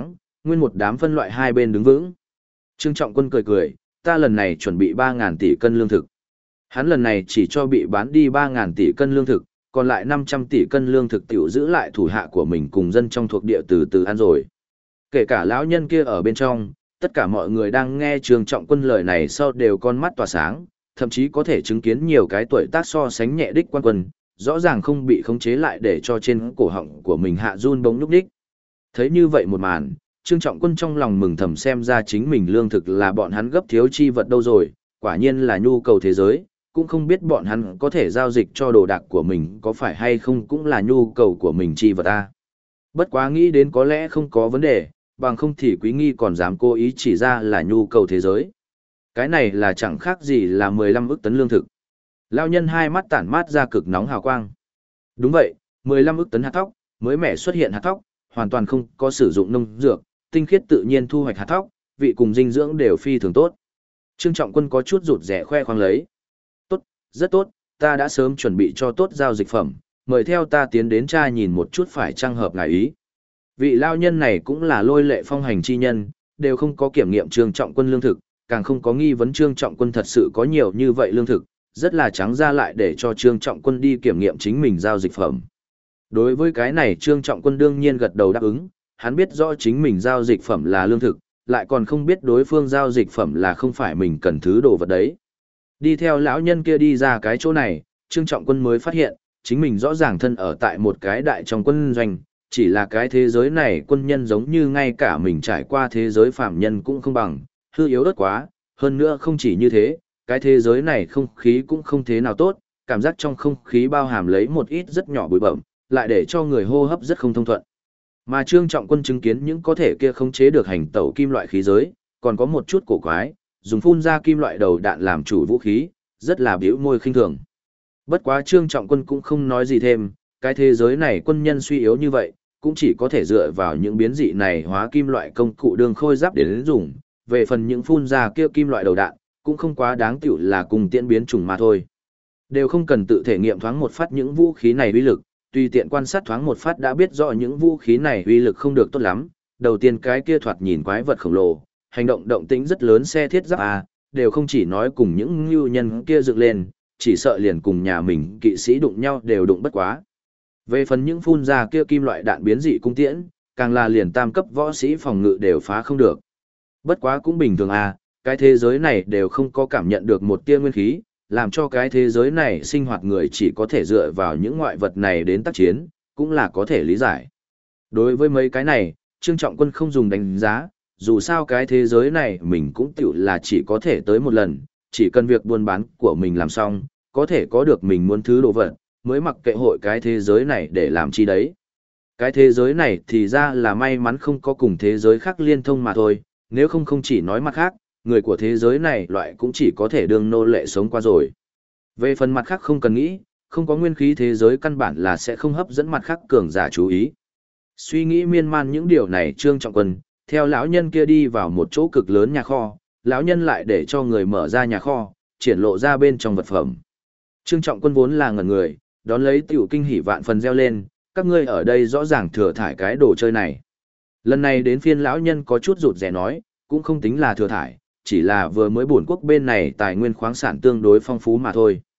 Nguyên một đám phân loại hai bên đứng vững. Trương Trọng Quân cười cười, ta lần này chuẩn bị 3.000 tỷ cân lương thực. Hắn lần này chỉ cho bị bán đi 3.000 tỷ cân lương thực, còn lại 500 tỷ cân lương thực tiểu giữ lại thủ hạ của mình cùng dân trong thuộc địa từ từ ăn rồi. Kể cả lão nhân kia ở bên trong, tất cả mọi người đang nghe Trương Trọng Quân lời này sau đều con mắt tỏa sáng, thậm chí có thể chứng kiến nhiều cái tuổi tác so sánh nhẹ đích quan quân, rõ ràng không bị khống chế lại để cho trên cổ họng của mình hạ run bỗng nhúc đích. Thấy như vậy một màn, Trương Trọng Quân trong lòng mừng thầm xem ra chính mình lương thực là bọn hắn gấp thiếu chi vật đâu rồi, quả nhiên là nhu cầu thế giới, cũng không biết bọn hắn có thể giao dịch cho đồ đạc của mình có phải hay không cũng là nhu cầu của mình chi vật a. Bất quá nghĩ đến có lẽ không có vấn đề, bằng không thì Quý Nghi còn dám cố ý chỉ ra là nhu cầu thế giới. Cái này là chẳng khác gì là 15 ức tấn lương thực. Lão nhân hai mắt tản mát ra cực nóng hào quang. Đúng vậy, 15 ức tấn hạt thóc, mới mẻ xuất hiện hạt thóc, hoàn toàn không có sử dụng nông dược, tinh khiết tự nhiên thu hoạch hạt thóc, vị cùng dinh dưỡng đều phi thường tốt. Trương Trọng Quân có chút rụt rẻ khoe khoang lấy. Tốt, rất tốt, ta đã sớm chuẩn bị cho tốt giao dịch phẩm, mời theo ta tiến đến tra nhìn một chút phải trang hợp ngài ý. Vị lao nhân này cũng là lôi lệ phong hành chi nhân, đều không có kiểm nghiệm Trương Trọng Quân lương thực, càng không có nghi vấn Trương Trọng Quân thật sự có nhiều như vậy lương thực, rất là trắng ra lại để cho Trương Trọng Quân đi kiểm nghiệm chính mình giao dịch phẩm. Đối với cái này Trương Trọng Quân đương nhiên gật đầu đáp ứng, hắn biết rõ chính mình giao dịch phẩm là lương thực, lại còn không biết đối phương giao dịch phẩm là không phải mình cần thứ đồ vật đấy. Đi theo lão nhân kia đi ra cái chỗ này, Trương Trọng Quân mới phát hiện, chính mình rõ ràng thân ở tại một cái đại trong quân doanh, chỉ là cái thế giới này quân nhân giống như ngay cả mình trải qua thế giới phạm nhân cũng không bằng, hư yếu ớt quá, hơn nữa không chỉ như thế, cái thế giới này không khí cũng không thế nào tốt, cảm giác trong không khí bao hàm lấy một ít rất nhỏ bụi bẩm, lại để cho người hô hấp rất không thông thuận. Mà Trương Trọng Quân chứng kiến những có thể kia khống chế được hành tẩu kim loại khí giới, còn có một chút cổ quái, dùng phun ra kim loại đầu đạn làm chủ vũ khí, rất là bĩu môi khinh thường. Bất quá Trương Trọng Quân cũng không nói gì thêm, cái thế giới này quân nhân suy yếu như vậy, cũng chỉ có thể dựa vào những biến dị này hóa kim loại công cụ đường khôi giáp để đến dùng, về phần những phun ra kia kim loại đầu đạn, cũng không quá đáng tiểu là cùng tiễn biến chủng mà thôi. Đều không cần tự thể nghiệm thoáng một phát những vũ khí này uy lực, tùy tiện quan sát thoáng một phát đã biết rõ những vũ khí này uy lực không được tốt lắm. Đầu tiên cái kia thoạt nhìn quái vật khổng lồ, hành động động tĩnh rất lớn xe thiết giáp A, đều không chỉ nói cùng những lưu nhân kia dựng lên, chỉ sợ liền cùng nhà mình kỵ sĩ đụng nhau đều đụng bất quá. Về phần những phun ra kia kim loại đạn biến dị cung tiễn, càng là liền tam cấp võ sĩ phòng ngự đều phá không được. Bất quá cũng bình thường A, cái thế giới này đều không có cảm nhận được một tia nguyên khí, làm cho cái thế giới này sinh hoạt người chỉ có thể dựa vào những ngoại vật này đến tác chiến, cũng là có thể lý giải. Đối với mấy cái này, Trương Trọng Quân không dùng đánh giá, dù sao cái thế giới này mình cũng tiểu là chỉ có thể tới một lần, chỉ cần việc buôn bán của mình làm xong, có thể có được mình muốn thứ đồ vật, mới mặc kệ hội cái thế giới này để làm chi đấy. Cái thế giới này thì ra là may mắn không có cùng thế giới khác liên thông mà thôi, nếu không không chỉ nói mặt khác, người của thế giới này loại cũng chỉ có thể đương nô lệ sống qua rồi. Về phần mặt khác không cần nghĩ, không có nguyên khí thế giới căn bản là sẽ không hấp dẫn mặt khác cường giả chú ý. Suy nghĩ miên man những điều này Trương Trọng Quân, theo lão nhân kia đi vào một chỗ cực lớn nhà kho, lão nhân lại để cho người mở ra nhà kho, triển lộ ra bên trong vật phẩm. Trương Trọng Quân vốn là ngẩn người, đón lấy tiểu kinh hỉ vạn phần reo lên, các ngươi ở đây rõ ràng thừa thải cái đồ chơi này. Lần này đến phiên lão nhân có chút rụt rè nói, cũng không tính là thừa thải, chỉ là vừa mới bổn quốc bên này tài nguyên khoáng sản tương đối phong phú mà thôi.